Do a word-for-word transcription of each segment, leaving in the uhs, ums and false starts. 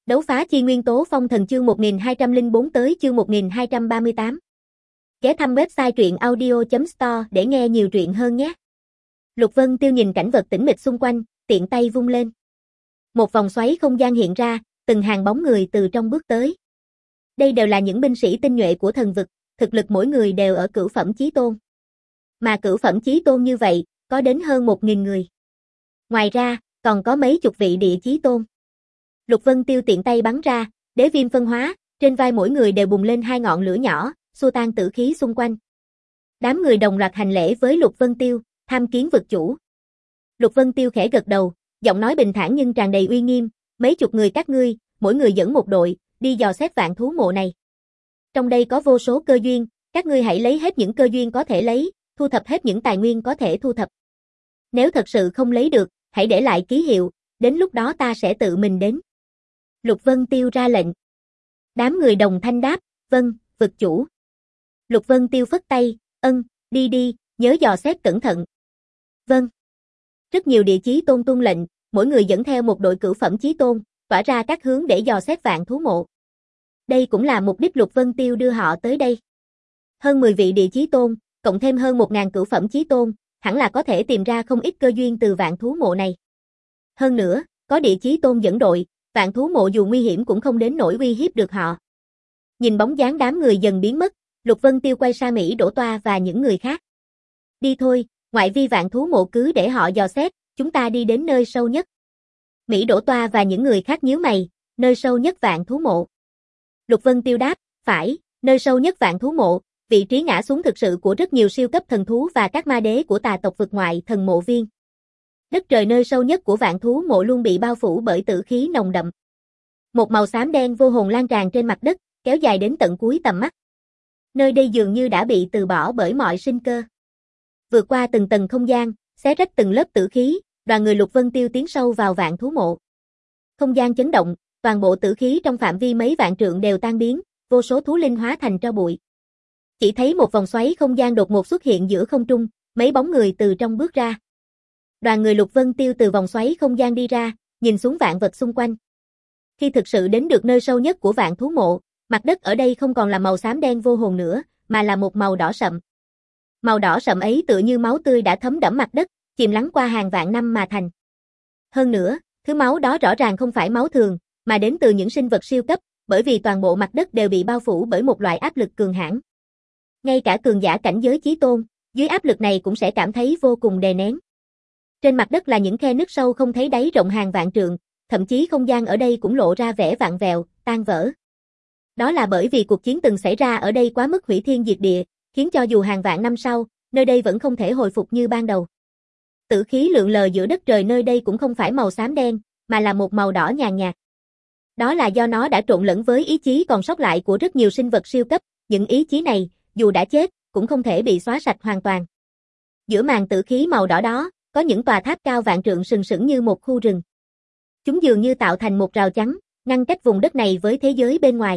Đấu phá chi nguyên tố phong thần chương một nghìn hai trăm lẻ bốn tới chương một nghìn hai trăm ba mươi tám. Ghé thăm website truyện audio chấm store để nghe nhiều truyện hơn nhé. Lục Vân Tiêu nhìn cảnh vật tĩnh mịch xung quanh, tiện tay vung lên. Một vòng xoáy không gian hiện ra, từng hàng bóng người từ trong bước tới. Đây đều là những binh sĩ tinh nhuệ của thần vực, thực lực mỗi người đều ở cửu phẩm chí tôn. Mà cửu phẩm chí tôn như vậy, có đến hơn một nghìn người. Ngoài ra, còn có mấy chục vị địa chí tôn. Lục Vân Tiêu tiện tay bắn ra, đế viêm phân hóa, trên vai mỗi người đều bùng lên hai ngọn lửa nhỏ, xua tan tử khí xung quanh. Đám người đồng loạt hành lễ với Lục Vân Tiêu, tham kiến vực chủ. Lục Vân Tiêu khẽ gật đầu, giọng nói bình thản nhưng tràn đầy uy nghiêm, mấy chục người các ngươi, mỗi người dẫn một đội, đi dò xét vạn thú mộ này. Trong đây có vô số cơ duyên, các ngươi hãy lấy hết những cơ duyên có thể lấy, thu thập hết những tài nguyên có thể thu thập. Nếu thật sự không lấy được, hãy để lại ký hiệu, đến lúc đó ta sẽ tự mình đến. Lục Vân Tiêu ra lệnh. Đám người đồng thanh đáp, vâng, vực chủ. Lục Vân Tiêu phất tay, ân, đi đi, nhớ dò xét cẩn thận. Vâng. Rất nhiều địa chí tôn tuân lệnh, mỗi người dẫn theo một đội cửu phẩm chí tôn, tỏa ra các hướng để dò xét vạn thú mộ. Đây cũng là mục đích Lục Vân Tiêu đưa họ tới đây. Hơn mười vị địa chí tôn, cộng thêm hơn một nghìn cửu phẩm chí tôn, hẳn là có thể tìm ra không ít cơ duyên từ vạn thú mộ này. Hơn nữa, có địa chí tôn dẫn đội, vạn thú mộ dù nguy hiểm cũng không đến nỗi uy hiếp được họ. Nhìn bóng dáng đám người dần biến mất, Lục Vân Tiêu quay sang Mỹ Đỗ Toa và những người khác. Đi thôi, ngoại vi vạn thú mộ cứ để họ dò xét, chúng ta đi đến nơi sâu nhất. Mỹ Đỗ Toa và những người khác nhíu mày, nơi sâu nhất vạn thú mộ. Lục Vân Tiêu đáp, phải, nơi sâu nhất vạn thú mộ, vị trí ngã xuống thực sự của rất nhiều siêu cấp thần thú và các ma đế của tà tộc vực ngoại thần mộ viên. Đất trời nơi sâu nhất của vạn thú mộ luôn bị bao phủ bởi tử khí nồng đậm. Một màu xám đen vô hồn lan tràn trên mặt đất, kéo dài đến tận cuối tầm mắt. Nơi đây dường như đã bị từ bỏ bởi mọi sinh cơ. Vượt qua từng tầng không gian, xé rách từng lớp tử khí, đoàn người Lục Vân Tiêu tiến sâu vào vạn thú mộ. Không gian chấn động, toàn bộ tử khí trong phạm vi mấy vạn trượng đều tan biến, vô số thú linh hóa thành tro bụi. Chỉ thấy một vòng xoáy không gian đột ngột xuất hiện giữa không trung, mấy bóng người từ trong bước ra. Đoàn người Lục Vân Tiêu từ vòng xoáy không gian đi ra, nhìn xuống vạn vật xung quanh. Khi thực sự đến được nơi sâu nhất của vạn thú mộ, mặt đất ở đây không còn là màu xám đen vô hồn nữa, mà là một màu đỏ sậm. Màu đỏ sậm ấy tựa như máu tươi đã thấm đẫm mặt đất, chìm lắng qua hàng vạn năm mà thành. Hơn nữa, thứ máu đó rõ ràng không phải máu thường, mà đến từ những sinh vật siêu cấp, bởi vì toàn bộ mặt đất đều bị bao phủ bởi một loại áp lực cường hãn. Ngay cả cường giả cảnh giới chí tôn, dưới áp lực này cũng sẽ cảm thấy vô cùng đè nén. Trên mặt đất là những khe nứt sâu không thấy đáy rộng hàng vạn trượng, thậm chí không gian ở đây cũng lộ ra vẻ vặn vẹo, tan vỡ. Đó là bởi vì cuộc chiến từng xảy ra ở đây quá mức hủy thiên diệt địa, khiến cho dù hàng vạn năm sau, nơi đây vẫn không thể hồi phục như ban đầu. Tử khí lượn lờ giữa đất trời nơi đây cũng không phải màu xám đen, mà là một màu đỏ nhàn nhạt. Đó là do nó đã trộn lẫn với ý chí còn sót lại của rất nhiều sinh vật siêu cấp, những ý chí này, dù đã chết, cũng không thể bị xóa sạch hoàn toàn. Giữa màn tử khí màu đỏ đó, có những tòa tháp cao vạn trượng sừng sững như một khu rừng. Chúng dường như tạo thành một rào chắn, ngăn cách vùng đất này với thế giới bên ngoài.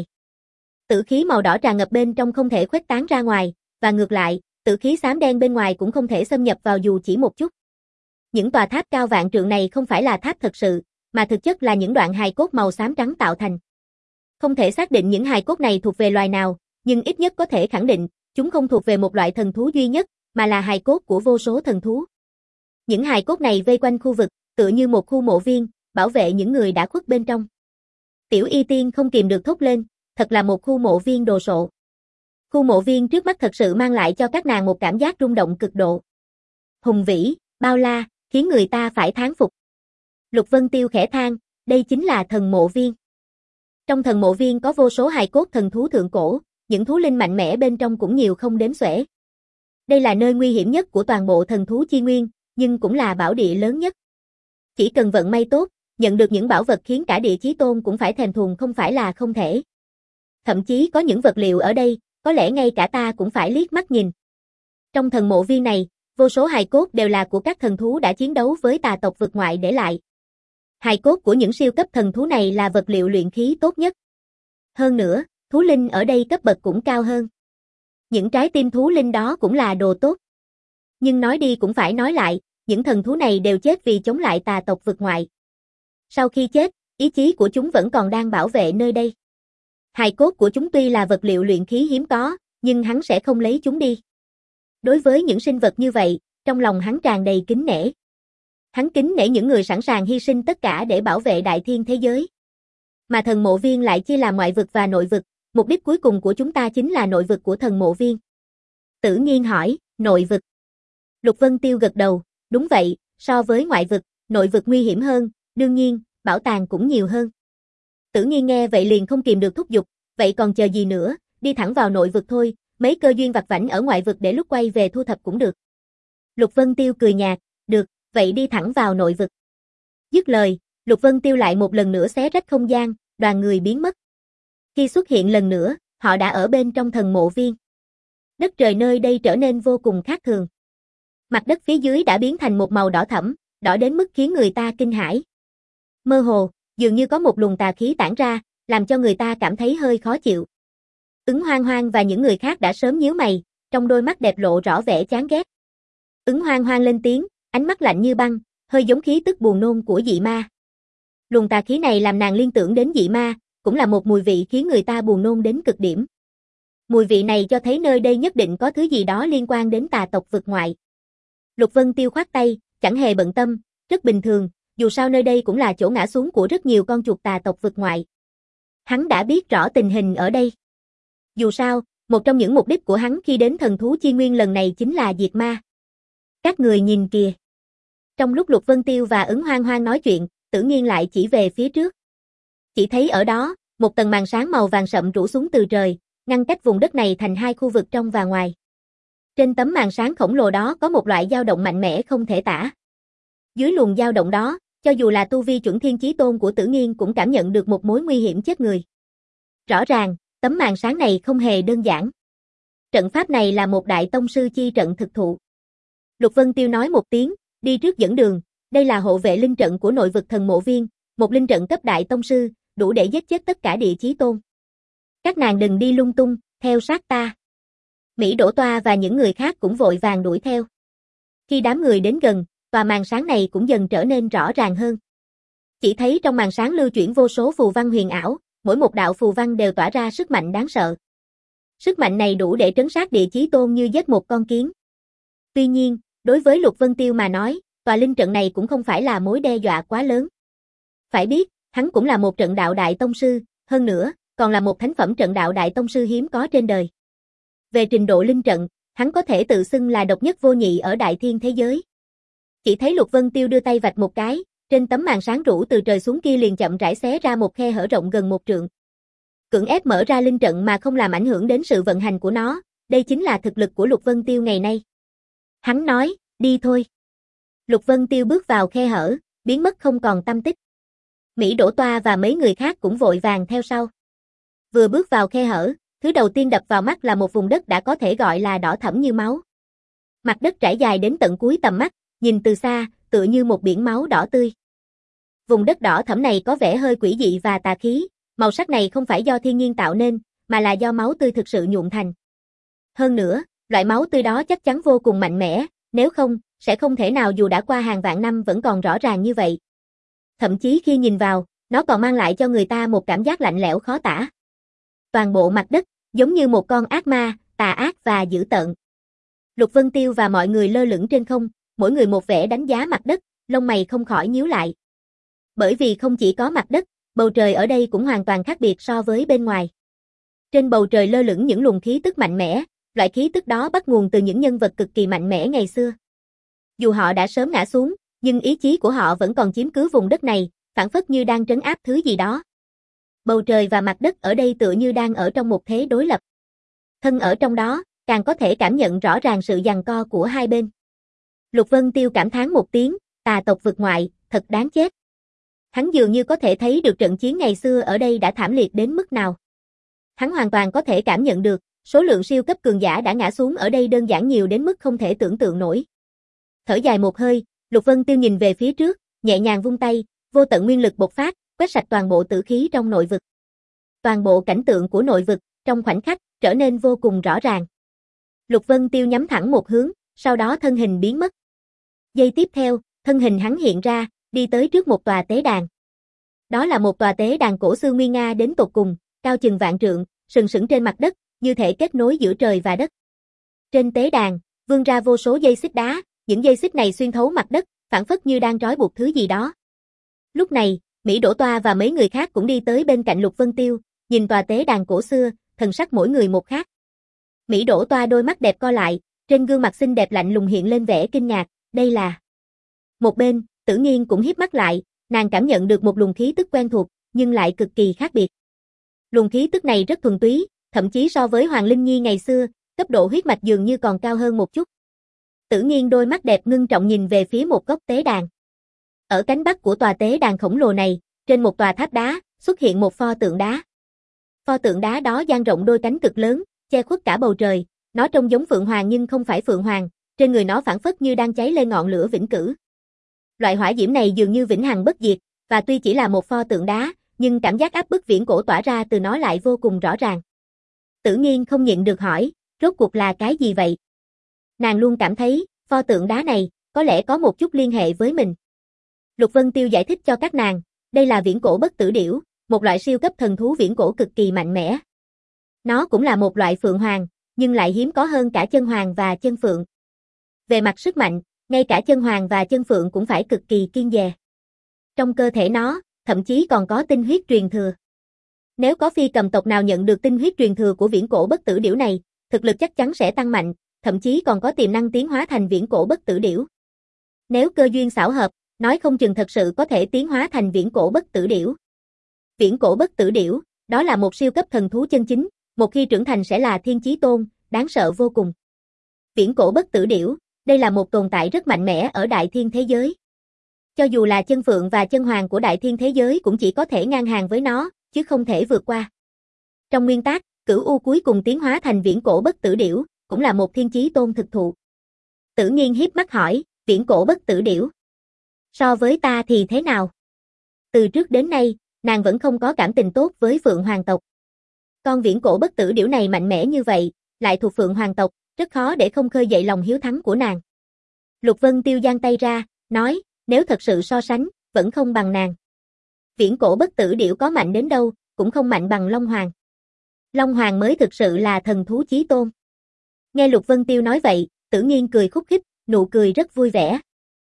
Tử khí màu đỏ tràn ngập bên trong không thể khuếch tán ra ngoài, và ngược lại, tử khí xám đen bên ngoài cũng không thể xâm nhập vào dù chỉ một chút. Những tòa tháp cao vạn trượng này không phải là tháp thật sự, mà thực chất là những đoạn hài cốt màu xám trắng tạo thành. Không thể xác định những hài cốt này thuộc về loài nào, nhưng ít nhất có thể khẳng định, chúng không thuộc về một loại thần thú duy nhất, mà là hài cốt của vô số thần thú. Những hài cốt này vây quanh khu vực, tựa như một khu mộ viên, bảo vệ những người đã khuất bên trong. Tiểu Y Tiên không kìm được thốt lên, thật là một khu mộ viên đồ sộ. Khu mộ viên trước mắt thật sự mang lại cho các nàng một cảm giác rung động cực độ. Hùng vĩ, bao la, khiến người ta phải thán phục. Lục Vân Tiêu khẽ than, đây chính là thần mộ viên. Trong thần mộ viên có vô số hài cốt thần thú thượng cổ, những thú linh mạnh mẽ bên trong cũng nhiều không đếm xuể. Đây là nơi nguy hiểm nhất của toàn bộ thần thú chi nguyên, nhưng cũng là bảo địa lớn nhất. Chỉ cần vận may tốt, nhận được những bảo vật khiến cả địa chí tôn cũng phải thèm thuồng không phải là không thể. Thậm chí có những vật liệu ở đây, có lẽ ngay cả ta cũng phải liếc mắt nhìn. Trong thần mộ viên này, vô số hài cốt đều là của các thần thú đã chiến đấu với tà tộc vực ngoại để lại. Hài cốt của những siêu cấp thần thú này là vật liệu luyện khí tốt nhất. Hơn nữa, thú linh ở đây cấp bậc cũng cao hơn. Những trái tim thú linh đó cũng là đồ tốt. Nhưng nói đi cũng phải nói lại, những thần thú này đều chết vì chống lại tà tộc vực ngoại. Sau khi chết, Ý chí của chúng vẫn còn đang bảo vệ nơi đây. Hài cốt của chúng tuy là vật liệu luyện khí hiếm có, nhưng hắn sẽ không lấy chúng đi. Đối với những sinh vật như vậy, trong lòng hắn tràn đầy kính nể. Hắn kính nể những người sẵn sàng hy sinh tất cả để bảo vệ đại thiên thế giới. Mà thần mộ viên lại chia làm ngoại vực và nội vực, mục đích cuối cùng của chúng ta chính là nội vực của thần mộ viên. Tử Nghiên hỏi, nội vực. Lục Vân Tiêu gật đầu, đúng vậy, so với ngoại vực, nội vực nguy hiểm hơn, đương nhiên, bảo tàng cũng nhiều hơn. Tử Nghiên nghe vậy liền không kìm được thúc giục, vậy còn chờ gì nữa, đi thẳng vào nội vực thôi, mấy cơ duyên vặt vãnh ở ngoại vực để lúc quay về thu thập cũng được. Lục Vân Tiêu cười nhạt, được, vậy đi thẳng vào nội vực. Dứt lời, Lục Vân Tiêu lại một lần nữa xé rách không gian, đoàn người biến mất. Khi xuất hiện lần nữa, họ đã ở bên trong thần mộ viên. Đất trời nơi đây trở nên vô cùng khác thường. Mặt đất phía dưới đã biến thành một màu đỏ thẫm, đỏ đến mức khiến người ta kinh hãi. Mơ hồ, dường như có một luồng tà khí tản ra, làm cho người ta cảm thấy hơi khó chịu. Ứng Hoang Hoang và những người khác đã sớm nhíu mày, trong đôi mắt đẹp lộ rõ vẻ chán ghét. Ứng Hoang Hoang lên tiếng, ánh mắt lạnh như băng, hơi giống khí tức buồn nôn của dị ma. Luồng tà khí này làm nàng liên tưởng đến dị ma, cũng là một mùi vị khiến người ta buồn nôn đến cực điểm. Mùi vị này cho thấy nơi đây nhất định có thứ gì đó liên quan đến tà tộc vực ngoại. Lục Vân Tiêu khoát tay, chẳng hề bận tâm, rất bình thường, dù sao nơi đây cũng là chỗ ngã xuống của rất nhiều con chuột tà tộc vực ngoại. Hắn đã biết rõ tình hình ở đây. Dù sao, một trong những mục đích của hắn khi đến thần thú chi nguyên lần này chính là diệt ma. Các người nhìn kìa. Trong lúc Lục Vân Tiêu và Ứng Hoang Hoang nói chuyện, Tử Nghiên lại chỉ về phía trước. Chỉ thấy ở đó, một tầng màn sáng màu vàng sậm rủ xuống từ trời, ngăn cách vùng đất này thành hai khu vực trong và ngoài. Trên tấm màn sáng khổng lồ đó có một loại dao động mạnh mẽ không thể tả. Dưới luồng dao động đó, cho dù là tu vi chuẩn thiên chí tôn của Tử Nghiên cũng cảm nhận được một mối nguy hiểm chết người. Rõ ràng, tấm màn sáng này không hề đơn giản. Trận pháp này là một đại tông sư chi trận thực thụ. Lục Vân Tiêu nói một tiếng, đi trước dẫn đường, đây là hộ vệ linh trận của nội vực thần mộ viên, một linh trận cấp đại tông sư, đủ để giết chết tất cả địa chí tôn. Các nàng đừng đi lung tung, theo sát ta. Mỹ Đỗ Toa và những người khác cũng vội vàng đuổi theo. Khi đám người đến gần, tòa màn sáng này cũng dần trở nên rõ ràng hơn. Chỉ thấy trong màn sáng lưu chuyển vô số phù văn huyền ảo, mỗi một đạo phù văn đều tỏa ra sức mạnh đáng sợ. Sức mạnh này đủ để trấn sát địa chí tôn như giết một con kiến. Tuy nhiên, đối với Lục Vân Tiêu mà nói, tòa linh trận này cũng không phải là mối đe dọa quá lớn. Phải biết, hắn cũng là một trận đạo đại tông sư, hơn nữa, còn là một thánh phẩm trận đạo đại tông sư hiếm có trên đời. Về trình độ linh trận, hắn có thể tự xưng là độc nhất vô nhị ở đại thiên thế giới. Chỉ thấy Lục Vân Tiêu đưa tay vạch một cái, trên tấm màn sáng rủ từ trời xuống kia liền chậm rãi xé ra một khe hở rộng gần một trượng. Cưỡng ép mở ra linh trận mà không làm ảnh hưởng đến sự vận hành của nó, đây chính là thực lực của Lục Vân Tiêu ngày nay. Hắn nói, đi thôi. Lục Vân Tiêu bước vào khe hở, biến mất không còn tăm tích. Mỹ Đỗ Toa và mấy người khác cũng vội vàng theo sau. Vừa bước vào khe hở, thứ đầu tiên đập vào mắt là một vùng đất đã có thể gọi là đỏ thẫm như máu. Mặt đất trải dài đến tận cuối tầm mắt, nhìn từ xa, tựa như một biển máu đỏ tươi. Vùng đất đỏ thẫm này có vẻ hơi quỷ dị và tà khí, màu sắc này không phải do thiên nhiên tạo nên, mà là do máu tươi thực sự nhuộm thành. Hơn nữa, loại máu tươi đó chắc chắn vô cùng mạnh mẽ, nếu không, sẽ không thể nào dù đã qua hàng vạn năm vẫn còn rõ ràng như vậy. Thậm chí khi nhìn vào, nó còn mang lại cho người ta một cảm giác lạnh lẽo khó tả. Toàn bộ mặt đất, giống như một con ác ma, tà ác và dữ tợn. Lục Vân Tiêu và mọi người lơ lửng trên không, mỗi người một vẻ đánh giá mặt đất, lông mày không khỏi nhíu lại. Bởi vì không chỉ có mặt đất, bầu trời ở đây cũng hoàn toàn khác biệt so với bên ngoài. Trên bầu trời lơ lửng những luồng khí tức mạnh mẽ, loại khí tức đó bắt nguồn từ những nhân vật cực kỳ mạnh mẽ ngày xưa. Dù họ đã sớm ngã xuống, nhưng ý chí của họ vẫn còn chiếm cứ vùng đất này, phảng phất như đang trấn áp thứ gì đó. Bầu trời và mặt đất ở đây tựa như đang ở trong một thế đối lập. Thân ở trong đó, càng có thể cảm nhận rõ ràng sự giằng co của hai bên. Lục Vân Tiêu cảm thán một tiếng, tà tộc vực ngoại, thật đáng chết. Hắn dường như có thể thấy được trận chiến ngày xưa ở đây đã thảm liệt đến mức nào. Hắn hoàn toàn có thể cảm nhận được, số lượng siêu cấp cường giả đã ngã xuống ở đây đơn giản nhiều đến mức không thể tưởng tượng nổi. Thở dài một hơi, Lục Vân Tiêu nhìn về phía trước, nhẹ nhàng vung tay, vô tận nguyên lực bộc phát, quét sạch toàn bộ tử khí trong nội vực. Toàn bộ cảnh tượng của nội vực, trong khoảnh khắc, trở nên vô cùng rõ ràng. Lục Vân Tiêu nhắm thẳng một hướng, sau đó thân hình biến mất. Giây tiếp theo, thân hình hắn hiện ra, đi tới trước một tòa tế đàn. Đó là một tòa tế đàn cổ xưa nguy nga đến tột cùng, cao chừng vạn trượng, sừng sững trên mặt đất, như thể kết nối giữa trời và đất. Trên tế đàn, vươn ra vô số dây xích đá, những dây xích này xuyên thấu mặt đất, phảng phất như đang trói buộc thứ gì đó. Lúc này, Mỹ Đỗ Toa và mấy người khác cũng đi tới bên cạnh Lục Vân Tiêu, nhìn tòa tế đàn cổ xưa, thần sắc mỗi người một khác. Mỹ Đỗ Toa đôi mắt đẹp co lại, trên gương mặt xinh đẹp lạnh lùng hiện lên vẻ kinh ngạc, đây là... Một bên, Tử Nghiên cũng híp mắt lại, nàng cảm nhận được một luồng khí tức quen thuộc, nhưng lại cực kỳ khác biệt. Luồng khí tức này rất thuần túy, thậm chí so với Hoàng Linh Nhi ngày xưa, cấp độ huyết mạch dường như còn cao hơn một chút. Tử Nghiên đôi mắt đẹp ngưng trọng nhìn về phía một góc tế đàn. Ở cánh bắc của tòa tế đàn khổng lồ này, trên một tòa tháp đá, xuất hiện một pho tượng đá. Pho tượng đá đó dang rộng đôi cánh cực lớn, che khuất cả bầu trời, nó trông giống phượng hoàng nhưng không phải phượng hoàng, trên người nó phảng phất như đang cháy lên ngọn lửa vĩnh cửu. Loại hỏa diễm này dường như vĩnh hằng bất diệt, và tuy chỉ là một pho tượng đá, nhưng cảm giác áp bức viễn cổ tỏa ra từ nó lại vô cùng rõ ràng. Tử Nghiên không nhịn được hỏi, rốt cuộc là cái gì vậy? Nàng luôn cảm thấy, pho tượng đá này, có lẽ có một chút liên hệ với mình. Lục Vân Tiêu giải thích cho các nàng, đây là viễn cổ bất tử điểu, một loại siêu cấp thần thú viễn cổ cực kỳ mạnh mẽ. Nó cũng là một loại phượng hoàng, nhưng lại hiếm có hơn cả chân hoàng và chân phượng. Về mặt sức mạnh, ngay cả chân hoàng và chân phượng cũng phải cực kỳ kiêng dè. Trong cơ thể nó, thậm chí còn có tinh huyết truyền thừa. Nếu có phi cầm tộc nào nhận được tinh huyết truyền thừa của viễn cổ bất tử điểu này, thực lực chắc chắn sẽ tăng mạnh, thậm chí còn có tiềm năng tiến hóa thành viễn cổ bất tử điểu. Nếu cơ duyên xảo hợp, nói không chừng thật sự có thể tiến hóa thành viễn cổ bất tử điểu. Viễn cổ bất tử điểu, đó là một siêu cấp thần thú chân chính, một khi trưởng thành sẽ là thiên chí tôn, đáng sợ vô cùng. Viễn cổ bất tử điểu, đây là một tồn tại rất mạnh mẽ ở đại thiên thế giới. Cho dù là chân phượng và chân hoàng của đại thiên thế giới cũng chỉ có thể ngang hàng với nó, chứ không thể vượt qua. Trong nguyên tắc, Cửu U cuối cùng tiến hóa thành viễn cổ bất tử điểu, cũng là một thiên chí tôn thực thụ. Tử Nghiên hiếp mắt hỏi, viễn cổ bất tử điểu. So với ta thì thế nào? Từ trước đến nay, nàng vẫn không có cảm tình tốt với Phượng Hoàng tộc. Con viễn cổ bất tử điểu này mạnh mẽ như vậy, lại thuộc Phượng Hoàng tộc, rất khó để không khơi dậy lòng hiếu thắng của nàng. Lục Vân Tiêu giang tay ra, nói, nếu thật sự so sánh, vẫn không bằng nàng. Viễn cổ bất tử điểu có mạnh đến đâu, cũng không mạnh bằng Long Hoàng. Long Hoàng mới thực sự là thần thú chí tôn. Nghe Lục Vân Tiêu nói vậy, Tử Nghiên cười khúc khích, nụ cười rất vui vẻ.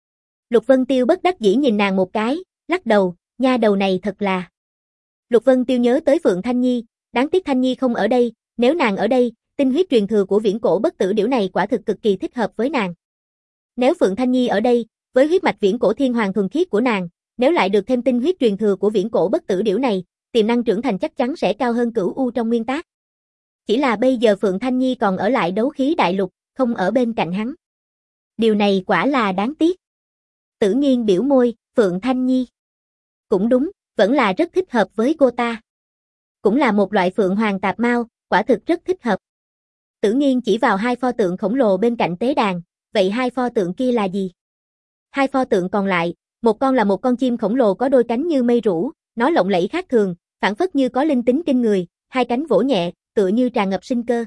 Lục Vân Tiêu bất đắc dĩ nhìn nàng một cái, lắc đầu, nha đầu này thật là. Lục Vân Tiêu nhớ tới Phượng Thanh Nhi, đáng tiếc Thanh Nhi không ở đây, nếu nàng ở đây, tinh huyết truyền thừa của viễn cổ bất tử điểu này quả thực cực kỳ thích hợp với nàng. Nếu Phượng Thanh Nhi ở đây, với huyết mạch viễn cổ thiên hoàng thuần khiết của nàng, nếu lại được thêm tinh huyết truyền thừa của viễn cổ bất tử điểu này, tiềm năng trưởng thành chắc chắn sẽ cao hơn Cửu U trong nguyên tắc. Chỉ là bây giờ Phượng Thanh Nhi còn ở lại đấu khí đại lục, không ở bên cạnh hắn. Điều này quả là đáng tiếc. Tử Nghiên biểu môi, Phượng Thanh Nhi. Cũng đúng, vẫn là rất thích hợp với cô ta. Cũng là một loại phượng hoàng tạp mao, quả thực rất thích hợp. Tử Nghiên chỉ vào hai pho tượng khổng lồ bên cạnh tế đàn, vậy hai pho tượng kia là gì? Hai pho tượng còn lại, một con là một con chim khổng lồ có đôi cánh như mây rũ, nó lộng lẫy khác thường, phảng phất như có linh tính kinh người, hai cánh vỗ nhẹ, tựa như tràn ngập sinh cơ.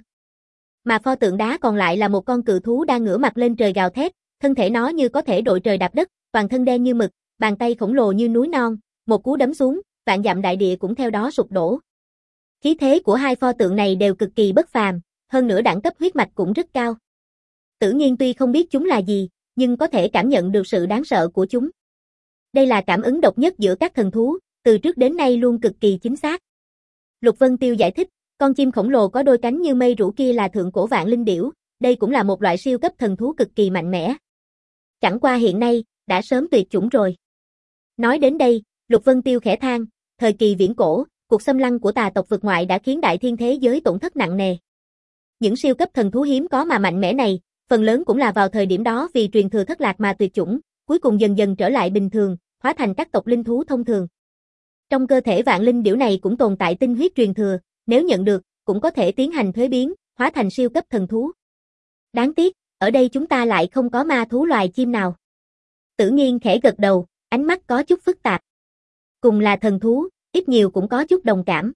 Mà pho tượng đá còn lại là một con cự thú đang ngửa mặt lên trời gào thét, thân thể nó như có thể đội trời đạp đất, toàn thân đen như mực, bàn tay khổng lồ như núi non, một cú đấm xuống, vạn dặm đại địa cũng theo đó sụp đổ. Khí thế của hai pho tượng này đều cực kỳ bất phàm, hơn nữa đẳng cấp huyết mạch cũng rất cao. Tử Nghiên tuy không biết chúng là gì, nhưng có thể cảm nhận được sự đáng sợ của chúng. Đây là cảm ứng độc nhất giữa các thần thú, từ trước đến nay luôn cực kỳ chính xác. Lục Vân Tiêu giải thích, con chim khổng lồ có đôi cánh như mây rũ kia là thượng cổ vạn linh điểu, đây cũng là một loại siêu cấp thần thú cực kỳ mạnh mẽ. Chẳng qua hiện nay, đã sớm tuyệt chủng rồi. Nói đến đây, Lục Vân Tiêu khẽ than, thời kỳ viễn cổ, cuộc xâm lăng của tà tộc vực ngoại đã khiến đại thiên thế giới tổn thất nặng nề. Những siêu cấp thần thú hiếm có mà mạnh mẽ này, phần lớn cũng là vào thời điểm đó vì truyền thừa thất lạc mà tuyệt chủng, cuối cùng dần dần trở lại bình thường, hóa thành các tộc linh thú thông thường. Trong cơ thể vạn linh điểu này cũng tồn tại tinh huyết truyền thừa, nếu nhận được, cũng có thể tiến hành thuế biến, hóa thành siêu cấp thần thú. Đáng tiếc, ở đây chúng ta lại không có ma thú loài chim nào. Tử Nghiên khẽ gật đầu, ánh mắt có chút phức tạp. Cùng là thần thú, ít nhiều cũng có chút đồng cảm.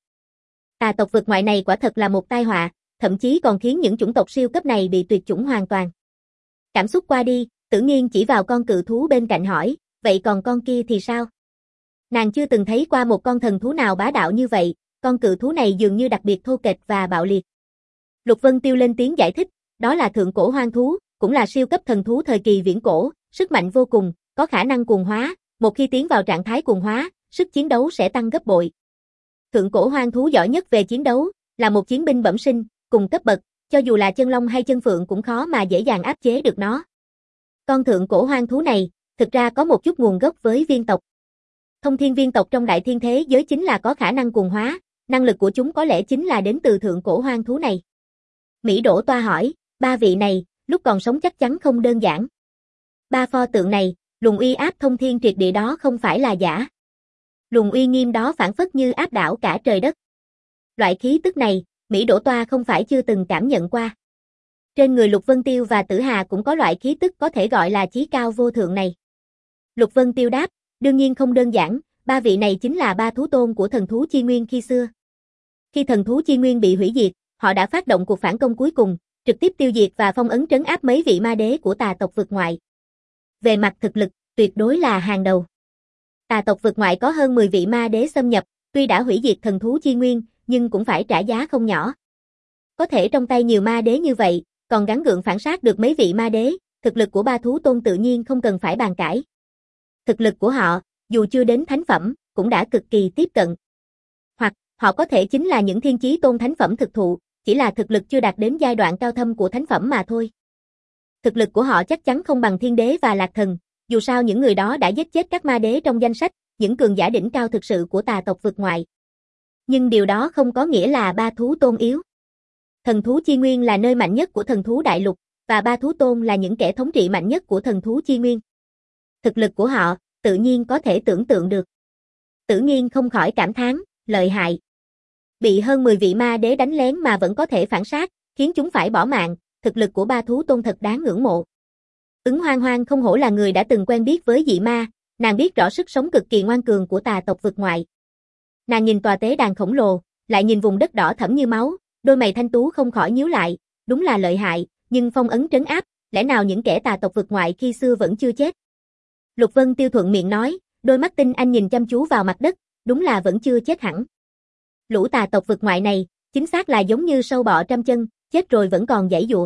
Tà tộc vực ngoại này quả thật là một tai họa, thậm chí còn khiến những chủng tộc siêu cấp này bị tuyệt chủng hoàn toàn. Cảm xúc qua đi, Tử Nghiên chỉ vào con cự thú bên cạnh hỏi, vậy còn con kia thì sao? Nàng chưa từng thấy qua một con thần thú nào bá đạo như vậy, con cự thú này dường như đặc biệt thô kệch và bạo liệt. Lục Vân Tiêu lên tiếng giải thích, đó là thượng cổ hoang thú, cũng là siêu cấp thần thú thời kỳ viễn cổ, sức mạnh vô cùng, có khả năng cuồng hóa, một khi tiến vào trạng thái cuồng hóa, sức chiến đấu sẽ tăng gấp bội. Thượng cổ hoang thú giỏi nhất về chiến đấu, là một chiến binh bẩm sinh, cùng cấp bậc, cho dù là chân long hay chân phượng cũng khó mà dễ dàng áp chế được nó. Con thượng cổ hoang thú này, thực ra có một chút nguồn gốc với viên tộc. Thông thiên viên tộc trong đại thiên thế giới chính là có khả năng cuồng hóa, năng lực của chúng có lẽ chính là đến từ thượng cổ hoang thú này. Mỹ Đỗ Toa hỏi, ba vị này, lúc còn sống chắc chắn không đơn giản. Ba pho tượng này, luồng uy áp thông thiên triệt địa đó không phải là giả. Luồng uy nghiêm đó phản phất như áp đảo cả trời đất. Loại khí tức này, Mỹ Đỗ Toa không phải chưa từng cảm nhận qua. Trên người Lục Vân Tiêu và Tử Hà cũng có loại khí tức có thể gọi là chí cao vô thượng này. Lục Vân Tiêu đáp, đương nhiên không đơn giản, ba vị này chính là ba thú tôn của thần thú Chi Nguyên khi xưa. Khi thần thú Chi Nguyên bị hủy diệt, họ đã phát động cuộc phản công cuối cùng, trực tiếp tiêu diệt và phong ấn trấn áp mấy vị ma đế của tà tộc vực ngoại. Về mặt thực lực, tuyệt đối là hàng đầu. Tà tộc vực ngoại có hơn mười vị ma đế xâm nhập, tuy đã hủy diệt thần thú Chi Nguyên, nhưng cũng phải trả giá không nhỏ. Có thể trong tay nhiều ma đế như vậy, còn gắng gượng phản sát được mấy vị ma đế, thực lực của ba thú tôn tự nhiên không cần phải bàn cãi. Thực lực của họ, dù chưa đến thánh phẩm, cũng đã cực kỳ tiếp cận. Hoặc, họ có thể chính là những thiên chí tôn thánh phẩm thực thụ, chỉ là thực lực chưa đạt đến giai đoạn cao thâm của thánh phẩm mà thôi. Thực lực của họ chắc chắn không bằng thiên đế và lạc thần, dù sao những người đó đã giết chết các ma đế trong danh sách, những cường giả đỉnh cao thực sự của tà tộc vực ngoại. Nhưng điều đó không có nghĩa là ba thú tôn yếu. Thần thú Chi Nguyên là nơi mạnh nhất của thần thú đại lục, và ba thú tôn là những kẻ thống trị mạnh nhất của thần thú Chi Nguyên. Thực lực của họ, tự nhiên có thể tưởng tượng được. Tử Nghiên không khỏi cảm thán, lợi hại. Bị hơn mười vị ma đế đánh lén mà vẫn có thể phản sát, khiến chúng phải bỏ mạng, thực lực của ba thú tôn thật đáng ngưỡng mộ. Ứng Hoang Hoang không hổ là người đã từng quen biết với dị ma, nàng biết rõ sức sống cực kỳ ngoan cường của tà tộc vực ngoại. Nàng nhìn tòa tế đàn khổng lồ, lại nhìn vùng đất đỏ thẫm như máu, đôi mày thanh tú không khỏi nhíu lại, đúng là lợi hại, nhưng phong ấn trấn áp, lẽ nào những kẻ tà tộc vực ngoại khi xưa vẫn chưa chết? Lục Vân Tiêu thuận miệng nói, đôi mắt tinh anh nhìn chăm chú vào mặt đất, đúng là vẫn chưa chết hẳn. Lũ tà tộc vực ngoại này, chính xác là giống như sâu bọ trăm chân, chết rồi vẫn còn giãy giụa.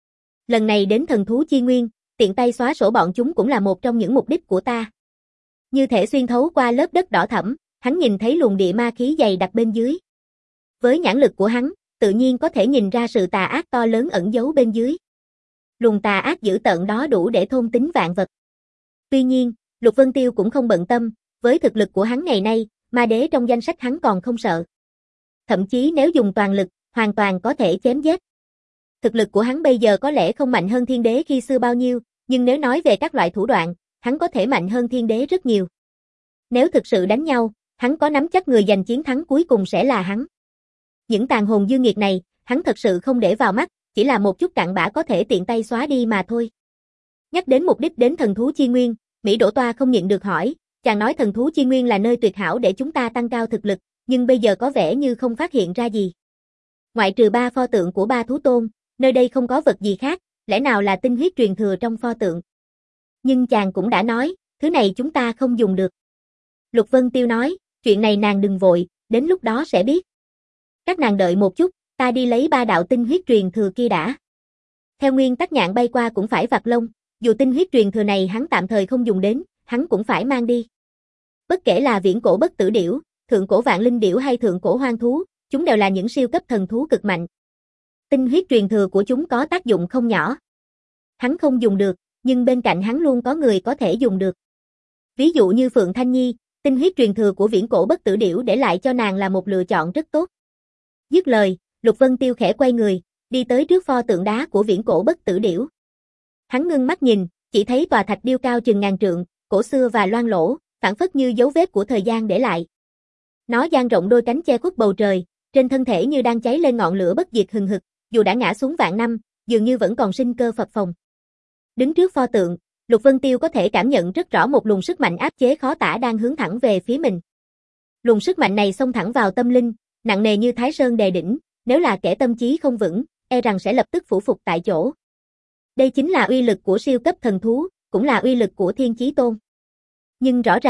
Lần này đến thần thú Chi Nguyên, tiện tay xóa sổ bọn chúng cũng là một trong những mục đích của ta. Như thể xuyên thấu qua lớp đất đỏ thẫm, hắn nhìn thấy luồng địa ma khí dày đặc bên dưới. Với nhãn lực của hắn, tự nhiên có thể nhìn ra sự tà ác to lớn ẩn giấu bên dưới. Luồng tà ác dữ tợn đó đủ để thôn tính vạn vật. Tuy nhiên, Lục Vân Tiêu cũng không bận tâm, với thực lực của hắn ngày nay, ma đế trong danh sách hắn còn không sợ. Thậm chí nếu dùng toàn lực, hoàn toàn có thể chém giết. Thực lực của hắn bây giờ có lẽ không mạnh hơn thiên đế khi xưa bao nhiêu, nhưng nếu nói về các loại thủ đoạn, hắn có thể mạnh hơn thiên đế rất nhiều. Nếu thực sự đánh nhau, hắn có nắm chắc người giành chiến thắng cuối cùng sẽ là hắn. Những tàn hồn dư nghiệt này, hắn thật sự không để vào mắt, chỉ là một chút cặn bã có thể tiện tay xóa đi mà thôi. Nhắc đến mục đích đến thần thú Chi Nguyên, Mỹ Đỗ Toa không nhịn được hỏi, chàng nói thần thú Chi Nguyên là nơi tuyệt hảo để chúng ta tăng cao thực lực, nhưng bây giờ có vẻ như không phát hiện ra gì. Ngoại trừ ba pho tượng của ba thú tôn, nơi đây không có vật gì khác, lẽ nào là tinh huyết truyền thừa trong pho tượng. Nhưng chàng cũng đã nói, thứ này chúng ta không dùng được. Lục Vân Tiêu nói, chuyện này nàng đừng vội, đến lúc đó sẽ biết. Các nàng đợi một chút, ta đi lấy ba đạo tinh huyết truyền thừa kia đã. Theo nguyên tắc nhạn bay qua cũng phải vặt lông, dù tinh huyết truyền thừa này hắn tạm thời không dùng đến, hắn cũng phải mang đi. Bất kể là viễn cổ bất tử điểu, thượng cổ vạn linh điểu hay thượng cổ hoang thú, chúng đều là những siêu cấp thần thú cực mạnh. Tinh huyết truyền thừa của chúng có tác dụng không nhỏ. Hắn không dùng được, nhưng bên cạnh hắn luôn có người có thể dùng được. Ví dụ như Phượng Thanh Nhi, tinh huyết truyền thừa của viễn cổ bất tử điểu để lại cho nàng là một lựa chọn rất tốt. Dứt lời, Lục Vân Tiêu khẽ quay người, đi tới trước pho tượng đá của viễn cổ bất tử điểu. Hắn ngưng mắt nhìn, chỉ thấy tòa thạch điêu cao chừng ngàn trượng, cổ xưa và loang lỗ, phản phất như dấu vết của thời gian để lại. Nó dang rộng đôi cánh che khuất bầu trời, trên thân thể như đang cháy lên ngọn lửa bất diệt hừng hực, dù đã ngã xuống vạn năm, dường như vẫn còn sinh cơ phập phồng. Đứng trước pho tượng, Lục Vân Tiêu có thể cảm nhận rất rõ một luồng sức mạnh áp chế khó tả đang hướng thẳng về phía mình. Luồng sức mạnh này xông thẳng vào tâm linh, nặng nề như Thái Sơn đè đỉnh, nếu là kẻ tâm trí không vững, e rằng sẽ lập tức phủ phục tại chỗ. Đây chính là uy lực của siêu cấp thần thú, cũng là uy lực của Thiên Chí Tôn. Nhưng rõ ràng,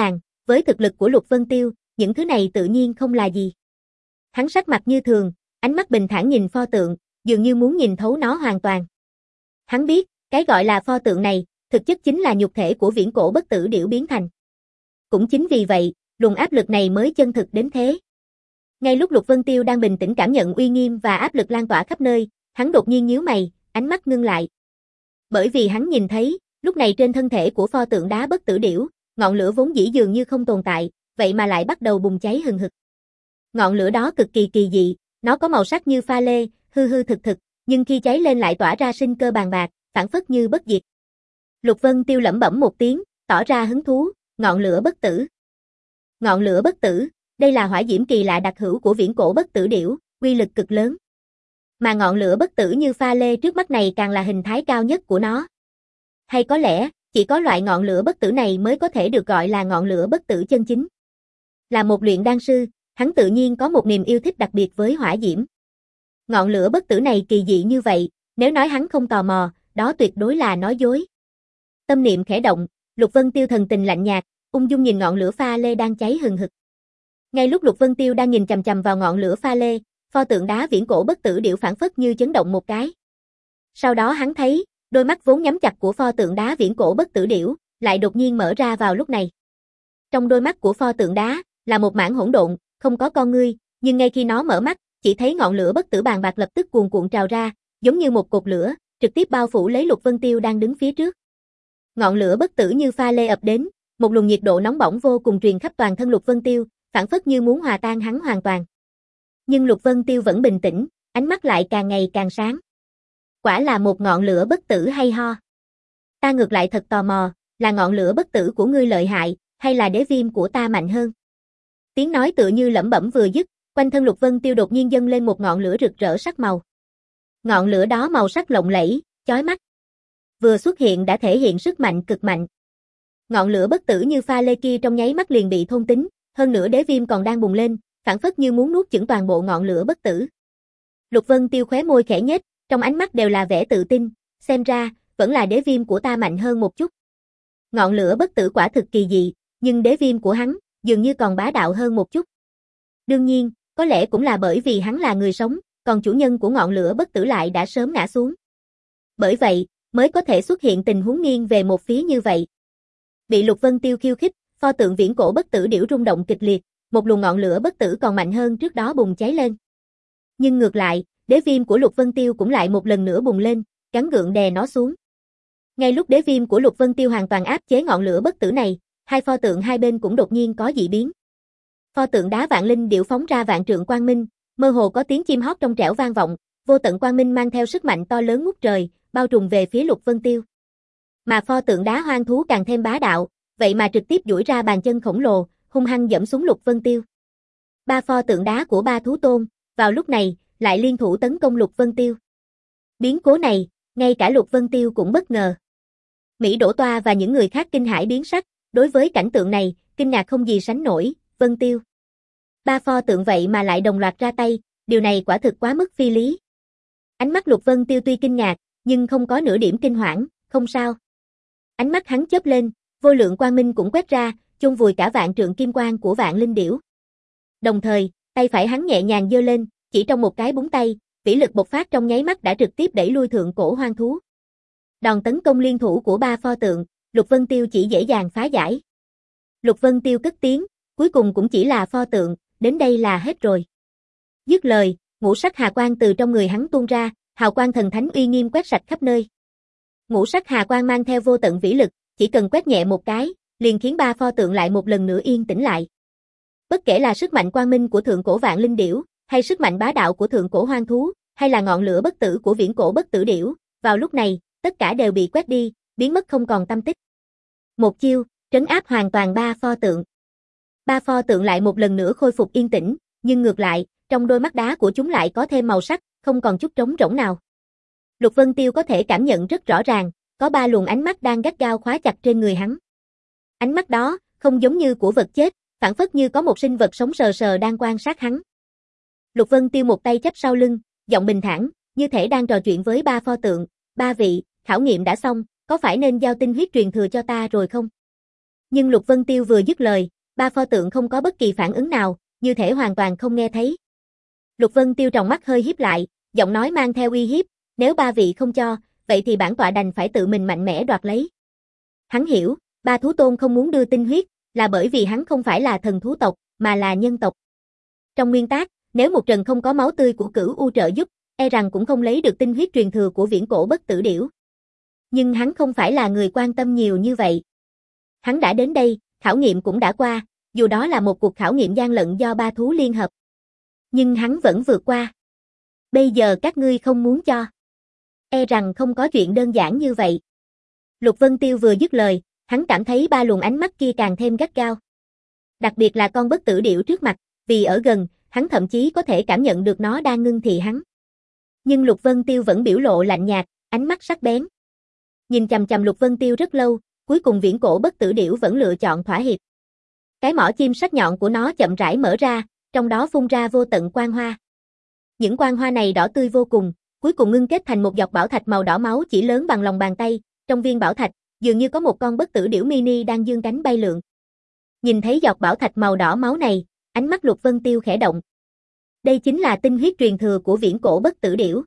với thực lực của Lục Vân Tiêu, những thứ này tự nhiên không là gì. Hắn sắc mặt như thường, ánh mắt bình thản nhìn pho tượng, dường như muốn nhìn thấu nó hoàn toàn. Hắn biết, cái gọi là pho tượng này, thực chất chính là nhục thể của viễn cổ bất tử điểu biến thành. Cũng chính vì vậy, luồng áp lực này mới chân thực đến thế. Ngay lúc Lục Vân Tiêu đang bình tĩnh cảm nhận uy nghiêm và áp lực lan tỏa khắp nơi, hắn đột nhiên nhíu mày, ánh mắt ngưng lại. Bởi vì hắn nhìn thấy, lúc này trên thân thể của pho tượng đá bất tử điểu, ngọn lửa vốn dĩ dường như không tồn tại, vậy mà lại bắt đầu bùng cháy hừng hực. Ngọn lửa đó cực kỳ kỳ dị, nó có màu sắc như pha lê, hư hư thực thực, nhưng khi cháy lên lại tỏa ra sinh cơ bàn bạc, phảng phất như bất diệt. Lục Vân Tiêu lẩm bẩm một tiếng, tỏ ra hứng thú, ngọn lửa bất tử. Ngọn lửa bất tử, đây là hỏa diễm kỳ lạ đặc hữu của viễn cổ bất tử điểu, uy lực cực lớn. Mà ngọn lửa bất tử như pha lê trước mắt này càng là hình thái cao nhất của nó. Hay có lẽ, chỉ có loại ngọn lửa bất tử này mới có thể được gọi là ngọn lửa bất tử chân chính. Là một luyện đan sư, hắn tự nhiên có một niềm yêu thích đặc biệt với hỏa diễm. Ngọn lửa bất tử này kỳ dị như vậy, nếu nói hắn không tò mò, đó tuyệt đối là nói dối. Tâm niệm khẽ động, Lục Vân Tiêu thần tình lạnh nhạt, ung dung nhìn ngọn lửa pha lê đang cháy hừng hực. Ngay lúc Lục Vân Tiêu đang nhìn chằm chằm vào ngọn lửa pha lê, pho tượng đá viễn cổ bất tử điểu phảng phất như chấn động một cái. Sau đó hắn thấy, đôi mắt vốn nhắm chặt của pho tượng đá viễn cổ bất tử điểu, lại đột nhiên mở ra vào lúc này. Trong đôi mắt của pho tượng đá, là một mảng hỗn độn, không có con ngươi, nhưng ngay khi nó mở mắt, chỉ thấy ngọn lửa bất tử bàn bạc lập tức cuồn cuộn trào ra, giống như một cột lửa, trực tiếp bao phủ lấy Lục Vân Tiêu đang đứng phía trước. Ngọn lửa bất tử như pha lê ập đến, một luồng nhiệt độ nóng bỏng vô cùng truyền khắp toàn thân Lục Vân Tiêu, phảng phất như muốn hòa tan hắn hoàn toàn. Nhưng Lục Vân Tiêu vẫn bình tĩnh, ánh mắt lại càng ngày càng sáng. Quả là một ngọn lửa bất tử hay ho. Ta ngược lại thật tò mò, là ngọn lửa bất tử của ngươi lợi hại, hay là đế viêm của ta mạnh hơn? Tiếng nói tựa như lẩm bẩm vừa dứt, quanh thân Lục Vân Tiêu đột nhiên dâng lên một ngọn lửa rực rỡ sắc màu. Ngọn lửa đó màu sắc lộng lẫy, chói mắt. Vừa xuất hiện đã thể hiện sức mạnh cực mạnh. Ngọn lửa bất tử như pha lê kia trong nháy mắt liền bị thôn tính, hơn nữa đế viêm còn đang bùng lên, phảng phất như muốn nuốt chửng toàn bộ ngọn lửa bất tử. Lục Vân Tiêu khóe môi khẽ nhếch, trong ánh mắt đều là vẻ tự tin, xem ra, vẫn là đế viêm của ta mạnh hơn một chút. Ngọn lửa bất tử quả thực kỳ dị, nhưng đế viêm của hắn, dường như còn bá đạo hơn một chút. Đương nhiên, có lẽ cũng là bởi vì hắn là người sống, còn chủ nhân của ngọn lửa bất tử lại đã sớm ngã xuống. Bởi vậy, mới có thể xuất hiện tình huống nghiêng về một phía như vậy. Bị Lục Vân Tiêu khiêu khích, pho tượng viễn cổ bất tử điểu rung động kịch liệt, một luồng ngọn lửa bất tử còn mạnh hơn trước đó bùng cháy lên. Nhưng ngược lại, đế viêm của Lục Vân Tiêu cũng lại một lần nữa bùng lên, gắng gượng đè nó xuống. Ngay lúc đế viêm của Lục Vân Tiêu hoàn toàn áp chế ngọn lửa bất tử này, hai pho tượng hai bên cũng đột nhiên có dị biến. Pho tượng đá vạn linh điểu phóng ra vạn trượng quang minh, mơ hồ có tiếng chim hót trong trẻo vang vọng, vô tận quang minh mang theo sức mạnh to lớn ngút trời, bao trùm về phía Lục Vân Tiêu. Mà pho tượng đá hoang thú càng thêm bá đạo, vậy mà trực tiếp duỗi ra bàn chân khổng lồ, hung hăng giẫm xuống Lục Vân Tiêu. Ba pho tượng đá của ba thú tôn, vào lúc này, lại liên thủ tấn công Lục Vân Tiêu. Biến cố này, ngay cả Lục Vân Tiêu cũng bất ngờ. Mỹ Đỗ Toa và những người khác kinh hãi biến sắc, đối với cảnh tượng này, kinh ngạc không gì sánh nổi, Vân Tiêu. Ba pho tượng vậy mà lại đồng loạt ra tay, điều này quả thực quá mức phi lý. Ánh mắt Lục Vân Tiêu tuy kinh ngạc, nhưng không có nửa điểm kinh hoảng, không sao. Ánh mắt hắn chớp lên, vô lượng quang minh cũng quét ra, chôn vùi cả vạn trượng kim quang của vạn linh điểu. Đồng thời, tay phải hắn nhẹ nhàng giơ lên, chỉ trong một cái búng tay, vĩ lực bộc phát trong nháy mắt đã trực tiếp đẩy lui thượng cổ hoang thú. Đòn tấn công liên thủ của ba pho tượng, Lục Vân Tiêu chỉ dễ dàng phá giải. Lục Vân Tiêu cất tiếng, cuối cùng cũng chỉ là pho tượng, đến đây là hết rồi. Dứt lời, ngũ sắc hà quang từ trong người hắn tuôn ra, hào quang thần thánh uy nghiêm quét sạch khắp nơi. Ngũ sắc hà quang mang theo vô tận vĩ lực, chỉ cần quét nhẹ một cái, liền khiến ba pho tượng lại một lần nữa yên tĩnh lại. Bất kể là sức mạnh quang minh của thượng cổ vạn linh điểu, hay sức mạnh bá đạo của thượng cổ hoang thú, hay là ngọn lửa bất tử của viễn cổ bất tử điểu, vào lúc này, tất cả đều bị quét đi, biến mất không còn tăm tích. Một chiêu, trấn áp hoàn toàn ba pho tượng. Ba pho tượng lại một lần nữa khôi phục yên tĩnh, nhưng ngược lại, trong đôi mắt đá của chúng lại có thêm màu sắc, không còn chút trống rỗng nào. Lục Vân Tiêu có thể cảm nhận rất rõ ràng, có ba luồng ánh mắt đang gắt gao khóa chặt trên người hắn. Ánh mắt đó, không giống như của vật chết, phản phất như có một sinh vật sống sờ sờ đang quan sát hắn. Lục Vân Tiêu một tay chắp sau lưng, giọng bình thản, như thể đang trò chuyện với ba pho tượng, ba vị, khảo nghiệm đã xong, có phải nên giao tinh huyết truyền thừa cho ta rồi không? Nhưng Lục Vân Tiêu vừa dứt lời, Ba pho tượng không có bất kỳ phản ứng nào, như thể hoàn toàn không nghe thấy. Lục Vân Tiêu tròng mắt hơi híp lại, giọng nói mang theo uy hiếp, nếu ba vị không cho, vậy thì bản tọa đành phải tự mình mạnh mẽ đoạt lấy. Hắn hiểu, ba thú tôn không muốn đưa tinh huyết, là bởi vì hắn không phải là thần thú tộc, mà là nhân tộc. Trong nguyên tắc, nếu một trần không có máu tươi của Cửu U trợ giúp, e rằng cũng không lấy được tinh huyết truyền thừa của viễn cổ bất tử điểu. Nhưng hắn không phải là người quan tâm nhiều như vậy. Hắn đã đến đây, khảo nghiệm cũng đã qua, dù đó là một cuộc khảo nghiệm gian lận do ba thú liên hợp. Nhưng hắn vẫn vượt qua. Bây giờ các ngươi không muốn cho. E rằng không có chuyện đơn giản như vậy. Lục Vân Tiêu vừa dứt lời, hắn cảm thấy ba luồng ánh mắt kia càng thêm gắt gao. Đặc biệt là con bất tử điểu trước mặt, vì ở gần, hắn thậm chí có thể cảm nhận được nó đang ngưng thị hắn. Nhưng Lục Vân Tiêu vẫn biểu lộ lạnh nhạt, ánh mắt sắc bén. Nhìn chằm chằm Lục Vân Tiêu rất lâu, cuối cùng viễn cổ bất tử điểu vẫn lựa chọn thỏa hiệp. Cái mỏ chim sắc nhọn của nó chậm rãi mở ra, trong đó phun ra vô tận quang hoa. Những quang hoa này đỏ tươi vô cùng, cuối cùng ngưng kết thành một giọt bảo thạch màu đỏ máu chỉ lớn bằng lòng bàn tay, trong viên bảo thạch, dường như có một con bất tử điểu mini đang dương cánh bay lượn. Nhìn thấy giọt bảo thạch màu đỏ máu này, ánh mắt Lục Vân Tiêu khẽ động. Đây chính là tinh huyết truyền thừa của viễn cổ bất tử điểu.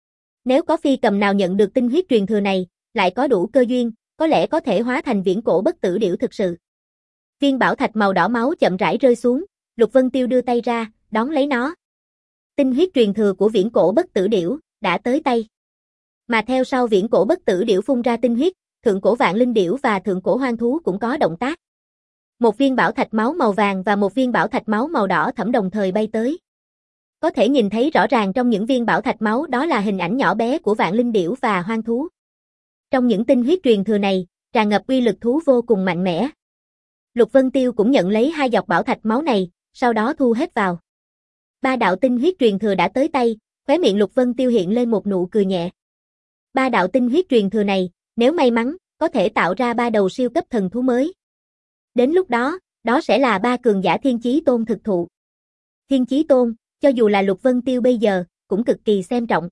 Nếu có phi cầm nào nhận được tinh huyết truyền thừa này, lại có đủ cơ duyên, có lẽ có thể hóa thành viễn cổ bất tử điểu thực sự. Viên bảo thạch màu đỏ máu chậm rãi rơi xuống, Lục Vân Tiêu đưa tay ra, đón lấy nó. Tinh huyết truyền thừa của viễn cổ bất tử điểu đã tới tay. Mà theo sau viễn cổ bất tử điểu phun ra tinh huyết, thượng cổ vạn linh điểu và thượng cổ hoang thú cũng có động tác. Một viên bảo thạch máu màu vàng và một viên bảo thạch máu màu đỏ thẫm đồng thời bay tới. Có thể nhìn thấy rõ ràng trong những viên bảo thạch máu đó là hình ảnh nhỏ bé của vạn linh điểu và hoang thú. Trong những tinh huyết truyền thừa này, tràn ngập uy lực thú vô cùng mạnh mẽ. Lục Vân Tiêu cũng nhận lấy hai giọt bảo thạch máu này, sau đó thu hết vào. Ba đạo tinh huyết truyền thừa đã tới tay, khóe miệng Lục Vân Tiêu hiện lên một nụ cười nhẹ. Ba đạo tinh huyết truyền thừa này, nếu may mắn, có thể tạo ra ba đầu siêu cấp thần thú mới. Đến lúc đó, đó sẽ là ba cường giả Thiên Chí Tôn thực thụ. Thiên Chí Tôn, cho dù là Lục Vân Tiêu bây giờ, cũng cực kỳ xem trọng.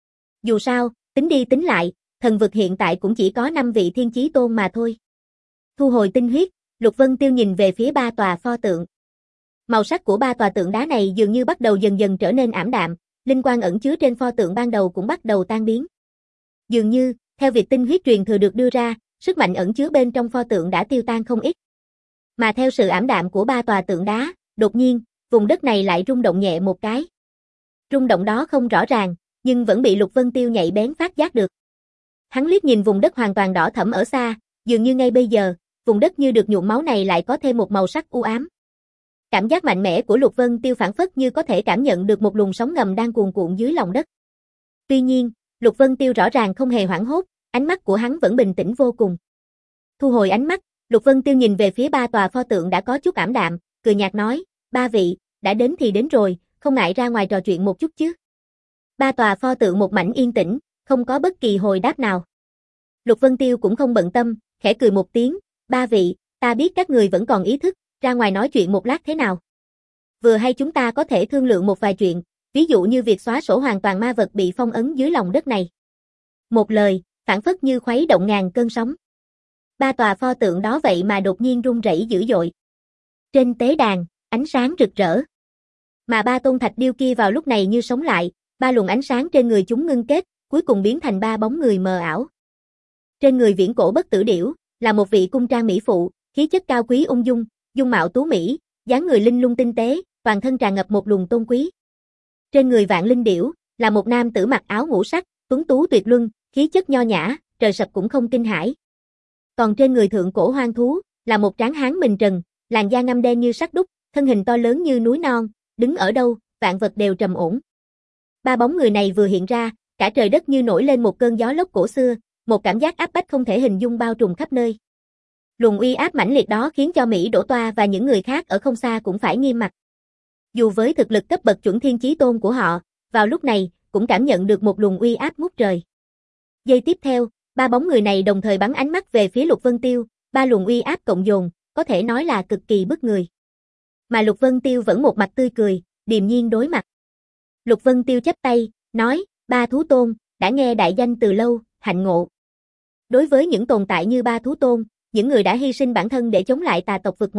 Dù sao, tính đi tính lại, thần vực hiện tại cũng chỉ có năm vị Thiên Chí Tôn mà thôi. Thu hồi tinh huyết, Lục Vân Tiêu nhìn về phía ba tòa pho tượng. Màu sắc của ba tòa tượng đá này dường như bắt đầu dần dần trở nên ảm đạm, linh quang ẩn chứa trên pho tượng ban đầu cũng bắt đầu tan biến. Dường như, theo việc tinh huyết truyền thừa được đưa ra, sức mạnh ẩn chứa bên trong pho tượng đã tiêu tan không ít. Mà theo sự ảm đạm của ba tòa tượng đá, đột nhiên, vùng đất này lại rung động nhẹ một cái. Rung động đó không rõ ràng, nhưng vẫn bị Lục Vân Tiêu nhạy bén phát giác được. Hắn liếc nhìn vùng đất hoàn toàn đỏ thẫm ở xa, dường như ngay bây giờ, vùng đất như được nhuộm máu này lại có thêm một màu sắc u ám. Cảm giác mạnh mẽ của Lục Vân Tiêu phảng phất như có thể cảm nhận được một luồng sóng ngầm đang cuồn cuộn dưới lòng đất. Tuy nhiên, Lục Vân Tiêu rõ ràng không hề hoảng hốt, ánh mắt của hắn vẫn bình tĩnh vô cùng. Thu hồi ánh mắt, Lục Vân Tiêu nhìn về phía ba tòa pho tượng đã có chút ảm đạm, cười nhạt nói, ba vị, đã đến thì đến rồi, không ngại ra ngoài trò chuyện một chút chứ. Ba tòa pho tượng một mảnh yên tĩnh, không có bất kỳ hồi đáp nào. Lục Vân Tiêu cũng không bận tâm, khẽ cười một tiếng, ba vị, ta biết các người vẫn còn ý thức, ra ngoài nói chuyện một lát thế nào. Vừa hay chúng ta có thể thương lượng một vài chuyện, ví dụ như việc xóa sổ hoàn toàn ma vật bị phong ấn dưới lòng đất này. Một lời, phảng phất như khuấy động ngàn cơn sóng. Ba tòa pho tượng đó vậy mà đột nhiên rung rẩy dữ dội. Trên tế đàn, ánh sáng rực rỡ. Mà ba tôn thạch điêu kia vào lúc này như sống lại, ba luồng ánh sáng trên người chúng ngưng kết, cuối cùng biến thành ba bóng người mờ ảo. Trên người viễn cổ bất tử điểu, là một vị cung trang mỹ phụ, khí chất cao quý ung dung, dung mạo tú mỹ, dáng người linh lung tinh tế, toàn thân tràn ngập một luồng tôn quý. Trên người vạn linh điểu, là một nam tử mặc áo ngũ sắc, tuấn tú tuyệt luân, khí chất nho nhã, trời sập cũng không kinh hãi. Còn trên người thượng cổ hoang thú, là một tráng hán mình trần, làn da ngăm đen như sắt đúc, thân hình to lớn như núi non, đứng ở đâu, vạn vật đều trầm ổn. Ba bóng người này vừa hiện ra, cả trời đất như nổi lên một cơn gió lốc cổ xưa, một cảm giác áp bách không thể hình dung bao trùm khắp nơi. Luồng uy áp mãnh liệt đó khiến cho Mỹ Đỗ Toa và những người khác ở không xa cũng phải nghiêm mặt. Dù với thực lực cấp bậc chuẩn Thiên Chí Tôn của họ, vào lúc này, cũng cảm nhận được một luồng uy áp ngút trời. Giây tiếp theo, ba bóng người này đồng thời bắn ánh mắt về phía Lục Vân Tiêu, ba luồng uy áp cộng dồn, có thể nói là cực kỳ bức người. Mà Lục Vân Tiêu vẫn một mặt tươi cười, điềm nhiên đối mặt. Lục Vân Tiêu chắp tay, nói, ba thú tôn, đã nghe đại danh từ lâu, hạnh ngộ. Đối với những tồn tại như ba thú tôn, những người đã hy sinh bản thân để chống lại tà tộc vực ngoại,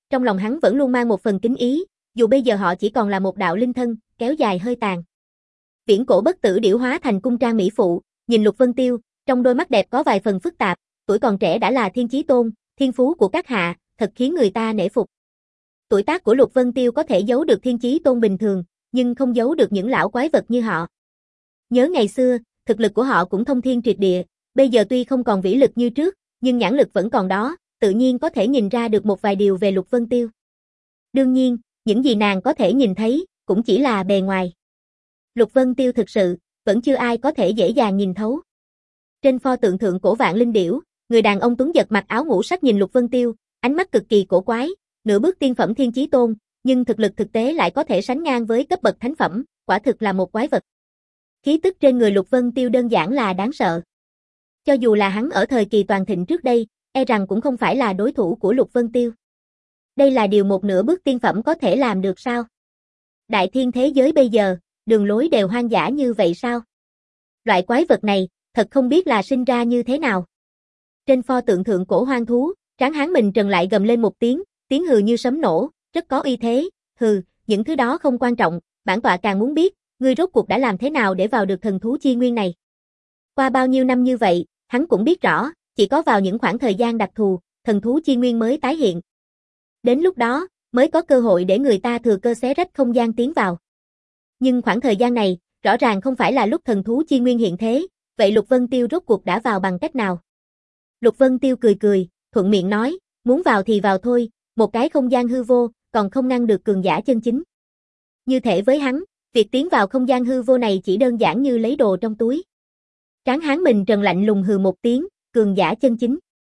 trong lòng hắn vẫn luôn mang một phần kính ý, dù bây giờ họ chỉ còn là một đạo linh thân, kéo dài hơi tàn. Viễn cổ bất tử điểu hóa thành cung trang mỹ phụ, nhìn Lục Vân Tiêu, trong đôi mắt đẹp có vài phần phức tạp, tuổi còn trẻ đã là thiên chí tôn, thiên phú của các hạ, thật khiến người ta nể phục. Tuổi tác của Lục Vân Tiêu có thể giấu được thiên chí tôn bình thường, nhưng không giấu được những lão quái vật như họ. Nhớ ngày xưa, thực lực của họ cũng thông thiên triệt địa, bây giờ tuy không còn vĩ lực như trước, nhưng nhãn lực vẫn còn đó, tự nhiên có thể nhìn ra được một vài điều về Lục Vân Tiêu. Đương nhiên, những gì nàng có thể nhìn thấy, cũng chỉ là bề ngoài. Lục Vân Tiêu thực sự, vẫn chưa ai có thể dễ dàng nhìn thấu. Trên pho tượng thượng cổ vạn linh điểu, người đàn ông tuấn giật mặc áo ngũ sắc nhìn Lục Vân Tiêu, ánh mắt cực kỳ cổ quái, nửa bước tiên phẩm thiên chí tôn, nhưng thực lực thực tế lại có thể sánh ngang với cấp bậc thánh phẩm, quả thực là một quái vật. Khí tức trên người Lục Vân Tiêu đơn giản là đáng sợ. Cho dù là hắn ở thời kỳ toàn thịnh trước đây, e rằng cũng không phải là đối thủ của Lục Vân Tiêu. Đây là điều một nửa bước tiên phẩm có thể làm được sao? Đại thiên thế giới bây giờ, đường lối đều hoang dã như vậy sao? Loại quái vật này, thật không biết là sinh ra như thế nào. Trên pho tượng thượng cổ hoang thú, tráng hán mình trần lại gầm lên một tiếng, tiếng hừ như sấm nổ, rất có uy thế. Hừ, những thứ đó không quan trọng, bản tọa càng muốn biết, ngươi rốt cuộc đã làm thế nào để vào được thần thú chi nguyên này. Qua bao nhiêu năm như vậy, hắn cũng biết rõ, chỉ có vào những khoảng thời gian đặc thù, thần thú chi nguyên mới tái hiện. Đến lúc đó, mới có cơ hội để người ta thừa cơ xé rách không gian tiến vào. Nhưng khoảng thời gian này, rõ ràng không phải là lúc thần thú chi nguyên hiện thế, vậy Lục Vân Tiêu rốt cuộc đã vào bằng cách nào? Lục Vân Tiêu cười cười, thuận miệng nói, muốn vào thì vào thôi, một cái không gian hư vô, còn không ngăn được cường giả chân chính. Như thể với hắn, việc tiến vào không gian hư vô này chỉ đơn giản như lấy đồ trong túi. Tráng hán mình trần lạnh lùng hừ một tiếng, cường giả chân chính.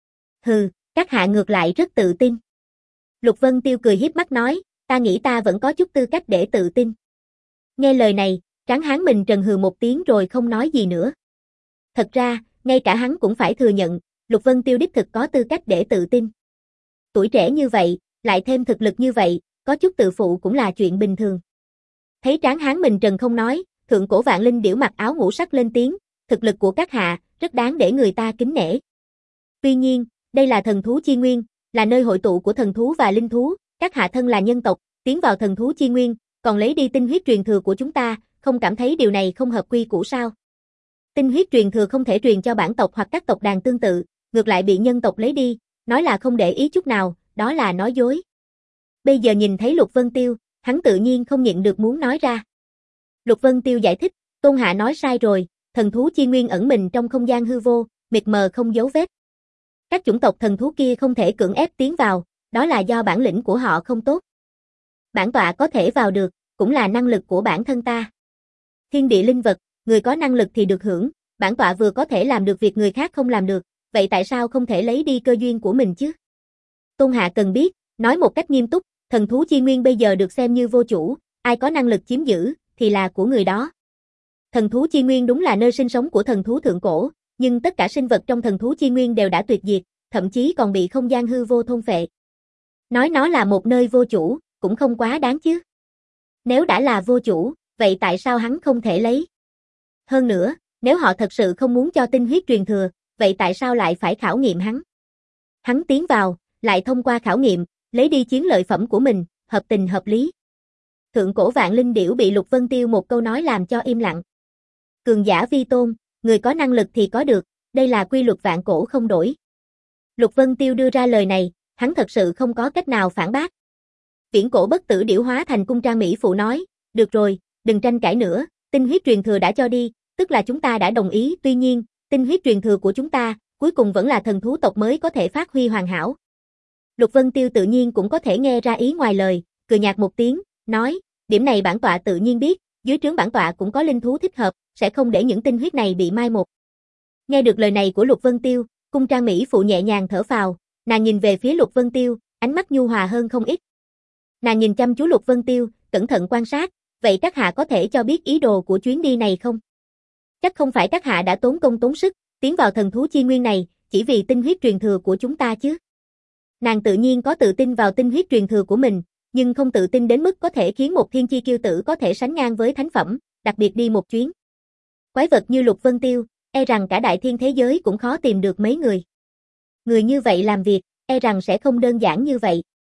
Hừ, các hạ ngược lại rất tự tin. Lục Vân Tiêu cười hiếp mắt nói, ta nghĩ ta vẫn có chút tư cách để tự tin. Nghe lời này, tráng hán mình trần hừ một tiếng rồi không nói gì nữa. Thật ra, ngay cả hắn cũng phải thừa nhận, Lục Vân Tiêu đích thực có tư cách để tự tin. Tuổi trẻ như vậy, lại thêm thực lực như vậy, có chút tự phụ cũng là chuyện bình thường. Thấy tráng hán mình trần không nói, thượng cổ vạn linh điểu mặc áo ngũ sắc lên tiếng, thực lực của các hạ, rất đáng để người ta kính nể. Tuy nhiên, đây là thần thú chi nguyên, là nơi hội tụ của thần thú và linh thú, các hạ thân là nhân tộc, tiến vào thần thú chi nguyên, còn lấy đi tinh huyết truyền thừa của chúng ta, không cảm thấy điều này không hợp quy củ sao? Tinh huyết truyền thừa không thể truyền cho bản tộc hoặc các tộc đàn tương tự, ngược lại bị nhân tộc lấy đi, nói là không để ý chút nào, đó là nói dối. Bây giờ nhìn thấy Lục Vân Tiêu, hắn tự nhiên không nhịn được muốn nói ra. Lục Vân Tiêu giải thích, Tôn hạ nói sai rồi, thần thú chi nguyên ẩn mình trong không gian hư vô, mịt mờ không dấu vết. Các chủng tộc thần thú kia không thể cưỡng ép tiến vào, đó là do bản lĩnh của họ không tốt. Bản tọa có thể vào được, cũng là năng lực của bản thân ta. Thiên địa linh vật, người có năng lực thì được hưởng, bản tọa vừa có thể làm được việc người khác không làm được, vậy tại sao không thể lấy đi cơ duyên của mình chứ? Tôn hạ cần biết, nói một cách nghiêm túc, thần thú chi nguyên bây giờ được xem như vô chủ, ai có năng lực chiếm giữ, thì là của người đó. Thần thú chi nguyên đúng là nơi sinh sống của thần thú thượng cổ, nhưng tất cả sinh vật trong thần thú chi nguyên đều đã tuyệt diệt, thậm chí còn bị không gian hư vô thôn phệ. Nói nó là một nơi vô chủ, cũng không quá đáng chứ. Nếu đã là vô chủ, vậy tại sao hắn không thể lấy? Hơn nữa, nếu họ thật sự không muốn cho tinh huyết truyền thừa, vậy tại sao lại phải khảo nghiệm hắn? Hắn tiến vào, lại thông qua khảo nghiệm, lấy đi chiến lợi phẩm của mình, hợp tình hợp lý. Thượng cổ vạn linh điểu bị Lục Vân Tiêu một câu nói làm cho im lặng. Cường giả vi tôn, người có năng lực thì có được, đây là quy luật vạn cổ không đổi. Lục Vân Tiêu đưa ra lời này, hắn thật sự không có cách nào phản bác. Viễn cổ bất tử điểu hóa thành cung trang mỹ phụ nói, được rồi, đừng tranh cãi nữa, tinh huyết truyền thừa đã cho đi, tức là chúng ta đã đồng ý, tuy nhiên, tinh huyết truyền thừa của chúng ta, cuối cùng vẫn là thần thú tộc mới có thể phát huy hoàn hảo. Lục Vân Tiêu tự nhiên cũng có thể nghe ra ý ngoài lời, cười nhạt một tiếng, nói, điểm này bản tọa tự nhiên biết, dưới trướng bản tọa cũng có linh thú thích hợp, sẽ không để những tinh huyết này bị mai một. Nghe được lời này của Lục Vân Tiêu, cung trang mỹ phụ nhẹ nhàng thở phào, nàng nhìn về phía Lục Vân Tiêu, ánh mắt nhu hòa hơn không ít. Nàng nhìn chăm chú Lục Vân Tiêu, cẩn thận quan sát, vậy các hạ có thể cho biết ý đồ của chuyến đi này không? Chắc không phải các hạ đã tốn công tốn sức, tiến vào thần thú chi nguyên này, chỉ vì tinh huyết truyền thừa của chúng ta chứ? Nàng tự nhiên có tự tin vào tinh huyết truyền thừa của mình, nhưng không tự tin đến mức có thể khiến một thiên chi kiêu tử có thể sánh ngang với thánh phẩm, đặc biệt đi một chuyến. Quái vật như Lục Vân Tiêu, e rằng cả đại thiên thế giới cũng khó tìm được mấy người. Người như vậy làm việc, e rằng sẽ không đơn giản như vậy.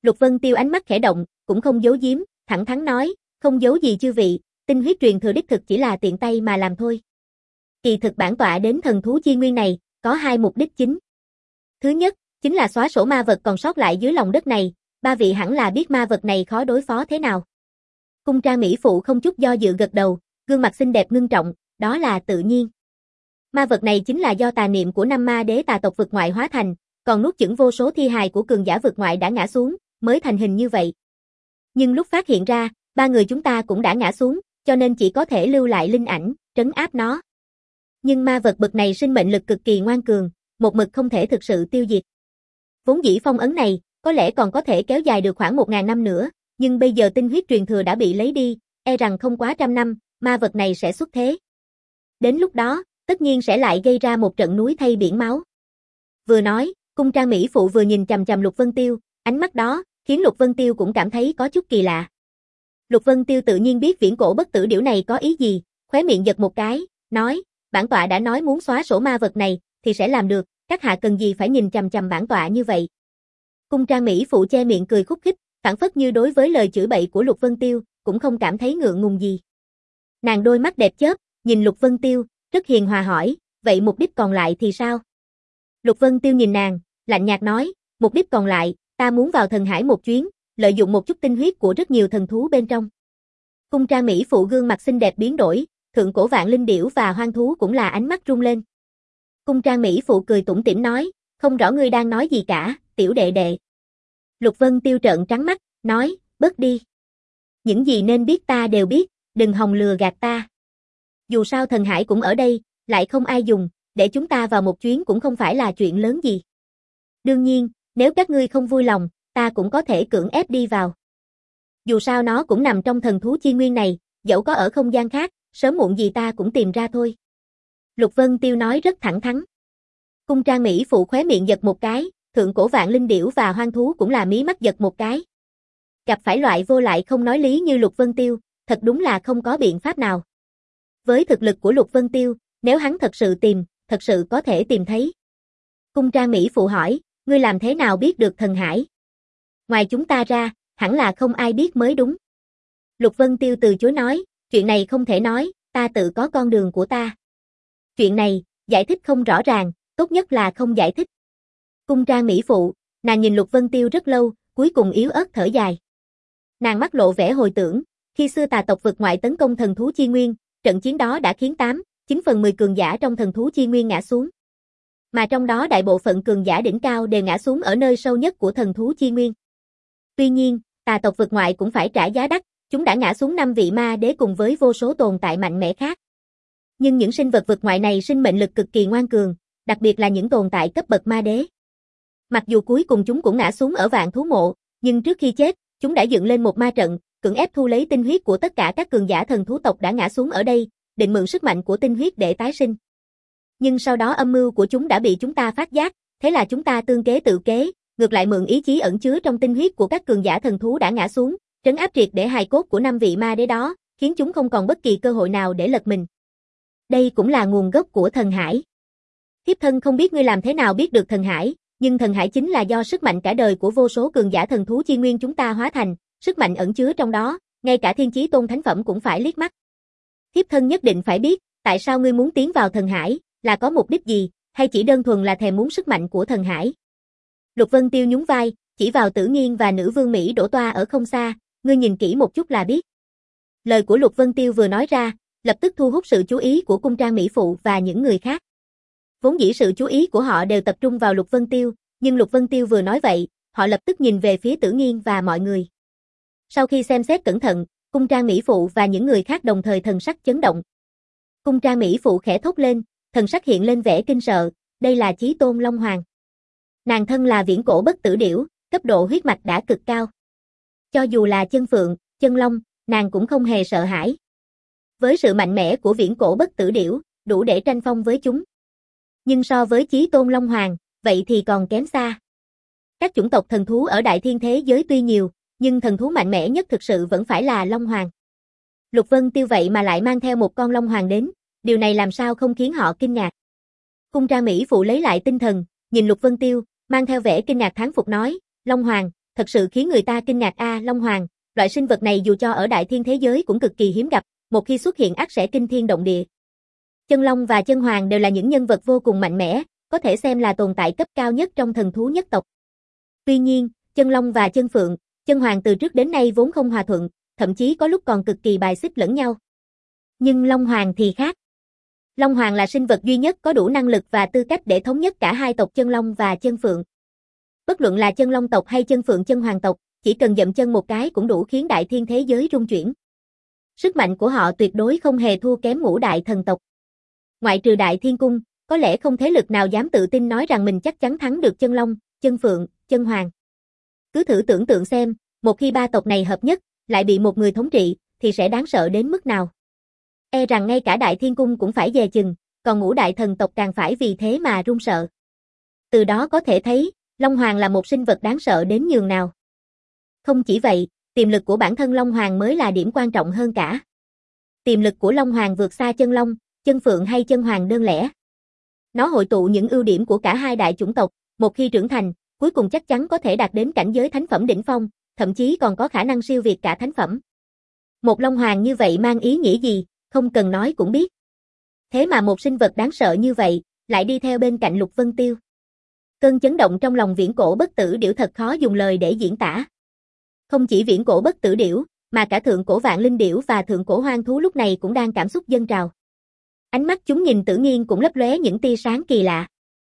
Lục Vân Tiêu ánh mắt khẽ động, cũng không giấu giếm, thẳng thắn nói, không giấu gì chư vị, tinh huyết truyền thừa đích thực chỉ là tiện tay mà làm thôi. Kỳ thực bản tọa đến thần thú chi nguyên này, có hai mục đích chính. Thứ nhất, chính là xóa sổ ma vật còn sót lại dưới lòng đất này, ba vị hẳn là biết ma vật này khó đối phó thế nào. Cung Trang Mỹ Phụ không chút do dự gật đầu, gương mặt xinh đẹp ngưng trọng, đó là tự nhiên. Ma vật này chính là do tà niệm của năm ma đế tà tộc vực ngoại hóa thành, còn nuốt chửng vô số thi hài của cường giả vực ngoại đã ngã xuống, mới thành hình như vậy. Nhưng lúc phát hiện ra, ba người chúng ta cũng đã ngã xuống, cho nên chỉ có thể lưu lại linh ảnh, trấn áp nó. Nhưng ma vật bậc này sinh mệnh lực cực kỳ ngoan cường, một mực không thể thực sự tiêu diệt. Vốn dĩ phong ấn này, có lẽ còn có thể kéo dài được khoảng một ngàn năm nữa, nhưng bây giờ tinh huyết truyền thừa đã bị lấy đi, e rằng không quá trăm năm, ma vật này sẽ xuất thế. Đến lúc đó, tất nhiên sẽ lại gây ra một trận núi thay biển máu. Vừa nói, Cung Trang Mỹ Phụ vừa nhìn chằm chằm Lục Vân Tiêu, ánh mắt đó, khiến Lục Vân Tiêu cũng cảm thấy có chút kỳ lạ. Lục Vân Tiêu tự nhiên biết viễn cổ bất tử điểu này có ý gì, khóe miệng giật một cái, nói, bản tọa đã nói muốn xóa sổ ma vật này, thì sẽ làm được, các hạ cần gì phải nhìn chằm chằm bản tọa như vậy. Cung Trang Mỹ Phụ che miệng cười khúc khích, phảng phất như đối với lời chửi bậy của Lục Vân Tiêu, cũng không cảm thấy ngượng ngùng gì. Nàng đôi mắt đẹp chớp, nhìn Lục Vân Tiêu, rất hiền hòa hỏi, vậy mục đích còn lại thì sao? Lục Vân Tiêu nhìn nàng, lạnh nhạt nói, mục đích còn lại, ta muốn vào thần hải một chuyến, lợi dụng một chút tinh huyết của rất nhiều thần thú bên trong. Cung Trang Mỹ Phụ gương mặt xinh đẹp biến đổi, thượng cổ vạn linh điểu và hoang thú cũng là ánh mắt rung lên. Cung Trang Mỹ Phụ cười tủm tỉm nói, không rõ ngươi đang nói gì cả, tiểu đệ đệ. Lục Vân Tiêu trợn trắng mắt, nói, bớt đi. Những gì nên biết ta đều biết, đừng hòng lừa gạt ta. Dù sao thần hải cũng ở đây, lại không ai dùng, để chúng ta vào một chuyến cũng không phải là chuyện lớn gì. Đương nhiên, nếu các ngươi không vui lòng, ta cũng có thể cưỡng ép đi vào. Dù sao nó cũng nằm trong thần thú chi nguyên này, dẫu có ở không gian khác, sớm muộn gì ta cũng tìm ra thôi. Lục Vân Tiêu nói rất thẳng thắn. Cung Trang Mỹ Phụ khóe miệng giật một cái, thượng cổ vạn linh điểu và hoang thú cũng là mí mắt giật một cái. Gặp phải loại vô lại không nói lý như Lục Vân Tiêu, thật đúng là không có biện pháp nào. Với thực lực của Lục Vân Tiêu, nếu hắn thật sự tìm, thật sự có thể tìm thấy. Cung Trang Mỹ Phụ hỏi, ngươi làm thế nào biết được thần hải? Ngoài chúng ta ra, hẳn là không ai biết mới đúng. Lục Vân Tiêu từ chối nói, chuyện này không thể nói, ta tự có con đường của ta. Chuyện này, giải thích không rõ ràng, tốt nhất là không giải thích. Cung Trang Mỹ Phụ, nàng nhìn Lục Vân Tiêu rất lâu, cuối cùng yếu ớt thở dài. Nàng mắt lộ vẻ hồi tưởng, khi xưa tà tộc vực ngoại tấn công thần thú chi nguyên, trận chiến đó đã khiến tám, chín phần mười cường giả trong thần thú chi nguyên ngã xuống. Mà trong đó đại bộ phận cường giả đỉnh cao đều ngã xuống ở nơi sâu nhất của thần thú chi nguyên. Tuy nhiên, tà tộc vực ngoại cũng phải trả giá đắt, chúng đã ngã xuống năm vị ma đế cùng với vô số tồn tại mạnh mẽ khác. Nhưng những sinh vật vực ngoại này sinh mệnh lực cực kỳ ngoan cường, đặc biệt là những tồn tại cấp bậc ma đế. Mặc dù cuối cùng chúng cũng ngã xuống ở vạn thú mộ, nhưng trước khi chết, chúng đã dựng lên một ma trận, cưỡng ép thu lấy tinh huyết của tất cả các cường giả thần thú tộc đã ngã xuống ở đây, định mượn sức mạnh của tinh huyết để tái sinh. Nhưng sau đó âm mưu của chúng đã bị chúng ta phát giác, thế là chúng ta tương kế tự kế, ngược lại mượn ý chí ẩn chứa trong tinh huyết của các cường giả thần thú đã ngã xuống, trấn áp triệt để hài cốt của năm vị ma đế đó, khiến chúng không còn bất kỳ cơ hội nào để lật mình. Đây cũng là nguồn gốc của thần hải. Thiếp thân không biết ngươi làm thế nào biết được thần hải, nhưng thần hải chính là do sức mạnh cả đời của vô số cường giả thần thú chi nguyên chúng ta hóa thành, sức mạnh ẩn chứa trong đó, ngay cả thiên chí tôn thánh phẩm cũng phải liếc mắt. Thiếp thân nhất định phải biết, tại sao ngươi muốn tiến vào thần hải, là có mục đích gì, hay chỉ đơn thuần là thèm muốn sức mạnh của thần hải. Lục Vân Tiêu nhún vai, chỉ vào Tử Nghiên và nữ vương Mỹ đổ toa ở không xa, ngươi nhìn kỹ một chút là biết. Lời của Lục Vân Tiêu vừa nói ra, lập tức thu hút sự chú ý của Cung Trang Mỹ Phụ và những người khác. Vốn dĩ sự chú ý của họ đều tập trung vào Lục Vân Tiêu, nhưng Lục Vân Tiêu vừa nói vậy, họ lập tức nhìn về phía Tử Nghiên và mọi người. Sau khi xem xét cẩn thận, Cung Trang Mỹ Phụ và những người khác đồng thời thần sắc chấn động. Cung Trang Mỹ Phụ khẽ thốt lên, thần sắc hiện lên vẻ kinh sợ, đây là Chí Tôn Long Hoàng. Nàng thân là viễn cổ bất tử điểu, cấp độ huyết mạch đã cực cao. Cho dù là chân phượng, chân long, nàng cũng không hề sợ hãi. Với sự mạnh mẽ của viễn cổ bất tử điểu, đủ để tranh phong với chúng. Nhưng so với Chí Tôn Long Hoàng, vậy thì còn kém xa. Các chủng tộc thần thú ở đại thiên thế giới tuy nhiều, nhưng thần thú mạnh mẽ nhất thực sự vẫn phải là Long Hoàng. Lục Vân Tiêu vậy mà lại mang theo một con Long Hoàng đến, điều này làm sao không khiến họ kinh ngạc. Cung Trang Mỹ Phụ lấy lại tinh thần, nhìn Lục Vân Tiêu, mang theo vẻ kinh ngạc thán phục nói, Long Hoàng, thật sự khiến người ta kinh ngạc a, Long Hoàng, loại sinh vật này dù cho ở đại thiên thế giới cũng cực kỳ hiếm gặp, một khi xuất hiện ắt sẽ kinh thiên động địa. Chân Long và Chân Hoàng đều là những nhân vật vô cùng mạnh mẽ, có thể xem là tồn tại cấp cao nhất trong thần thú nhất tộc. Tuy nhiên, Chân Long và Chân Phượng, Chân Hoàng từ trước đến nay vốn không hòa thuận, thậm chí có lúc còn cực kỳ bài xích lẫn nhau. Nhưng Long Hoàng thì khác. Long Hoàng là sinh vật duy nhất có đủ năng lực và tư cách để thống nhất cả hai tộc Chân Long và Chân Phượng. Bất luận là Chân Long tộc hay Chân Phượng Chân Hoàng tộc, chỉ cần dậm chân một cái cũng đủ khiến đại thiên thế giới rung chuyển. Sức mạnh của họ tuyệt đối không hề thua kém ngũ đại thần tộc. Ngoại trừ Đại Thiên Cung, có lẽ không thế lực nào dám tự tin nói rằng mình chắc chắn thắng được Chân Long, Chân Phượng, Chân Hoàng. Cứ thử tưởng tượng xem, một khi ba tộc này hợp nhất, lại bị một người thống trị, thì sẽ đáng sợ đến mức nào. E rằng ngay cả Đại Thiên Cung cũng phải dè chừng, còn ngũ đại thần tộc càng phải vì thế mà run sợ. Từ đó có thể thấy, Long Hoàng là một sinh vật đáng sợ đến nhường nào. Không chỉ vậy, tiềm lực của bản thân Long Hoàng mới là điểm quan trọng hơn cả. Tiềm lực của Long Hoàng vượt xa Chân Long, Chân Phượng hay Chân Hoàng đơn lẻ. Nó hội tụ những ưu điểm của cả hai đại chủng tộc, một khi trưởng thành, cuối cùng chắc chắn có thể đạt đến cảnh giới thánh phẩm đỉnh phong, thậm chí còn có khả năng siêu việt cả thánh phẩm. Một Long Hoàng như vậy mang ý nghĩa gì, không cần nói cũng biết. Thế mà một sinh vật đáng sợ như vậy, lại đi theo bên cạnh Lục Vân Tiêu. Cơn chấn động trong lòng Viễn Cổ Bất Tử Điểu thật khó dùng lời để diễn tả. Không chỉ Viễn Cổ Bất Tử Điểu, mà cả Thượng Cổ Vạn Linh Điểu và Thượng Cổ Hoang Thú lúc này cũng đang cảm xúc dâng trào. Ánh mắt chúng nhìn Tử Nghiên cũng lấp lóe những tia sáng kỳ lạ.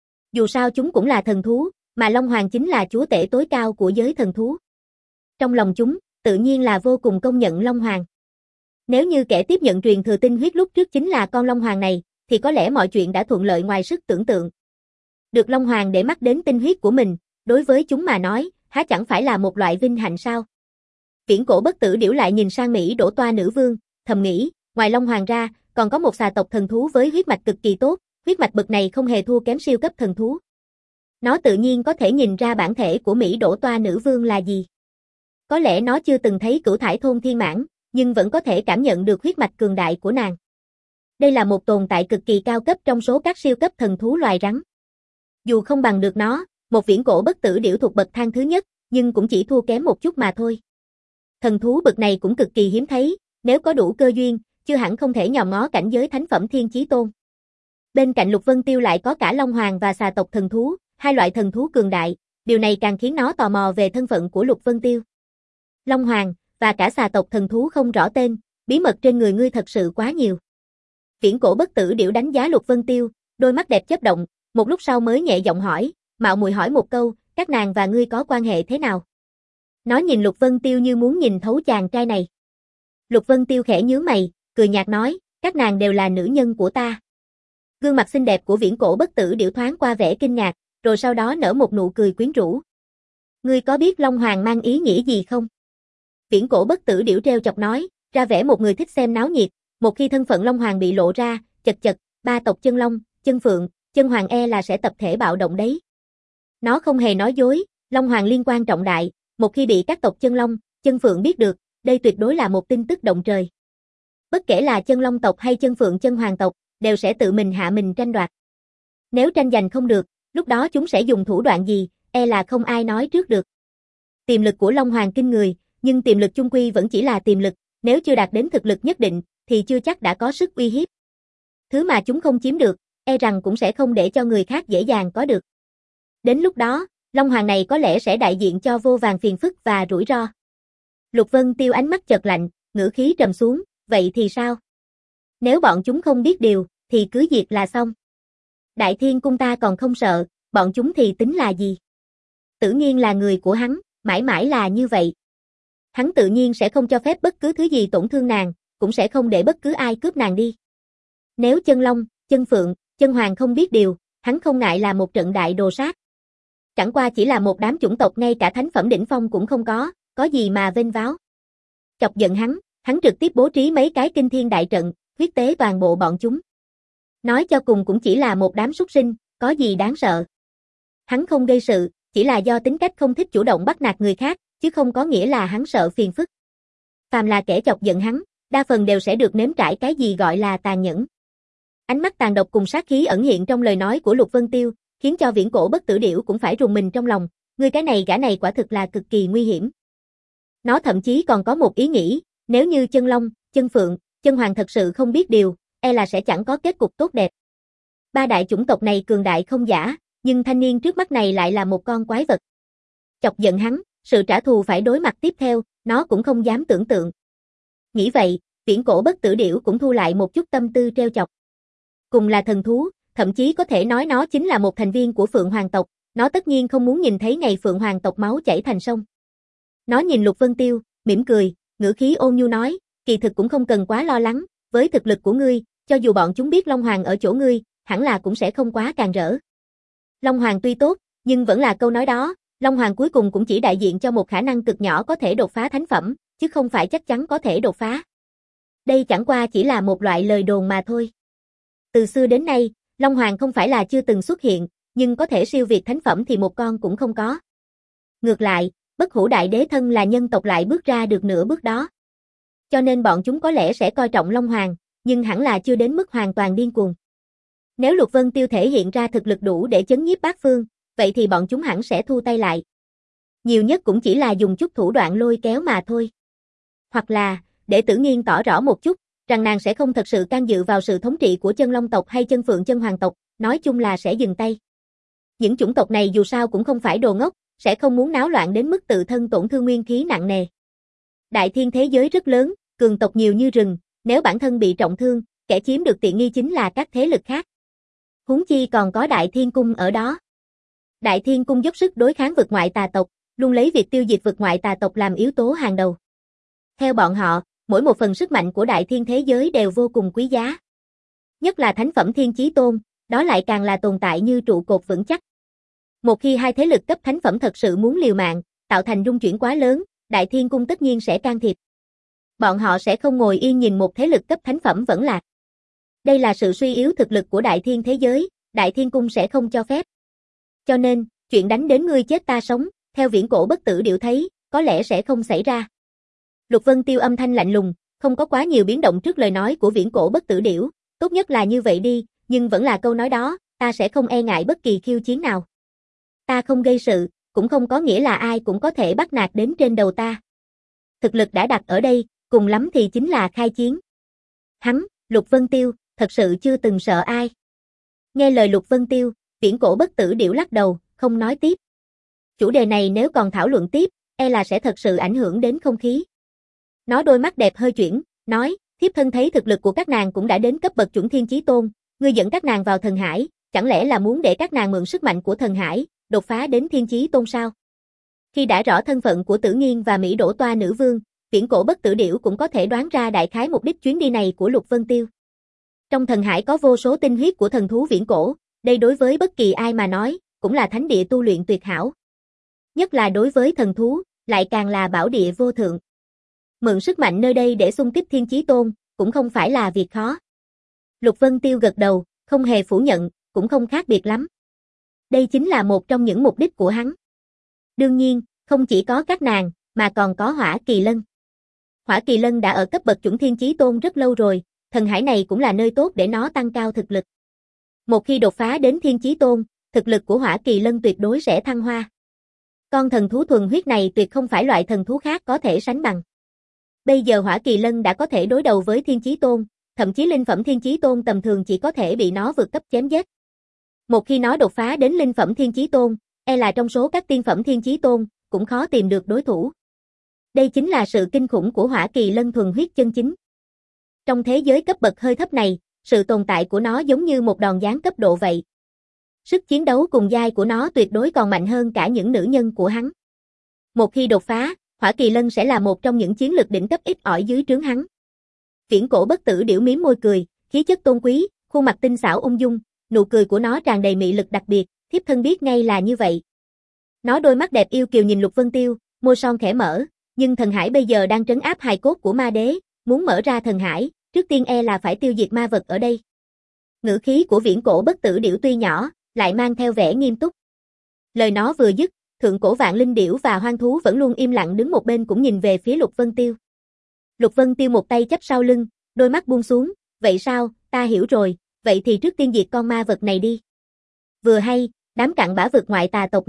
Dù sao chúng cũng là thần thú, mà Long Hoàng chính là chúa tể tối cao của giới thần thú. Trong lòng chúng, tự nhiên là vô cùng công nhận Long Hoàng. Nếu như kẻ tiếp nhận truyền thừa tinh huyết lúc trước chính là con Long Hoàng này, thì có lẽ mọi chuyện đã thuận lợi ngoài sức tưởng tượng. Được Long Hoàng để mắt đến tinh huyết của mình, đối với chúng mà nói, há chẳng phải là một loại vinh hạnh sao? Viễn Cổ Bất Tử Điểu lại nhìn sang Mỹ Đỗ Toa nữ vương, thầm nghĩ, ngoài Long Hoàng ra, còn có một xà tộc thần thú với huyết mạch cực kỳ tốt, huyết mạch bậc này không hề thua kém siêu cấp thần thú. Nó tự nhiên có thể nhìn ra bản thể của Mỹ Đỗ Toa nữ vương là gì. Có lẽ nó chưa từng thấy Cửu Thải Thôn Thiên Mãn, nhưng vẫn có thể cảm nhận được huyết mạch cường đại của nàng. Đây là một tồn tại cực kỳ cao cấp trong số các siêu cấp thần thú loài rắn. Dù không bằng được nó, một Viễn Cổ Bất Tử Điểu thuộc bậc thang thứ nhất, nhưng cũng chỉ thua kém một chút mà thôi. Thần thú bậc này cũng cực kỳ hiếm thấy, nếu có đủ cơ duyên, chưa hẳn không thể nhòm ngó cảnh giới thánh phẩm Thiên Chí Tôn. Bên cạnh Lục Vân Tiêu lại có cả Long Hoàng và xà tộc thần thú, hai loại thần thú cường đại, điều này càng khiến nó tò mò về thân phận của Lục Vân Tiêu. Long Hoàng và cả xà tộc thần thú không rõ tên, bí mật trên người ngươi thật sự quá nhiều. Viễn Cổ Bất Tử Điểu đánh giá Lục Vân Tiêu, đôi mắt đẹp chớp động, một lúc sau mới nhẹ giọng hỏi, mạo muội hỏi một câu, các nàng và ngươi có quan hệ thế nào? Nó nhìn Lục Vân Tiêu như muốn nhìn thấu chàng trai này. Lục Vân Tiêu khẽ nhướng mày, cười nhạt nói, các nàng đều là nữ nhân của ta. Gương mặt xinh đẹp của Viễn Cổ Bất Tử Điểu thoáng qua vẻ kinh ngạc, rồi sau đó nở một nụ cười quyến rũ. Ngươi có biết Long Hoàng mang ý nghĩa gì không? Viễn Cổ Bất Tử Điểu trêu chọc nói, ra vẻ một người thích xem náo nhiệt, một khi thân phận Long Hoàng bị lộ ra, chật chật, ba tộc Chân Long, Chân Phượng, Chân Hoàng e là sẽ tập thể bạo động đấy. Nó không hề nói dối, Long Hoàng liên quan trọng đại, một khi bị các tộc Chân Long, Chân Phượng biết được, đây tuyệt đối là một tin tức động trời. Bất kể là Chân Long tộc hay Chân Phượng Chân Hoàng tộc, đều sẽ tự mình hạ mình tranh đoạt. Nếu tranh giành không được, lúc đó chúng sẽ dùng thủ đoạn gì, e là không ai nói trước được. Tiềm lực của Long Hoàng kinh người, nhưng tiềm lực chung quy vẫn chỉ là tiềm lực, nếu chưa đạt đến thực lực nhất định, thì chưa chắc đã có sức uy hiếp. Thứ mà chúng không chiếm được, e rằng cũng sẽ không để cho người khác dễ dàng có được. Đến lúc đó, Long Hoàng này có lẽ sẽ đại diện cho vô vàn phiền phức và rủi ro. Lục Vân Tiêu ánh mắt chợt lạnh, ngữ khí trầm xuống, vậy thì sao? Nếu bọn chúng không biết điều, thì cứ diệt là xong. Đại Thiên Cung ta còn không sợ, bọn chúng thì tính là gì? Tử Nghiên là người của hắn, mãi mãi là như vậy. Hắn tự nhiên sẽ không cho phép bất cứ thứ gì tổn thương nàng, cũng sẽ không để bất cứ ai cướp nàng đi. Nếu Chân Long, Chân Phượng, Chân Hoàng không biết điều, hắn không ngại là một trận đại đồ sát. Chẳng qua chỉ là một đám chủng tộc ngay cả thánh phẩm đỉnh phong cũng không có, có gì mà vênh váo. Chọc giận hắn, hắn trực tiếp bố trí mấy cái kinh thiên đại trận, huyết tế toàn bộ bọn chúng. Nói cho cùng cũng chỉ là một đám súc sinh, có gì đáng sợ. Hắn không gây sự, chỉ là do tính cách không thích chủ động bắt nạt người khác, chứ không có nghĩa là hắn sợ phiền phức. Phàm là kẻ chọc giận hắn, đa phần đều sẽ được nếm trải cái gì gọi là tàn nhẫn. Ánh mắt tàn độc cùng sát khí ẩn hiện trong lời nói của Lục Vân Tiêu, khiến cho Viễn Cổ Bất Tử Điểu cũng phải rùng mình trong lòng, ngươi cái này gã này quả thực là cực kỳ nguy hiểm. Nó thậm chí còn có một ý nghĩ, nếu như chân long, chân phượng, chân hoàng thật sự không biết điều, e là sẽ chẳng có kết cục tốt đẹp. Ba đại chủng tộc này cường đại không giả, nhưng thanh niên trước mắt này lại là một con quái vật. Chọc giận hắn, sự trả thù phải đối mặt tiếp theo, nó cũng không dám tưởng tượng. Nghĩ vậy, viễn cổ bất tử điểu cũng thu lại một chút tâm tư trêu chọc. Cùng là thần thú, thậm chí có thể nói nó chính là một thành viên của Phượng Hoàng tộc, nó tất nhiên không muốn nhìn thấy ngày Phượng Hoàng tộc máu chảy thành sông. Nó nhìn Lục Vân Tiêu, mỉm cười, ngữ khí ôn nhu nói, kỳ thực cũng không cần quá lo lắng, với thực lực của ngươi, cho dù bọn chúng biết Long Hoàng ở chỗ ngươi, hẳn là cũng sẽ không quá càng rỡ. Long Hoàng tuy tốt, nhưng vẫn là câu nói đó, Long Hoàng cuối cùng cũng chỉ đại diện cho một khả năng cực nhỏ có thể đột phá thánh phẩm, chứ không phải chắc chắn có thể đột phá. Đây chẳng qua chỉ là một loại lời đồn mà thôi. Từ xưa đến nay, Long Hoàng không phải là chưa từng xuất hiện, nhưng có thể siêu việt thánh phẩm thì một con cũng không có. Ngược lại, Bất Hủ Đại Đế thân là nhân tộc lại bước ra được nửa bước đó. Cho nên bọn chúng có lẽ sẽ coi trọng Long Hoàng, nhưng hẳn là chưa đến mức hoàn toàn điên cuồng. Nếu Lục Vân Tiêu thể hiện ra thực lực đủ để chấn nhiếp bát phương, vậy thì bọn chúng hẳn sẽ thu tay lại. Nhiều nhất cũng chỉ là dùng chút thủ đoạn lôi kéo mà thôi. Hoặc là, để Tử Nghiên tỏ rõ một chút, rằng nàng sẽ không thật sự can dự vào sự thống trị của chân long tộc hay chân phượng chân hoàng tộc, nói chung là sẽ dừng tay. Những chủng tộc này dù sao cũng không phải đồ ngốc, sẽ không muốn náo loạn đến mức tự thân tổn thương nguyên khí nặng nề. Đại thiên thế giới rất lớn, cường tộc nhiều như rừng, nếu bản thân bị trọng thương, kẻ chiếm được tiện nghi chính là các thế lực khác. Huống chi còn có Đại Thiên Cung ở đó. Đại Thiên Cung dốc sức đối kháng vực ngoại tà tộc, luôn lấy việc tiêu diệt vực ngoại tà tộc làm yếu tố hàng đầu. Theo bọn họ, mỗi một phần sức mạnh của đại thiên thế giới đều vô cùng quý giá. Nhất là thánh phẩm Thiên Chí Tôn, đó lại càng là tồn tại như trụ cột vững chắc. Một khi hai thế lực cấp thánh phẩm thật sự muốn liều mạng, tạo thành rung chuyển quá lớn, Đại Thiên Cung tất nhiên sẽ can thiệp. Bọn họ sẽ không ngồi yên nhìn một thế lực cấp thánh phẩm vẫn lạc. Đây là sự suy yếu thực lực của đại thiên thế giới, Đại Thiên Cung sẽ không cho phép. Cho nên, chuyện đánh đến ngươi chết ta sống, theo viễn cổ bất tử điểu thấy, có lẽ sẽ không xảy ra. Lục Vân Tiêu âm thanh lạnh lùng, không có quá nhiều biến động trước lời nói của viễn cổ bất tử điểu, tốt nhất là như vậy đi, nhưng vẫn là câu nói đó, ta sẽ không e ngại bất kỳ khiêu chiến nào. Ta không gây sự, cũng không có nghĩa là ai cũng có thể bắt nạt đến trên đầu ta. Thực lực đã đặt ở đây, cùng lắm thì chính là khai chiến. Hắn, Lục Vân Tiêu, thật sự chưa từng sợ ai. Nghe lời Lục Vân Tiêu, viễn cổ bất tử điểu lắc đầu, không nói tiếp. Chủ đề này nếu còn thảo luận tiếp, e là sẽ thật sự ảnh hưởng đến không khí. Nó đôi mắt đẹp hơi chuyển, nói, thiếp thân thấy thực lực của các nàng cũng đã đến cấp bậc chuẩn Thiên Chí Tôn, ngươi dẫn các nàng vào thần hải, chẳng lẽ là muốn để các nàng mượn sức mạnh của thần hải, đột phá đến Thiên Chí Tôn sao? Khi đã rõ thân phận của Tử Nghiên và Mỹ Đỗ Toa nữ vương, viễn cổ bất tử điểu cũng có thể đoán ra đại khái mục đích chuyến đi này của Lục Vân Tiêu. Trong thần hải có vô số tinh huyết của thần thú viễn cổ, đây đối với bất kỳ ai mà nói, cũng là thánh địa tu luyện tuyệt hảo. Nhất là đối với thần thú, lại càng là bảo địa vô thượng. Mượn sức mạnh nơi đây để xung kích Thiên Chí Tôn, cũng không phải là việc khó. Lục Vân Tiêu gật đầu, không hề phủ nhận, cũng không khác biệt lắm. Đây chính là một trong những mục đích của hắn. Đương nhiên, không chỉ có các nàng, mà còn có Hỏa Kỳ Lân. Hỏa Kỳ Lân đã ở cấp bậc chuẩn Thiên Chí Tôn rất lâu rồi, thần hải này cũng là nơi tốt để nó tăng cao thực lực. Một khi đột phá đến Thiên Chí Tôn, thực lực của Hỏa Kỳ Lân tuyệt đối sẽ thăng hoa. Con thần thú thuần huyết này tuyệt không phải loại thần thú khác có thể sánh bằng. Bây giờ Hỏa Kỳ Lân đã có thể đối đầu với Thiên Chí Tôn, thậm chí linh phẩm Thiên Chí Tôn tầm thường chỉ có thể bị nó vượt cấp chém giết. Một khi nó đột phá đến linh phẩm Thiên Chí Tôn, e là trong số các tiên phẩm Thiên Chí Tôn, cũng khó tìm được đối thủ. Đây chính là sự kinh khủng của Hỏa Kỳ Lân thuần huyết chân chính. Trong thế giới cấp bậc hơi thấp này, sự tồn tại của nó giống như một đòn giáng cấp độ vậy. Sức chiến đấu cùng giai của nó tuyệt đối còn mạnh hơn cả những nữ nhân của hắn. Một khi đột phá, Hỏa Kỳ Lân sẽ là một trong những chiến lực đỉnh cấp ít ỏi dưới trướng hắn. Viễn cổ bất tử điểu miếm môi cười, khí chất tôn quý, khuôn mặt tinh xảo ung dung, nụ cười của nó tràn đầy mị lực đặc biệt, thiếp thân biết ngay là như vậy. Nó đôi mắt đẹp yêu kiều nhìn Lục Vân Tiêu, môi son khẽ mở, nhưng thần hải bây giờ đang trấn áp hài cốt của ma đế, muốn mở ra thần hải, trước tiên e là phải tiêu diệt ma vật ở đây. Ngữ khí của viễn cổ bất tử điểu tuy nhỏ, lại mang theo vẻ nghiêm túc. Lời nó vừa dứt, thượng cổ vạn linh điểu và hoang thú vẫn luôn im lặng đứng một bên cũng nhìn về phía Lục Vân Tiêu. Lục Vân Tiêu một tay chắp sau lưng, đôi mắt buông xuống, vậy sao, ta hiểu rồi, vậy thì trước tiên diệt con ma vật này đi. Vừa hay, đám cặn bã vực ngoại tà tộc này,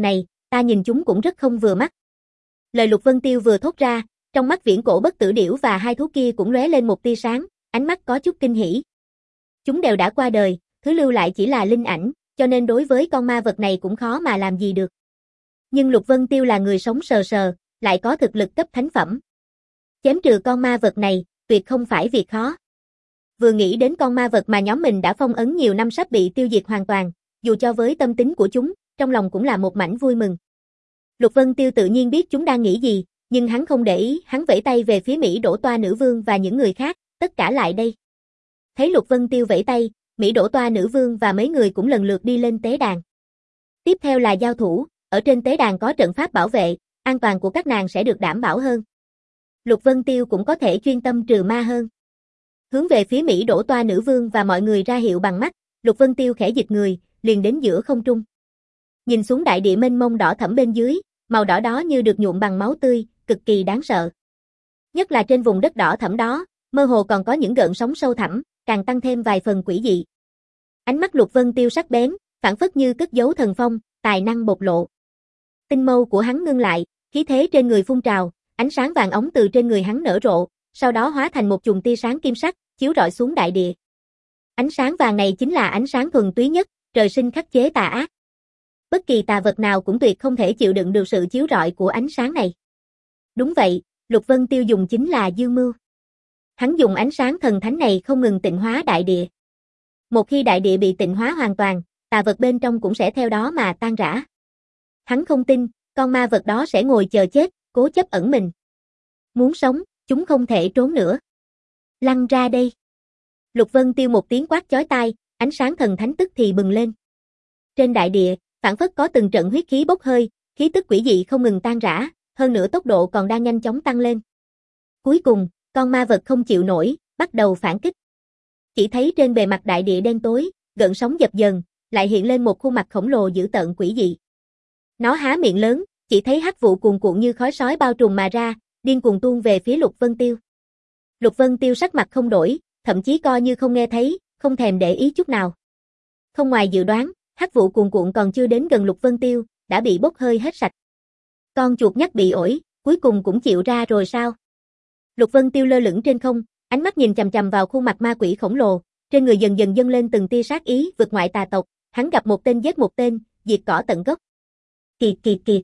ta nhìn chúng cũng rất không vừa mắt. Lời Lục Vân Tiêu vừa thốt ra, trong mắt viễn cổ bất tử điểu và hai thú kia cũng lóe lên một tia sáng, ánh mắt có chút kinh hỉ. Chúng đều đã qua đời, thứ lưu lại chỉ là linh ảnh, cho nên đối với con ma vật này cũng khó mà làm gì được. Nhưng Lục Vân Tiêu là người sống sờ sờ, lại có thực lực cấp thánh phẩm. Chém trừ con ma vật này, tuyệt không phải việc khó. Vừa nghĩ đến con ma vật mà nhóm mình đã phong ấn nhiều năm sắp bị tiêu diệt hoàn toàn, dù cho với tâm tính của chúng, trong lòng cũng là một mảnh vui mừng. Lục Vân Tiêu tự nhiên biết chúng đang nghĩ gì, nhưng hắn không để ý, hắn vẫy tay về phía Mỹ Đỗ Toa Nữ Vương và những người khác, tất cả lại đây. Thấy Lục Vân Tiêu vẫy tay, Mỹ Đỗ Toa Nữ Vương và mấy người cũng lần lượt đi lên tế đàn. Tiếp theo là giao thủ, ở trên tế đàn có trận pháp bảo vệ, an toàn của các nàng sẽ được đảm bảo hơn. Lục Vân Tiêu cũng có thể chuyên tâm trừ ma hơn. Hướng về phía Mỹ Đỗ Toa Nữ Vương và mọi người ra hiệu bằng mắt, Lục Vân Tiêu khẽ dịch người, liền đến giữa không trung. Nhìn xuống đại địa mênh mông đỏ thẫm bên dưới, màu đỏ đó như được nhuộm bằng máu tươi, cực kỳ đáng sợ. Nhất là trên vùng đất đỏ thẫm đó, mơ hồ còn có những gợn sóng sâu thẳm, càng tăng thêm vài phần quỷ dị. Ánh mắt Lục Vân Tiêu sắc bén, phảng phất như cất giấu thần phong, tài năng bộc lộ. Tinh mâu của hắn ngưng lại, khí thế trên người phun trào, ánh sáng vàng óng từ trên người hắn nở rộ, sau đó hóa thành một chùm tia sáng kim sắc, chiếu rọi xuống đại địa. Ánh sáng vàng này chính là ánh sáng thuần túy nhất, trời sinh khắc chế tà ác. Bất kỳ tà vật nào cũng tuyệt không thể chịu đựng được sự chiếu rọi của ánh sáng này. Đúng vậy, Lục Vân Tiêu dùng chính là dương mưu. Hắn dùng ánh sáng thần thánh này không ngừng tịnh hóa đại địa. Một khi đại địa bị tịnh hóa hoàn toàn, tà vật bên trong cũng sẽ theo đó mà tan rã. Hắn không tin, con ma vật đó sẽ ngồi chờ chết, cố chấp ẩn mình. Muốn sống, chúng không thể trốn nữa. Lăn ra đây. Lục Vân Tiêu một tiếng quát chói tai, ánh sáng thần thánh tức thì bừng lên. Trên đại địa, phảng phất có từng trận huyết khí bốc hơi, khí tức quỷ dị không ngừng tan rã, hơn nữa tốc độ còn đang nhanh chóng tăng lên. Cuối cùng, con ma vật không chịu nổi, bắt đầu phản kích. Chỉ thấy trên bề mặt đại địa đen tối, gợn sóng dập dần, lại hiện lên một khuôn mặt khổng lồ dữ tợn quỷ dị. Nó há miệng lớn, chỉ thấy hắc vụ cuồn cuộn như khói sói bao trùm mà ra, điên cuồng tuôn về phía Lục Vân Tiêu. Lục Vân Tiêu sắc mặt không đổi, thậm chí coi như không nghe thấy, không thèm để ý chút nào. Không ngoài dự đoán, hắc vụ cuồn cuộn còn chưa đến gần Lục Vân Tiêu, đã bị bốc hơi hết sạch. Con chuột nhắt bị ổi, cuối cùng cũng chịu ra rồi sao? Lục Vân Tiêu lơ lửng trên không, ánh mắt nhìn chằm chằm vào khuôn mặt ma quỷ khổng lồ, trên người dần dần dâng lên từng tia sát ý vượt ngoại tà tộc, hắn gặp một tên giết một tên, diệt cỏ tận gốc. Kiệt kiệt kiệt.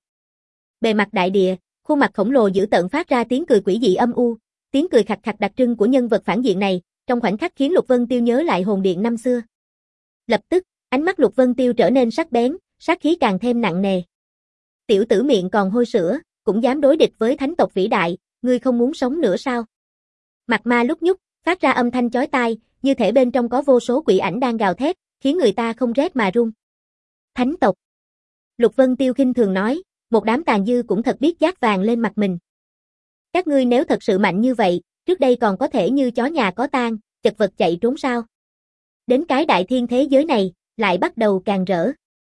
Bề mặt đại địa, khuôn mặt khổng lồ dữ tợn phát ra tiếng cười quỷ dị âm u, tiếng cười khặt khặt đặc trưng của nhân vật phản diện này, trong khoảnh khắc khiến Lục Vân Tiêu nhớ lại hồn điện năm xưa. Lập tức, ánh mắt Lục Vân Tiêu trở nên sắc bén, sát khí càng thêm nặng nề. Tiểu tử miệng còn hôi sữa, cũng dám đối địch với thánh tộc vĩ đại, ngươi không muốn sống nữa sao? Mặt ma lúc nhúc, phát ra âm thanh chói tai, như thể bên trong có vô số quỷ ảnh đang gào thét, khiến người ta không rét mà run. Thánh tộc. Lục Vân Tiêu khinh thường nói, một đám tàn dư cũng thật biết dát vàng lên mặt mình. Các ngươi nếu thật sự mạnh như vậy, trước đây còn có thể như chó nhà có tang, chật vật chạy trốn sao? Đến cái đại thiên thế giới này, lại bắt đầu càng rỡ.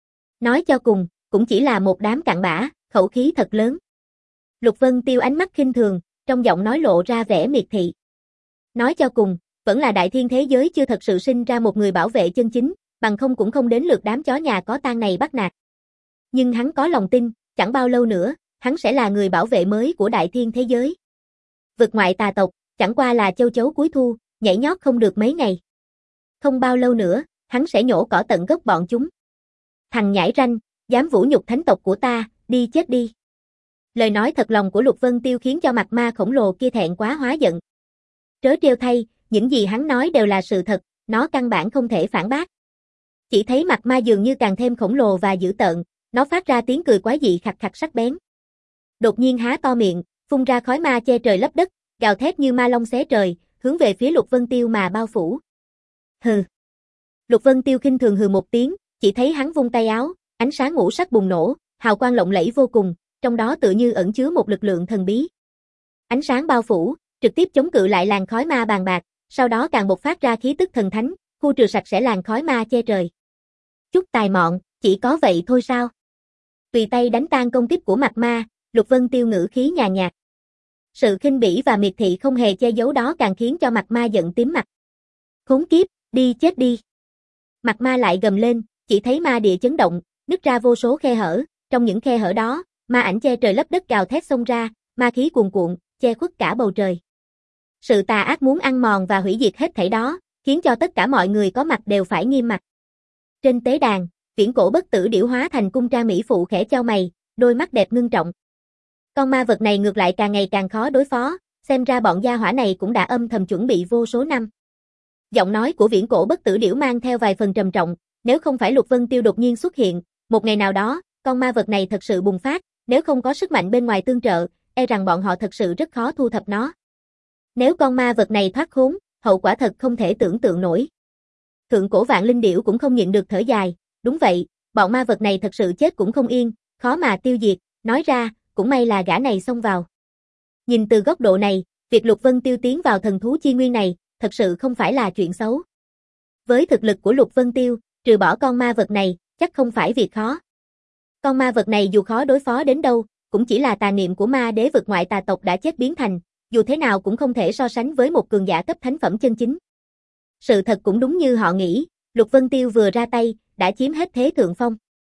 Nói cho cùng, cũng chỉ là một đám cặn bã, khẩu khí thật lớn. Lục Vân Tiêu ánh mắt khinh thường, trong giọng nói lộ ra vẻ miệt thị. Nói cho cùng, vẫn là đại thiên thế giới chưa thật sự sinh ra một người bảo vệ chân chính, bằng không cũng không đến lượt đám chó nhà có tang này bắt nạt. Nhưng hắn có lòng tin, chẳng bao lâu nữa, hắn sẽ là người bảo vệ mới của đại thiên thế giới. Vực ngoại tà tộc, chẳng qua là châu chấu cuối thu, nhảy nhót không được mấy ngày. Không bao lâu nữa, hắn sẽ nhổ cỏ tận gốc bọn chúng. Thằng nhãi ranh, dám vũ nhục thánh tộc của ta, đi chết đi. Lời nói thật lòng của Lục Vân Tiêu khiến cho mặt ma khổng lồ kia thẹn quá hóa giận. Trớ trêu thay, những gì hắn nói đều là sự thật, nó căn bản không thể phản bác. Chỉ thấy mặt ma dường như càng thêm khổng lồ và dữ tợn, nó phát ra tiếng cười quái dị khặt khặt sắc bén. Đột nhiên há to miệng, phun ra khói ma che trời lấp đất, gào thét như ma long xé trời, hướng về phía Lục Vân Tiêu mà bao phủ. Hừ. Lục Vân Tiêu khinh thường hừ một tiếng, chỉ thấy hắn vung tay áo, ánh sáng ngũ sắc bùng nổ, hào quang lộng lẫy vô cùng, trong đó tựa như ẩn chứa một lực lượng thần bí. Ánh sáng bao phủ, trực tiếp chống cự lại làn khói ma bàn bạc, sau đó càng bộc phát ra khí tức thần thánh, khu trừ sạch sẽ làn khói ma che trời. Chút tài mọn, chỉ có vậy thôi sao? Tùy tay đánh tan công kích của mặt ma, Lục Vân Tiêu ngữ khí nhàn nhạt. Sự khinh bỉ và miệt thị không hề che giấu đó càng khiến cho mặt ma giận tím mặt. Khốn kiếp, đi chết đi. Mặt ma lại gầm lên, chỉ thấy ma địa chấn động, nứt ra vô số khe hở, trong những khe hở đó, ma ảnh che trời lấp đất gào thét xông ra, ma khí cuồn cuộn, che khuất cả bầu trời. Sự tà ác muốn ăn mòn và hủy diệt hết thảy đó, khiến cho tất cả mọi người có mặt đều phải nghiêm mặt. Trên tế đàn, viễn cổ bất tử điểu hóa thành cung trang mỹ phụ khẽ chau mày, đôi mắt đẹp ngưng trọng. Con ma vật này ngược lại càng ngày càng khó đối phó, xem ra bọn gia hỏa này cũng đã âm thầm chuẩn bị vô số năm. Giọng nói của viễn cổ bất tử điểu mang theo vài phần trầm trọng, nếu không phải Lục Vân Tiêu đột nhiên xuất hiện, một ngày nào đó, con ma vật này thật sự bùng phát, nếu không có sức mạnh bên ngoài tương trợ, e rằng bọn họ thật sự rất khó thu thập nó. Nếu con ma vật này thoát khốn, hậu quả thật không thể tưởng tượng nổi. Thượng cổ vạn linh điểu cũng không nhịn được thở dài, đúng vậy, bọn ma vật này thật sự chết cũng không yên, khó mà tiêu diệt, nói ra, cũng may là gã này xông vào. Nhìn từ góc độ này, việc Lục Vân Tiêu tiến vào thần thú chi nguyên này, thật sự không phải là chuyện xấu. Với thực lực của Lục Vân Tiêu, trừ bỏ con ma vật này, chắc không phải việc khó. Con ma vật này dù khó đối phó đến đâu, cũng chỉ là tà niệm của ma đế vực ngoại tà tộc đã chết biến thành, dù thế nào cũng không thể so sánh với một cường giả cấp thánh phẩm chân chính. Sự thật cũng đúng như họ nghĩ, Lục Vân Tiêu vừa ra tay, đã chiếm hết thế thượng phong.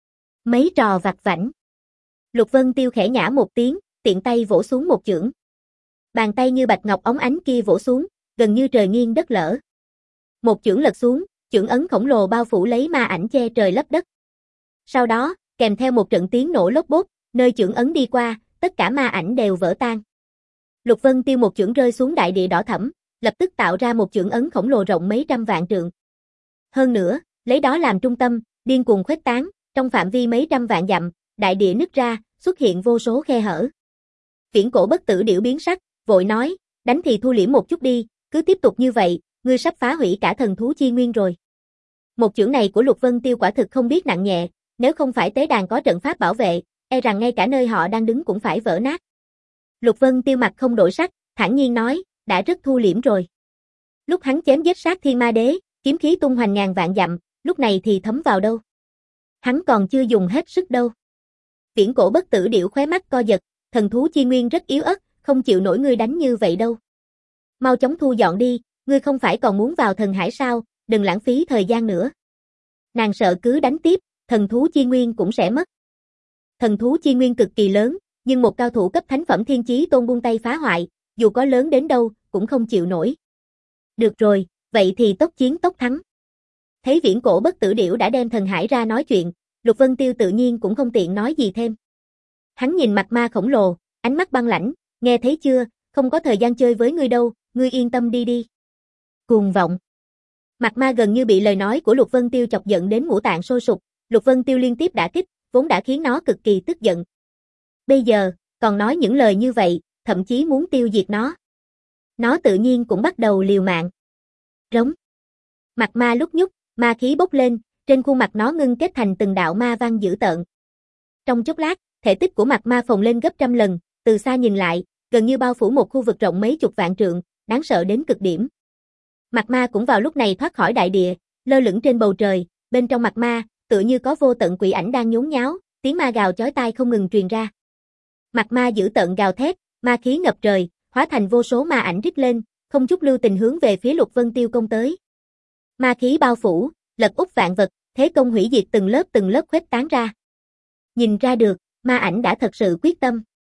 Mấy trò vặt vãnh. Lục Vân Tiêu khẽ nhả một tiếng, tiện tay vỗ xuống một chưởng. Bàn tay như bạch ngọc óng ánh kia vỗ xuống, gần như trời nghiêng đất lở. Một chưởng lật xuống, chưởng ấn khổng lồ bao phủ lấy ma ảnh che trời lấp đất. Sau đó, kèm theo một trận tiếng nổ lốp bốp, nơi chưởng ấn đi qua, tất cả ma ảnh đều vỡ tan. Lục Vân Tiêu một chưởng rơi xuống đại địa đỏ thẫm, lập tức tạo ra một chưởng ấn khổng lồ rộng mấy trăm vạn trượng. Hơn nữa, lấy đó làm trung tâm, điên cuồng khuếch tán, trong phạm vi mấy trăm vạn dặm, đại địa nứt ra, xuất hiện vô số khe hở. Viễn cổ bất tử điểu biến sắc, vội nói, đánh thì thu liễm một chút đi, cứ tiếp tục như vậy, ngươi sắp phá hủy cả thần thú chi nguyên rồi. Một chưởng này của Lục Vân Tiêu quả thực không biết nặng nhẹ, nếu không phải tế đàn có trận pháp bảo vệ, e rằng ngay cả nơi họ đang đứng cũng phải vỡ nát. Lục Vân Tiêu mặt không đổi sắc, thản nhiên nói, đã rất thu liễm rồi. Lúc hắn chém giết sát thiên ma đế, kiếm khí tung hoành ngàn vạn dặm, lúc này thì thấm vào đâu. Hắn còn chưa dùng hết sức đâu. Viễn cổ bất tử điểu khóe mắt co giật, thần thú chi nguyên rất yếu ớt, không chịu nổi ngươi đánh như vậy đâu. Mau chóng thu dọn đi, ngươi không phải còn muốn vào thần hải sao, đừng lãng phí thời gian nữa. Nàng sợ cứ đánh tiếp, thần thú chi nguyên cũng sẽ mất. Thần thú chi nguyên cực kỳ lớn, nhưng một cao thủ cấp thánh phẩm thiên chí tôn buông tay phá hoại, dù có lớn đến đâu, cũng không chịu nổi. Được rồi, vậy thì tốc chiến tốc thắng. Thấy viễn cổ bất tử điểu đã đem thần hải ra nói chuyện, Lục Vân Tiêu tự nhiên cũng không tiện nói gì thêm. Hắn nhìn mặt ma khổng lồ, ánh mắt băng lãnh, nghe thấy chưa, không có thời gian chơi với ngươi đâu, ngươi yên tâm đi đi. Cuồng vọng. Mặt ma gần như bị lời nói của Lục Vân Tiêu chọc giận đến ngũ tạng sôi sục, Lục Vân Tiêu liên tiếp đả kích, vốn đã khiến nó cực kỳ tức giận. Bây giờ, còn nói những lời như vậy, thậm chí muốn tiêu diệt nó. Nó tự nhiên cũng bắt đầu liều mạng. Rống. Mặt ma lúc nhúc, ma khí bốc lên, trên khuôn mặt nó ngưng kết thành từng đạo ma văn dữ tợn. Trong chốc lát, thể tích của mặt ma phồng lên gấp trăm lần, từ xa nhìn lại, gần như bao phủ một khu vực rộng mấy chục vạn trượng, đáng sợ đến cực điểm. Mặt ma cũng vào lúc này thoát khỏi đại địa, lơ lửng trên bầu trời, bên trong mặt ma, tựa như có vô tận quỷ ảnh đang nhốn nháo, tiếng ma gào chói tai không ngừng truyền ra. Mặt ma dữ tợn gào thét, ma khí ngập trời, hóa thành vô số ma ảnh rít lên, không chút lưu tình hướng về phía Lục Vân Tiêu công tới. Ma khí bao phủ, lật úp vạn vật, thế công hủy diệt từng lớp từng lớp khuếch tán ra. Nhìn ra được, ma ảnh đã thật sự quyết tâm.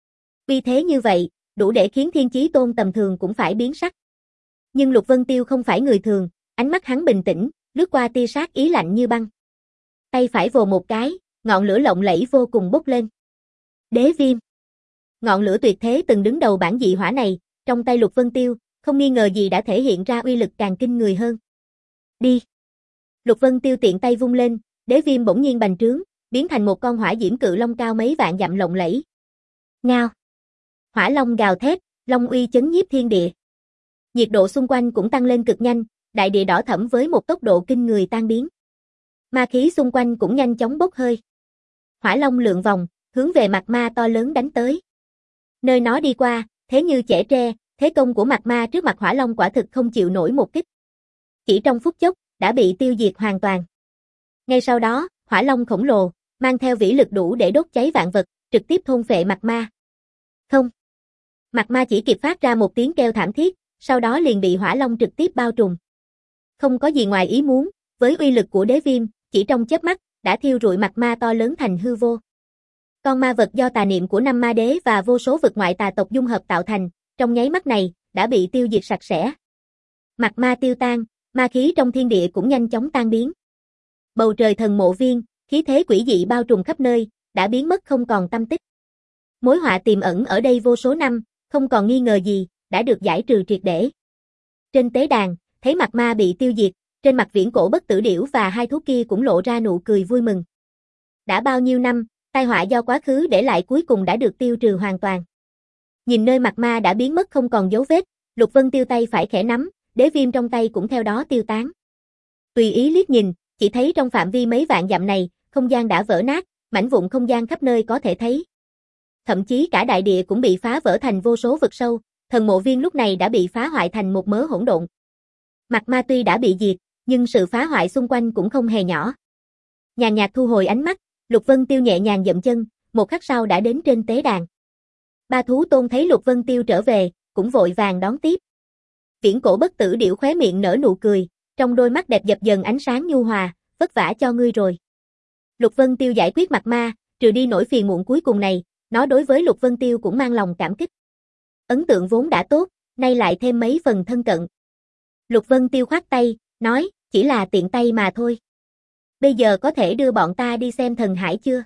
Vì thế như vậy, đủ để khiến thiên chí tôn tầm thường cũng phải biến sắc. Nhưng Lục Vân Tiêu không phải người thường, ánh mắt hắn bình tĩnh, lướt qua tia sát ý lạnh như băng. Tay phải vồ một cái, ngọn lửa lộng lẫy vô cùng bốc lên. Đế viêm. Ngọn lửa tuyệt thế từng đứng đầu bản dị hỏa này, trong tay Lục Vân Tiêu, không nghi ngờ gì đã thể hiện ra uy lực càng kinh người hơn. Đi. Lục Vân Tiêu tiện tay vung lên, đế viêm bỗng nhiên bành trướng, biến thành một con hỏa diễm cự long cao mấy vạn dặm lộng lẫy. Ngao. Hỏa long gào thét, long uy chấn nhiếp thiên địa. Nhiệt độ xung quanh cũng tăng lên cực nhanh, đại địa đỏ thẫm với một tốc độ kinh người tan biến. Ma khí xung quanh cũng nhanh chóng bốc hơi. Hỏa long lượn vòng, hướng về mặt ma to lớn đánh tới. Nơi nó đi qua, thế như chẻ tre, thế công của mặt ma trước mặt hỏa long quả thực không chịu nổi một kích. Chỉ trong phút chốc, đã bị tiêu diệt hoàn toàn. Ngay sau đó, hỏa long khổng lồ, mang theo vĩ lực đủ để đốt cháy vạn vật, trực tiếp thôn phệ mặt ma. Không. Mặt ma chỉ kịp phát ra một tiếng kêu thảm thiết, sau đó liền bị hỏa long trực tiếp bao trùm. Không có gì ngoài ý muốn, với uy lực của đế viêm, chỉ trong chớp mắt, đã thiêu rụi mặt ma to lớn thành hư vô. Con ma vật do tà niệm của năm ma đế và vô số vực ngoại tà tộc dung hợp tạo thành, trong nháy mắt này, đã bị tiêu diệt sạch sẽ. Mặt ma tiêu tan, ma khí trong thiên địa cũng nhanh chóng tan biến. Bầu trời thần mộ viên, khí thế quỷ dị bao trùm khắp nơi, đã biến mất không còn tăm tích. Mối họa tiềm ẩn ở đây vô số năm, không còn nghi ngờ gì, đã được giải trừ triệt để. Trên tế đàn, thấy mặt ma bị tiêu diệt, trên mặt Viễn Cổ Bất Tử Điểu và hai thú kia cũng lộ ra nụ cười vui mừng. Đã bao nhiêu năm, tai họa do quá khứ để lại cuối cùng đã được tiêu trừ hoàn toàn. Nhìn nơi mặt ma đã biến mất không còn dấu vết, Lục Vân Tiêu tay phải khẽ nắm, đế viêm trong tay cũng theo đó tiêu tán. Tùy ý liếc nhìn, chỉ thấy trong phạm vi mấy vạn dặm này, không gian đã vỡ nát, mảnh vụn không gian khắp nơi có thể thấy. Thậm chí cả đại địa cũng bị phá vỡ thành vô số vực sâu, thần mộ viên lúc này đã bị phá hoại thành một mớ hỗn độn. Mặt ma tuy đã bị diệt, nhưng sự phá hoại xung quanh cũng không hề nhỏ. Nhàn nhạt thu hồi ánh mắt, Lục Vân Tiêu nhẹ nhàng dậm chân, một khắc sau đã đến trên tế đàn. Ba thú tôn thấy Lục Vân Tiêu trở về, cũng vội vàng đón tiếp. Viễn Cổ Bất Tử Điểu khóe miệng nở nụ cười, trong đôi mắt đẹp dập dần ánh sáng nhu hòa, vất vả cho ngươi rồi. Lục Vân Tiêu giải quyết mặt ma, trừ đi nỗi phiền muộn cuối cùng này, nó đối với Lục Vân Tiêu cũng mang lòng cảm kích. Ấn tượng vốn đã tốt, nay lại thêm mấy phần thân cận. Lục Vân Tiêu khoát tay, nói, chỉ là tiện tay mà thôi. Bây giờ có thể đưa bọn ta đi xem thần hải chưa?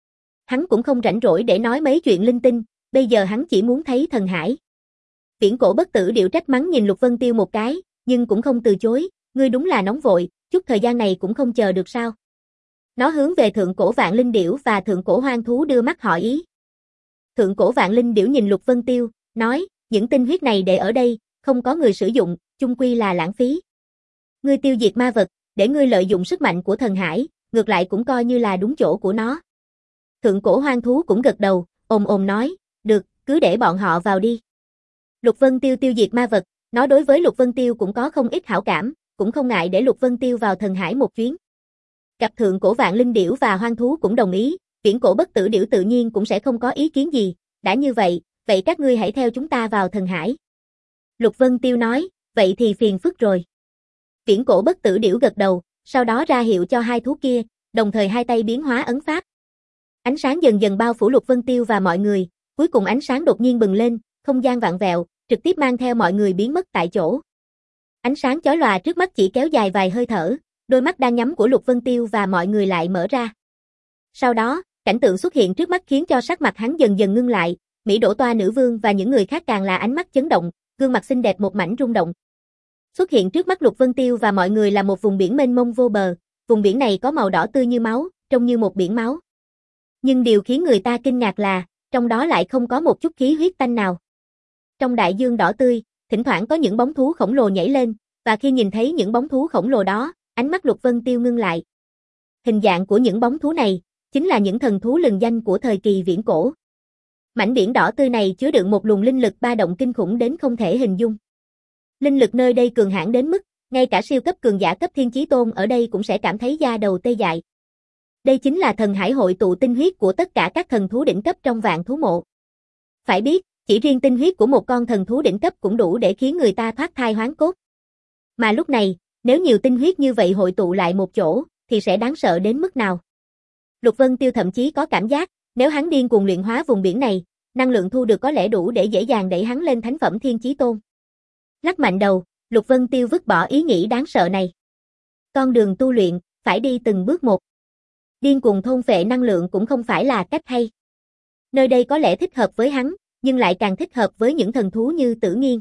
Hắn cũng không rảnh rỗi để nói mấy chuyện linh tinh, bây giờ hắn chỉ muốn thấy thần hải. Viễn Cổ Bất Tử Điểu trách mắng nhìn Lục Vân Tiêu một cái, nhưng cũng không từ chối, ngươi đúng là nóng vội, chút thời gian này cũng không chờ được sao? Nó hướng về Thượng Cổ Vạn Linh Điểu và Thượng Cổ Hoang Thú đưa mắt hỏi ý. Thượng Cổ Vạn Linh Điểu nhìn Lục Vân Tiêu, nói, những tinh huyết này để ở đây, không có người sử dụng, chung quy là lãng phí. Ngươi tiêu diệt ma vật, để ngươi lợi dụng sức mạnh của thần hải, ngược lại cũng coi như là đúng chỗ của nó. Thượng Cổ Hoang Thú cũng gật đầu, ồm ồm nói, được, cứ để bọn họ vào đi. Lục Vân Tiêu tiêu diệt ma vật, nó đối với Lục Vân Tiêu cũng có không ít hảo cảm, cũng không ngại để Lục Vân Tiêu vào thần hải một chuyến. Gặp Thượng Cổ Vạn Linh Điểu và Hoang Thú cũng đồng ý, Viễn Cổ Bất Tử Điểu tự nhiên cũng sẽ không có ý kiến gì, đã như vậy, vậy các ngươi hãy theo chúng ta vào thần hải. Lục Vân Tiêu nói, vậy thì phiền phức rồi. Viễn Cổ Bất Tử Điểu gật đầu, sau đó ra hiệu cho hai thú kia, đồng thời hai tay biến hóa ấn pháp. Ánh sáng dần dần bao phủ Lục Vân Tiêu và mọi người, cuối cùng ánh sáng đột nhiên bừng lên, không gian vặn vẹo, trực tiếp mang theo mọi người biến mất tại chỗ. Ánh sáng chói lòa trước mắt chỉ kéo dài vài hơi thở, đôi mắt đang nhắm của Lục Vân Tiêu và mọi người lại mở ra. Sau đó, cảnh tượng xuất hiện trước mắt khiến cho sắc mặt hắn dần dần ngưng lại, Mỹ Đỗ Toa nữ vương và những người khác càng là ánh mắt chấn động, gương mặt xinh đẹp một mảnh rung động. Xuất hiện trước mắt Lục Vân Tiêu và mọi người là một vùng biển mênh mông vô bờ, vùng biển này có màu đỏ tươi như máu, trông như một biển máu. Nhưng điều khiến người ta kinh ngạc là, trong đó lại không có một chút khí huyết tanh nào. Trong đại dương đỏ tươi, thỉnh thoảng có những bóng thú khổng lồ nhảy lên, và khi nhìn thấy những bóng thú khổng lồ đó, ánh mắt Lục Vân Tiêu ngưng lại. Hình dạng của những bóng thú này, chính là những thần thú lừng danh của thời kỳ viễn cổ. Mảnh biển đỏ tươi này chứa đựng một luồng linh lực ba động kinh khủng đến không thể hình dung. Linh lực nơi đây cường hãn đến mức, ngay cả siêu cấp cường giả cấp thiên chí tôn ở đây cũng sẽ cảm thấy da đầu tê dại. Đây chính là thần hải hội tụ tinh huyết của tất cả các thần thú đỉnh cấp trong vạn thú mộ. Phải biết, chỉ riêng tinh huyết của một con thần thú đỉnh cấp cũng đủ để khiến người ta thoát thai hoán cốt. Mà lúc này, nếu nhiều tinh huyết như vậy hội tụ lại một chỗ, thì sẽ đáng sợ đến mức nào? Lục Vân Tiêu thậm chí có cảm giác, nếu hắn điên cuồng luyện hóa vùng biển này, năng lượng thu được có lẽ đủ để dễ dàng đẩy hắn lên thánh phẩm thiên chí tôn. Lắc mạnh đầu, Lục Vân Tiêu vứt bỏ ý nghĩ đáng sợ này. Con đường tu luyện, phải đi từng bước một. Điên cuồng thôn phệ năng lượng cũng không phải là cách hay. Nơi đây có lẽ thích hợp với hắn, nhưng lại càng thích hợp với những thần thú như Tử Nghiên.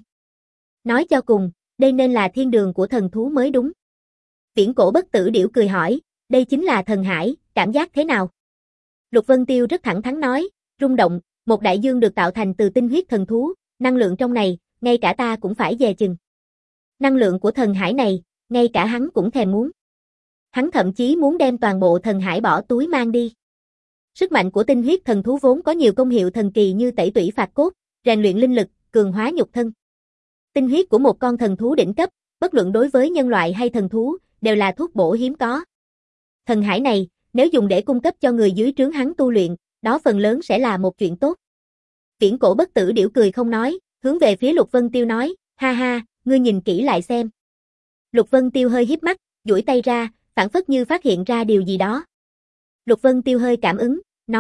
Nói cho cùng, đây nên là thiên đường của thần thú mới đúng. Viễn Cổ Bất Tử Điểu cười hỏi, đây chính là thần hải, cảm giác thế nào? Lục Vân Tiêu rất thẳng thắn nói, rung động, một đại dương được tạo thành từ tinh huyết thần thú, năng lượng trong này, ngay cả ta cũng phải dè chừng. Năng lượng của thần hải này, ngay cả hắn cũng thèm muốn. Hắn thậm chí muốn đem toàn bộ thần hải bỏ túi mang đi. Sức mạnh của tinh huyết thần thú vốn có nhiều công hiệu thần kỳ như tẩy tủy phạt cốt, rèn luyện linh lực, cường hóa nhục thân. Tinh huyết của một con thần thú đỉnh cấp, bất luận đối với nhân loại hay thần thú, đều là thuốc bổ hiếm có. Thần hải này, nếu dùng để cung cấp cho người dưới trướng hắn tu luyện, đó phần lớn sẽ là một chuyện tốt. Viễn Cổ Bất Tử Điểu cười không nói, hướng về phía Lục Vân Tiêu nói, ha ha, ngươi nhìn kỹ lại xem. Lục Vân Tiêu hơi híp mắt, duỗi tay ra, phảng phất như phát hiện ra điều gì đó. Lục Vân Tiêu hơi cảm ứng, nói,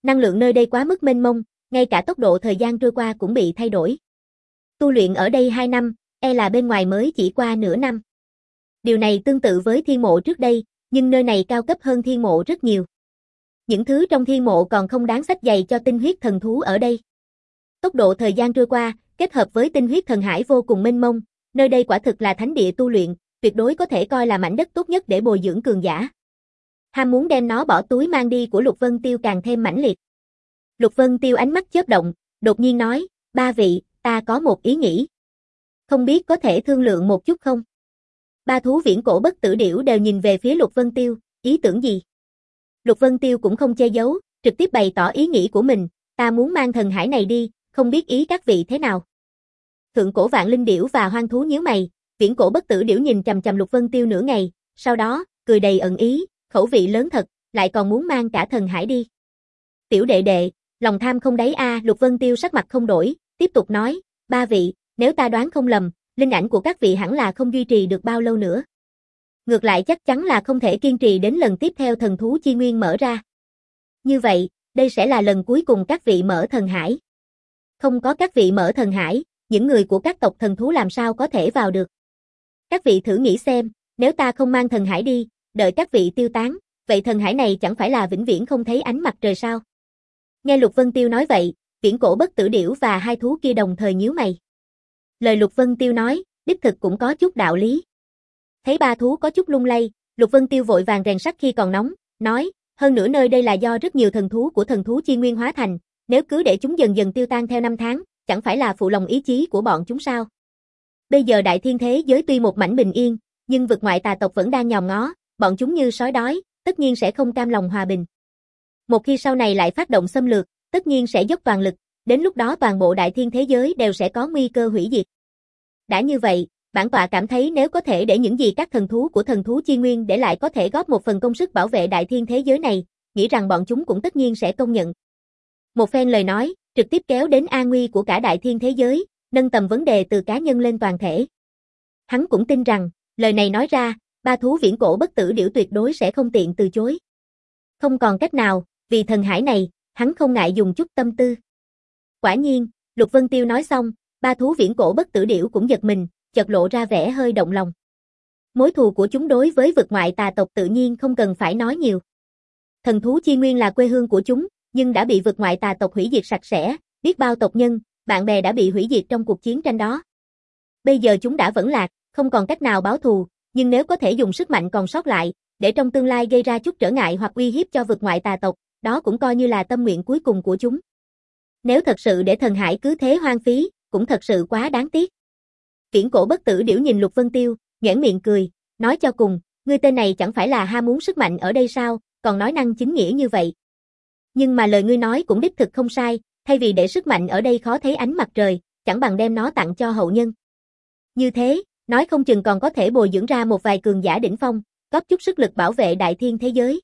Năng lượng nơi đây quá mức mênh mông, ngay cả tốc độ thời gian trôi qua cũng bị thay đổi. Tu luyện ở đây hai năm, e là bên ngoài mới chỉ qua nửa năm. Điều này tương tự với thiên mộ trước đây, nhưng nơi này cao cấp hơn thiên mộ rất nhiều. Những thứ trong thiên mộ còn không đáng xách giày cho tinh huyết thần thú ở đây. Tốc độ thời gian trôi qua, kết hợp với tinh huyết thần hải vô cùng mênh mông, nơi đây quả thực là thánh địa tu luyện, tuyệt đối có thể coi là mảnh đất tốt nhất để bồi dưỡng cường giả. Ham muốn đem nó bỏ túi mang đi của Lục Vân Tiêu càng thêm mãnh liệt. Lục Vân Tiêu ánh mắt chớp động, đột nhiên nói, ba vị, ta có một ý nghĩ. Không biết có thể thương lượng một chút không? Ba thú viễn cổ bất tử điểu đều nhìn về phía Lục Vân Tiêu, ý tưởng gì? Lục Vân Tiêu cũng không che giấu, trực tiếp bày tỏ ý nghĩ của mình, ta muốn mang thần hải này đi, không biết ý các vị thế nào. Thượng cổ vạn linh điểu và hoang thú nhíu mày, viễn cổ bất tử điểu nhìn chằm chằm Lục Vân Tiêu nửa ngày, sau đó, cười đầy ẩn ý, khẩu vị lớn thật, lại còn muốn mang cả thần hải đi. Tiểu đệ đệ, lòng tham không đáy a, Lục Vân Tiêu sắc mặt không đổi, tiếp tục nói, ba vị, nếu ta đoán không lầm, linh ảnh của các vị hẳn là không duy trì được bao lâu nữa. Ngược lại chắc chắn là không thể kiên trì đến lần tiếp theo thần thú chi nguyên mở ra. Như vậy, đây sẽ là lần cuối cùng các vị mở thần hải. Không có các vị mở thần hải, những người của các tộc thần thú làm sao có thể vào được. Các vị thử nghĩ xem, nếu ta không mang thần hải đi, đợi các vị tiêu tán, vậy thần hải này chẳng phải là vĩnh viễn không thấy ánh mặt trời sao? Nghe Lục Vân Tiêu nói vậy, viễn cổ bất tử điểu và hai thú kia đồng thời nhíu mày. Lời Lục Vân Tiêu nói, đích thực cũng có chút đạo lý. Thấy ba thú có chút lung lay, Lục Vân Tiêu vội vàng rèn sắt khi còn nóng, nói, hơn nữa nơi đây là do rất nhiều thần thú của thần thú chi nguyên hóa thành, nếu cứ để chúng dần dần tiêu tan theo năm tháng, chẳng phải là phụ lòng ý chí của bọn chúng sao? Bây giờ đại thiên thế giới tuy một mảnh bình yên, nhưng vực ngoại tà tộc vẫn đang nhòm ngó, bọn chúng như sói đói, tất nhiên sẽ không cam lòng hòa bình. Một khi sau này lại phát động xâm lược, tất nhiên sẽ dốc toàn lực, đến lúc đó toàn bộ đại thiên thế giới đều sẽ có nguy cơ hủy diệt. Đã như vậy, bản tọa cảm thấy nếu có thể để những gì các thần thú của thần thú chi nguyên để lại có thể góp một phần công sức bảo vệ đại thiên thế giới này, nghĩ rằng bọn chúng cũng tất nhiên sẽ công nhận. Một phen lời nói, trực tiếp kéo đến an nguy của cả đại thiên thế giới, nâng tầm vấn đề từ cá nhân lên toàn thể. Hắn cũng tin rằng, lời này nói ra, ba thú viễn cổ bất tử điểu tuyệt đối sẽ không tiện từ chối. Không còn cách nào, vì thần hải này, hắn không ngại dùng chút tâm tư. Quả nhiên, Lục Vân Tiêu nói xong, ba thú viễn cổ bất tử điểu cũng giật mình, chợt lộ ra vẻ hơi động lòng. Mối thù của chúng đối với vực ngoại tà tộc tự nhiên không cần phải nói nhiều. Thần thú chi nguyên là quê hương của chúng, nhưng đã bị vực ngoại tà tộc hủy diệt sạch sẽ, biết bao tộc nhân, bạn bè đã bị hủy diệt trong cuộc chiến tranh đó. Bây giờ chúng đã vẫn lạc, không còn cách nào báo thù, nhưng nếu có thể dùng sức mạnh còn sót lại, để trong tương lai gây ra chút trở ngại hoặc uy hiếp cho vực ngoại tà tộc, đó cũng coi như là tâm nguyện cuối cùng của chúng. Nếu thật sự để thần hải cứ thế hoang phí, cũng thật sự quá đáng tiếc. Viễn cổ bất tử điểu nhìn Lục Vân Tiêu, nhoẻn miệng cười, nói cho cùng, ngươi tên này chẳng phải là ham muốn sức mạnh ở đây sao, còn nói năng chính nghĩa như vậy. Nhưng mà lời ngươi nói cũng đích thực không sai, thay vì để sức mạnh ở đây khó thấy ánh mặt trời, chẳng bằng đem nó tặng cho hậu nhân. Như thế, nói không chừng còn có thể bồi dưỡng ra một vài cường giả đỉnh phong, góp chút sức lực bảo vệ đại thiên thế giới.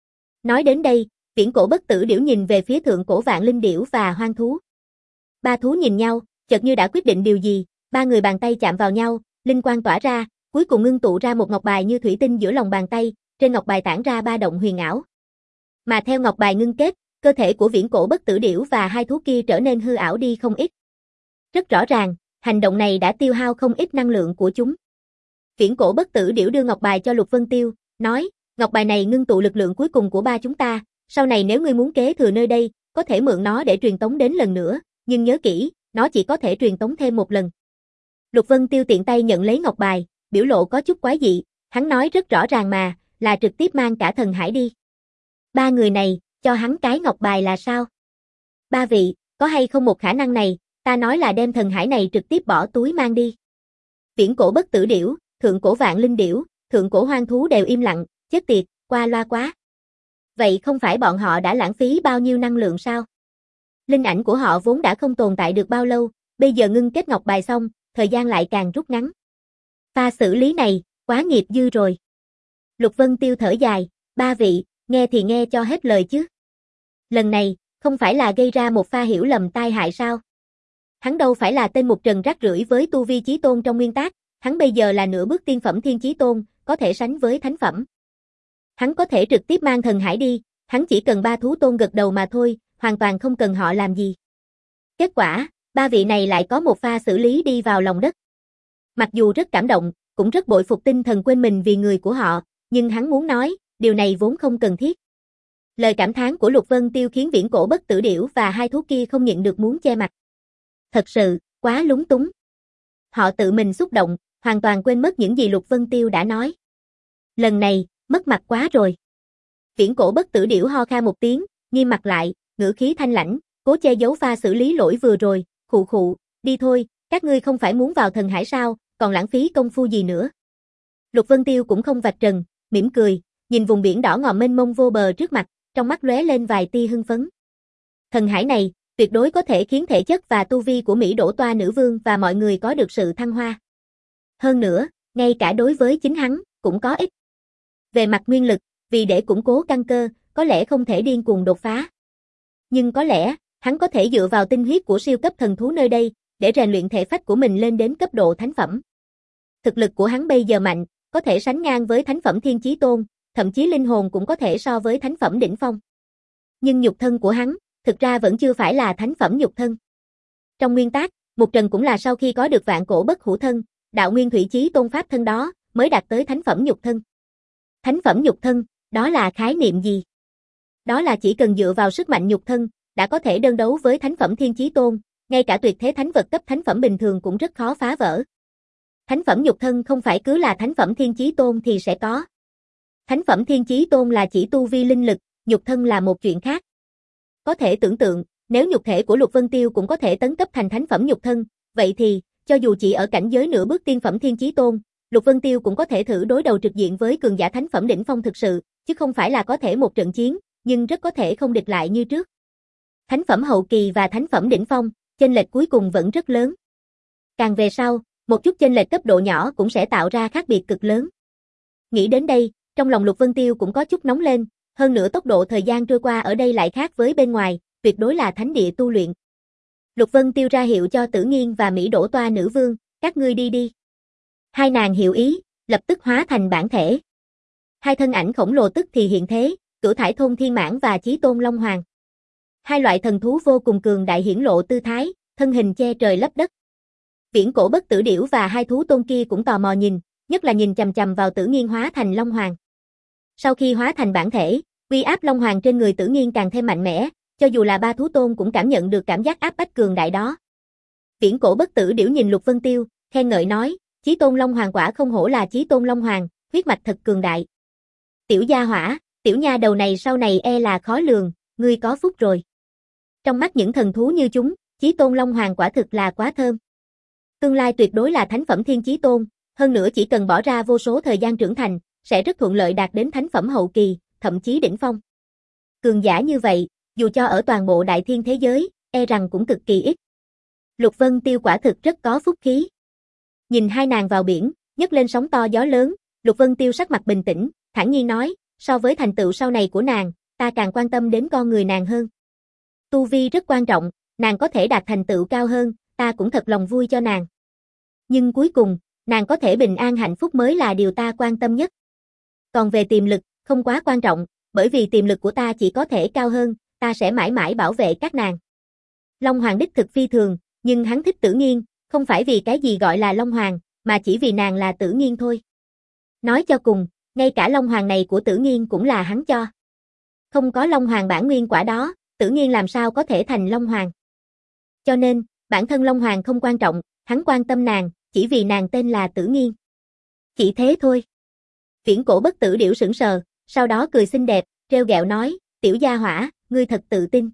Nói đến đây, viễn cổ bất tử điểu nhìn về phía thượng cổ vạn linh điểu và hoang thú. Ba thú nhìn nhau, chợt như đã quyết định điều gì, ba người bàn tay chạm vào nhau, linh quang tỏa ra, cuối cùng ngưng tụ ra một ngọc bài như thủy tinh giữa lòng bàn tay, trên ngọc bài tản ra ba động huyền ảo. Mà theo ngọc bài ngưng kết, cơ thể của viễn cổ bất tử điểu và hai thú kia trở nên hư ảo đi không ít. Rất rõ ràng, hành động này đã tiêu hao không ít năng lượng của chúng. Viễn cổ bất tử điểu đưa ngọc bài cho Lục Vân Tiêu, nói, ngọc bài này ngưng tụ lực lượng cuối cùng của ba chúng ta, sau này nếu ngươi muốn kế thừa nơi đây, có thể mượn nó để truyền tống đến lần nữa, nhưng nhớ kỹ, nó chỉ có thể truyền tống thêm một lần. Lục Vân Tiêu tiện tay nhận lấy ngọc bài, biểu lộ có chút quái dị, hắn nói rất rõ ràng mà, là trực tiếp mang cả thần hải đi. Ba người này, cho hắn cái ngọc bài là sao? Ba vị, có hay không một khả năng này, ta nói là đem thần hải này trực tiếp bỏ túi mang đi. Viễn cổ bất tử điểu, thượng cổ vạn linh điểu, thượng cổ hoang thú đều im lặng, chết tiệt, qua loa quá. Vậy không phải bọn họ đã lãng phí bao nhiêu năng lượng sao? Linh ảnh của họ vốn đã không tồn tại được bao lâu, bây giờ ngưng kết ngọc bài xong, thời gian lại càng rút ngắn. Pha xử lý này, quá nghiệp dư rồi. Lục Vân Tiêu thở dài, ba vị, nghe thì nghe cho hết lời chứ. Lần này, không phải là gây ra một pha hiểu lầm tai hại sao? Hắn đâu phải là tên mục trần rác rưởi với tu vi chí tôn trong nguyên tác, hắn bây giờ là nửa bước tiên phẩm thiên chí tôn, có thể sánh với thánh phẩm. Hắn có thể trực tiếp mang thần hải đi, hắn chỉ cần ba thú tôn gật đầu mà thôi, hoàn toàn không cần họ làm gì. Kết quả, ba vị này lại có một pha xử lý đi vào lòng đất. Mặc dù rất cảm động, cũng rất bội phục tinh thần quên mình vì người của họ, nhưng hắn muốn nói, điều này vốn không cần thiết. Lời cảm thán của Lục Vân Tiêu khiến Viễn Cổ Bất Tử Điểu và hai thú kia không nhịn được muốn che mặt. Thật sự, quá lúng túng. Họ tự mình xúc động, hoàn toàn quên mất những gì Lục Vân Tiêu đã nói. Lần này, mất mặt quá rồi. Viễn Cổ Bất Tử Điểu ho khan một tiếng, nghiêm mặt lại, ngữ khí thanh lãnh, cố che giấu pha xử lý lỗi vừa rồi, khụ khụ, đi thôi, các ngươi không phải muốn vào thần hải sao, còn lãng phí công phu gì nữa. Lục Vân Tiêu cũng không vạch trần, mỉm cười, nhìn vùng biển đỏ ngòm mênh mông vô bờ trước mặt, trong mắt lóe lên vài tia hưng phấn. Thần hải này, tuyệt đối có thể khiến thể chất và tu vi của Mỹ Đỗ Toa nữ vương và mọi người có được sự thăng hoa. Hơn nữa, ngay cả đối với chính hắn, cũng có ích. Về mặt nguyên lực, vì để củng cố căn cơ, có lẽ không thể điên cuồng đột phá. Nhưng có lẽ, hắn có thể dựa vào tinh huyết của siêu cấp thần thú nơi đây, để rèn luyện thể phách của mình lên đến cấp độ thánh phẩm. Thực lực của hắn bây giờ mạnh, có thể sánh ngang với thánh phẩm Thiên Chí Tôn, thậm chí linh hồn cũng có thể so với thánh phẩm đỉnh phong. Nhưng nhục thân của hắn, thực ra vẫn chưa phải là thánh phẩm nhục thân. Trong nguyên tắc, Mục Trần cũng là sau khi có được vạn cổ bất hủ thân, đạo nguyên thủy chí tôn pháp thân đó, mới đạt tới thánh phẩm nhục thân. Thánh phẩm nhục thân, đó là khái niệm gì? Đó là chỉ cần dựa vào sức mạnh nhục thân, đã có thể đơn đấu với thánh phẩm Thiên Chí Tôn, ngay cả tuyệt thế thánh vật cấp thánh phẩm bình thường cũng rất khó phá vỡ. Thánh phẩm nhục thân không phải cứ là thánh phẩm Thiên Chí Tôn thì sẽ có. Thánh phẩm Thiên Chí Tôn là chỉ tu vi linh lực, nhục thân là một chuyện khác. Có thể tưởng tượng, nếu nhục thể của Lục Vân Tiêu cũng có thể tấn cấp thành thánh phẩm nhục thân, vậy thì, cho dù chỉ ở cảnh giới nửa bước tiên phẩm Thiên Chí Tôn, Lục Vân Tiêu cũng có thể thử đối đầu trực diện với cường giả thánh phẩm đỉnh phong thực sự, chứ không phải là có thể một trận chiến, nhưng rất có thể không địch lại như trước. Thánh phẩm hậu kỳ và thánh phẩm đỉnh phong, chênh lệch cuối cùng vẫn rất lớn. Càng về sau, một chút chênh lệch cấp độ nhỏ cũng sẽ tạo ra khác biệt cực lớn. Nghĩ đến đây, trong lòng Lục Vân Tiêu cũng có chút nóng lên, hơn nữa tốc độ thời gian trôi qua ở đây lại khác với bên ngoài, tuyệt đối là thánh địa tu luyện. Lục Vân Tiêu ra hiệu cho Tử Nghiên và Mỹ Đỗ Toa nữ vương, các ngươi đi đi. Hai nàng hiểu ý, lập tức hóa thành bản thể. Hai thân ảnh khổng lồ tức thì hiện thế, Cửu Thải Thôn Thiên Mãn và Chí Tôn Long Hoàng. Hai loại thần thú vô cùng cường đại hiển lộ tư thái, thân hình che trời lấp đất. Viễn Cổ Bất Tử Điểu và hai thú tôn kia cũng tò mò nhìn, nhất là nhìn chằm chằm vào Tử Nghiên hóa thành Long Hoàng. Sau khi hóa thành bản thể, uy áp Long Hoàng trên người Tử Nghiên càng thêm mạnh mẽ, cho dù là ba thú tôn cũng cảm nhận được cảm giác áp bách cường đại đó. Viễn Cổ Bất Tử Điểu nhìn Lục Vân Tiêu, khen ngợi nói, Chí Tôn Long Hoàng quả không hổ là Chí Tôn Long Hoàng, huyết mạch thật cường đại. Tiểu gia hỏa, tiểu nha đầu này sau này e là khó lường, ngươi có phúc rồi. Trong mắt những thần thú như chúng, Chí Tôn Long Hoàng quả thực là quá thơm. Tương lai tuyệt đối là thánh phẩm Thiên Chí Tôn, hơn nữa chỉ cần bỏ ra vô số thời gian trưởng thành, sẽ rất thuận lợi đạt đến thánh phẩm hậu kỳ, thậm chí đỉnh phong. Cường giả như vậy, dù cho ở toàn bộ đại thiên thế giới, e rằng cũng cực kỳ ít. Lục Vân Tiêu quả thực rất có phúc khí. Nhìn hai nàng vào biển, nhấc lên sóng to gió lớn, Lục Vân Tiêu sắc mặt bình tĩnh, thản nhiên nói, so với thành tựu sau này của nàng, ta càng quan tâm đến con người nàng hơn. Tu vi rất quan trọng, nàng có thể đạt thành tựu cao hơn, ta cũng thật lòng vui cho nàng. Nhưng cuối cùng, nàng có thể bình an hạnh phúc mới là điều ta quan tâm nhất. Còn về tiềm lực, không quá quan trọng, bởi vì tiềm lực của ta chỉ có thể cao hơn, ta sẽ mãi mãi bảo vệ các nàng. Long Hoàng đích thực phi thường, nhưng hắn thích Tử Nghiên, không phải vì cái gì gọi là Long Hoàng, mà chỉ vì nàng là Tử Nghiên thôi. Nói cho cùng, ngay cả Long Hoàng này của Tử Nghiên cũng là hắn cho. Không có Long Hoàng bản nguyên quả đó, Tử Nghiên làm sao có thể thành Long Hoàng. Cho nên, bản thân Long Hoàng không quan trọng, hắn quan tâm nàng, chỉ vì nàng tên là Tử Nghiên. Chỉ thế thôi. Viễn Cổ Bất Tử Điểu sững sờ, sau đó cười xinh đẹp, trêu ghẹo nói, tiểu gia hỏa, ngươi thật tự tin.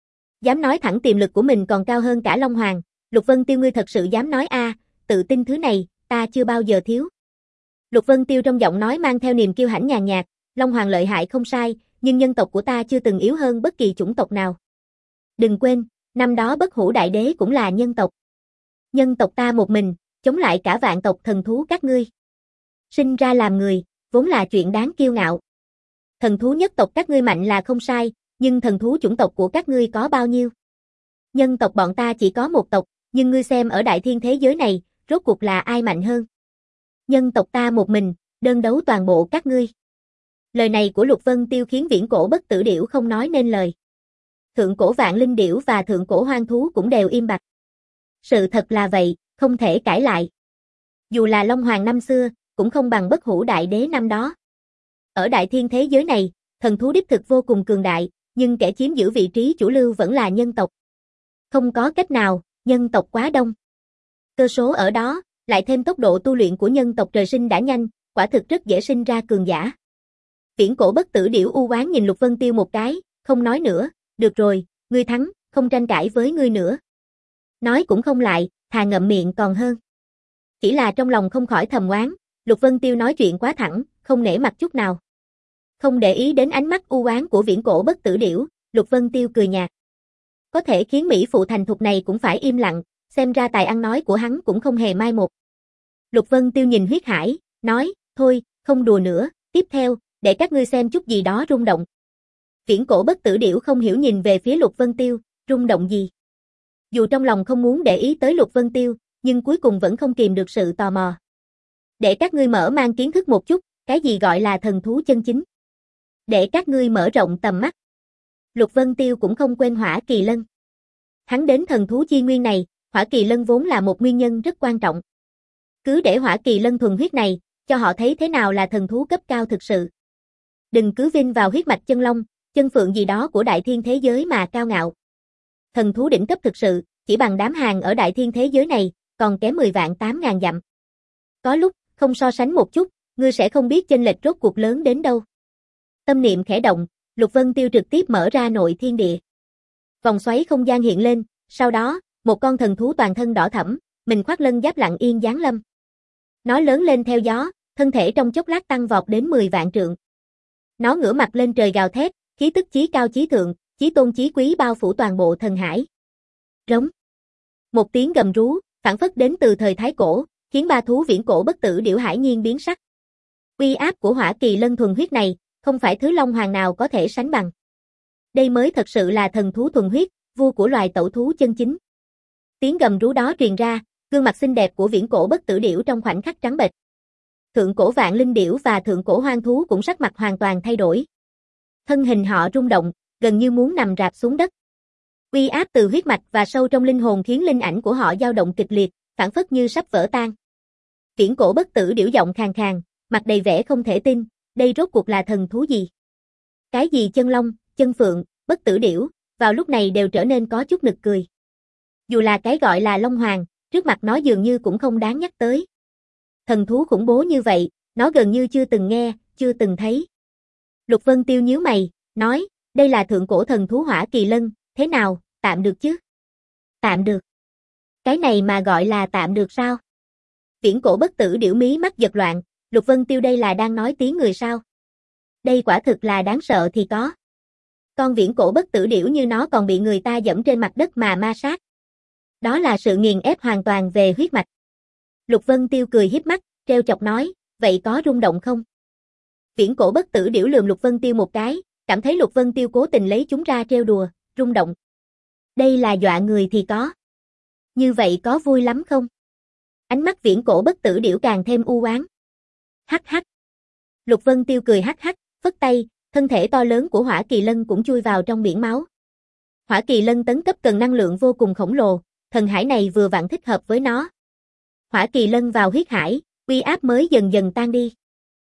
Dám nói thẳng tiềm lực của mình còn cao hơn cả Long Hoàng, Lục Vân Tiêu ngươi thật sự dám nói a, à, tự tin thứ này, ta chưa bao giờ thiếu. Lục Vân Tiêu trong giọng nói mang theo niềm kiêu hãnh nhàn nhạt, Long Hoàng lợi hại không sai, nhưng nhân tộc của ta chưa từng yếu hơn bất kỳ chủng tộc nào. Đừng quên, năm đó Bất Hủ Đại Đế cũng là nhân tộc. Nhân tộc ta một mình, chống lại cả vạn tộc thần thú các ngươi. Sinh ra làm người, vốn là chuyện đáng kiêu ngạo. Thần thú nhất tộc các ngươi mạnh là không sai, nhưng thần thú chủng tộc của các ngươi có bao nhiêu? Nhân tộc bọn ta chỉ có một tộc, nhưng ngươi xem ở đại thiên thế giới này, rốt cuộc là ai mạnh hơn? Nhân tộc ta một mình, đơn đấu toàn bộ các ngươi. Lời này của Lục Vân Tiêu khiến Viễn Cổ Bất Tử Điểu không nói nên lời. thượng cổ vạn linh điểu và thượng cổ hoang thú cũng đều im bặt. Sự thật là vậy, không thể cãi lại. Dù là Long Hoàng năm xưa, cũng không bằng Bất Hủ Đại Đế năm đó. Ở đại thiên thế giới này, thần thú đích thực vô cùng cường đại, nhưng kẻ chiếm giữ vị trí chủ lưu vẫn là nhân tộc. Không có cách nào, nhân tộc quá đông. Cơ số ở đó, lại thêm tốc độ tu luyện của nhân tộc trời sinh đã nhanh, quả thực rất dễ sinh ra cường giả. Viễn cổ bất tử điểu u oán nhìn Lục Vân Tiêu một cái, không nói nữa, được rồi, ngươi thắng, không tranh cãi với ngươi nữa. Nói cũng không lại, thà ngậm miệng còn hơn. Chỉ là trong lòng không khỏi thầm oán, Lục Vân Tiêu nói chuyện quá thẳng, không nể mặt chút nào. Không để ý đến ánh mắt u oán của viễn cổ bất tử điểu, Lục Vân Tiêu cười nhạt. Có thể khiến Mỹ phụ thành thục này cũng phải im lặng, xem ra tài ăn nói của hắn cũng không hề mai một. Lục Vân Tiêu nhìn huyết hải, nói, thôi, không đùa nữa, tiếp theo, để các ngươi xem chút gì đó rung động. Viễn cổ bất tử điểu không hiểu nhìn về phía Lục Vân Tiêu, rung động gì? Dù trong lòng không muốn để ý tới Lục Vân Tiêu, nhưng cuối cùng vẫn không kìm được sự tò mò. Để các ngươi mở mang kiến thức một chút, cái gì gọi là thần thú chân chính. Để các ngươi mở rộng tầm mắt. Lục Vân Tiêu cũng không quên Hỏa Kỳ Lân. Hắn đến thần thú chi nguyên này, Hỏa Kỳ Lân vốn là một nguyên nhân rất quan trọng. Cứ để Hỏa Kỳ Lân thuần huyết này, cho họ thấy thế nào là thần thú cấp cao thực sự. Đừng cứ vin vào huyết mạch chân long, chân phượng gì đó của đại thiên thế giới mà cao ngạo. Thần thú đỉnh cấp thực sự, chỉ bằng đám hàng ở đại thiên thế giới này, còn kém mười vạn tám ngàn dặm. Có lúc, không so sánh một chút, ngươi sẽ không biết chênh lệch rốt cuộc lớn đến đâu. Tâm niệm khẽ động, Lục Vân Tiêu trực tiếp mở ra nội thiên địa. Vòng xoáy không gian hiện lên, sau đó, một con thần thú toàn thân đỏ thẫm, mình khoác lân giáp lặng yên giáng lâm. Nó lớn lên theo gió, thân thể trong chốc lát tăng vọt đến mười vạn trượng. Nó ngửa mặt lên trời gào thét, khí tức chí cao chí thượng, chí tôn chí quý bao phủ toàn bộ thần hải. Rống. Một tiếng gầm rú, phảng phất đến từ thời thái cổ, khiến ba thú viễn cổ bất tử điểu hải nhiên biến sắc. Uy áp của Hỏa Kỳ Lân thuần huyết này, không phải thứ Long Hoàng nào có thể sánh bằng. Đây mới thật sự là thần thú thuần huyết, vua của loài tẩu thú chân chính. Tiếng gầm rú đó truyền ra, gương mặt xinh đẹp của viễn cổ bất tử điểu trong khoảnh khắc trắng bệch. Thượng cổ vạn linh điểu và thượng cổ hoang thú cũng sắc mặt hoàn toàn thay đổi. Thân hình họ rung động, gần như muốn nằm rạp xuống đất. Uy áp từ huyết mạch và sâu trong linh hồn khiến linh ảnh của họ dao động kịch liệt, phảng phất như sắp vỡ tan. Viễn cổ bất tử điểu giọng khàn khàn, mặt đầy vẻ không thể tin, đây rốt cuộc là thần thú gì? Cái gì chân long, chân phượng, bất tử điểu, vào lúc này đều trở nên có chút nực cười. Dù là cái gọi là Long Hoàng, trước mặt nó dường như cũng không đáng nhắc tới. Thần thú khủng bố như vậy, nó gần như chưa từng nghe, chưa từng thấy. Lục Vân Tiêu nhíu mày, nói, đây là thượng cổ thần thú Hỏa Kỳ Lân, thế nào, tạm được chứ? Tạm được. Cái này mà gọi là tạm được sao? Viễn cổ bất tử điểu mí mắt giật loạn, Lục Vân Tiêu đây là đang nói tiếng người sao? Đây quả thực là đáng sợ thì có. Con viễn cổ bất tử điểu như nó còn bị người ta dẫm trên mặt đất mà ma sát. Đó là sự nghiền ép hoàn toàn về huyết mạch. Lục Vân Tiêu cười hiếp mắt, trêu chọc nói, vậy có rung động không? Viễn cổ bất tử điểu lườm Lục Vân Tiêu một cái, cảm thấy Lục Vân Tiêu cố tình lấy chúng ra trêu đùa, rung động. Đây là dọa người thì có. Như vậy có vui lắm không? Ánh mắt viễn cổ bất tử điểu càng thêm u oán. Hắc hắc. Lục Vân Tiêu cười hắc hắc, phất tay, thân thể to lớn của Hỏa Kỳ Lân cũng chui vào trong biển máu. Hỏa Kỳ Lân tấn cấp cần năng lượng vô cùng khổng lồ, thần hải này vừa vặn thích hợp với nó. Hỏa Kỳ Lân vào huyết hải, uy áp mới dần dần tan đi.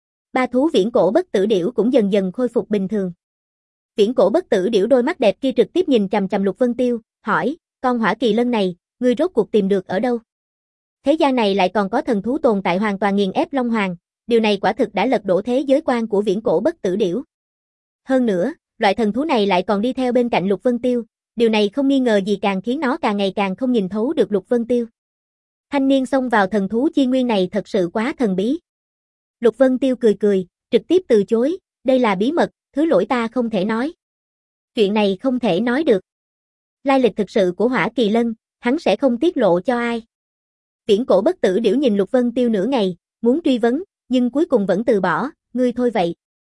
Ba thú viễn cổ bất tử điểu cũng dần dần khôi phục bình thường. Viễn cổ bất tử điểu đôi mắt đẹp kia trực tiếp nhìn chằm chằm Lục Vân Tiêu, hỏi, con Hỏa Kỳ Lân này, ngươi rốt cuộc tìm được ở đâu? Thế gian này lại còn có thần thú tồn tại hoàn toàn nghiền ép Long Hoàng, điều này quả thực đã lật đổ thế giới quan của viễn cổ bất tử điểu. Hơn nữa, loại thần thú này lại còn đi theo bên cạnh Lục Vân Tiêu, điều này không nghi ngờ gì càng khiến nó càng ngày càng không nhìn thấu được Lục Vân Tiêu. Thanh niên xông vào thần thú chi nguyên này thật sự quá thần bí. Lục Vân Tiêu cười cười, trực tiếp từ chối, đây là bí mật, thứ lỗi ta không thể nói. Chuyện này không thể nói được. Lai lịch thực sự của Hỏa Kỳ Lân, hắn sẽ không tiết lộ cho ai. Viễn cổ bất tử điểu nhìn Lục Vân Tiêu nửa ngày, muốn truy vấn, nhưng cuối cùng vẫn từ bỏ, ngươi thôi vậy.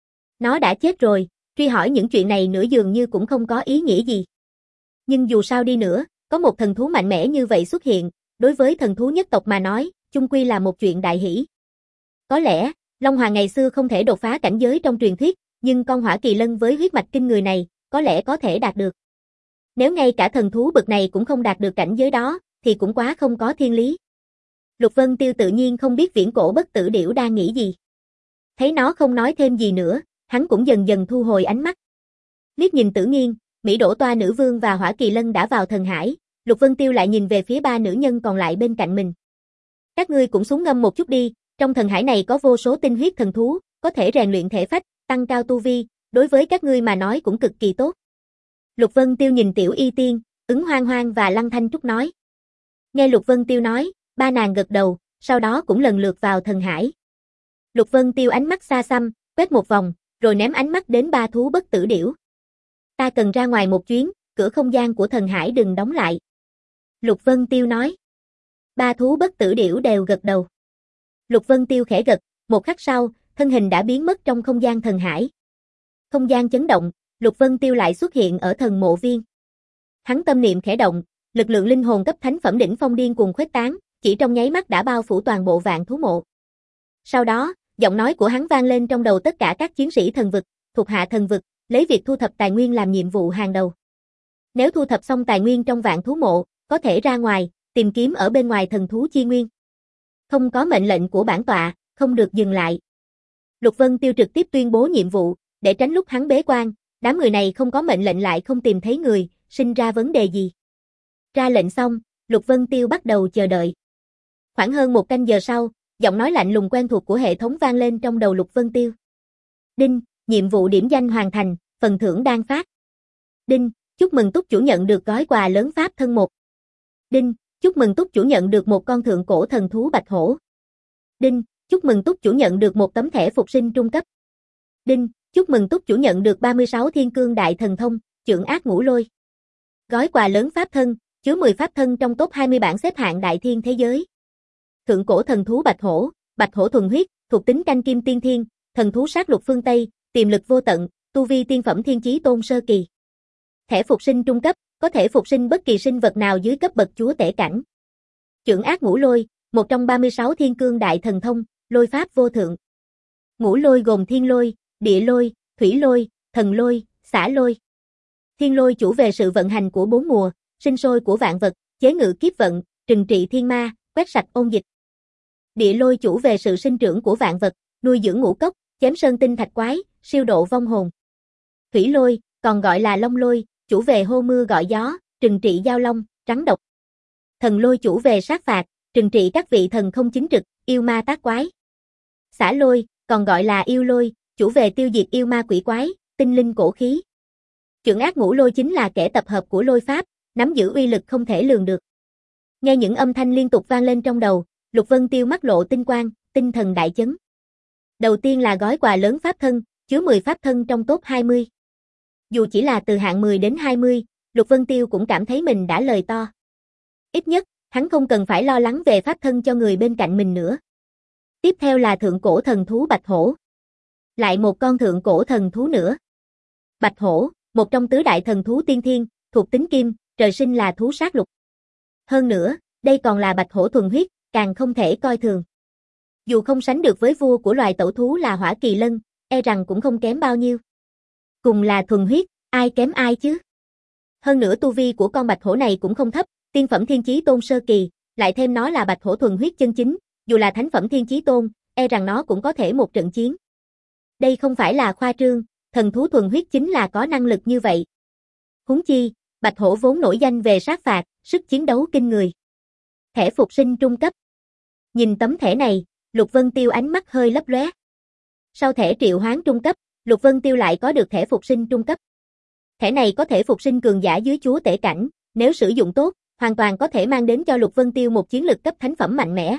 Nó đã chết rồi, truy hỏi những chuyện này nữa dường như cũng không có ý nghĩa gì. Nhưng dù sao đi nữa, có một thần thú mạnh mẽ như vậy xuất hiện, đối với thần thú nhất tộc mà nói, chung quy là một chuyện đại hỷ. Có lẽ, Long Hoàng ngày xưa không thể đột phá cảnh giới trong truyền thuyết, nhưng con Hỏa Kỳ Lân với huyết mạch kinh người này, có lẽ có thể đạt được. Nếu ngay cả thần thú bậc này cũng không đạt được cảnh giới đó, thì cũng quá không có thiên lý. Lục Vân Tiêu tự nhiên không biết viễn cổ bất tử điểu đang nghĩ gì. Thấy nó không nói thêm gì nữa, hắn cũng dần dần thu hồi ánh mắt. Liếc nhìn Tử Nghiên, Mỹ Đỗ Toa nữ vương và Hỏa Kỳ Lân đã vào thần hải, Lục Vân Tiêu lại nhìn về phía ba nữ nhân còn lại bên cạnh mình. Các ngươi cũng xuống ngâm một chút đi, trong thần hải này có vô số tinh huyết thần thú, có thể rèn luyện thể phách, tăng cao tu vi, đối với các ngươi mà nói cũng cực kỳ tốt. Lục Vân Tiêu nhìn Tiểu Y Tiên, Ứng Hoang Hoang và Lăng Thanh Trúc nói. Nghe Lục Vân Tiêu nói, ba nàng gật đầu, sau đó cũng lần lượt vào thần hải. Lục Vân Tiêu ánh mắt xa xăm, quét một vòng, rồi ném ánh mắt đến ba thú bất tử điểu. Ta cần ra ngoài một chuyến, cửa không gian của thần hải đừng đóng lại. Lục Vân Tiêu nói. Ba thú bất tử điểu đều gật đầu. Lục Vân Tiêu khẽ gật, một khắc sau, thân hình đã biến mất trong không gian thần hải. Không gian chấn động, Lục Vân Tiêu lại xuất hiện ở thần mộ viên. Hắn tâm niệm khẽ động, lực lượng linh hồn cấp thánh phẩm đỉnh phong điên cuồng khuếch tán, chỉ trong nháy mắt đã bao phủ toàn bộ vạn thú mộ. Sau đó, giọng nói của hắn vang lên trong đầu tất cả các chiến sĩ thần vực, thuộc hạ thần vực, lấy việc thu thập tài nguyên làm nhiệm vụ hàng đầu. Nếu thu thập xong tài nguyên trong vạn thú mộ, có thể ra ngoài, tìm kiếm ở bên ngoài thần thú chi nguyên. Không có mệnh lệnh của bản tọa, không được dừng lại. Lục Vân Tiêu trực tiếp tuyên bố nhiệm vụ, để tránh lúc hắn bế quan, đám người này không có mệnh lệnh lại không tìm thấy người, sinh ra vấn đề gì. Ra lệnh xong, Lục Vân Tiêu bắt đầu chờ đợi. Khoảng hơn một canh giờ sau, giọng nói lạnh lùng quen thuộc của hệ thống vang lên trong đầu Lục Vân Tiêu. Đinh, nhiệm vụ điểm danh hoàn thành, phần thưởng đang phát. Đinh, chúc mừng túc chủ nhận được gói quà lớn pháp thân một. Đinh, chúc mừng túc chủ nhận được một con thượng cổ thần thú bạch hổ. Đinh, chúc mừng túc chủ nhận được một tấm thẻ phục sinh trung cấp. Đinh, chúc mừng túc chủ nhận được ba mươi sáu thiên cương đại thần thông, chưởng ác ngũ lôi. Gói quà lớn pháp thân, chứa mười pháp thân trong top hai mươi bảng xếp hạng đại thiên thế giới. Thượng cổ thần thú bạch hổ, bạch hổ thuần huyết, thuộc tính canh kim tiên thiên, thần thú sát lục phương Tây, tiềm lực vô tận, tu vi tiên phẩm thiên chí tôn sơ kỳ. Thẻ phục sinh trung cấp, có thể phục sinh bất kỳ sinh vật nào dưới cấp bậc chúa tể cảnh. Chưởng ác ngũ lôi, một trong ba mươi sáu thiên cương đại thần thông, lôi pháp vô thượng. Ngũ lôi gồm thiên lôi, địa lôi, thủy lôi, thần lôi, xả lôi. Thiên lôi chủ về sự vận hành của bốn mùa, sinh sôi của vạn vật, chế ngự kiếp vận, trừng trị thiên ma, quét sạch ôn dịch. Địa lôi chủ về sự sinh trưởng của vạn vật, nuôi dưỡng ngũ cốc, chém sơn tinh thạch quái, siêu độ vong hồn. Thủy lôi, còn gọi là long lôi, chủ về hô mưa gọi gió, trừng trị giao long, trắng độc. Thần lôi chủ về sát phạt, trừng trị các vị thần không chính trực, yêu ma tác quái. Xả lôi, còn gọi là yêu lôi, chủ về tiêu diệt yêu ma quỷ quái, tinh linh cổ khí. Chưởng ác ngũ lôi chính là kẻ tập hợp của lôi pháp, nắm giữ uy lực không thể lường được. Nghe những âm thanh liên tục vang lên trong đầu, Lục Vân Tiêu mắt lộ tinh quang, tinh thần đại chấn. Đầu tiên là gói quà lớn pháp thân, chứa mười pháp thân trong top hai mươi. Dù chỉ là từ hạng mười đến hai mươi, Lục Vân Tiêu cũng cảm thấy mình đã lời to. Ít nhất, hắn không cần phải lo lắng về pháp thân cho người bên cạnh mình nữa. Tiếp theo là thượng cổ thần thú bạch hổ. Lại một con thượng cổ thần thú nữa. Bạch hổ, một trong tứ đại thần thú tiên thiên, thuộc tính kim, trời sinh là thú sát lục. Hơn nữa, đây còn là bạch hổ thuần huyết, càng không thể coi thường. Dù không sánh được với vua của loài tẩu thú là Hỏa Kỳ Lân, e rằng cũng không kém bao nhiêu. Cùng là thuần huyết, ai kém ai chứ? Hơn nữa tu vi của con bạch hổ này cũng không thấp, tiên phẩm thiên chí tôn sơ kỳ, lại thêm nó là bạch hổ thuần huyết chân chính, dù là thánh phẩm thiên chí tôn, e rằng nó cũng có thể một trận chiến. Đây không phải là khoa trương, thần thú thuần huyết chính là có năng lực như vậy. Huống chi, bạch hổ vốn nổi danh về sát phạt, sức chiến đấu kinh người. Thẻ phục sinh trung cấp. Nhìn tấm thẻ này, Lục Vân Tiêu ánh mắt hơi lấp lóe. Sau thẻ triệu hoán trung cấp, Lục Vân Tiêu lại có được thẻ phục sinh trung cấp. Thẻ này có thể phục sinh cường giả dưới chúa tể cảnh, nếu sử dụng tốt, hoàn toàn có thể mang đến cho Lục Vân Tiêu một chiến lực cấp thánh phẩm mạnh mẽ.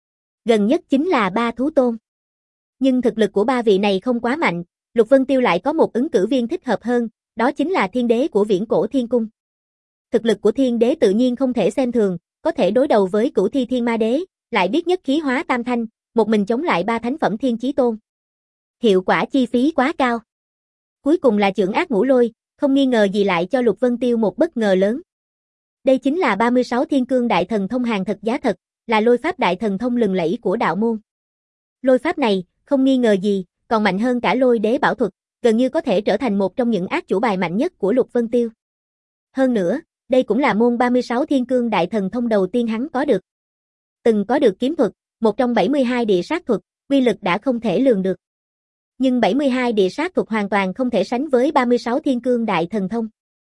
Gần nhất chính là ba thú tôn. Nhưng thực lực của ba vị này không quá mạnh, Lục Vân Tiêu lại có một ứng cử viên thích hợp hơn, đó chính là thiên đế của viễn cổ thiên cung. Thực lực của thiên đế tự nhiên không thể xem thường, có thể đối đầu với cửu thi thiên ma đế, lại biết nhất khí hóa tam thanh, một mình chống lại ba thánh phẩm thiên chí tôn. Hiệu quả chi phí quá cao. Cuối cùng là chưởng ác ngũ lôi, không nghi ngờ gì lại cho Lục Vân Tiêu một bất ngờ lớn. Đây chính là ba mươi sáu thiên cương đại thần thông hàng thật giá thật, là lôi pháp đại thần thông lừng lẫy của đạo môn. Lôi pháp này, không nghi ngờ gì, còn mạnh hơn cả lôi đế bảo thuật, gần như có thể trở thành một trong những ác chủ bài mạnh nhất của Lục Vân Tiêu. Hơn nữa, đây cũng là môn ba mươi sáu thiên cương đại thần thông đầu tiên hắn có được. Từng có được kiếm thuật, một trong bảy mươi hai địa sát thuật, uy lực đã không thể lường được. Nhưng bảy mươi hai địa sát thuật hoàn toàn không thể sánh với ba mươi sáu thiên cương đại thần thông.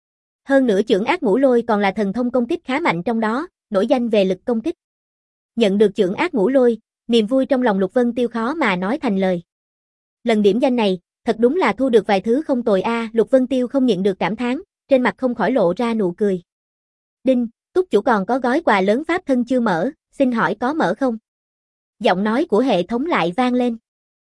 Hơn nữa chưởng ác ngũ lôi còn là thần thông công kích khá mạnh trong đó, nổi danh về lực công kích. Nhận được chưởng ác ngũ lôi, niềm vui trong lòng Lục Vân Tiêu khó mà nói thành lời. Lần điểm danh này, thật đúng là thu được vài thứ không tồi a, à, Lục Vân Tiêu không nhịn được cảm thán, trên mặt không khỏi lộ ra nụ cười. Đinh, túc chủ còn có gói quà lớn pháp thân chưa mở, xin hỏi có mở không? Giọng nói của hệ thống lại vang lên.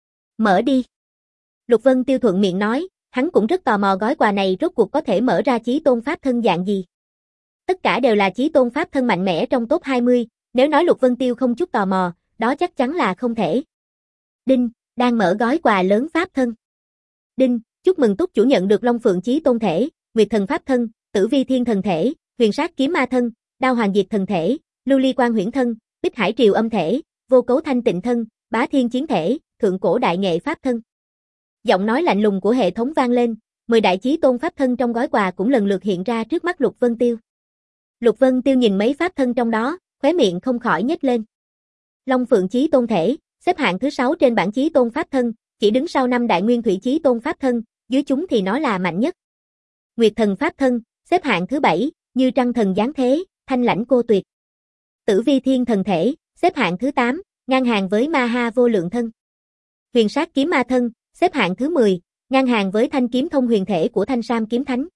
Mở đi. Lục Vân Tiêu thuận miệng nói, hắn cũng rất tò mò gói quà này rốt cuộc có thể mở ra chí tôn pháp thân dạng gì. Tất cả đều là chí tôn pháp thân mạnh mẽ trong top hai mươi, nếu nói Lục Vân Tiêu không chút tò mò, đó chắc chắn là không thể. Đinh, đang mở gói quà lớn pháp thân. Đinh, chúc mừng túc chủ nhận được Long Phượng chí tôn thể, Nguyệt thần pháp thân, Tử Vi thiên thần thể, Huyền sát kiếm ma thân, Đao hoàng diệt thần thể, Lưu ly quan huyễn thân, Bích hải triều âm thể, Vô cấu thanh tịnh thân, Bá thiên chiến thể, Thượng cổ đại nghệ pháp thân. Giọng nói lạnh lùng của hệ thống vang lên, mười đại chí tôn pháp thân trong gói quà cũng lần lượt hiện ra trước mắt Lục Vân Tiêu. Lục Vân Tiêu nhìn mấy pháp thân trong đó, khóe miệng không khỏi nhếch lên. Long Phượng chí tôn thể, xếp hạng thứ sáu trên bảng chí tôn pháp thân, chỉ đứng sau năm đại nguyên thủy chí tôn pháp thân, dưới chúng thì nó là mạnh nhất. Nguyệt thần pháp thân, xếp hạng thứ bảy, như trăng thần giáng thế, thanh lãnh cô tuyệt. Tử vi thiên thần thể, xếp hạng thứ tám, ngang hàng với ma ha vô lượng thân. Huyền sát kiếm ma thân, xếp hạng thứ mười, ngang hàng với thanh kiếm thông huyền thể của Thanh Sam kiếm thánh.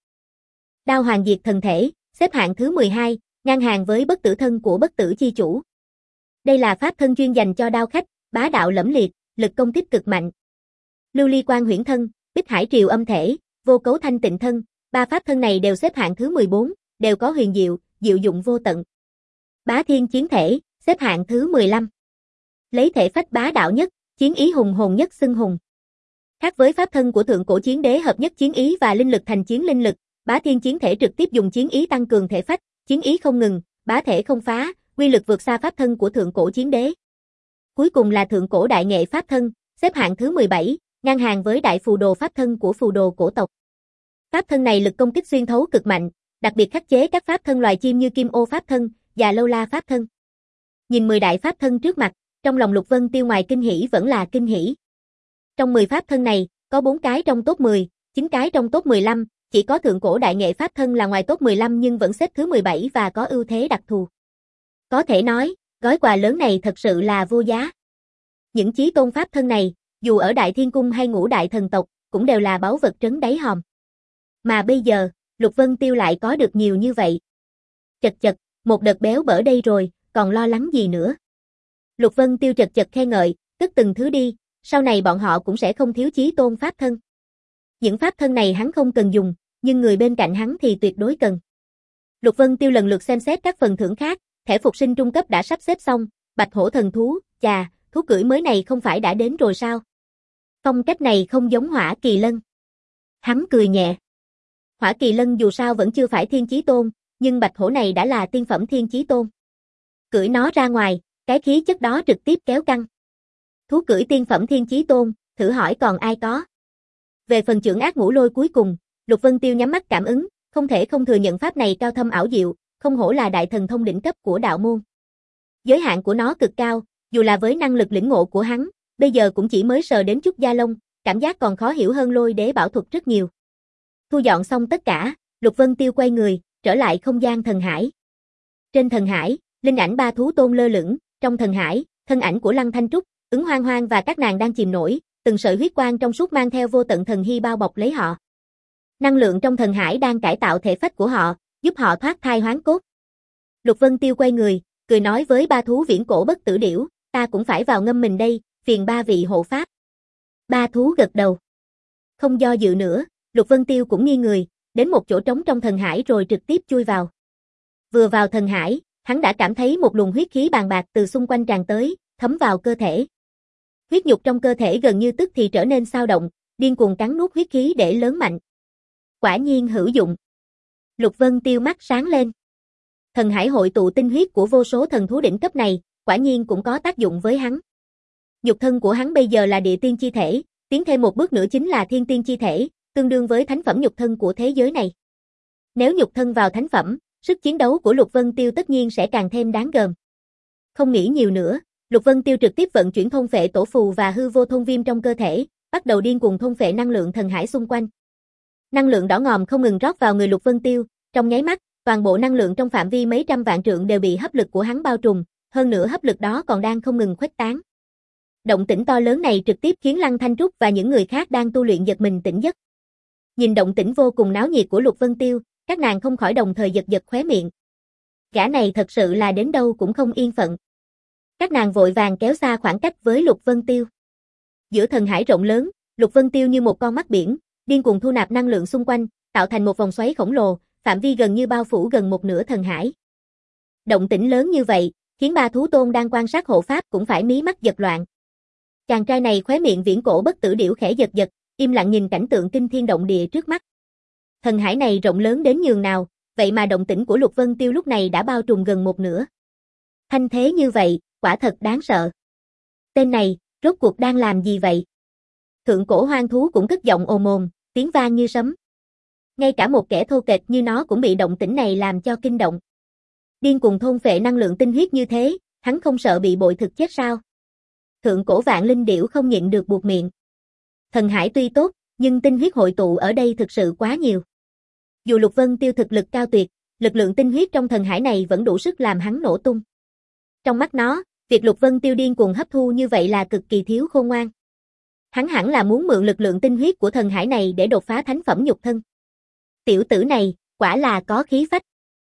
Đao hoàng diệt thần thể, xếp hạng thứ mười hai, ngang hàng với bất tử thân của bất tử chi chủ. Đây là pháp thân chuyên dành cho đao khách, bá đạo lẫm liệt, lực công kích cực mạnh. Lưu ly quan huyễn thân, Bích hải triều âm thể, Vô cấu thanh tịnh thân, ba pháp thân này đều xếp hạng thứ mười bốn, đều có huyền diệu, diệu dụng vô tận. Bá thiên chiến thể, xếp hạng thứ mười lăm. Lấy thể phách bá đạo nhất, chiến ý hùng hồn nhất xưng hùng. Khác với pháp thân của thượng cổ chiến đế hợp nhất chiến ý và linh lực thành chiến linh lực, bá thiên chiến thể trực tiếp dùng chiến ý tăng cường thể phách, chiến ý không ngừng, bá thể không phá, uy lực vượt xa pháp thân của thượng cổ chiến đế. Cuối cùng là thượng cổ đại nghệ pháp thân, xếp hạng thứ mười bảy, ngang hàng với đại phù đồ pháp thân của phù đồ cổ tộc. Pháp thân này lực công kích xuyên thấu cực mạnh, đặc biệt khắc chế các pháp thân loài chim như kim ô pháp thân và lâu la pháp thân. Nhìn mười đại pháp thân trước mặt, trong lòng Lục Vân Tiêu ngoài kinh hỉ vẫn là kinh hỉ. Trong mười pháp thân này, có bốn cái trong top mười, chín cái trong top mười lăm, chỉ có thượng cổ đại nghệ pháp thân là ngoài top mười lăm nhưng vẫn xếp thứ mười bảy và có ưu thế đặc thù. Có thể nói, gói quà lớn này thật sự là vô giá. Những chí tôn pháp thân này, dù ở Đại Thiên Cung hay Ngũ Đại Thần Tộc, cũng đều là báu vật trấn đáy hòm. Mà bây giờ, Lục Vân Tiêu lại có được nhiều như vậy. Chật chật, một đợt béo bở đây rồi, còn lo lắng gì nữa. Lục Vân Tiêu chật chật khen ngợi, cất từng thứ đi, sau này bọn họ cũng sẽ không thiếu chí tôn pháp thân. Những pháp thân này hắn không cần dùng, nhưng người bên cạnh hắn thì tuyệt đối cần. Lục Vân Tiêu lần lượt xem xét các phần thưởng khác, thẻ phục sinh trung cấp đã sắp xếp xong, bạch hổ thần thú, chà, thú cưỡi mới này không phải đã đến rồi sao? Phong cách này không giống Hỏa Kỳ Lân. Hắn cười nhẹ. Hỏa Kỳ Lân dù sao vẫn chưa phải thiên chí tôn, nhưng bạch hổ này đã là tiên phẩm thiên chí tôn. Cưỡi nó ra ngoài, cái khí chất đó trực tiếp kéo căng. Thú cưỡi tiên phẩm thiên chí tôn, thử hỏi còn ai có. Về phần chưởng ác ngũ lôi cuối cùng, Lục Vân Tiêu nhắm mắt cảm ứng, không thể không thừa nhận pháp này cao thâm ảo diệu, không hổ là đại thần thông đỉnh cấp của đạo môn. Giới hạn của nó cực cao, dù là với năng lực lĩnh ngộ của hắn, bây giờ cũng chỉ mới sờ đến chút da lông, cảm giác còn khó hiểu hơn lôi đế bảo thuật rất nhiều. Thu dọn xong tất cả, Lục Vân Tiêu quay người, trở lại không gian thần hải. Trên thần hải, linh ảnh ba thú tôn lơ lửng, trong thần hải, thân ảnh của Lăng Thanh Trúc, Ứng Hoang Hoang và các nàng đang chìm nổi, từng sợi huyết quang trong suốt mang theo vô tận thần hy bao bọc lấy họ. Năng lượng trong thần hải đang cải tạo thể phách của họ, giúp họ thoát thai hoán cốt. Lục Vân Tiêu quay người, cười nói với ba thú viễn cổ bất tử điểu, ta cũng phải vào ngâm mình đây, phiền ba vị hộ pháp. Ba thú gật đầu. Không do dự nữa, Lục Vân Tiêu cũng nghiêng người, đến một chỗ trống trong thần hải rồi trực tiếp chui vào. Vừa vào thần hải, hắn đã cảm thấy một luồng huyết khí bàn bạc từ xung quanh tràn tới, thấm vào cơ thể. Huyết nhục trong cơ thể gần như tức thì trở nên xao động, điên cuồng cắn nuốt huyết khí để lớn mạnh. Quả nhiên hữu dụng. Lục Vân Tiêu mắt sáng lên. Thần hải hội tụ tinh huyết của vô số thần thú đỉnh cấp này, quả nhiên cũng có tác dụng với hắn. Nhục thân của hắn bây giờ là địa tiên chi thể, tiến thêm một bước nữa chính là thiên tiên chi thể, tương đương với thánh phẩm nhục thân của thế giới này. Nếu nhục thân vào thánh phẩm, sức chiến đấu của Lục Vân Tiêu tất nhiên sẽ càng thêm đáng gờm. Không nghĩ nhiều nữa, Lục Vân Tiêu trực tiếp vận chuyển thôn phệ tổ phù và hư vô thôn viêm trong cơ thể, bắt đầu điên cuồng thôn phệ năng lượng thần hải xung quanh. Năng lượng đỏ ngòm không ngừng rót vào người Lục Vân Tiêu, trong nháy mắt, toàn bộ năng lượng trong phạm vi mấy trăm vạn trượng đều bị hấp lực của hắn bao trùm, hơn nữa hấp lực đó còn đang không ngừng khuếch tán. Động tĩnh to lớn này trực tiếp khiến Lăng Thanh Trúc và những người khác đang tu luyện giật mình tỉnh giấc. Nhìn động tĩnh vô cùng náo nhiệt của Lục Vân Tiêu, các nàng không khỏi đồng thời giật giật khóe miệng. Gã này thật sự là đến đâu cũng không yên phận. Các nàng vội vàng kéo xa khoảng cách với Lục Vân Tiêu. Giữa thần hải rộng lớn, Lục Vân Tiêu như một con mắt biển, điên cuồng thu nạp năng lượng xung quanh, tạo thành một vòng xoáy khổng lồ, phạm vi gần như bao phủ gần một nửa thần hải. Động tĩnh lớn như vậy, khiến ba thú tôn đang quan sát hộ pháp cũng phải mí mắt giật loạn. Chàng trai này khóe miệng viễn cổ bất tử điểu khẽ giật giật, im lặng nhìn cảnh tượng kinh thiên động địa trước mắt. Thần hải này rộng lớn đến nhường nào, vậy mà động tĩnh của Lục Vân Tiêu lúc này đã bao trùm gần một nửa. Thanh thế như vậy, quả thật đáng sợ. Tên này, rốt cuộc đang làm gì vậy? Thượng cổ hoang thú cũng cất giọng ồm ồm, tiếng vang như sấm. Ngay cả một kẻ thô kệch như nó cũng bị động tĩnh này làm cho kinh động. Điên cuồng thôn phệ năng lượng tinh huyết như thế, hắn không sợ bị bội thực chết sao? Thượng cổ vạn linh điểu không nhịn được buột miệng. Thần hải tuy tốt, nhưng tinh huyết hội tụ ở đây thực sự quá nhiều. Dù Lục Vân Tiêu thực lực cao tuyệt, lực lượng tinh huyết trong thần hải này vẫn đủ sức làm hắn nổ tung. Trong mắt nó, việc Lục Vân Tiêu điên cuồng hấp thu như vậy là cực kỳ thiếu khôn ngoan. Hắn hẳn là muốn mượn lực lượng tinh huyết của thần hải này để đột phá thánh phẩm nhục thân. Tiểu tử này, quả là có khí phách.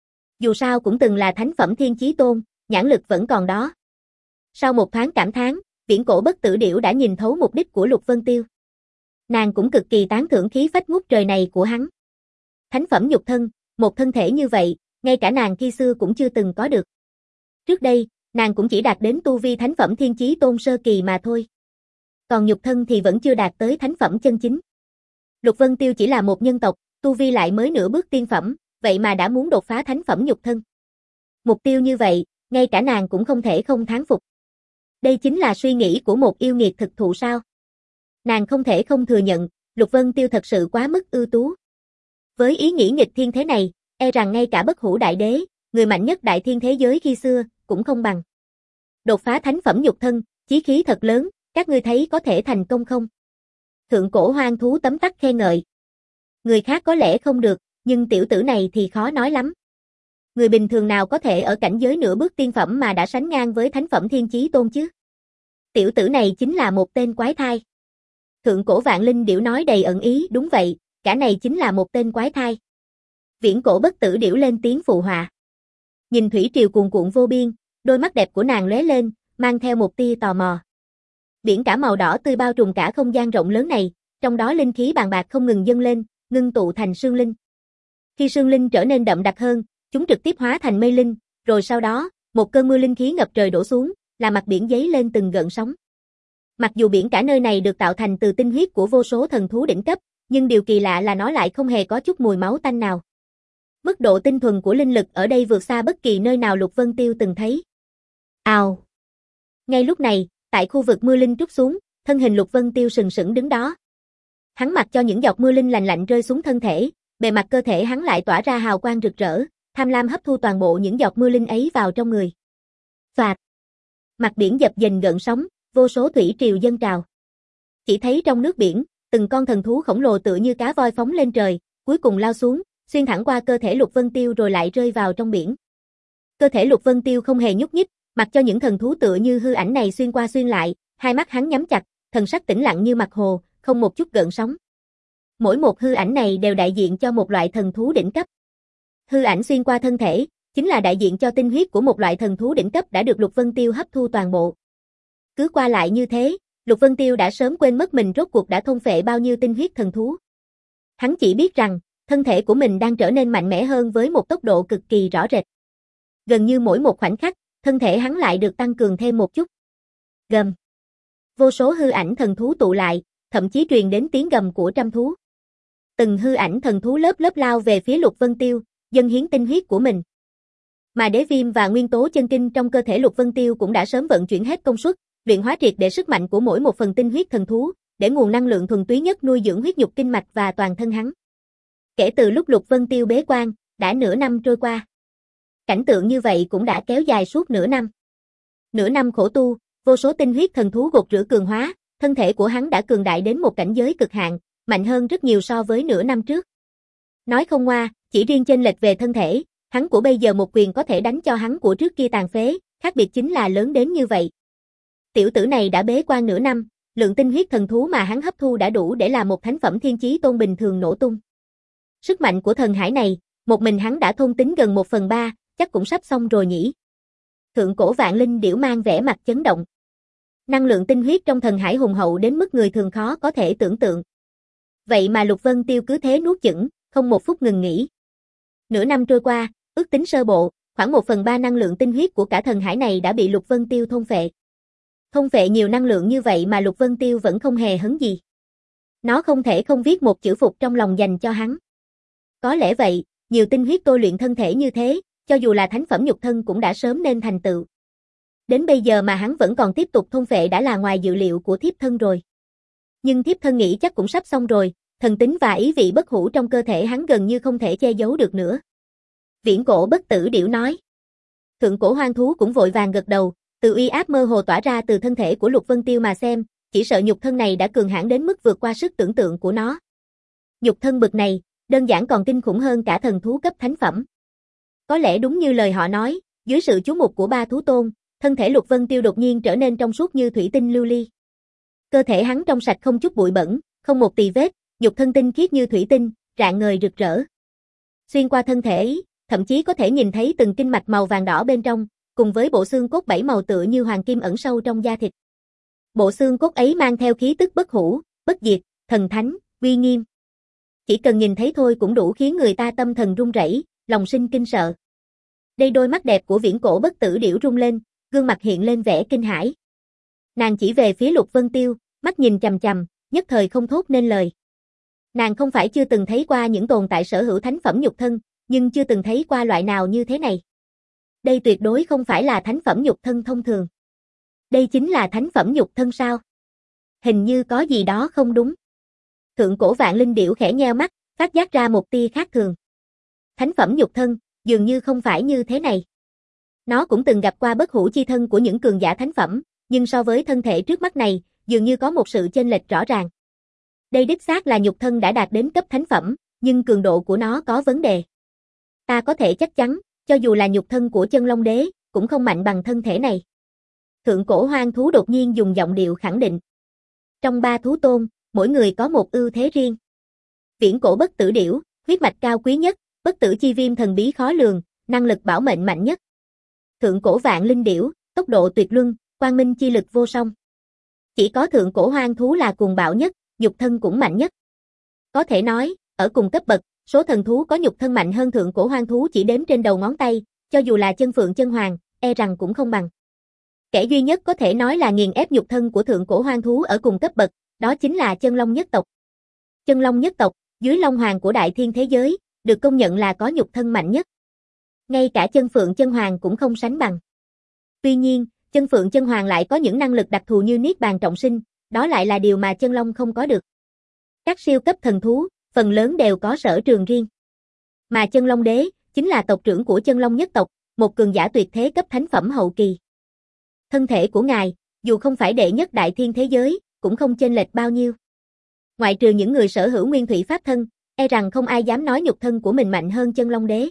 Dù sao cũng từng là thánh phẩm thiên chí tôn, nhãn lực vẫn còn đó. Sau một thoáng cảm thán, viễn cổ bất tử điểu đã nhìn thấu mục đích của Lục Vân Tiêu. Nàng cũng cực kỳ tán thưởng khí phách ngút trời này của hắn. Thánh phẩm nhục thân, một thân thể như vậy, ngay cả nàng khi xưa cũng chưa từng có được. Trước đây, nàng cũng chỉ đạt đến tu vi thánh phẩm thiên chí tôn sơ kỳ mà thôi. Còn nhục thân thì vẫn chưa đạt tới thánh phẩm chân chính. Lục Vân Tiêu chỉ là một nhân tộc, tu vi lại mới nửa bước tiên phẩm, vậy mà đã muốn đột phá thánh phẩm nhục thân. Mục tiêu như vậy, ngay cả nàng cũng không thể không thán phục. Đây chính là suy nghĩ của một yêu nghiệt thực thụ sao? Nàng không thể không thừa nhận, Lục Vân Tiêu thật sự quá mức ưu tú. Với ý nghĩ nghịch thiên thế này, e rằng ngay cả bất hủ đại đế, người mạnh nhất đại thiên thế giới khi xưa, cũng không bằng. Đột phá thánh phẩm nhục thân, chí khí thật lớn, các ngươi thấy có thể thành công không? Thượng cổ hoang thú tấm tắc khen ngợi. Người khác có lẽ không được, nhưng tiểu tử này thì khó nói lắm. Người bình thường nào có thể ở cảnh giới nửa bước tiên phẩm mà đã sánh ngang với thánh phẩm thiên chí tôn chứ? Tiểu tử này chính là một tên quái thai. Thượng cổ vạn linh điểu nói đầy ẩn ý, đúng vậy, cả này chính là một tên quái thai. Viễn cổ bất tử điểu lên tiếng phụ họa. Nhìn thủy triều cuồn cuộn vô biên, đôi mắt đẹp của nàng lóe lên, mang theo một tia tò mò. Biển cả màu đỏ tươi bao trùm cả không gian rộng lớn này, trong đó linh khí bàn bạc không ngừng dâng lên, ngưng tụ thành sương linh. Khi sương linh trở nên đậm đặc hơn, chúng trực tiếp hóa thành mây linh, rồi sau đó, một cơn mưa linh khí ngập trời đổ xuống, làm mặt biển dấy lên từng gợn sóng. Mặc dù biển cả nơi này được tạo thành từ tinh huyết của vô số thần thú đỉnh cấp, nhưng điều kỳ lạ là nó lại không hề có chút mùi máu tanh nào. Mức độ tinh thuần của linh lực ở đây vượt xa bất kỳ nơi nào Lục Vân Tiêu từng thấy. Ào! Ngay lúc này, tại khu vực mưa linh trút xuống, thân hình Lục Vân Tiêu sừng sững đứng đó. Hắn mặc cho những giọt mưa linh lành lạnh rơi xuống thân thể, bề mặt cơ thể hắn lại tỏa ra hào quang rực rỡ, tham lam hấp thu toàn bộ những giọt mưa linh ấy vào trong người. Phạt! Mặt biển dập dềnh gợn sóng, vô số thủy triều dâng trào. Chỉ thấy trong nước biển, từng con thần thú khổng lồ tựa như cá voi phóng lên trời, cuối cùng lao xuống, xuyên thẳng qua cơ thể Lục Vân Tiêu rồi lại rơi vào trong biển. Cơ thể Lục Vân Tiêu không hề nhúc nhích, mặc cho những thần thú tựa như hư ảnh này xuyên qua xuyên lại, hai mắt hắn nhắm chặt, thần sắc tĩnh lặng như mặt hồ, không một chút gợn sóng. Mỗi một hư ảnh này đều đại diện cho một loại thần thú đỉnh cấp. Hư ảnh xuyên qua thân thể, chính là đại diện cho tinh huyết của một loại thần thú đỉnh cấp đã được Lục Vân Tiêu hấp thu toàn bộ. Cứ qua lại như thế, Lục Vân Tiêu đã sớm quên mất mình rốt cuộc đã thôn phệ bao nhiêu tinh huyết thần thú. Hắn chỉ biết rằng, thân thể của mình đang trở nên mạnh mẽ hơn với một tốc độ cực kỳ rõ rệt. Gần như mỗi một khoảnh khắc, thân thể hắn lại được tăng cường thêm một chút. Gầm. Vô số hư ảnh thần thú tụ lại, thậm chí truyền đến tiếng gầm của trăm thú. Từng hư ảnh thần thú lớp lớp lao về phía Lục Vân Tiêu, dâng hiến tinh huyết của mình. Mà đế viêm và nguyên tố chân kinh trong cơ thể Lục Vân Tiêu cũng đã sớm vận chuyển hết công suất, luyện hóa triệt để sức mạnh của mỗi một phần tinh huyết thần thú, để nguồn năng lượng thuần túy nhất nuôi dưỡng huyết nhục kinh mạch và toàn thân hắn. Kể từ lúc Lục Vân Tiêu bế quan, Đã nửa năm trôi qua. Cảnh tượng như vậy cũng đã kéo dài suốt nửa năm. Nửa năm khổ tu, vô số tinh huyết thần thú gột rửa cường hóa, thân thể của hắn đã cường đại đến một cảnh giới cực hạn, mạnh hơn rất nhiều so với nửa năm trước. Nói không ngoa, chỉ riêng chênh lệch về thân thể, hắn của bây giờ một quyền có thể đánh cho hắn của trước kia tàn phế, khác biệt chính là lớn đến như vậy. Tiểu tử này đã bế quan nửa năm, lượng tinh huyết thần thú mà hắn hấp thu đã đủ để làm một thánh phẩm thiên chí tôn bình thường nổ tung. Sức mạnh của thần hải này, một mình hắn đã thôn tính gần một phần ba, chắc cũng sắp xong rồi nhỉ. Thượng cổ vạn linh điểu mang vẻ mặt chấn động. Năng lượng tinh huyết trong thần hải hùng hậu đến mức người thường khó có thể tưởng tượng. Vậy mà Lục Vân Tiêu cứ thế nuốt chửng, không một phút ngừng nghỉ. Nửa năm trôi qua, ước tính sơ bộ, khoảng một phần ba năng lượng tinh huyết của cả thần hải này đã bị Lục Vân Tiêu thôn phệ. Thôn phệ nhiều năng lượng như vậy mà Lục Vân Tiêu vẫn không hề hấn gì. Nó không thể không viết một chữ phục trong lòng dành cho hắn. Có lẽ vậy, nhiều tinh huyết tôi luyện thân thể như thế, cho dù là thánh phẩm nhục thân cũng đã sớm nên thành tựu. Đến bây giờ mà hắn vẫn còn tiếp tục thôn phệ đã là ngoài dự liệu của thiếp thân rồi. Nhưng thiếp thân nghĩ chắc cũng sắp xong rồi, thần tính và ý vị bất hủ trong cơ thể hắn gần như không thể che giấu được nữa. Viễn cổ bất tử điểu nói. Thượng cổ hoang thú cũng vội vàng gật đầu, từ uy áp mơ hồ tỏa ra từ thân thể của Lục Vân Tiêu mà xem, chỉ sợ nhục thân này đã cường hãn đến mức vượt qua sức tưởng tượng của nó. Nhục thân bực này, đơn giản còn kinh khủng hơn cả thần thú cấp thánh phẩm. Có lẽ đúng như lời họ nói, dưới sự chú mục của ba thú tôn, thân thể Lục Vân Tiêu đột nhiên trở nên trong suốt như thủy tinh lưu ly. Cơ thể hắn trong sạch không chút bụi bẩn, không một tì vết, nhục thân tinh khiết như thủy tinh, rạng ngời rực rỡ. Xuyên qua thân thể ấy, thậm chí có thể nhìn thấy từng kinh mạch màu vàng đỏ bên trong, cùng với bộ xương cốt bảy màu tựa như hoàng kim ẩn sâu trong da thịt. Bộ xương cốt ấy mang theo khí tức bất hủ, bất diệt, thần thánh, uy nghiêm. Chỉ cần nhìn thấy thôi cũng đủ khiến người ta tâm thần run rẩy, lòng sinh kinh sợ. Đây đôi mắt đẹp của viễn cổ bất tử điểu rung lên, gương mặt hiện lên vẻ kinh hãi. Nàng chỉ về phía Lục Vân Tiêu, mắt nhìn chằm chằm, nhất thời không thốt nên lời. Nàng không phải chưa từng thấy qua những tồn tại sở hữu thánh phẩm nhục thân, nhưng chưa từng thấy qua loại nào như thế này. Đây tuyệt đối không phải là thánh phẩm nhục thân thông thường. Đây chính là thánh phẩm nhục thân sao? Hình như có gì đó không đúng. Thượng cổ vạn linh điểu khẽ nheo mắt, phát giác ra một tia khác thường. Thánh phẩm nhục thân, dường như không phải như thế này. Nó cũng từng gặp qua bất hủ chi thân của những cường giả thánh phẩm, nhưng so với thân thể trước mắt này, dường như có một sự chênh lệch rõ ràng. Đây đích xác là nhục thân đã đạt đến cấp thánh phẩm, nhưng cường độ của nó có vấn đề. Ta có thể chắc chắn, cho dù là nhục thân của Chân Long Đế, cũng không mạnh bằng thân thể này. Thượng cổ hoang thú đột nhiên dùng giọng điệu khẳng định. Trong ba thú tôn, mỗi người có một ưu thế riêng. Viễn cổ bất tử điểu, huyết mạch cao quý nhất, bất tử chi viêm thần bí khó lường, năng lực bảo mệnh mạnh nhất. Thượng cổ vạn linh điểu, tốc độ tuyệt luân, quang minh chi lực vô song. Chỉ có thượng cổ hoang thú là cuồng bạo nhất, nhục thân cũng mạnh nhất. Có thể nói, ở cùng cấp bậc, số thần thú có nhục thân mạnh hơn thượng cổ hoang thú chỉ đếm trên đầu ngón tay, cho dù là chân phượng chân hoàng, e rằng cũng không bằng. Kẻ duy nhất có thể nói là nghiền ép nhục thân của thượng cổ hoang thú ở cùng cấp bậc, đó chính là Chân Long nhất tộc. Chân Long nhất tộc, dưới Long Hoàng của đại thiên thế giới, được công nhận là có nhục thân mạnh nhất. Ngay cả chân phượng chân hoàng cũng không sánh bằng. Tuy nhiên, chân phượng chân hoàng lại có những năng lực đặc thù như niết bàn trọng sinh, đó lại là điều mà chân long không có được. Các siêu cấp thần thú, phần lớn đều có sở trường riêng. Mà Chân Long Đế, chính là tộc trưởng của Chân Long nhất tộc, một cường giả tuyệt thế cấp thánh phẩm hậu kỳ. Thân thể của ngài, dù không phải đệ nhất đại thiên thế giới, cũng không chênh lệch bao nhiêu. Ngoại trừ những người sở hữu nguyên thủy pháp thân, e rằng không ai dám nói nhục thân của mình mạnh hơn Chân Long Đế.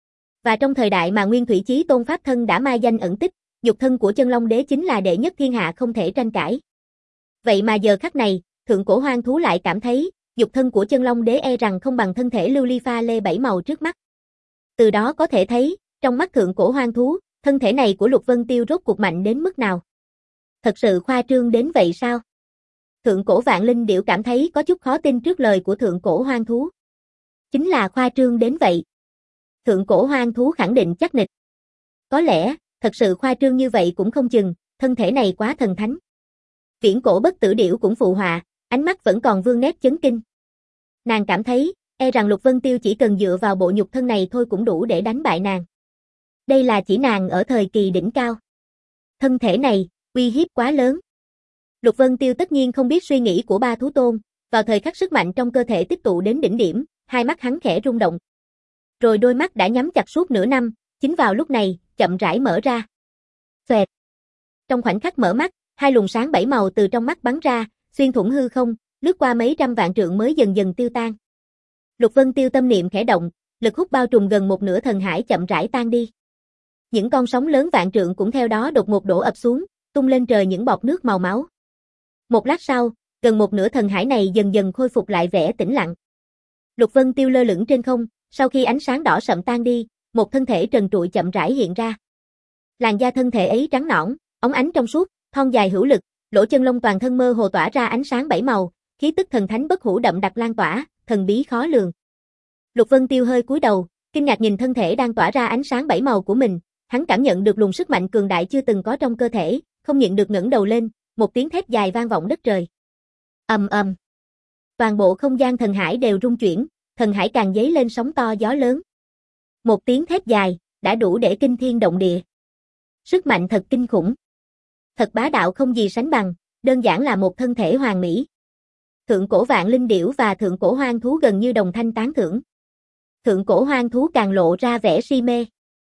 Và trong thời đại mà nguyên thủy chí tôn pháp thân đã mai danh ẩn tích, nhục thân của Chân Long Đế chính là đệ nhất thiên hạ không thể tranh cãi. Vậy mà giờ khắc này, thượng cổ hoang thú lại cảm thấy, nhục thân của Chân Long Đế e rằng không bằng thân thể lưu ly pha lê bảy màu trước mắt. Từ đó có thể thấy, trong mắt thượng cổ hoang thú, thân thể này của Lục Vân Tiêu rốt cuộc mạnh đến mức nào. Thật sự khoa trương đến vậy sao? Thượng cổ vạn linh điểu cảm thấy có chút khó tin trước lời của thượng cổ hoang thú. Chính là khoa trương đến vậy. Thượng cổ hoang thú khẳng định chắc nịch. Có lẽ, thật sự khoa trương như vậy cũng không chừng, thân thể này quá thần thánh. Viễn cổ bất tử điểu cũng phụ họa, ánh mắt vẫn còn vương nét chấn kinh. Nàng cảm thấy, e rằng Lục Vân Tiêu chỉ cần dựa vào bộ nhục thân này thôi cũng đủ để đánh bại nàng. Đây là chỉ nàng ở thời kỳ đỉnh cao. Thân thể này, uy hiếp quá lớn. Lục Vân Tiêu tất nhiên không biết suy nghĩ của ba thú tôn, vào thời khắc sức mạnh trong cơ thể tích tụ đến đỉnh điểm, hai mắt hắn khẽ rung động. rồi đôi mắt đã nhắm chặt suốt nửa năm, chính vào lúc này, chậm rãi mở ra. Xoẹt. Trong khoảnh khắc mở mắt, hai luồng sáng bảy màu từ trong mắt bắn ra, xuyên thủng hư không, lướt qua mấy trăm vạn trượng mới dần dần tiêu tan. Lục Vân Tiêu tâm niệm khẽ động, lực hút bao trùm gần một nửa thần hải chậm rãi tan đi. Những con sóng lớn vạn trượng cũng theo đó đột ngột đổ ập xuống, tung lên trời những bọt nước màu máu. Một lát sau, gần một nửa thần hải này dần dần khôi phục lại vẻ tĩnh lặng. Lục Vân Tiêu lơ lửng trên không, sau khi ánh sáng đỏ sậm tan đi, một thân thể trần trụi chậm rãi hiện ra. Làn da thân thể ấy trắng nõn, óng ánh trong suốt, thon dài hữu lực, lỗ chân lông toàn thân mơ hồ tỏa ra ánh sáng bảy màu, khí tức thần thánh bất hủ đậm đặc lan tỏa, thần bí khó lường. Lục Vân Tiêu hơi cúi đầu, kinh ngạc nhìn thân thể đang tỏa ra ánh sáng bảy màu của mình, hắn cảm nhận được luồng sức mạnh cường đại chưa từng có trong cơ thể, không nhịn được ngẩng đầu lên, một tiếng thét dài vang vọng đất trời. Ầm ầm. Toàn bộ không gian thần hải đều rung chuyển, thần hải càng dấy lên sóng to gió lớn. Một tiếng thét dài, đã đủ để kinh thiên động địa. Sức mạnh thật kinh khủng. Thật bá đạo không gì sánh bằng, đơn giản là một thân thể hoàn mỹ. Thượng cổ vạn linh điểu và thượng cổ hoang thú gần như đồng thanh tán thưởng. Thượng cổ hoang thú càng lộ ra vẻ si mê.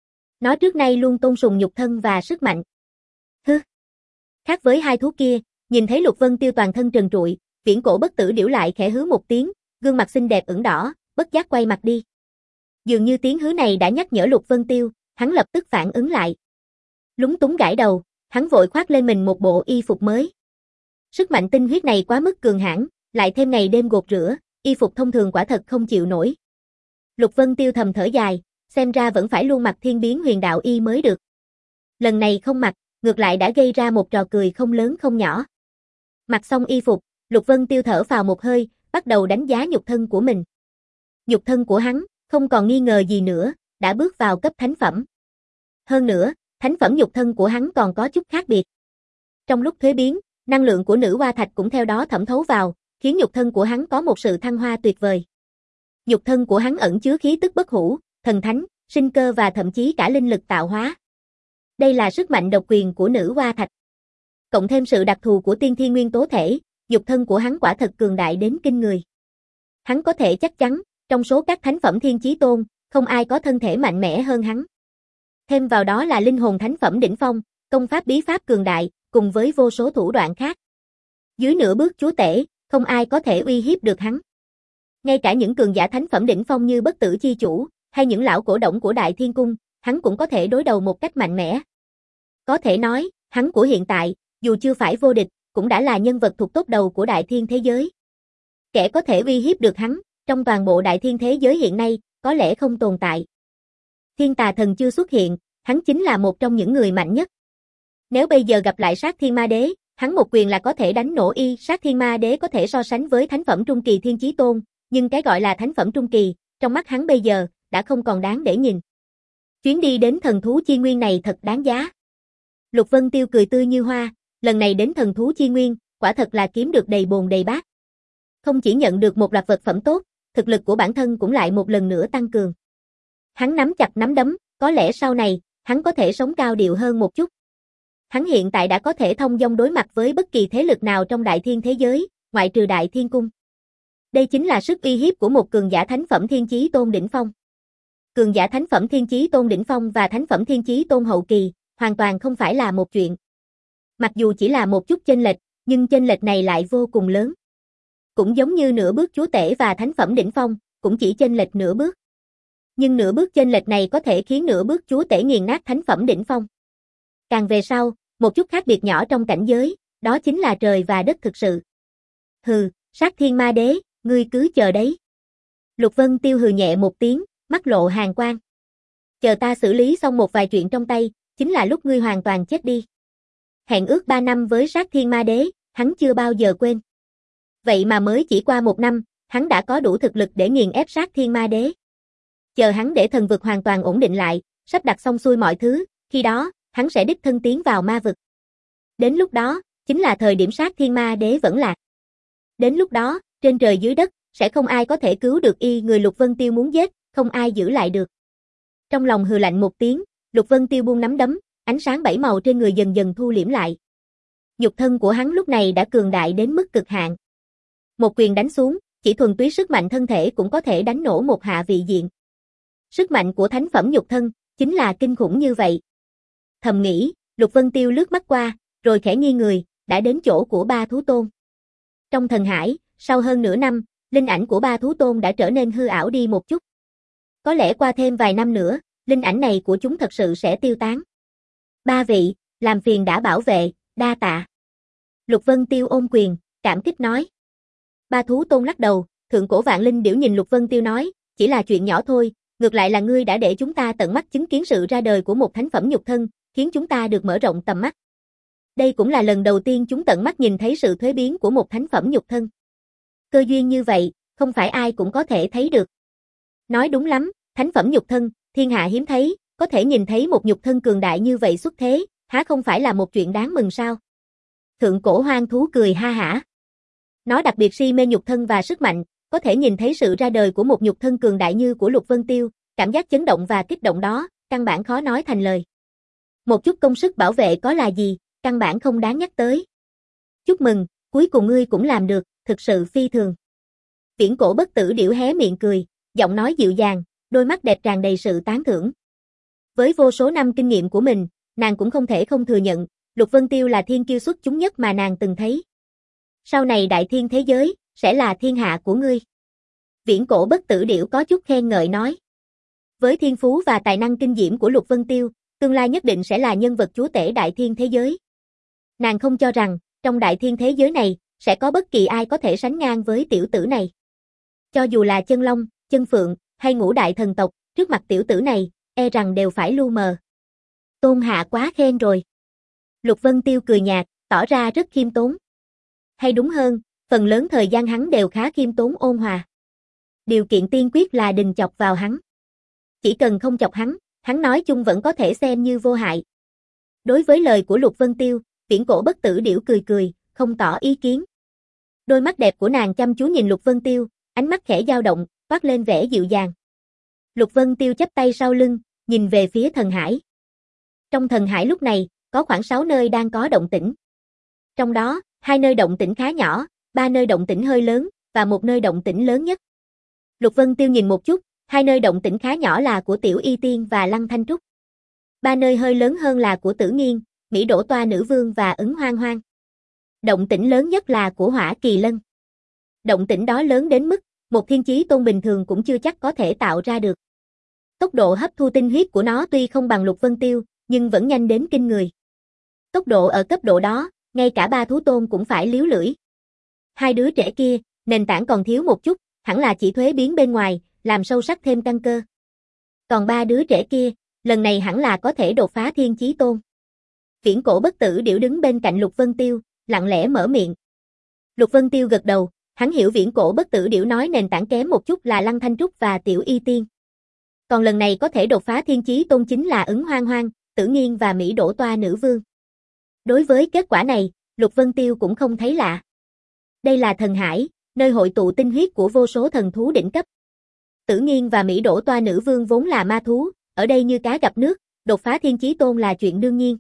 Nó trước nay luôn tôn sùng nhục thân và sức mạnh. Hứ. Khác với hai thú kia, nhìn thấy Lục Vân Tiêu toàn thân trần trụi, viễn cổ bất tử điểu lại khẽ hứ một tiếng, gương mặt xinh đẹp ửng đỏ, bất giác quay mặt đi. Dường như tiếng hứ này đã nhắc nhở Lục Vân Tiêu, hắn lập tức phản ứng lại. Lúng túng gãi đầu, hắn vội khoác lên mình một bộ y phục mới. Sức mạnh tinh huyết này quá mức cường hãn, lại thêm ngày đêm gột rửa, y phục thông thường quả thật không chịu nổi. Lục Vân Tiêu thầm thở dài, xem ra vẫn phải luôn mặc thiên biến huyền đạo y mới được. Lần này không mặc, ngược lại đã gây ra một trò cười không lớn không nhỏ. Mặc xong y phục, Lục Vân Tiêu thở phào một hơi, bắt đầu đánh giá nhục thân của mình. Nhục thân của hắn, không còn nghi ngờ gì nữa, đã bước vào cấp thánh phẩm. Hơn nữa, thánh phẩm nhục thân của hắn còn có chút khác biệt. Trong lúc thuế biến, năng lượng của nữ hoa thạch cũng theo đó thẩm thấu vào, khiến nhục thân của hắn có một sự thăng hoa tuyệt vời. Nhục thân của hắn ẩn chứa khí tức bất hủ, thần thánh, sinh cơ và thậm chí cả linh lực tạo hóa. Đây là sức mạnh độc quyền của nữ hoa thạch. Cộng thêm sự đặc thù của tiên thiên nguyên tố thể, nhục thân của hắn quả thật cường đại đến kinh người. Hắn có thể chắc chắn, trong số các thánh phẩm thiên chí tôn, không ai có thân thể mạnh mẽ hơn hắn. Thêm vào đó là linh hồn thánh phẩm đỉnh phong, công pháp bí pháp cường đại, cùng với vô số thủ đoạn khác. Dưới nửa bước chúa tể, không ai có thể uy hiếp được hắn. Ngay cả những cường giả thánh phẩm đỉnh phong như bất tử chi chủ, hay những lão cổ động của Đại Thiên Cung, hắn cũng có thể đối đầu một cách mạnh mẽ. Có thể nói, hắn của hiện tại, dù chưa phải vô địch, cũng đã là nhân vật thuộc top đầu của Đại Thiên thế giới. Kẻ có thể uy hiếp được hắn, trong toàn bộ Đại Thiên thế giới hiện nay, có lẽ không tồn tại. Thiên Tà Thần chưa xuất hiện, hắn chính là một trong những người mạnh nhất. Nếu bây giờ gặp lại Sát Thiên Ma Đế, hắn một quyền là có thể đánh nổ y. Sát Thiên Ma Đế có thể so sánh với thánh phẩm trung kỳ Thiên Chí Tôn, nhưng cái gọi là thánh phẩm trung kỳ, trong mắt hắn bây giờ, đã không còn đáng để nhìn. Chuyến đi đến thần thú chi nguyên này thật đáng giá. Lục Vân Tiêu cười tươi như hoa, lần này đến thần thú chi nguyên, quả thật là kiếm được đầy bồn đầy bát. Không chỉ nhận được một loạt vật phẩm tốt, thực lực của bản thân cũng lại một lần nữa tăng cường. Hắn nắm chặt nắm đấm, có lẽ sau này, hắn có thể sống cao điệu hơn một chút. Hắn hiện tại đã có thể thông dong đối mặt với bất kỳ thế lực nào trong Đại Thiên thế giới, ngoại trừ Đại Thiên Cung. Đây chính là sức uy hiếp của một cường giả thánh phẩm thiên chí tôn đỉnh phong. Cường giả thánh phẩm thiên chí tôn đỉnh phong và thánh phẩm thiên chí tôn hậu kỳ, hoàn toàn không phải là một chuyện. Mặc dù chỉ là một chút chênh lệch, nhưng chênh lệch này lại vô cùng lớn. Cũng giống như nửa bước chúa tể và thánh phẩm đỉnh phong, cũng chỉ chênh lệch nửa bước. Nhưng nửa bước chênh lệch này có thể khiến nửa bước chúa tể nghiền nát thánh phẩm đỉnh phong. Càng về sau, một chút khác biệt nhỏ trong cảnh giới, đó chính là trời và đất thực sự. Hừ, Sát Thiên Ma Đế, ngươi cứ chờ đấy. Lục Vân Tiêu hừ nhẹ một tiếng, mắt lộ hàn quang. Chờ ta xử lý xong một vài chuyện trong tay, chính là lúc ngươi hoàn toàn chết đi. Hẹn ước ba năm với Sát Thiên Ma Đế, hắn chưa bao giờ quên. Vậy mà mới chỉ qua một năm, hắn đã có đủ thực lực để nghiền ép Sát Thiên Ma Đế. Chờ hắn để thần vực hoàn toàn ổn định lại, sắp đặt xong xuôi mọi thứ, khi đó, hắn sẽ đích thân tiến vào ma vực. Đến lúc đó, chính là thời điểm Sát Thiên Ma Đế vẫn lạc. Đến lúc đó, trên trời dưới đất, sẽ không ai có thể cứu được y. Người Lục Vân Tiêu muốn giết, không ai giữ lại được. Trong lòng hừ lạnh một tiếng, Lục Vân Tiêu buông nắm đấm, ánh sáng bảy màu trên người dần dần thu liễm lại. Nhục thân của hắn lúc này đã cường đại đến mức cực hạn. Một quyền đánh xuống, chỉ thuần túy sức mạnh thân thể cũng có thể đánh nổ một hạ vị diện. Sức mạnh của thánh phẩm nhục thân, chính là kinh khủng như vậy. Thầm nghĩ, Lục Vân Tiêu lướt mắt qua, rồi khẽ nghiêng người, đã đến chỗ của ba thú tôn. Trong thần hải, sau hơn nửa năm, linh ảnh của ba thú tôn đã trở nên hư ảo đi một chút. Có lẽ qua thêm vài năm nữa, linh ảnh này của chúng thật sự sẽ tiêu tán. Ba vị, làm phiền đã bảo vệ, đa tạ. Lục Vân Tiêu ôm quyền, cảm kích nói. Ba thú tôn lắc đầu, thượng cổ vạn linh điểu nhìn Lục Vân Tiêu nói, chỉ là chuyện nhỏ thôi, ngược lại là ngươi đã để chúng ta tận mắt chứng kiến sự ra đời của một thánh phẩm nhục thân, khiến chúng ta được mở rộng tầm mắt. Đây cũng là lần đầu tiên chúng tận mắt nhìn thấy sự thuế biến của một thánh phẩm nhục thân. Cơ duyên như vậy, không phải ai cũng có thể thấy được. Nói đúng lắm, thánh phẩm nhục thân, thiên hạ hiếm thấy, có thể nhìn thấy một nhục thân cường đại như vậy xuất thế, há không phải là một chuyện đáng mừng sao? Thượng cổ hoang thú cười ha hả. Nó đặc biệt si mê nhục thân và sức mạnh, có thể nhìn thấy sự ra đời của một nhục thân cường đại như của Lục Vân Tiêu, cảm giác chấn động và kích động đó, căn bản khó nói thành lời. Một chút công sức bảo vệ có là gì, căn bản không đáng nhắc tới. Chúc mừng, cuối cùng ngươi cũng làm được, thực sự phi thường. Viễn cổ bất tử điểu hé miệng cười, giọng nói dịu dàng, đôi mắt đẹp tràn đầy sự tán thưởng. Với vô số năm kinh nghiệm của mình, nàng cũng không thể không thừa nhận, Lục Vân Tiêu là thiên kiêu xuất chúng nhất mà nàng từng thấy. Sau này đại thiên thế giới, sẽ là thiên hạ của ngươi. Viễn cổ bất tử điểu có chút khen ngợi nói. Với thiên phú và tài năng kinh diễm của Lục Vân Tiêu, tương lai nhất định sẽ là nhân vật chúa tể đại thiên thế giới. Nàng không cho rằng, trong đại thiên thế giới này, sẽ có bất kỳ ai có thể sánh ngang với tiểu tử này. Cho dù là chân long, chân phượng, hay ngũ đại thần tộc, trước mặt tiểu tử này, e rằng đều phải lu mờ. Tôn hạ quá khen rồi. Lục Vân Tiêu cười nhạt, tỏ ra rất khiêm tốn. Hay đúng hơn, phần lớn thời gian hắn đều khá khiêm tốn ôn hòa. Điều kiện tiên quyết là đừng chọc vào hắn. Chỉ cần không chọc hắn, hắn nói chung vẫn có thể xem như vô hại. Đối với lời của Lục Vân Tiêu, viễn cổ bất tử điểu cười cười, không tỏ ý kiến. Đôi mắt đẹp của nàng chăm chú nhìn Lục Vân Tiêu, ánh mắt khẽ dao động, toát lên vẻ dịu dàng. Lục Vân Tiêu chắp tay sau lưng, nhìn về phía thần hải. Trong thần hải lúc này, có khoảng sáu nơi đang có động tĩnh. Trong đó, hai nơi động tĩnh khá nhỏ, ba nơi động tĩnh hơi lớn, và một nơi động tĩnh lớn nhất. Lục Vân Tiêu nhìn một chút, hai nơi động tĩnh khá nhỏ là của Tiểu Y Tiên và Lăng Thanh Trúc. Ba nơi hơi lớn hơn là của Tử Nghiên, Mỹ Đỗ Toa Nữ Vương và Ứng Hoang Hoang. Động tĩnh lớn nhất là của Hỏa Kỳ Lân. Động tĩnh đó lớn đến mức, một thiên chí tôn bình thường cũng chưa chắc có thể tạo ra được. Tốc độ hấp thu tinh huyết của nó tuy không bằng Lục Vân Tiêu, nhưng vẫn nhanh đến kinh người. Tốc độ ở cấp độ đó, ngay cả ba thú tôn cũng phải liếu lưỡi. Hai đứa trẻ kia, nền tảng còn thiếu một chút, hẳn là chỉ thuế biến bên ngoài, làm sâu sắc thêm căn cơ. Còn ba đứa trẻ kia, lần này hẳn là có thể đột phá thiên chí tôn. Viễn cổ bất tử điểu đứng bên cạnh Lục Vân Tiêu, lặng lẽ mở miệng. Lục Vân Tiêu gật đầu, hắn hiểu viễn cổ bất tử điểu nói nền tảng kém một chút là Lăng Thanh Trúc và Tiểu Y Tiên. Còn lần này có thể đột phá thiên chí tôn chính là Ứng Hoang Hoang, Tử Nghiên và Mỹ Đỗ Toa Nữ Vương. Đối với kết quả này, Lục Vân Tiêu cũng không thấy lạ. Đây là thần hải, nơi hội tụ tinh huyết của vô số thần thú đỉnh cấp. Tử Nghiên và Mỹ Đỗ Toa Nữ Vương vốn là ma thú, ở đây như cá gặp nước, đột phá thiên chí tôn là chuyện đương nhiên.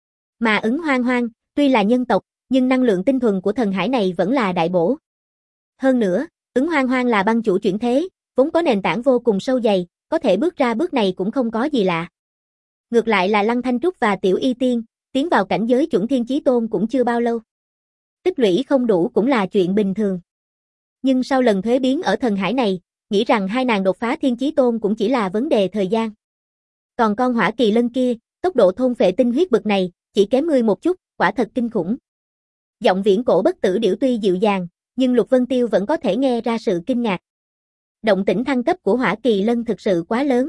Mà Ứng Hoang Hoang, tuy là nhân tộc, nhưng năng lượng tinh thuần của thần hải này vẫn là đại bổ. Hơn nữa, Ứng Hoang Hoang là băng chủ chuyển thế, vốn có nền tảng vô cùng sâu dày, có thể bước ra bước này cũng không có gì lạ. Ngược lại là Lăng Thanh Trúc và Tiểu Y Tiên, tiến vào cảnh giới chuẩn thiên chí tôn cũng chưa bao lâu. Tích lũy không đủ cũng là chuyện bình thường. Nhưng sau lần thuế biến ở thần hải này, nghĩ rằng hai nàng đột phá thiên chí tôn cũng chỉ là vấn đề thời gian. Còn con Hỏa Kỳ Lân kia, tốc độ thôn phệ tinh huyết bực này, chỉ kém ngươi một chút, quả thật kinh khủng. Giọng viễn cổ bất tử điểu tuy dịu dàng, nhưng Lục Vân Tiêu vẫn có thể nghe ra sự kinh ngạc. Động tĩnh thăng cấp của Hỏa Kỳ Lân thực sự quá lớn.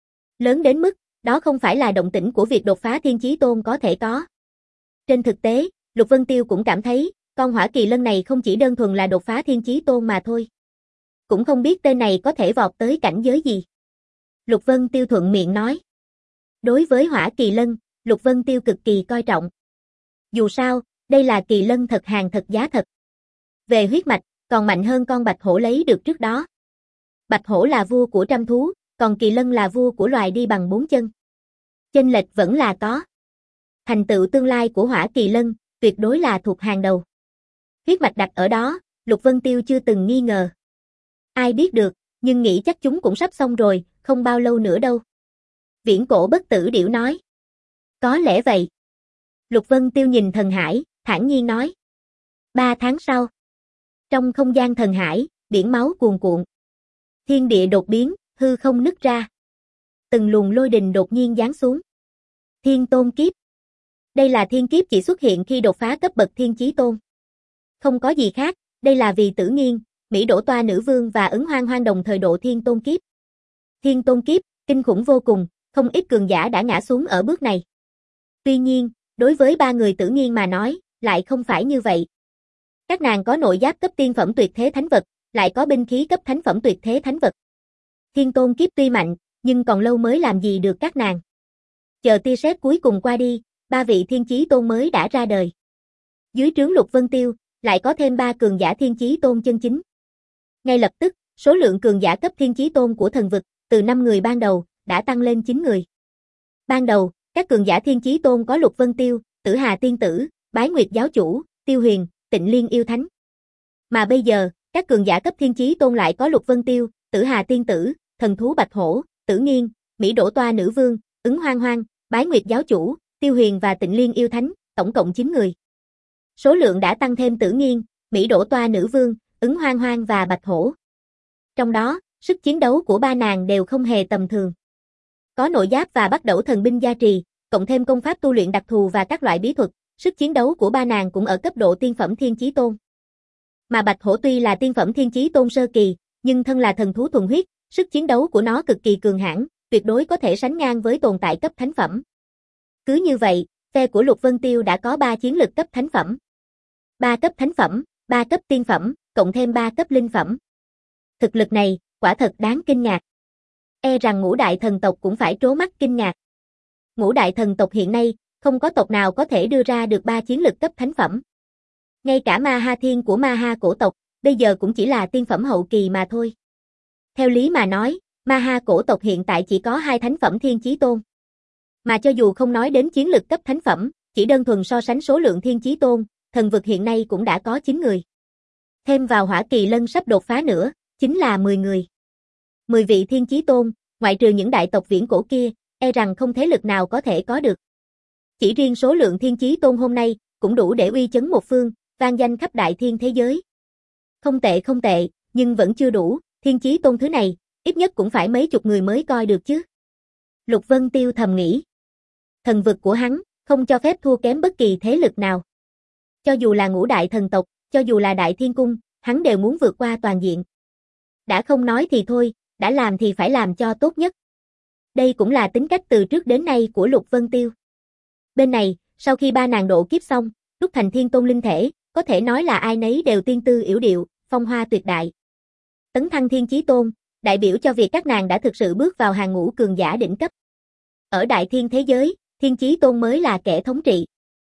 Lớn đến mức, đó không phải là động tĩnh của việc đột phá thiên chí tôn có thể có. Trên thực tế, Lục Vân Tiêu cũng cảm thấy, con Hỏa Kỳ Lân này không chỉ đơn thuần là đột phá thiên chí tôn mà thôi. Cũng không biết tên này có thể vọt tới cảnh giới gì. Lục Vân Tiêu thuận miệng nói. Đối với Hỏa Kỳ Lân, Lục Vân Tiêu cực kỳ coi trọng. Dù sao, đây là Kỳ Lân thật hàng thật giá thật. Về huyết mạch, còn mạnh hơn con Bạch Hổ lấy được trước đó. Bạch Hổ là vua của trăm thú, còn Kỳ Lân là vua của loài đi bằng bốn chân. Chênh lệch vẫn là có. Thành tựu tương lai của Hỏa Kỳ Lân, tuyệt đối là thuộc hàng đầu. Huyết mạch đặt ở đó, Lục Vân Tiêu chưa từng nghi ngờ. Ai biết được, nhưng nghĩ chắc chúng cũng sắp xong rồi, không bao lâu nữa đâu. Viễn cổ bất tử điểu nói. Có lẽ vậy. Lục Vân Tiêu nhìn thần hải, thản nhiên nói. Ba tháng sau. Trong không gian thần hải, biển máu cuồn cuộn. Thiên địa đột biến, hư không nứt ra. Từng luồng lôi đình đột nhiên giáng xuống. Thiên tôn kiếp. Đây là thiên kiếp chỉ xuất hiện khi đột phá cấp bậc thiên chí tôn. Không có gì khác, đây là vì Tử Nghiên, Mỹ Đỗ Toa nữ vương và Ứng Hoang Hoang đồng thời độ thiên tôn kiếp. Thiên tôn kiếp, kinh khủng vô cùng, không ít cường giả đã ngã xuống ở bước này. Tuy nhiên, đối với ba người Tử Nghiên mà nói, lại không phải như vậy. Các nàng có nội giáp cấp tiên phẩm tuyệt thế thánh vật, lại có binh khí cấp thánh phẩm tuyệt thế thánh vật. Thiên tôn kiếp tuy mạnh, nhưng còn lâu mới làm gì được các nàng. Chờ tia sét cuối cùng qua đi, ba vị thiên chí tôn mới đã ra đời. Dưới trướng Lục Vân Tiêu, lại có thêm ba cường giả thiên chí tôn chân chính. Ngay lập tức, số lượng cường giả cấp thiên chí tôn của thần vực, từ năm người ban đầu, đã tăng lên chín người. Ban đầu, các cường giả thiên chí tôn có Lục Vân Tiêu, Tử Hà Tiên Tử, Bái Nguyệt Giáo Chủ, Tiêu Huyền, Tịnh Liên Yêu Thánh. Mà bây giờ, các cường giả cấp thiên chí tôn lại có Lục Vân Tiêu, Tử Hà Tiên Tử, Thần Thú Bạch Hổ, Tử Nghiên, Mỹ Đỗ Toa Nữ Vương, Ứng Hoang Hoang, Bái Nguyệt Giáo Chủ, Tiêu Huyền và Tịnh Liên Yêu Thánh, tổng cộng chín người. Số lượng đã tăng thêm Tử Nghiên, Mỹ Đỗ Toa Nữ Vương, Ứng Hoang Hoang và Bạch Hổ. Trong đó, sức chiến đấu của ba nàng đều không hề tầm thường. Có nội giáp và bắt đẩu thần binh gia trì, cộng thêm công pháp tu luyện đặc thù và các loại bí thuật, sức chiến đấu của ba nàng cũng ở cấp độ tiên phẩm thiên chí tôn. Mà Bạch Hổ tuy là tiên phẩm thiên chí tôn sơ kỳ, nhưng thân là thần thú thuần huyết, sức chiến đấu của nó cực kỳ cường hãn, tuyệt đối có thể sánh ngang với tồn tại cấp thánh phẩm. Cứ như vậy, phe của Lục Vân Tiêu đã có ba chiến lực cấp thánh phẩm. ba cấp thánh phẩm, ba cấp tiên phẩm, cộng thêm ba cấp linh phẩm. Thực lực này, quả thật đáng kinh ngạc. E rằng ngũ đại thần tộc cũng phải trố mắt kinh ngạc. Ngũ đại thần tộc hiện nay, không có tộc nào có thể đưa ra được ba chiến lực cấp thánh phẩm. Ngay cả Ma Ha Thiên của Ma Ha cổ tộc, bây giờ cũng chỉ là tiên phẩm hậu kỳ mà thôi. Theo lý mà nói, Ma Ha cổ tộc hiện tại chỉ có hai thánh phẩm thiên chí tôn. Mà cho dù không nói đến chiến lực cấp thánh phẩm, chỉ đơn thuần so sánh số lượng thiên chí tôn, thần vực hiện nay cũng đã có chín người. Thêm vào Hỏa Kỳ Lân sắp đột phá nữa, chính là mười người. mười vị thiên chí tôn, ngoại trừ những đại tộc viễn cổ kia, e rằng không thế lực nào có thể có được. Chỉ riêng số lượng thiên chí tôn hôm nay, cũng đủ để uy chấn một phương, vang danh khắp đại thiên thế giới. Không tệ không tệ, nhưng vẫn chưa đủ, thiên chí tôn thứ này, ít nhất cũng phải mấy chục người mới coi được chứ. Lục Vân Tiêu thầm nghĩ. Thần vực của hắn, không cho phép thua kém bất kỳ thế lực nào. Cho dù là ngũ đại thần tộc, cho dù là đại thiên cung, hắn đều muốn vượt qua toàn diện. Đã không nói thì thôi, đã làm thì phải làm cho tốt nhất. Đây cũng là tính cách từ trước đến nay của Lục Vân Tiêu. Bên này, sau khi ba nàng độ kiếp xong, lúc thành thiên tôn linh thể, có thể nói là ai nấy đều tiên tư yểu điệu, phong hoa tuyệt đại. Tấn thăng thiên chí tôn, đại biểu cho việc các nàng đã thực sự bước vào hàng ngũ cường giả đỉnh cấp. Ở đại thiên thế giới, thiên chí tôn mới là kẻ thống trị.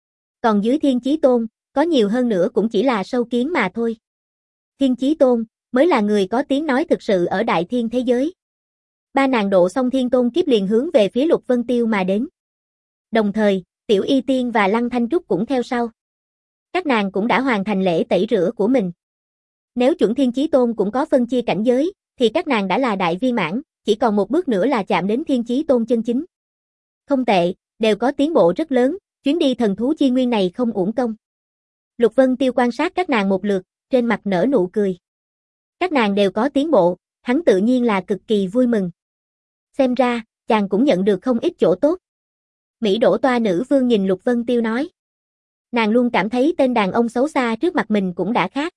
Còn dưới thiên chí tôn, có nhiều hơn nữa cũng chỉ là sâu kiến mà thôi. Thiên chí tôn, mới là người có tiếng nói thực sự ở đại thiên thế giới. Ba nàng độ xong thiên tôn kiếp liền hướng về phía Lục Vân Tiêu mà đến. Đồng thời, Tiểu Y Tiên và Lăng Thanh Trúc cũng theo sau. Các nàng cũng đã hoàn thành lễ tẩy rửa của mình. Nếu chuẩn thiên chí tôn cũng có phân chia cảnh giới, thì các nàng đã là đại viên mãn, chỉ còn một bước nữa là chạm đến thiên chí tôn chân chính. Không tệ, đều có tiến bộ rất lớn, chuyến đi thần thú chi nguyên này không uổng công. Lục Vân Tiêu quan sát các nàng một lượt, trên mặt nở nụ cười. Các nàng đều có tiến bộ, hắn tự nhiên là cực kỳ vui mừng. Xem ra, chàng cũng nhận được không ít chỗ tốt. Mỹ Đỗ Toa nữ vương nhìn Lục Vân Tiêu nói. Nàng luôn cảm thấy tên đàn ông xấu xa trước mặt mình cũng đã khác.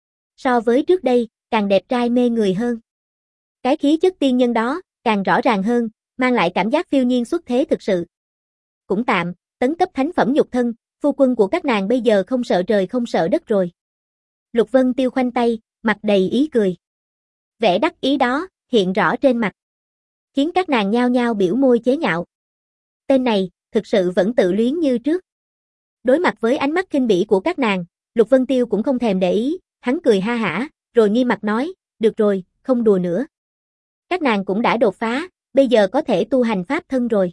So với trước đây, càng đẹp trai mê người hơn. Cái khí chất tiên nhân đó, càng rõ ràng hơn, mang lại cảm giác phiêu nhiên xuất thế thực sự. Cũng tạm, tấn cấp thánh phẩm nhục thân, phu quân của các nàng bây giờ không sợ trời không sợ đất rồi. Lục Vân Tiêu khoanh tay, mặt đầy ý cười. Vẻ đắc ý đó, hiện rõ trên mặt. Khiến các nàng nhao nhao biểu môi chế nhạo. Tên này, thực sự vẫn tự luyến như trước. Đối mặt với ánh mắt khinh bỉ của các nàng, Lục Vân Tiêu cũng không thèm để ý, hắn cười ha hả, rồi nghiêm mặt nói, được rồi, không đùa nữa. Các nàng cũng đã đột phá, bây giờ có thể tu hành pháp thân rồi.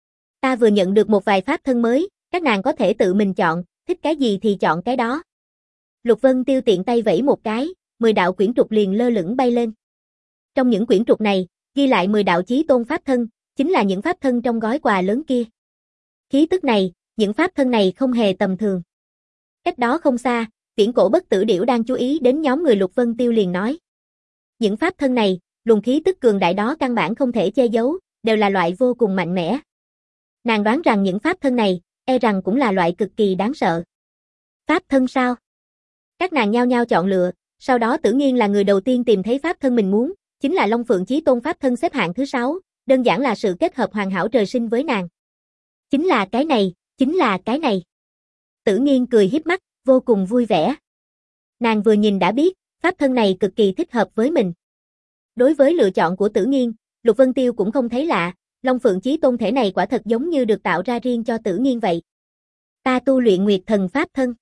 Ta vừa nhận được một vài pháp thân mới, các nàng có thể tự mình chọn, thích cái gì thì chọn cái đó. Lục Vân Tiêu tiện tay vẫy một cái, mười đạo quyển trục liền lơ lửng bay lên. Trong những quyển trục này, ghi lại mười đạo chí tôn pháp thân, chính là những pháp thân trong gói quà lớn kia. Khí tức này, những pháp thân này không hề tầm thường. Cách đó không xa, Viễn Cổ Bất Tử Điểu đang chú ý đến nhóm người Lục Vân Tiêu liền nói. Những pháp thân này, luồng khí tức cường đại đó căn bản không thể che giấu, đều là loại vô cùng mạnh mẽ. Nàng đoán rằng những pháp thân này, e rằng cũng là loại cực kỳ đáng sợ. Pháp thân sao? Các nàng nhao nhao chọn lựa, sau đó Tử Nghiên là người đầu tiên tìm thấy pháp thân mình muốn, chính là Long Phượng Chí Tôn pháp thân xếp hạng thứ sáu, đơn giản là sự kết hợp hoàn hảo trời sinh với nàng. Chính là cái này, chính là cái này. Tử Nghiên cười híp mắt, vô cùng vui vẻ. Nàng vừa nhìn đã biết, pháp thân này cực kỳ thích hợp với mình. Đối với lựa chọn của Tử Nghiên, Lục Vân Tiêu cũng không thấy lạ, Long Phượng Chí Tôn thể này quả thật giống như được tạo ra riêng cho Tử Nghiên vậy. Ta tu luyện Nguyệt Thần pháp thân.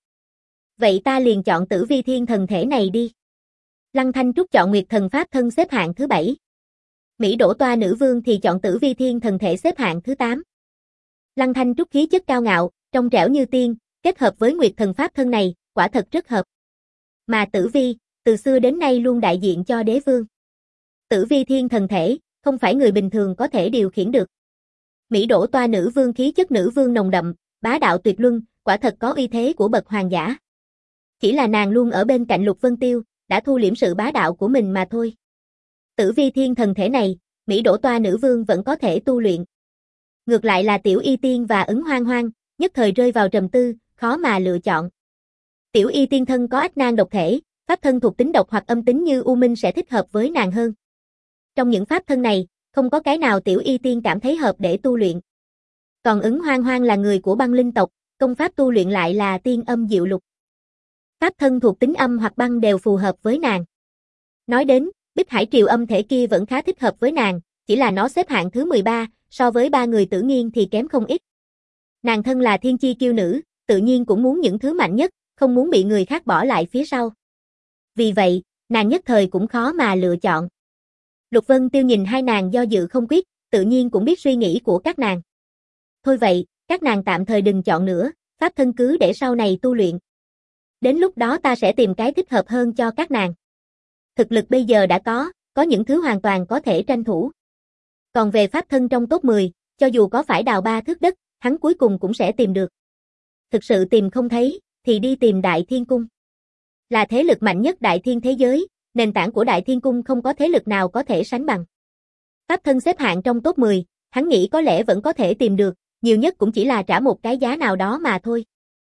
Vậy ta liền chọn Tử Vi Thiên Thần thể này đi. Lăng Thanh Trúc chọn Nguyệt Thần pháp thân xếp hạng thứ bảy. Mỹ Đỗ Toa nữ vương thì chọn Tử Vi Thiên Thần thể xếp hạng thứ tám. Lăng Thanh Trúc khí chất cao ngạo, trong trẻo như tiên, kết hợp với Nguyệt Thần pháp thân này, quả thật rất hợp. Mà Tử Vi, từ xưa đến nay luôn đại diện cho đế vương. Tử Vi Thiên Thần thể, không phải người bình thường có thể điều khiển được. Mỹ Đỗ Toa nữ vương khí chất nữ vương nồng đậm, bá đạo tuyệt luân, quả thật có uy thế của bậc hoàng giả. Chỉ là nàng luôn ở bên cạnh Lục Vân Tiêu, đã thu liễm sự bá đạo của mình mà thôi. Tử Vi Thiên Thần thể này, Mỹ Đỗ Toa nữ vương vẫn có thể tu luyện. Ngược lại là Tiểu Y Tiên và Ứng Hoang Hoang, nhất thời rơi vào trầm tư, khó mà lựa chọn. Tiểu Y Tiên thân có ách nan độc thể, pháp thân thuộc tính độc hoặc âm tính như U Minh sẽ thích hợp với nàng hơn. Trong những pháp thân này, không có cái nào Tiểu Y Tiên cảm thấy hợp để tu luyện. Còn Ứng Hoang Hoang là người của băng linh tộc, công pháp tu luyện lại là tiên âm diệu lục. Pháp thân thuộc tính âm hoặc băng đều phù hợp với nàng. Nói đến, Bích Hải Triều âm thể kia vẫn khá thích hợp với nàng, chỉ là nó xếp hạng thứ mười ba, so với ba người Tử Nghiên thì kém không ít. Nàng thân là thiên chi kiêu nữ, tự nhiên cũng muốn những thứ mạnh nhất, không muốn bị người khác bỏ lại phía sau. Vì vậy, nàng nhất thời cũng khó mà lựa chọn. Lục Vân Tiêu nhìn hai nàng do dự không quyết, tự nhiên cũng biết suy nghĩ của các nàng. Thôi vậy, các nàng tạm thời đừng chọn nữa, pháp thân cứ để sau này tu luyện. Đến lúc đó ta sẽ tìm cái thích hợp hơn cho các nàng. Thực lực bây giờ đã có, có những thứ hoàn toàn có thể tranh thủ. Còn về pháp thân trong top mười, cho dù có phải đào ba thước đất, hắn cuối cùng cũng sẽ tìm được. Thực sự tìm không thấy, thì đi tìm Đại Thiên Cung. Là thế lực mạnh nhất Đại Thiên thế giới, nền tảng của Đại Thiên Cung không có thế lực nào có thể sánh bằng. Pháp thân xếp hạng trong top mười, hắn nghĩ có lẽ vẫn có thể tìm được, nhiều nhất cũng chỉ là trả một cái giá nào đó mà thôi.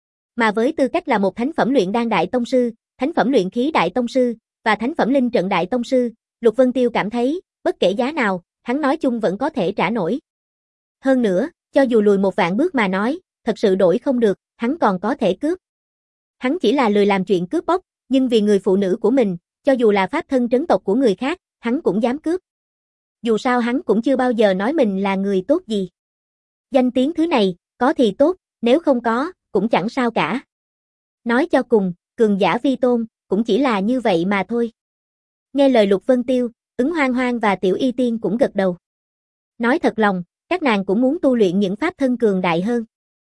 Mà với tư cách là một thánh phẩm luyện đan đại tông sư, thánh phẩm luyện khí đại tông sư, và thánh phẩm linh trận đại tông sư, Lục Vân Tiêu cảm thấy, bất kể giá nào, hắn nói chung vẫn có thể trả nổi. Hơn nữa, cho dù lùi một vạn bước mà nói, thật sự đổi không được, hắn còn có thể cướp. Hắn chỉ là lười làm chuyện cướp bóc, nhưng vì người phụ nữ của mình, cho dù là pháp thân trấn tộc của người khác, hắn cũng dám cướp. Dù sao hắn cũng chưa bao giờ nói mình là người tốt gì. Danh tiếng thứ này, có thì tốt, nếu không có, cũng chẳng sao cả. Nói cho cùng, cường giả vi tôn, cũng chỉ là như vậy mà thôi. Nghe lời Lục Vân Tiêu, Ứng Hoang Hoang và Tiểu Y Tiên cũng gật đầu. Nói thật lòng, các nàng cũng muốn tu luyện những pháp thân cường đại hơn.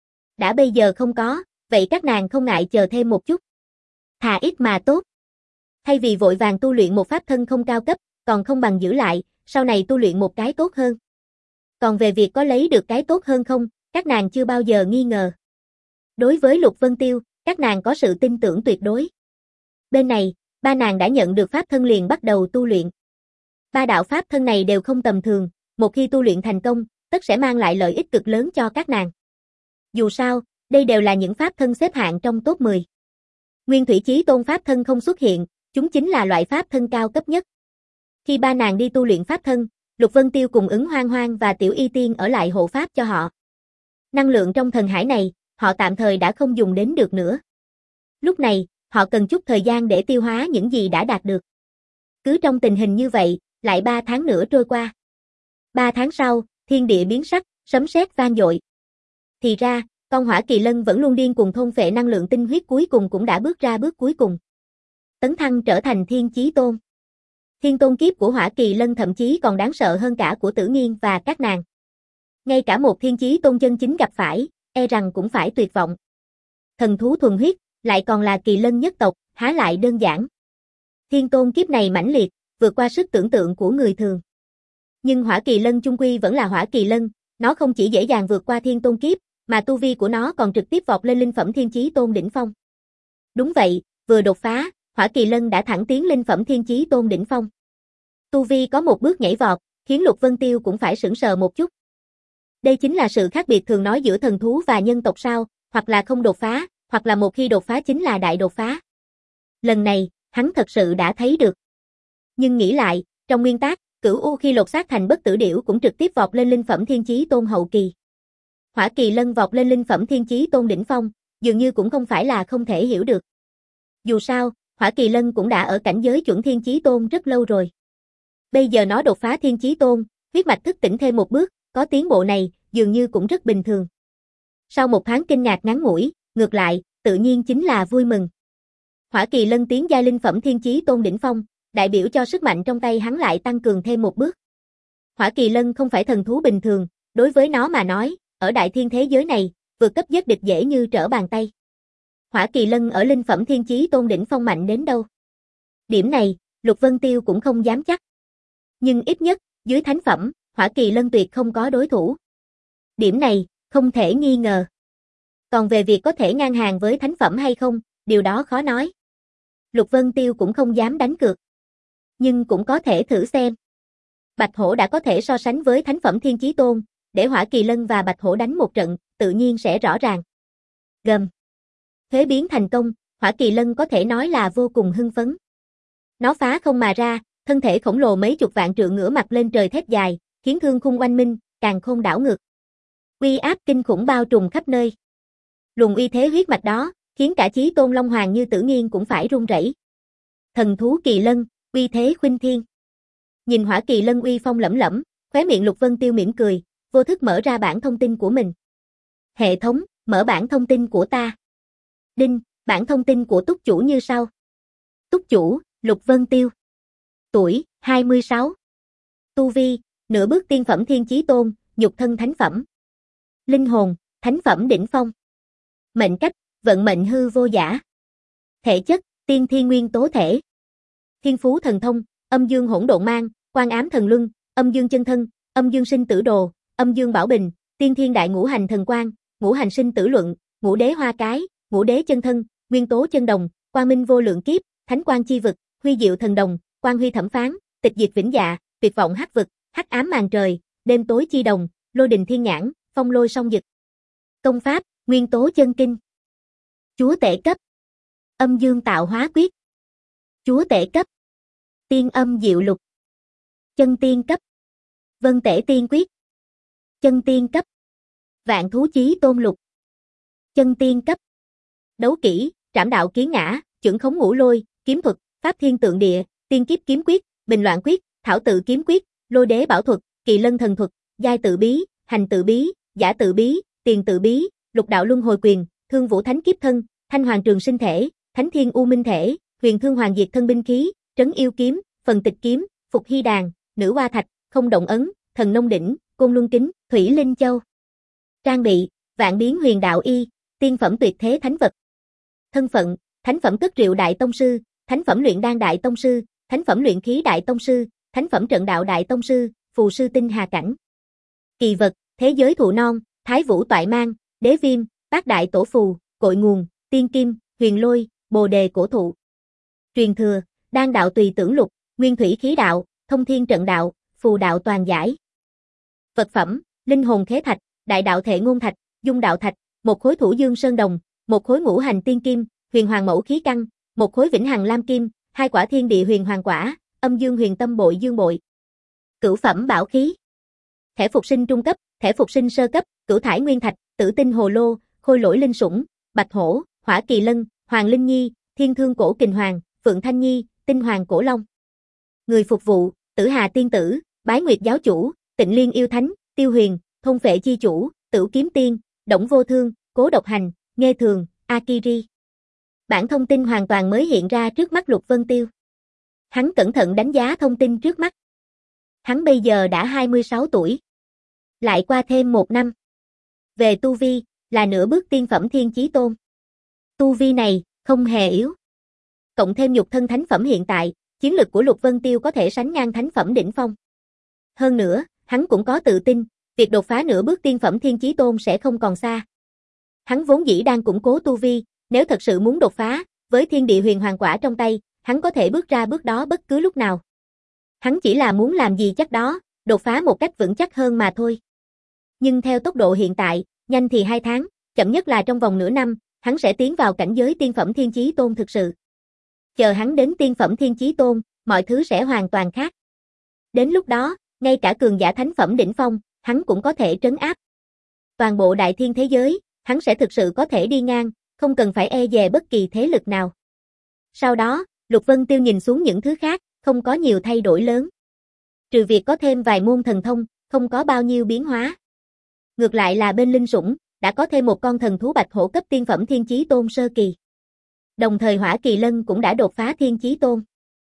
Đã bây giờ không có, vậy các nàng không ngại chờ thêm một chút. Thà ít mà tốt. Thay vì vội vàng tu luyện một pháp thân không cao cấp, còn không bằng giữ lại, sau này tu luyện một cái tốt hơn. Còn về việc có lấy được cái tốt hơn không, các nàng chưa bao giờ nghi ngờ. Đối với Lục Vân Tiêu, các nàng có sự tin tưởng tuyệt đối. Bên này, ba nàng đã nhận được pháp thân liền bắt đầu tu luyện. Ba đạo pháp thân này đều không tầm thường, một khi tu luyện thành công, tất sẽ mang lại lợi ích cực lớn cho các nàng. Dù sao, đây đều là những pháp thân xếp hạng trong top mười. Nguyên Thủy Chí Tôn pháp thân không xuất hiện, chúng chính là loại pháp thân cao cấp nhất. Khi ba nàng đi tu luyện pháp thân, Lục Vân Tiêu cùng Ứng Hoang Hoang và Tiểu Y Tiên ở lại hộ pháp cho họ. Năng lượng trong thần hải này, họ tạm thời đã không dùng đến được nữa. Lúc này, họ cần chút thời gian để tiêu hóa những gì đã đạt được. Cứ trong tình hình như vậy, lại ba tháng nữa trôi qua. Ba tháng sau, thiên địa biến sắc, sấm sét vang dội. Thì ra, con hỏa kỳ lân vẫn luôn điên cuồng thôn phệ năng lượng tinh huyết cuối cùng cũng đã bước ra bước cuối cùng. Tấn thăng trở thành Thiên Chí Tôn. Thiên tôn kiếp của hỏa kỳ lân thậm chí còn đáng sợ hơn cả của Tử Nghiên và các nàng. Ngay cả một Thiên Chí Tôn chân chính gặp phải, e rằng cũng phải tuyệt vọng. Thần thú thuần huyết, lại còn là kỳ lân nhất tộc, há lại đơn giản. Thiên tôn kiếp này mãnh liệt, vượt qua sức tưởng tượng của người thường. Nhưng Hỏa Kỳ Lân chung quy vẫn là Hỏa Kỳ Lân, nó không chỉ dễ dàng vượt qua thiên tôn kiếp, mà tu vi của nó còn trực tiếp vọt lên linh phẩm thiên chí tôn đỉnh phong. Đúng vậy, vừa đột phá, Hỏa Kỳ Lân đã thẳng tiến linh phẩm thiên chí tôn đỉnh phong. Tu vi có một bước nhảy vọt, khiến Lục Vân Tiêu cũng phải sững sờ một chút. Đây chính là sự khác biệt thường nói giữa thần thú và nhân tộc sao, hoặc là không đột phá, hoặc là một khi đột phá chính là đại đột phá. Lần này, hắn thật sự đã thấy được. Nhưng nghĩ lại, trong nguyên tắc, Cửu U khi lột xác thành bất tử điểu cũng trực tiếp vọt lên linh phẩm thiên chí tôn hậu kỳ. Hỏa Kỳ Lân vọt lên linh phẩm thiên chí tôn đỉnh phong, dường như cũng không phải là không thể hiểu được. Dù sao, Hỏa Kỳ Lân cũng đã ở cảnh giới chuẩn thiên chí tôn rất lâu rồi. Bây giờ nó đột phá thiên chí tôn, huyết mạch thức tỉnh thêm một bước, có tiến bộ này, dường như cũng rất bình thường. Sau một tháng kinh ngạc ngắn ngủi, ngược lại, tự nhiên chính là vui mừng. Hỏa Kỳ Lân tiến giai linh phẩm thiên chí tôn đỉnh phong, đại biểu cho sức mạnh trong tay hắn lại tăng cường thêm một bước. Hỏa Kỳ Lân không phải thần thú bình thường, đối với nó mà nói, ở đại thiên thế giới này, vượt cấp giết địch dễ như trở bàn tay. Hỏa Kỳ Lân ở linh phẩm thiên chí tôn đỉnh phong mạnh đến đâu? Điểm này, Lục Vân Tiêu cũng không dám chắc. Nhưng ít nhất, dưới thánh phẩm, Hỏa Kỳ Lân tuyệt không có đối thủ. Điểm này, không thể nghi ngờ. Còn về việc có thể ngang hàng với thánh phẩm hay không, điều đó khó nói. Lục Vân Tiêu cũng không dám đánh cược. Nhưng cũng có thể thử xem. Bạch Hổ đã có thể so sánh với thánh phẩm thiên chí tôn, để Hỏa Kỳ Lân và Bạch Hổ đánh một trận, tự nhiên sẽ rõ ràng. Gầm. Thuế biến thành công, Hỏa Kỳ Lân có thể nói là vô cùng hưng phấn. Nó phá không mà ra, thân thể khổng lồ mấy chục vạn trượng ngửa mặt lên trời thét dài, khiến thương khung oanh minh, càn khôn đảo ngược. Uy áp kinh khủng bao trùm khắp nơi. Luồng uy thế huyết mạch đó, khiến cả Chí Tôn Long Hoàng như Tử Nghiên cũng phải run rẩy. Thần thú Kỳ Lân, uy thế khuynh thiên. Nhìn Hỏa Kỳ Lân uy phong lẫm lẫm, khóe miệng Lục Vân Tiêu mỉm cười, vô thức mở ra bảng thông tin của mình. Hệ thống, mở bảng thông tin của ta. Đinh, bảng thông tin của túc chủ như sau. Túc chủ, Lục Vân Tiêu. Tuổi, hai mươi sáu. Tu vi, nửa bước tiên phẩm thiên chí tôn, nhục thân thánh phẩm. Linh hồn, thánh phẩm đỉnh phong. Mệnh cách, vận mệnh hư vô giả. Thể chất, tiên thiên nguyên tố thể. Thiên phú thần thông, âm dương hỗn độn mang, quan ám thần luân, âm dương chân thân, âm dương sinh tử đồ, âm dương bảo bình, tiên thiên đại ngũ hành thần quang, ngũ hành sinh tử luận, ngũ đế hoa cái, ngũ đế chân thân, nguyên tố chân đồng, quang minh vô lượng kiếp, thánh quang chi vực, huy diệu thần đồng, quang huy thẩm phán, tịch diệt vĩnh dạ, tuyệt vọng hắc vực, hắc ám màn trời, đêm tối chi đồng, lôi đình thiên nhãn, phong lôi song dực. Công pháp, nguyên tố chân kinh. Chúa tể cấp. Âm dương tạo hóa quyết. Chúa tể cấp. Tiên âm diệu lục. Chân tiên cấp. Vân tể tiên quyết. Chân tiên cấp. Vạn thú chí tôn lục. Chân tiên cấp. Đấu kỹ, trảm đạo kiến ngã, chưởng khống ngũ lôi, kiếm thuật, pháp thiên tượng địa, tiên kiếp kiếm quyết, bình loạn quyết, thảo tự kiếm quyết, lôi đế bảo thuật, kỳ lân thần thuật, giai tự bí, hành tự bí, giả tự bí, tiền tự bí, lục đạo luân hồi quyền, thương vũ thánh kiếp thân, thanh hoàng trường sinh thể, thánh thiên u minh thể, huyền thương hoàng diệt thân binh khí, trấn yêu kiếm, phần tịch kiếm, phục hy đàn, nữ hoa thạch, không động ấn, thần nông đỉnh, côn luân kính, thủy linh châu. Trang bị, vạn biến huyền đạo y, tiên phẩm tuyệt thế thánh vật. Thân phận, thánh phẩm cất rượu đại tông sư, thánh phẩm luyện đan đại tông sư, thánh phẩm luyện khí đại tông sư, thánh phẩm trận đạo đại tông sư, phù sư tinh hà cảnh. Kỳ vật, thế giới thụ non, thái vũ toại mang, đế viêm, bát đại tổ phù, cội nguồn, tiên kim, huyền lôi, bồ đề cổ thụ. Truyền thừa, đan đạo tùy tưởng lục, nguyên thủy khí đạo, thông thiên trận đạo, phù đạo toàn giải. Vật phẩm, linh hồn khế thạch, đại đạo thệ ngôn thạch, dung đạo thạch, một khối thủ dương sơn đồng, một khối ngũ hành tiên kim, huyền hoàng mẫu khí căn, một khối vĩnh hằng lam kim, hai quả thiên địa huyền hoàng quả, âm dương huyền tâm bội dương bội. Cửu phẩm bảo khí. Thẻ phục sinh trung cấp, thẻ phục sinh sơ cấp, cửu thải nguyên thạch, tử tinh hồ lô, khôi lỗi linh sủng, bạch hổ, hỏa kỳ lân, hoàng linh nhi, thiên thương cổ kình hoàng, phượng thanh nhi, tinh hoàng cổ long. Người phục vụ, tử hà tiên tử, bái nguyệt giáo chủ, tịnh liên yêu thánh, tiêu huyền, thôn phệ chi chủ, tửu kiếm tiên, động vô thương, cố độc hành, nghe thường, akiri. Bản thông tin hoàn toàn mới hiện ra trước mắt Lục Vân Tiêu. Hắn cẩn thận đánh giá thông tin trước mắt. Hắn bây giờ đã hai mươi sáu tuổi. Lại qua thêm một năm. Về tu vi, là nửa bước tiên phẩm thiên chí tôn. Tu vi này, không hề yếu. Cộng thêm nhục thân thánh phẩm hiện tại, chiến lực của Lục Vân Tiêu có thể sánh ngang thánh phẩm đỉnh phong. Hơn nữa, hắn cũng có tự tin, việc đột phá nửa bước tiên phẩm thiên chí tôn sẽ không còn xa. Hắn vốn dĩ đang củng cố tu vi, nếu thật sự muốn đột phá, với thiên địa huyền hoàng quả trong tay, hắn có thể bước ra bước đó bất cứ lúc nào. Hắn chỉ là muốn làm gì chắc đó, đột phá một cách vững chắc hơn mà thôi. Nhưng theo tốc độ hiện tại, nhanh thì hai tháng, chậm nhất là trong vòng nửa năm, hắn sẽ tiến vào cảnh giới tiên phẩm thiên chí tôn thực sự. Chờ hắn đến tiên phẩm thiên chí tôn, mọi thứ sẽ hoàn toàn khác. Đến lúc đó, ngay cả cường giả thánh phẩm đỉnh phong, hắn cũng có thể trấn áp. Toàn bộ đại thiên thế giới, hắn sẽ thực sự có thể đi ngang, không cần phải e dè bất kỳ thế lực nào. Sau đó, Lục Vân Tiêu nhìn xuống những thứ khác, không có nhiều thay đổi lớn. Trừ việc có thêm vài môn thần thông, không có bao nhiêu biến hóa. Ngược lại là bên linh sủng, đã có thêm một con thần thú bạch hổ cấp tiên phẩm thiên chí tôn sơ kỳ. Đồng thời Hỏa Kỳ Lân cũng đã đột phá thiên chí tôn.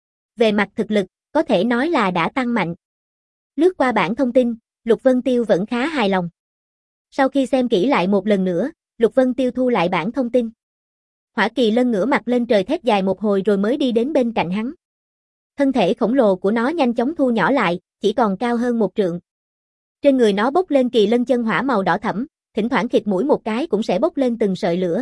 Về mặt thực lực, có thể nói là đã tăng mạnh. Lướt qua bảng thông tin, Lục Vân Tiêu vẫn khá hài lòng. Sau khi xem kỹ lại một lần nữa, Lục Vân Tiêu thu lại bảng thông tin. Hỏa Kỳ Lân ngửa mặt lên trời thét dài một hồi rồi mới đi đến bên cạnh hắn. Thân thể khổng lồ của nó nhanh chóng thu nhỏ lại, chỉ còn cao hơn một trượng. Trên người nó bốc lên kỳ lân chân hỏa màu đỏ thẫm, thỉnh thoảng khịt mũi một cái cũng sẽ bốc lên từng sợi lửa.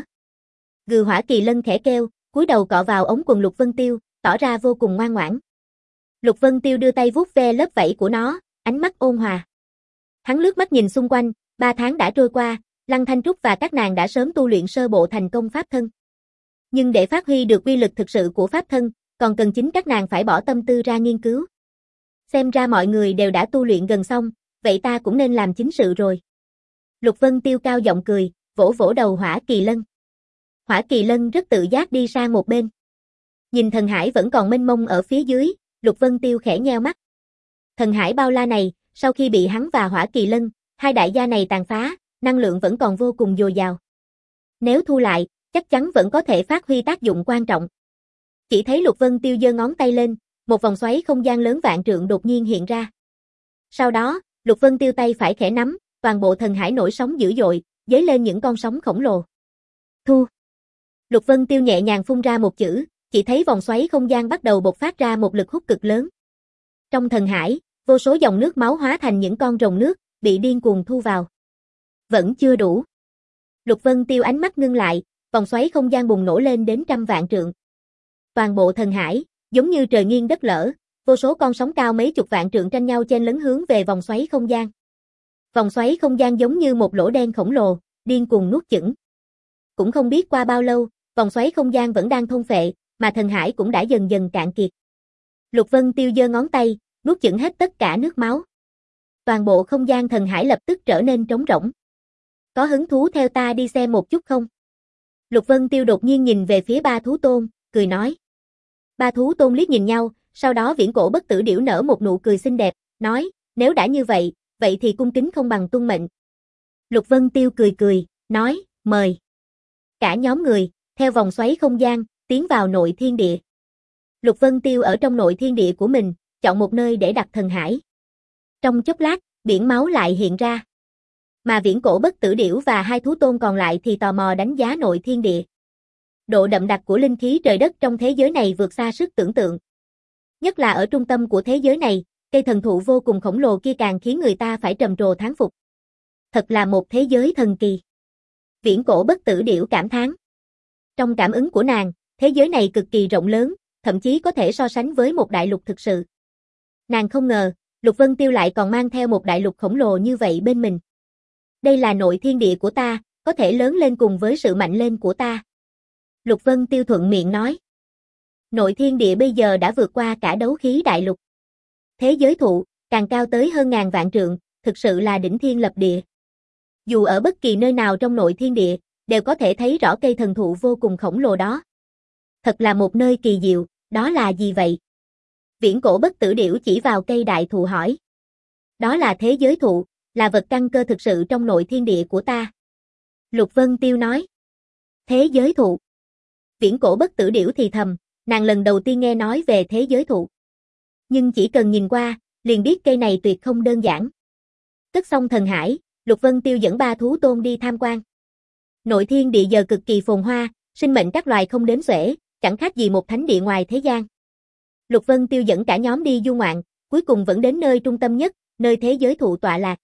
Gừ Hỏa Kỳ Lân khẽ kêu, cúi đầu cọ vào ống quần Lục Vân Tiêu, tỏ ra vô cùng ngoan ngoãn. Lục Vân Tiêu đưa tay vuốt ve lớp vảy của nó, ánh mắt ôn hòa. Hắn lướt mắt nhìn xung quanh, ba tháng đã trôi qua, Lăng Thanh Trúc và các nàng đã sớm tu luyện sơ bộ thành công pháp thân. Nhưng để phát huy được uy lực thực sự của pháp thân, còn cần chính các nàng phải bỏ tâm tư ra nghiên cứu. Xem ra mọi người đều đã tu luyện gần xong, vậy ta cũng nên làm chính sự rồi. Lục Vân Tiêu cao giọng cười, vỗ vỗ đầu Hỏa Kỳ Lân. Hỏa Kỳ Lân rất tự giác đi sang một bên. Nhìn thần hải vẫn còn mênh mông ở phía dưới, Lục Vân Tiêu khẽ nheo mắt. Thần hải bao la này, sau khi bị hắn và Hỏa Kỳ Lân, hai đại gia này tàn phá, năng lượng vẫn còn vô cùng dồi dào. Nếu thu lại, chắc chắn vẫn có thể phát huy tác dụng quan trọng. Chỉ thấy Lục Vân Tiêu giơ ngón tay lên, một vòng xoáy không gian lớn vạn trượng đột nhiên hiện ra. Sau đó, Lục Vân Tiêu tay phải khẽ nắm, toàn bộ thần hải nổi sóng dữ dội, dấy lên những con sóng khổng lồ. Thu. Lục Vân Tiêu nhẹ nhàng phun ra một chữ, chỉ thấy vòng xoáy không gian bắt đầu bộc phát ra một lực hút cực lớn. Trong thần hải, vô số dòng nước máu hóa thành những con rồng nước, bị điên cuồng thu vào. Vẫn chưa đủ. Lục Vân Tiêu ánh mắt ngưng lại, vòng xoáy không gian bùng nổ lên đến trăm vạn trượng. Toàn bộ thần hải, giống như trời nghiêng đất lở, vô số con sóng cao mấy chục vạn trượng tranh nhau chen lấn hướng về vòng xoáy không gian. Vòng xoáy không gian giống như một lỗ đen khổng lồ, điên cuồng nuốt chửng. Cũng không biết qua bao lâu, vòng xoáy không gian vẫn đang thôn phệ, mà thần hải cũng đã dần dần cạn kiệt. Lục Vân Tiêu giơ ngón tay, nuốt chửng hết tất cả nước máu. Toàn bộ không gian thần hải lập tức trở nên trống rỗng. Có hứng thú theo ta đi xem một chút không? Lục Vân Tiêu đột nhiên nhìn về phía ba thú tôn, cười nói. Ba thú tôn liếc nhìn nhau, sau đó Viễn Cổ Bất Tử Điểu nở một nụ cười xinh đẹp, nói, nếu đã như vậy, vậy thì cung kính không bằng tuân mệnh. Lục Vân Tiêu cười cười, nói, mời. Cả nhóm người, theo vòng xoáy không gian, tiến vào nội thiên địa. Lục Vân Tiêu ở trong nội thiên địa của mình, chọn một nơi để đặt thần hải. Trong chốc lát, biển máu lại hiện ra. Mà Viễn Cổ Bất Tử Điểu và hai thú tôn còn lại thì tò mò đánh giá nội thiên địa. Độ đậm đặc của linh khí trời đất trong thế giới này vượt xa sức tưởng tượng. Nhất là ở trung tâm của thế giới này, cây thần thụ vô cùng khổng lồ kia càng khiến người ta phải trầm trồ thán phục. Thật là một thế giới thần kỳ. Viễn Cổ Bất Tử Điểu cảm thán. Trong cảm ứng của nàng, thế giới này cực kỳ rộng lớn, thậm chí có thể so sánh với một đại lục thực sự. Nàng không ngờ, Lục Vân Tiêu lại còn mang theo một đại lục khổng lồ như vậy bên mình. Đây là nội thiên địa của ta, có thể lớn lên cùng với sự mạnh lên của ta. Lục Vân Tiêu thuận miệng nói. Nội thiên địa bây giờ đã vượt qua cả đấu khí đại lục. Thế giới thụ, càng cao tới hơn ngàn vạn trượng, thực sự là đỉnh thiên lập địa. Dù ở bất kỳ nơi nào trong nội thiên địa, đều có thể thấy rõ cây thần thụ vô cùng khổng lồ đó. Thật là một nơi kỳ diệu, đó là gì vậy? Viễn Cổ Bất Tử Điểu chỉ vào cây đại thụ hỏi. Đó là thế giới thụ, là vật căn cơ thực sự trong nội thiên địa của ta. Lục Vân Tiêu nói. Thế giới thụ. Viễn Cổ Bất Tử Điểu thì thầm, nàng lần đầu tiên nghe nói về thế giới thụ. Nhưng chỉ cần nhìn qua, liền biết cây này tuyệt không đơn giản. Cất xong thần hải, Lục Vân Tiêu dẫn ba thú tôn đi tham quan. Nội thiên địa giờ cực kỳ phồn hoa, sinh mệnh các loài không đếm xuể, chẳng khác gì một thánh địa ngoài thế gian. Lục Vân Tiêu dẫn cả nhóm đi du ngoạn, cuối cùng vẫn đến nơi trung tâm nhất, nơi thế giới thụ tọa lạc.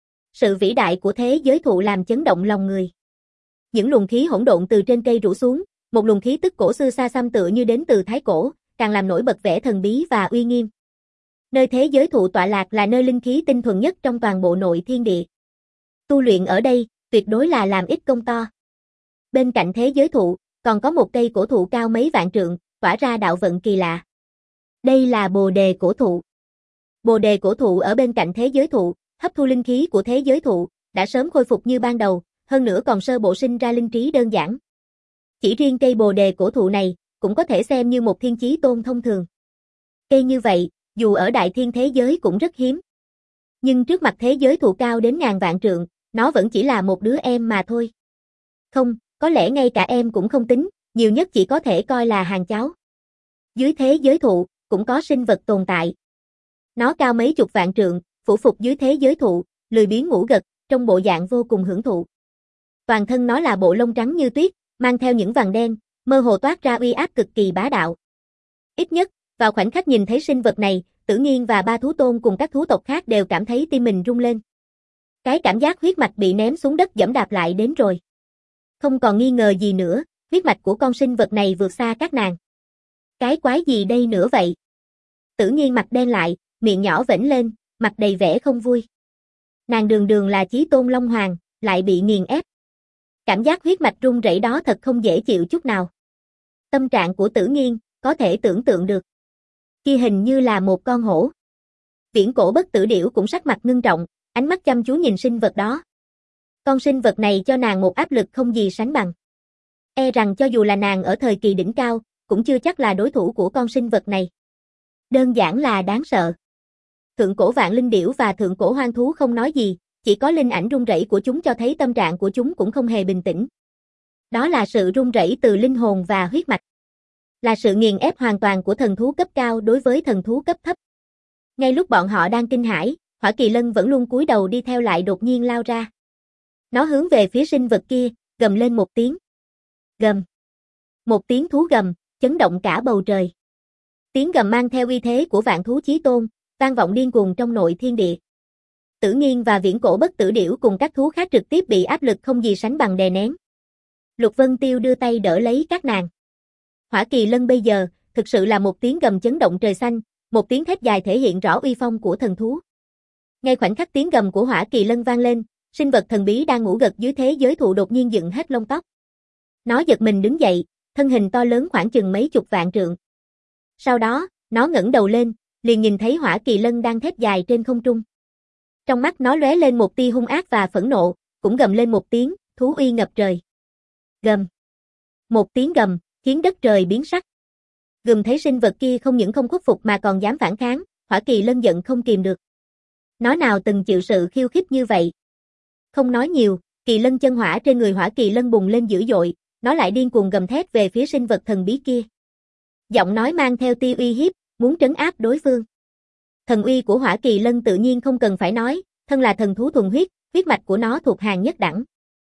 Sự vĩ đại của thế giới thụ làm chấn động lòng người. Những luồng khí hỗn độn từ trên cây rủ xuống, một luồng khí tức cổ xưa xa xăm tựa như đến từ thái cổ, càng làm nổi bật vẻ thần bí và uy nghiêm. Nơi thế giới thụ tọa lạc là nơi linh khí tinh thuần nhất trong toàn bộ nội thiên địa. Tu luyện ở đây, tuyệt đối là làm ít công to. Bên cạnh thế giới thụ, còn có một cây cổ thụ cao mấy vạn trượng, tỏa ra đạo vận kỳ lạ. Đây là bồ đề cổ thụ. Bồ đề cổ thụ ở bên cạnh thế giới thụ, hấp thu linh khí của thế giới thụ, đã sớm khôi phục như ban đầu, hơn nữa còn sơ bộ sinh ra linh trí đơn giản. Chỉ riêng cây bồ đề cổ thụ này, cũng có thể xem như một thiên chí tôn thông thường. Cây như vậy, dù ở đại thiên thế giới cũng rất hiếm. Nhưng trước mặt thế giới thụ cao đến ngàn vạn trượng, nó vẫn chỉ là một đứa em mà thôi. Không, có lẽ ngay cả em cũng không tính, nhiều nhất chỉ có thể coi là hàng cháu. Dưới thế giới thụ, cũng có sinh vật tồn tại. Nó cao mấy chục vạn trượng, phủ phục dưới thế giới thụ, lười biếng ngủ gật, trong bộ dạng vô cùng hưởng thụ. Toàn thân nó là bộ lông trắng như tuyết, mang theo những vằn đen, mơ hồ toát ra uy áp cực kỳ bá đạo. Ít nhất, vào khoảnh khắc nhìn thấy sinh vật này, Tử Nghiên và ba thú tôn cùng các thú tộc khác đều cảm thấy tim mình rung lên. Cái cảm giác huyết mạch bị ném xuống đất giẫm đạp lại đến rồi. Không còn nghi ngờ gì nữa, huyết mạch của con sinh vật này vượt xa các nàng. Cái quái gì đây nữa vậy? Tử Nghiên mặt đen lại, miệng nhỏ vểnh lên, mặt đầy vẻ không vui. Nàng đường đường là chí tôn Long Hoàng, lại bị nghiền ép. Cảm giác huyết mạch run rẩy đó thật không dễ chịu chút nào. Tâm trạng của Tử Nghiên, có thể tưởng tượng được. Kia hình như là một con hổ. Viễn Cổ Bất Tử Điểu cũng sắc mặt ngưng trọng, ánh mắt chăm chú nhìn sinh vật đó. Con sinh vật này cho nàng một áp lực không gì sánh bằng. E rằng cho dù là nàng ở thời kỳ đỉnh cao, cũng chưa chắc là đối thủ của con sinh vật này. Đơn giản là đáng sợ. Thượng cổ vạn linh điểu và thượng cổ hoang thú không nói gì, chỉ có linh ảnh run rẩy của chúng cho thấy tâm trạng của chúng cũng không hề bình tĩnh. Đó là sự run rẩy từ linh hồn và huyết mạch. Là sự nghiền ép hoàn toàn của thần thú cấp cao đối với thần thú cấp thấp. Ngay lúc bọn họ đang kinh hãi, Hỏa Kỳ Lân vẫn luôn cúi đầu đi theo lại đột nhiên lao ra. Nó hướng về phía sinh vật kia, gầm lên một tiếng. Gầm. Một tiếng thú gầm, chấn động cả bầu trời. Tiếng gầm mang theo uy thế của vạn thú chí tôn, vang vọng điên cuồng trong nội thiên địa. Tử Nghiên và Viễn Cổ Bất Tử Điểu cùng các thú khác trực tiếp bị áp lực không gì sánh bằng đè nén. Lục Vân Tiêu đưa tay đỡ lấy các nàng. Hỏa Kỳ Lân bây giờ, thực sự là một tiếng gầm chấn động trời xanh, một tiếng thét dài thể hiện rõ uy phong của thần thú. Ngay khoảnh khắc tiếng gầm của Hỏa Kỳ Lân vang lên, sinh vật thần bí đang ngủ gật dưới thế giới thụ đột nhiên dựng hết lông tóc. Nó giật mình đứng dậy, thân hình to lớn khoảng chừng mấy chục vạn trượng. Sau đó, nó ngẩng đầu lên, liền nhìn thấy Hỏa Kỳ Lân đang thét dài trên không trung. Trong mắt nó lóe lên một tia hung ác và phẫn nộ, cũng gầm lên một tiếng, thú uy ngập trời. Gầm. Một tiếng gầm, khiến đất trời biến sắc. Gầm thấy sinh vật kia không những không khuất phục mà còn dám phản kháng, Hỏa Kỳ Lân giận không kìm được. Nó nào từng chịu sự khiêu khích như vậy. Không nói nhiều, Kỳ Lân chân hỏa trên người Hỏa Kỳ Lân bùng lên dữ dội, nó lại điên cuồng gầm thét về phía sinh vật thần bí kia. Giọng nói mang theo tia uy hiếp, muốn trấn áp đối phương. Thần uy của Hỏa Kỳ Lân tự nhiên không cần phải nói, thân là thần thú thuần huyết, huyết mạch của nó thuộc hàng nhất đẳng.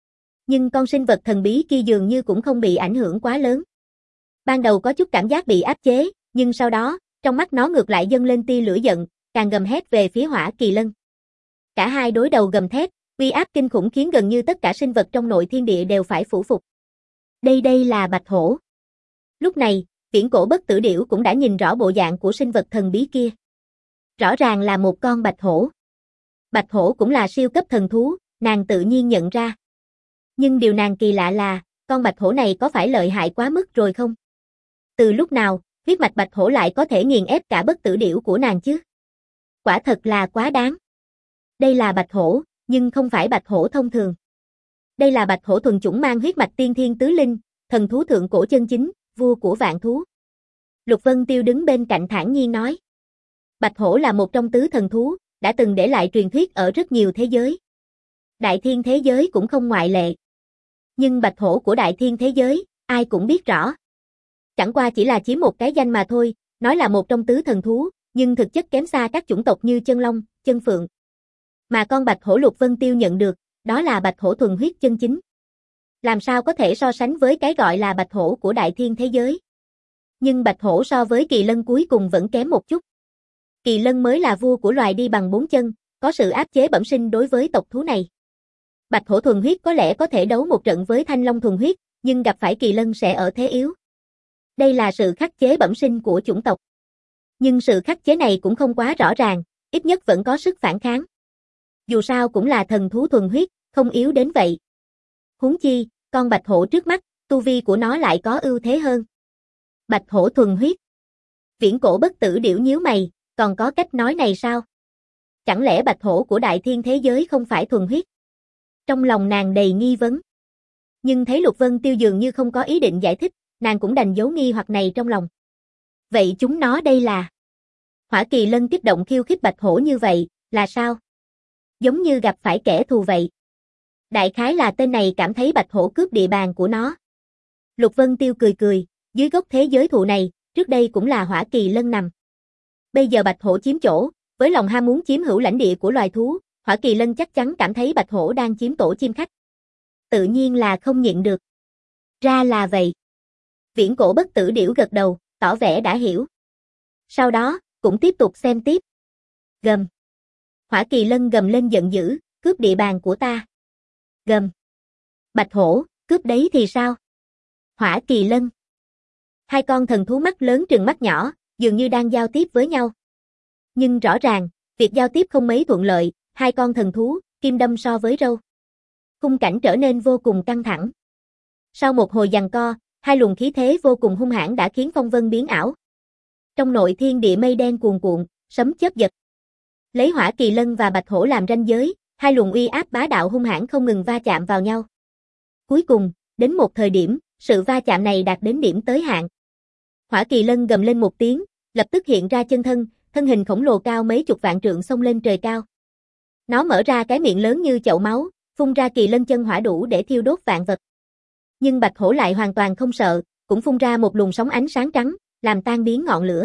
Nhưng con sinh vật thần bí kia dường như cũng không bị ảnh hưởng quá lớn. Ban đầu có chút cảm giác bị áp chế, nhưng sau đó, trong mắt nó ngược lại dâng lên tia lửa giận, càng gầm hét về phía Hỏa Kỳ Lân. Cả hai đối đầu gầm thét, uy áp kinh khủng khiến gần như tất cả sinh vật trong nội thiên địa đều phải phủ phục. Đây đây là bạch hổ. Lúc này, Viễn Cổ Bất Tử Điểu cũng đã nhìn rõ bộ dạng của sinh vật thần bí kia. Rõ ràng là một con bạch hổ. Bạch hổ cũng là siêu cấp thần thú, nàng tự nhiên nhận ra. Nhưng điều nàng kỳ lạ là, con bạch hổ này có phải lợi hại quá mức rồi không? Từ lúc nào, huyết mạch bạch hổ lại có thể nghiền ép cả bất tử điểu của nàng chứ? Quả thật là quá đáng. Đây là bạch hổ, nhưng không phải bạch hổ thông thường. Đây là bạch hổ thuần chủng mang huyết mạch tiên thiên tứ linh, thần thú thượng cổ chân chính, vua của vạn thú. Lục Vân Tiêu đứng bên cạnh thản nhiên nói. Bạch hổ là một trong tứ thần thú, đã từng để lại truyền thuyết ở rất nhiều thế giới. Đại thiên thế giới cũng không ngoại lệ. Nhưng bạch hổ của đại thiên thế giới, ai cũng biết rõ. Chẳng qua chỉ là chiếm một cái danh mà thôi, nói là một trong tứ thần thú, nhưng thực chất kém xa các chủng tộc như chân long, chân phượng. Mà con bạch hổ Lục Vân Tiêu nhận được, đó là bạch hổ thuần huyết chân chính. Làm sao có thể so sánh với cái gọi là bạch hổ của đại thiên thế giới. Nhưng bạch hổ so với Kỳ Lân cuối cùng vẫn kém một chút. Kỳ Lân mới là vua của loài đi bằng bốn chân, có sự áp chế bẩm sinh đối với tộc thú này. Bạch hổ thuần huyết có lẽ có thể đấu một trận với thanh long thuần huyết, nhưng gặp phải kỳ lân sẽ ở thế yếu. Đây là sự khắc chế bẩm sinh của chủng tộc. Nhưng sự khắc chế này cũng không quá rõ ràng, ít nhất vẫn có sức phản kháng. Dù sao cũng là thần thú thuần huyết, không yếu đến vậy. Huống chi, con bạch hổ trước mắt, tu vi của nó lại có ưu thế hơn. Bạch hổ thuần huyết. Viễn cổ bất tử điểu nhíu mày, còn có cách nói này sao? Chẳng lẽ bạch hổ của đại thiên thế giới không phải thuần huyết? Trong lòng nàng đầy nghi vấn. Nhưng thấy Lục Vân Tiêu dường như không có ý định giải thích, nàng cũng đành giấu nghi hoặc này trong lòng. Vậy chúng nó đây là? Hỏa Kỳ Lân kích động khiêu khích bạch hổ như vậy, là sao? Giống như gặp phải kẻ thù vậy. Đại khái là tên này cảm thấy bạch hổ cướp địa bàn của nó. Lục Vân Tiêu cười cười, dưới gốc thế giới thù này, trước đây cũng là Hỏa Kỳ Lân nằm. Bây giờ bạch hổ chiếm chỗ, với lòng ham muốn chiếm hữu lãnh địa của loài thú, Hỏa Kỳ Lân chắc chắn cảm thấy bạch hổ đang chiếm tổ chim khách. Tự nhiên là không nhịn được. Ra là vậy. Viễn cổ bất tử điểu gật đầu, tỏ vẻ đã hiểu. Sau đó, cũng tiếp tục xem tiếp. Gầm. Hỏa Kỳ Lân gầm lên giận dữ, cướp địa bàn của ta. Gầm. Bạch hổ, cướp đấy thì sao? Hỏa Kỳ Lân. Hai con thần thú mắt lớn trừng mắt nhỏ, dường như đang giao tiếp với nhau. Nhưng rõ ràng, việc giao tiếp không mấy thuận lợi, hai con thần thú, kim đâm so với râu. Khung cảnh trở nên vô cùng căng thẳng. Sau một hồi giằng co, hai luồng khí thế vô cùng hung hãn đã khiến phong vân biến ảo. Trong nội thiên địa mây đen cuồn cuộn, sấm chớp giật. Lấy Hỏa Kỳ Lân và bạch hổ làm ranh giới, hai luồng uy áp bá đạo hung hãn không ngừng va chạm vào nhau. Cuối cùng, đến một thời điểm, sự va chạm này đạt đến điểm tới hạn. Hỏa Kỳ Lân gầm lên một tiếng, lập tức hiện ra chân thân, thân hình khổng lồ cao mấy chục vạn trượng xông lên trời cao. Nó mở ra cái miệng lớn như chậu máu, phun ra Kỳ Lân chân hỏa đủ để thiêu đốt vạn vật. Nhưng bạch hổ lại hoàn toàn không sợ, cũng phun ra một luồng sóng ánh sáng trắng, làm tan biến ngọn lửa.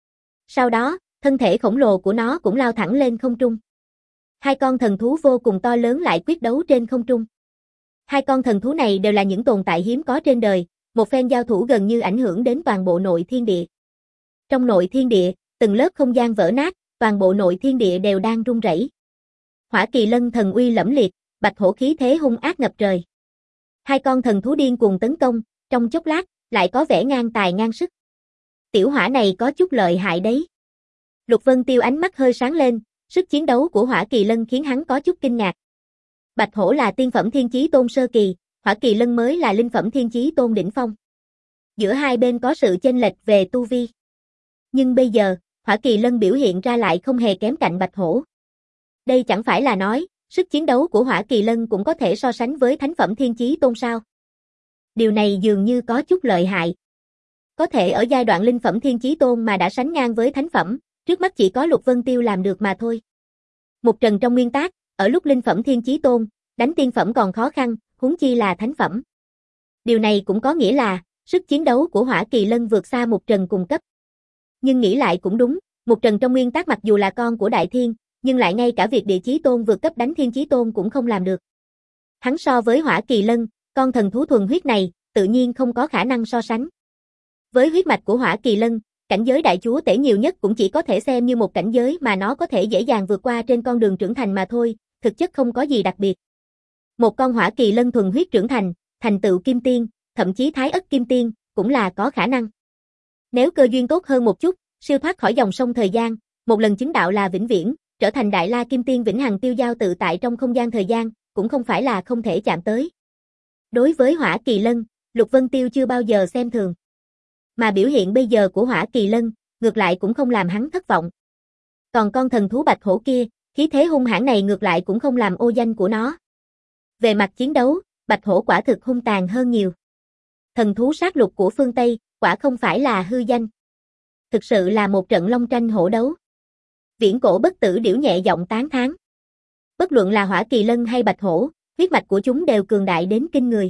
Sau đó, thân thể khổng lồ của nó cũng lao thẳng lên không trung. Hai con thần thú vô cùng to lớn lại quyết đấu trên không trung. Hai con thần thú này đều là những tồn tại hiếm có trên đời, một phen giao thủ gần như ảnh hưởng đến toàn bộ nội thiên địa. Trong nội thiên địa, từng lớp không gian vỡ nát, toàn bộ nội thiên địa đều đang rung rẩy. Hỏa Kỳ Lân thần uy lẫm liệt, bạch hổ khí thế hung ác ngập trời. Hai con thần thú điên cuồng tấn công, trong chốc lát, lại có vẻ ngang tài ngang sức. Tiểu hỏa này có chút lợi hại đấy. Lục Vân Tiêu ánh mắt hơi sáng lên, sức chiến đấu của Hỏa Kỳ Lân khiến hắn có chút kinh ngạc. Bạch hổ là tiên phẩm thiên chí tôn sơ kỳ, Hỏa Kỳ Lân mới là linh phẩm thiên chí tôn đỉnh phong. Giữa hai bên có sự chênh lệch về tu vi. Nhưng bây giờ, Hỏa Kỳ Lân biểu hiện ra lại không hề kém cạnh bạch hổ. Đây chẳng phải là nói, sức chiến đấu của Hỏa Kỳ Lân cũng có thể so sánh với thánh phẩm thiên chí tôn sao? Điều này dường như có chút lợi hại. Có thể ở giai đoạn linh phẩm thiên chí tôn mà đã sánh ngang với thánh phẩm, trước mắt chỉ có Lục Vân Tiêu làm được mà thôi. Một trần trong nguyên tác, ở lúc linh phẩm thiên chí tôn, đánh tiên phẩm còn khó khăn, huống chi là thánh phẩm. Điều này cũng có nghĩa là, sức chiến đấu của Hỏa Kỳ Lân vượt xa một trần cùng cấp. Nhưng nghĩ lại cũng đúng, một trần trong nguyên tác mặc dù là con của Đại Thiên, nhưng lại ngay cả việc địa chí tôn vượt cấp đánh thiên chí tôn cũng không làm được. Hắn so với Hỏa Kỳ Lân, con thần thú thuần huyết này, tự nhiên không có khả năng so sánh. Với huyết mạch của Hỏa Kỳ Lân, cảnh giới đại chúa tể nhiều nhất cũng chỉ có thể xem như một cảnh giới mà nó có thể dễ dàng vượt qua trên con đường trưởng thành mà thôi, thực chất không có gì đặc biệt. Một con Hỏa Kỳ Lân thuần huyết trưởng thành, thành tựu kim tiên, thậm chí thái ất kim tiên, cũng là có khả năng. Nếu cơ duyên tốt hơn một chút, siêu thoát khỏi dòng sông thời gian, một lần chứng đạo là vĩnh viễn, trở thành đại la kim tiên vĩnh hằng tiêu giao tự tại trong không gian thời gian, cũng không phải là không thể chạm tới. Đối với Hỏa Kỳ Lân, Lục Vân Tiêu chưa bao giờ xem thường. Mà biểu hiện bây giờ của Hỏa Kỳ Lân, ngược lại cũng không làm hắn thất vọng. Còn con thần thú bạch hổ kia, khí thế hung hãn này ngược lại cũng không làm ô danh của nó. Về mặt chiến đấu, bạch hổ quả thực hung tàn hơn nhiều. Thần thú sát lục của phương Tây, quả không phải là hư danh. Thực sự là một trận long tranh hổ đấu. Viễn cổ bất tử điểu nhẹ giọng tán thán. Bất luận là Hỏa Kỳ Lân hay bạch hổ, huyết mạch của chúng đều cường đại đến kinh người.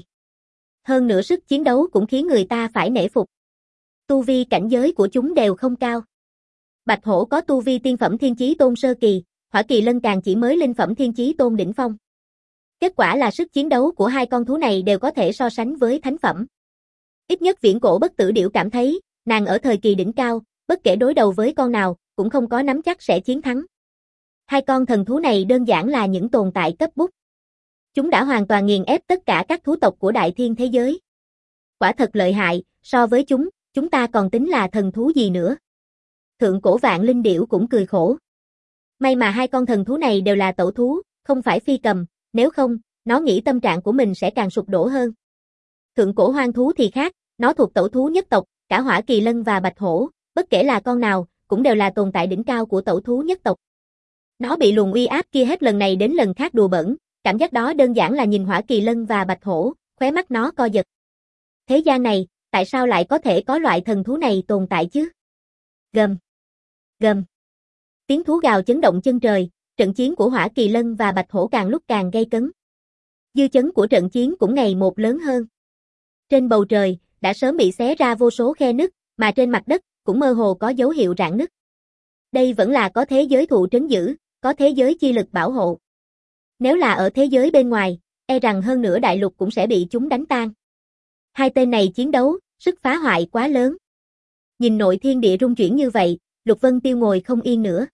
Hơn nữa sức chiến đấu cũng khiến người ta phải nể phục. Tu vi cảnh giới của chúng đều không cao. Bạch hổ có tu vi tiên phẩm thiên chí tôn sơ kỳ, Hỏa Kỳ Lân càng chỉ mới linh phẩm thiên chí tôn đỉnh phong. Kết quả là sức chiến đấu của hai con thú này đều có thể so sánh với thánh phẩm. Ít nhất viễn cổ bất tử điểu cảm thấy, nàng ở thời kỳ đỉnh cao, bất kể đối đầu với con nào, cũng không có nắm chắc sẽ chiến thắng. Hai con thần thú này đơn giản là những tồn tại cấp bút. Chúng đã hoàn toàn nghiền ép tất cả các thú tộc của đại thiên thế giới. Quả thật lợi hại, so với chúng, chúng ta còn tính là thần thú gì nữa. Thượng cổ vạn linh điểu cũng cười khổ. May mà hai con thần thú này đều là tẩu thú, không phải phi cầm, nếu không, nó nghĩ tâm trạng của mình sẽ càng sụp đổ hơn. Thượng cổ hoang thú thì khác, nó thuộc tẩu thú nhất tộc, cả hỏa kỳ lân và bạch hổ, bất kể là con nào, cũng đều là tồn tại đỉnh cao của tẩu thú nhất tộc. Nó bị luồng uy áp kia hết lần này đến lần khác đùa bỡn, cảm giác đó đơn giản là nhìn hỏa kỳ lân và bạch hổ, khóe mắt nó co giật. Thế gian này, tại sao lại có thể có loại thần thú này tồn tại chứ? Gầm, gầm. Tiếng thú gào chấn động chân trời, trận chiến của hỏa kỳ lân và bạch hổ càng lúc càng gay cấn. Dư chấn của trận chiến cũng ngày một lớn hơn. Trên bầu trời, đã sớm bị xé ra vô số khe nứt, mà trên mặt đất, cũng mơ hồ có dấu hiệu rạn nứt. Đây vẫn là có thế giới thụ trấn giữ, có thế giới chi lực bảo hộ. Nếu là ở thế giới bên ngoài, e rằng hơn nửa đại lục cũng sẽ bị chúng đánh tan. Hai tên này chiến đấu, sức phá hoại quá lớn. Nhìn nội thiên địa rung chuyển như vậy, Lục Vân Tiêu ngồi không yên nữa.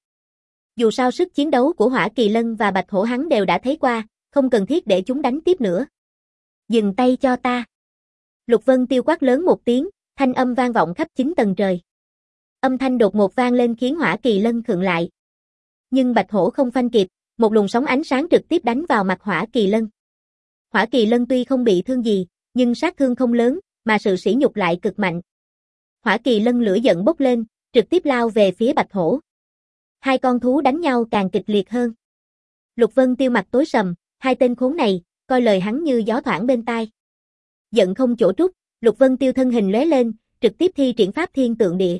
Dù sao sức chiến đấu của hỏa kỳ lân và bạch hổ hắn đều đã thấy qua, không cần thiết để chúng đánh tiếp nữa. Dừng tay cho ta. Lục Vân Tiêu quát lớn một tiếng, thanh âm vang vọng khắp chín tầng trời. Âm thanh đột ngột vang lên khiến hỏa kỳ lân khựng lại. Nhưng bạch hổ không phanh kịp, một luồng sóng ánh sáng trực tiếp đánh vào mặt hỏa kỳ lân. Hỏa kỳ lân tuy không bị thương gì, nhưng sát thương không lớn, mà sự sỉ nhục lại cực mạnh. Hỏa kỳ lân lửa giận bốc lên, trực tiếp lao về phía bạch hổ. Hai con thú đánh nhau càng kịch liệt hơn. Lục Vân Tiêu mặt tối sầm, hai tên khốn này, coi lời hắn như gió thoảng bên tai. Giận không chỗ trút, Lục Vân Tiêu thân hình lóe lên, trực tiếp thi triển pháp thiên tượng địa.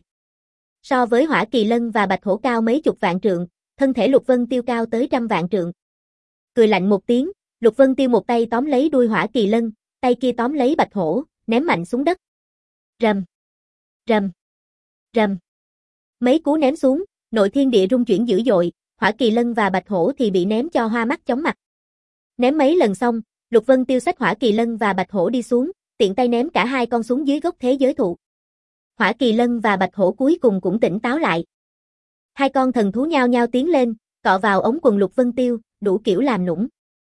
So với hỏa kỳ lân và bạch hổ cao mấy chục vạn trượng, thân thể Lục Vân Tiêu cao tới trăm vạn trượng. Cười lạnh một tiếng, Lục Vân Tiêu một tay tóm lấy đuôi hỏa kỳ lân, tay kia tóm lấy bạch hổ, ném mạnh xuống đất. Rầm, rầm, rầm. Mấy cú ném xuống, nội thiên địa rung chuyển dữ dội, hỏa kỳ lân và bạch hổ thì bị ném cho hoa mắt chóng mặt. Ném mấy lần xong, Lục Vân Tiêu xách hỏa kỳ lân và bạch hổ đi xuống, tiện tay ném cả hai con xuống dưới gốc thế giới thụ. Hỏa kỳ lân và bạch hổ cuối cùng cũng tỉnh táo lại. Hai con thần thú nhao nhao tiến lên, cọ vào ống quần Lục Vân Tiêu, đủ kiểu làm nũng.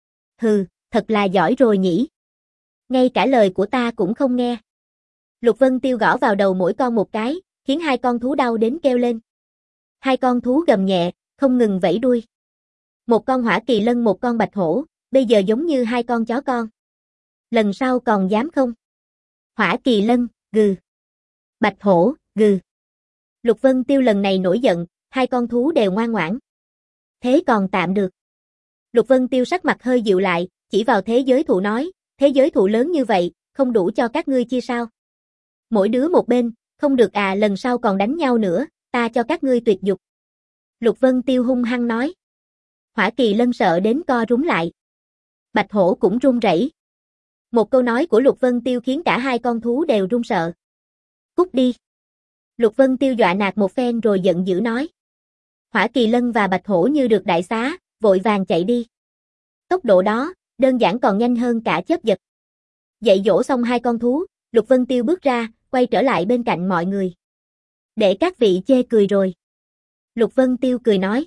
Hừ, thật là giỏi rồi nhỉ. Ngay cả lời của ta cũng không nghe. Lục Vân Tiêu gõ vào đầu mỗi con một cái, khiến hai con thú đau đến kêu lên. Hai con thú gầm nhẹ, không ngừng vẫy đuôi. Một con hỏa kỳ lân một con bạch hổ, bây giờ giống như hai con chó con. Lần sau còn dám không? Hỏa kỳ lân, gừ. Bạch hổ, gừ. Lục Vân Tiêu lần này nổi giận, hai con thú đều ngoan ngoãn. Thế còn tạm được. Lục Vân Tiêu sắc mặt hơi dịu lại, chỉ vào thế giới thụ nói, thế giới thụ lớn như vậy, không đủ cho các ngươi chia sao? Mỗi đứa một bên, không được à, lần sau còn đánh nhau nữa, ta cho các ngươi tuyệt dục. Lục Vân Tiêu hung hăng nói. Hỏa kỳ lân sợ đến co rúm lại. Bạch hổ cũng run rẩy. Một câu nói của Lục Vân Tiêu khiến cả hai con thú đều run sợ. Cút đi. Lục Vân Tiêu dọa nạt một phen rồi giận dữ nói. Hỏa kỳ lân và bạch hổ như được đại xá, vội vàng chạy đi. Tốc độ đó, đơn giản còn nhanh hơn cả chớp giật. Dạy dỗ xong hai con thú, Lục Vân Tiêu bước ra, quay trở lại bên cạnh mọi người. Để các vị chê cười rồi. Lục Vân Tiêu cười nói.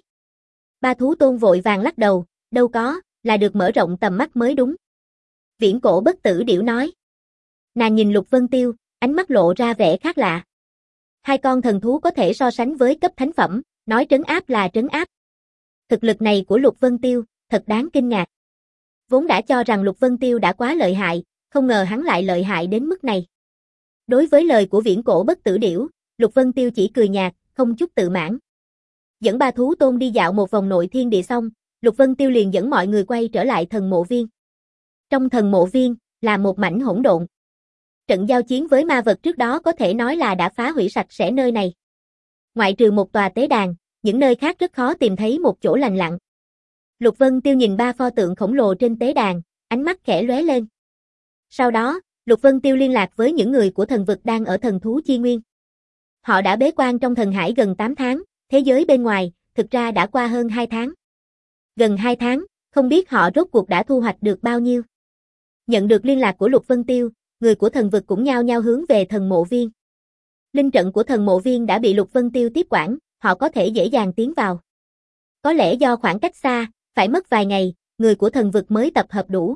Ba thú tôn vội vàng lắc đầu, đâu có, là được mở rộng tầm mắt mới đúng. Viễn cổ bất tử điểu nói. Nàng nhìn Lục Vân Tiêu, ánh mắt lộ ra vẻ khác lạ. Hai con thần thú có thể so sánh với cấp thánh phẩm, nói trấn áp là trấn áp. Thực lực này của Lục Vân Tiêu, thật đáng kinh ngạc. Vốn đã cho rằng Lục Vân Tiêu đã quá lợi hại, không ngờ hắn lại lợi hại đến mức này. Đối với lời của viễn cổ bất tử điểu, Lục Vân Tiêu chỉ cười nhạt, không chút tự mãn. Dẫn ba thú tôn đi dạo một vòng nội thiên địa xong, Lục Vân Tiêu liền dẫn mọi người quay trở lại thần mộ viên. Trong thần mộ viên, là một mảnh hỗn độn. Trận giao chiến với ma vật trước đó có thể nói là đã phá hủy sạch sẽ nơi này. Ngoại trừ một tòa tế đàn, những nơi khác rất khó tìm thấy một chỗ lành lặn. Lục Vân Tiêu nhìn ba pho tượng khổng lồ trên tế đàn, ánh mắt khẽ lóe lên. Sau đó, Lục Vân Tiêu liên lạc với những người của thần vực đang ở thần thú chi nguyên. Họ đã bế quan trong thần hải gần tám tháng, thế giới bên ngoài, thực ra đã qua hơn hai tháng. Gần hai tháng, không biết họ rốt cuộc đã thu hoạch được bao nhiêu. Nhận được liên lạc của Lục Vân Tiêu, người của thần vực cũng nhao nhao hướng về thần mộ viên. Linh trận của thần mộ viên đã bị Lục Vân Tiêu tiếp quản, họ có thể dễ dàng tiến vào. Có lẽ do khoảng cách xa, phải mất vài ngày, người của thần vực mới tập hợp đủ.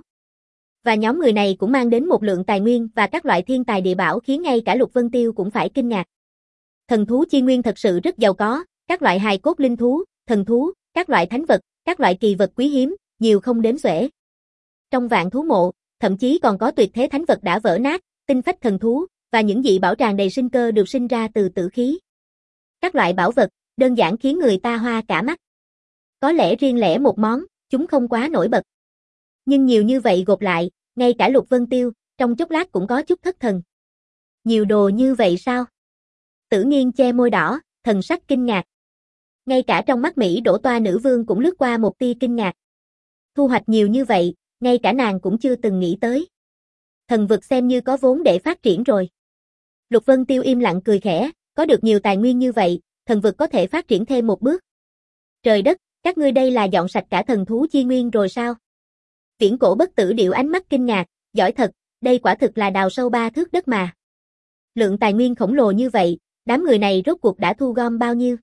Và nhóm người này cũng mang đến một lượng tài nguyên và các loại thiên tài địa bảo khiến ngay cả Lục Vân Tiêu cũng phải kinh ngạc. Thần thú chi nguyên thật sự rất giàu có, các loại hài cốt linh thú, thần thú, các loại thánh vật, các loại kỳ vật quý hiếm, nhiều không đếm xuể. Trong vạn thú mộ, thậm chí còn có tuyệt thế thánh vật đã vỡ nát, tinh phách thần thú, và những dị bảo tràn đầy sinh cơ được sinh ra từ tử khí. Các loại bảo vật, đơn giản khiến người ta hoa cả mắt. Có lẽ riêng lẻ một món, chúng không quá nổi bật. Nhưng nhiều như vậy gộp lại, ngay cả Lục Vân Tiêu, trong chốc lát cũng có chút thất thần. Nhiều đồ như vậy sao? Tử Nghiên che môi đỏ, thần sắc kinh ngạc. Ngay cả trong mắt Mỹ Đỗ Toa nữ vương cũng lướt qua một tia kinh ngạc. Thu hoạch nhiều như vậy, ngay cả nàng cũng chưa từng nghĩ tới. Thần vực xem như có vốn để phát triển rồi. Lục Vân Tiêu im lặng cười khẽ, có được nhiều tài nguyên như vậy, thần vực có thể phát triển thêm một bước. Trời đất, các ngươi đây là dọn sạch cả thần thú chi nguyên rồi sao? Viễn Cổ Bất Tử Điểu ánh mắt kinh ngạc, giỏi thật, đây quả thực là đào sâu ba thước đất mà. Lượng tài nguyên khổng lồ như vậy, đám người này rốt cuộc đã thu gom bao nhiêu?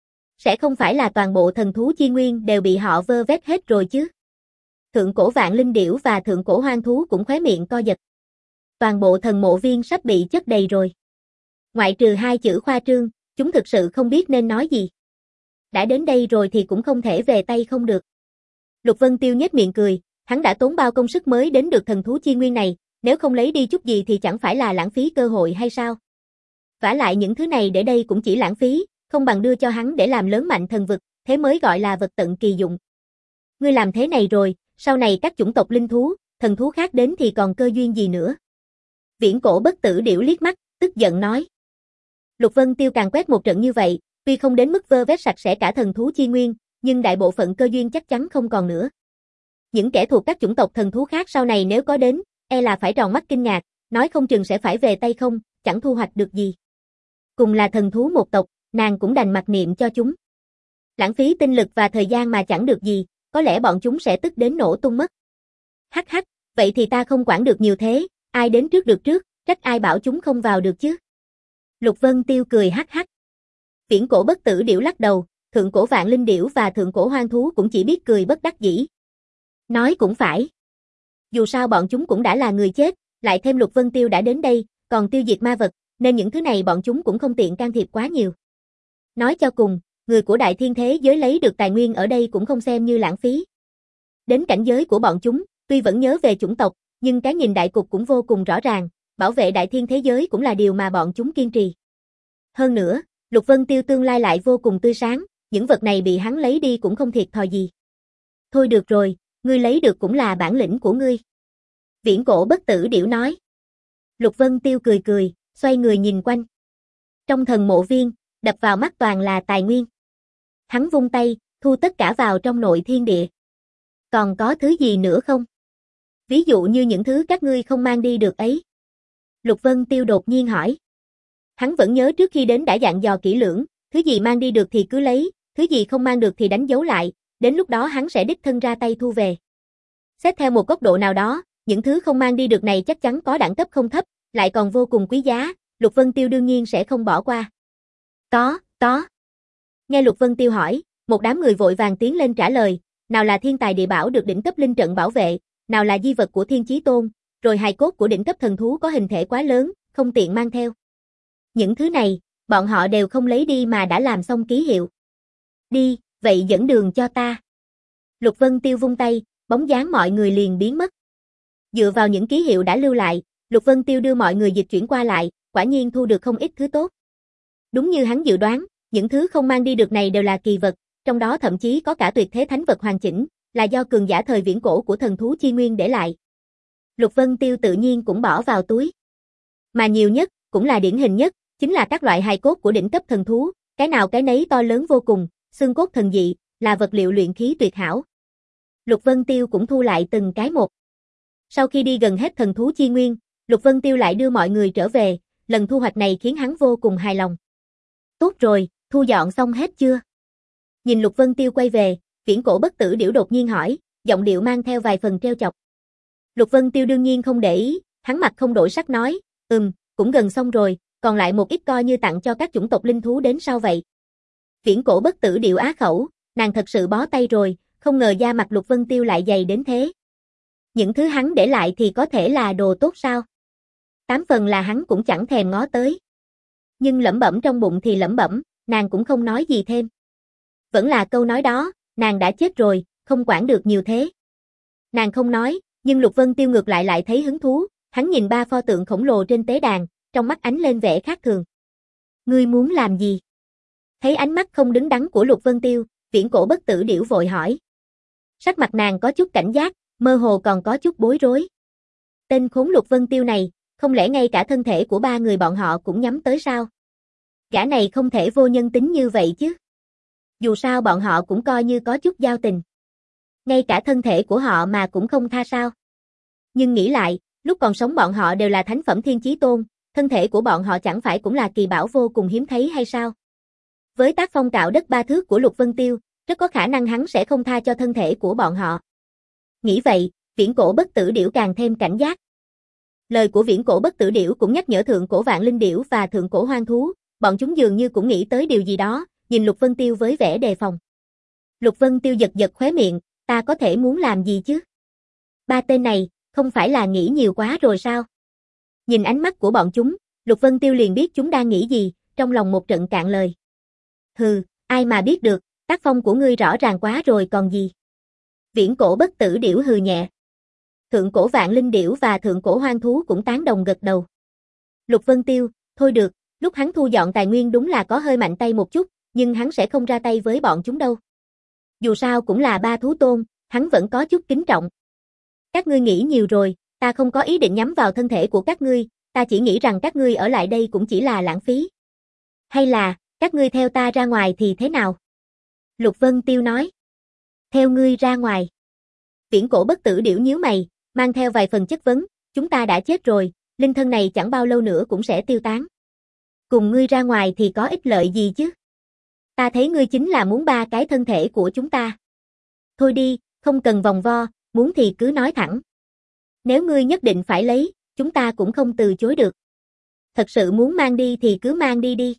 Sẽ không phải là toàn bộ thần thú chi nguyên đều bị họ vơ vét hết rồi chứ? Thượng cổ vạn linh điểu và thượng cổ hoang thú cũng khóe miệng co giật. Toàn bộ thần mộ viên sắp bị chất đầy rồi. Ngoại trừ hai chữ khoa trương, chúng thực sự không biết nên nói gì. Đã đến đây rồi thì cũng không thể về tay không được. Lục Vân Tiêu nhếch miệng cười, hắn đã tốn bao công sức mới đến được thần thú chi nguyên này, nếu không lấy đi chút gì thì chẳng phải là lãng phí cơ hội hay sao? Vả lại những thứ này để đây cũng chỉ lãng phí, không bằng đưa cho hắn để làm lớn mạnh thần vực, thế mới gọi là vật tận kỳ dụng. Ngươi làm thế này rồi, sau này các chủng tộc linh thú, thần thú khác đến thì còn cơ duyên gì nữa? Viễn Cổ Bất Tử Điểu liếc mắt, tức giận nói. Lục Vân Tiêu càng quét một trận như vậy, tuy không đến mức vơ vét sạch sẽ cả thần thú chi nguyên, nhưng đại bộ phận cơ duyên chắc chắn không còn nữa. Những kẻ thuộc các chủng tộc thần thú khác sau này nếu có đến, e là phải tròn mắt kinh ngạc, nói không chừng sẽ phải về tay không, chẳng thu hoạch được gì. Cùng là thần thú một tộc, nàng cũng đành mặc niệm cho chúng. Lãng phí tinh lực và thời gian mà chẳng được gì, có lẽ bọn chúng sẽ tức đến nổ tung mất. Hắc hắc, vậy thì ta không quản được nhiều thế, ai đến trước được trước, trách ai bảo chúng không vào được chứ. Lục Vân Tiêu cười hắc hắc. Viễn Cổ Bất Tử Điểu lắc đầu, thượng cổ vạn linh điểu và thượng cổ hoang thú cũng chỉ biết cười bất đắc dĩ. Nói cũng phải. Dù sao bọn chúng cũng đã là người chết, lại thêm Lục Vân Tiêu đã đến đây, còn tiêu diệt ma vật, nên những thứ này bọn chúng cũng không tiện can thiệp quá nhiều. Nói cho cùng, người của đại thiên thế giới lấy được tài nguyên ở đây cũng không xem như lãng phí. Đến cảnh giới của bọn chúng, tuy vẫn nhớ về chủng tộc, nhưng cái nhìn đại cục cũng vô cùng rõ ràng, bảo vệ đại thiên thế giới cũng là điều mà bọn chúng kiên trì. Hơn nữa, Lục Vân Tiêu tương lai lại vô cùng tươi sáng, những vật này bị hắn lấy đi cũng không thiệt thòi gì. Thôi được rồi, ngươi lấy được cũng là bản lĩnh của ngươi. Viễn Cổ Bất Tử Điểu nói. Lục Vân Tiêu cười cười, xoay người nhìn quanh. Trong thần mộ viên, đập vào mắt toàn là tài nguyên. Hắn vung tay, thu tất cả vào trong nội thiên địa. Còn có thứ gì nữa không? Ví dụ như những thứ các ngươi không mang đi được ấy. Lục Vân Tiêu đột nhiên hỏi. Hắn vẫn nhớ trước khi đến đã dặn dò kỹ lưỡng, thứ gì mang đi được thì cứ lấy, thứ gì không mang được thì đánh dấu lại, đến lúc đó hắn sẽ đích thân ra tay thu về. Xét theo một góc độ nào đó, những thứ không mang đi được này chắc chắn có đẳng cấp không thấp, lại còn vô cùng quý giá, Lục Vân Tiêu đương nhiên sẽ không bỏ qua. Có, có. Nghe Lục Vân Tiêu hỏi, một đám người vội vàng tiến lên trả lời, nào là thiên tài địa bảo được đỉnh cấp linh trận bảo vệ, nào là di vật của Thiên Chí Tôn, rồi hài cốt của đỉnh cấp thần thú có hình thể quá lớn, không tiện mang theo. Những thứ này, bọn họ đều không lấy đi mà đã làm xong ký hiệu. Đi, vậy dẫn đường cho ta. Lục Vân Tiêu vung tay, bóng dáng mọi người liền biến mất. Dựa vào những ký hiệu đã lưu lại, Lục Vân Tiêu đưa mọi người dịch chuyển qua lại, quả nhiên thu được không ít thứ tốt. Đúng như hắn dự đoán, những thứ không mang đi được này đều là kỳ vật, trong đó thậm chí có cả tuyệt thế thánh vật hoàn chỉnh, là do cường giả thời viễn cổ của thần thú chi nguyên để lại. Lục Vân Tiêu tự nhiên cũng bỏ vào túi. Mà nhiều nhất, cũng là điển hình nhất, chính là các loại hài cốt của đỉnh cấp thần thú, cái nào cái nấy to lớn vô cùng, xương cốt thần dị, là vật liệu luyện khí tuyệt hảo. Lục Vân Tiêu cũng thu lại từng cái một. Sau khi đi gần hết thần thú chi nguyên, Lục Vân Tiêu lại đưa mọi người trở về, lần thu hoạch này khiến hắn vô cùng hài lòng. Tốt rồi, thu dọn xong hết chưa? Nhìn Lục Vân Tiêu quay về, Viễn Cổ Bất Tử Điểu đột nhiên hỏi, giọng điệu mang theo vài phần trêu chọc. Lục Vân Tiêu đương nhiên không để ý, hắn mặt không đổi sắc nói, ừm, cũng gần xong rồi, còn lại một ít coi như tặng cho các chủng tộc linh thú đến sau vậy. Viễn Cổ Bất Tử Điểu á khẩu, nàng thật sự bó tay rồi, không ngờ da mặt Lục Vân Tiêu lại dày đến thế. Những thứ hắn để lại thì có thể là đồ tốt sao? Tám phần là hắn cũng chẳng thèm ngó tới. Nhưng lẩm bẩm trong bụng thì lẩm bẩm, nàng cũng không nói gì thêm. Vẫn là câu nói đó, nàng đã chết rồi, không quản được nhiều thế. Nàng không nói, nhưng Lục Vân Tiêu ngược lại lại thấy hứng thú, hắn nhìn ba pho tượng khổng lồ trên tế đàn, trong mắt ánh lên vẻ khác thường. Ngươi muốn làm gì? Thấy ánh mắt không đứng đắn của Lục Vân Tiêu, Viễn Cổ Bất Tử Điểu vội hỏi. Sắc mặt nàng có chút cảnh giác, mơ hồ còn có chút bối rối. Tên khốn Lục Vân Tiêu này, không lẽ ngay cả thân thể của ba người bọn họ cũng nhắm tới sao? Gã này không thể vô nhân tính như vậy chứ. Dù sao bọn họ cũng coi như có chút giao tình. Ngay cả thân thể của họ mà cũng không tha sao? Nhưng nghĩ lại, lúc còn sống bọn họ đều là thánh phẩm Thiên Chí Tôn, thân thể của bọn họ chẳng phải cũng là kỳ bảo vô cùng hiếm thấy hay sao? Với tác phong cạo đất ba thước của Lục Vân Tiêu, rất có khả năng hắn sẽ không tha cho thân thể của bọn họ. Nghĩ vậy, Viễn Cổ Bất Tử Điểu càng thêm cảnh giác. Lời của Viễn Cổ Bất Tử Điểu cũng nhắc nhở Thượng Cổ Vạn Linh Điểu và Thượng Cổ Hoang Thú, bọn chúng dường như cũng nghĩ tới điều gì đó, nhìn Lục Vân Tiêu với vẻ đề phòng. Lục Vân Tiêu giật giật khóe miệng, ta có thể muốn làm gì chứ? Ba tên này, không phải là nghĩ nhiều quá rồi sao? Nhìn ánh mắt của bọn chúng, Lục Vân Tiêu liền biết chúng đang nghĩ gì, trong lòng một trận cạn lời. Hừ, ai mà biết được, tác phong của ngươi rõ ràng quá rồi còn gì. Viễn Cổ Bất Tử Điểu hừ nhẹ. Thượng Cổ Vạn Linh Điểu và Thượng Cổ Hoang Thú cũng tán đồng gật đầu. Lục Vân Tiêu, thôi được, lúc hắn thu dọn tài nguyên đúng là có hơi mạnh tay một chút, nhưng hắn sẽ không ra tay với bọn chúng đâu. Dù sao cũng là ba thú tôn, hắn vẫn có chút kính trọng. Các ngươi nghĩ nhiều rồi, ta không có ý định nhắm vào thân thể của các ngươi, ta chỉ nghĩ rằng các ngươi ở lại đây cũng chỉ là lãng phí. Hay là, các ngươi theo ta ra ngoài thì thế nào? Lục Vân Tiêu nói. Theo ngươi ra ngoài. Viễn Cổ Bất Tử Điểu nhíu mày, mang theo vài phần chất vấn, chúng ta đã chết rồi, linh thân này chẳng bao lâu nữa cũng sẽ tiêu tán. Cùng ngươi ra ngoài thì có ích lợi gì chứ? Ta thấy ngươi chính là muốn ba cái thân thể của chúng ta. Thôi đi, không cần vòng vo, muốn thì cứ nói thẳng. Nếu ngươi nhất định phải lấy, chúng ta cũng không từ chối được. Thật sự muốn mang đi thì cứ mang đi đi.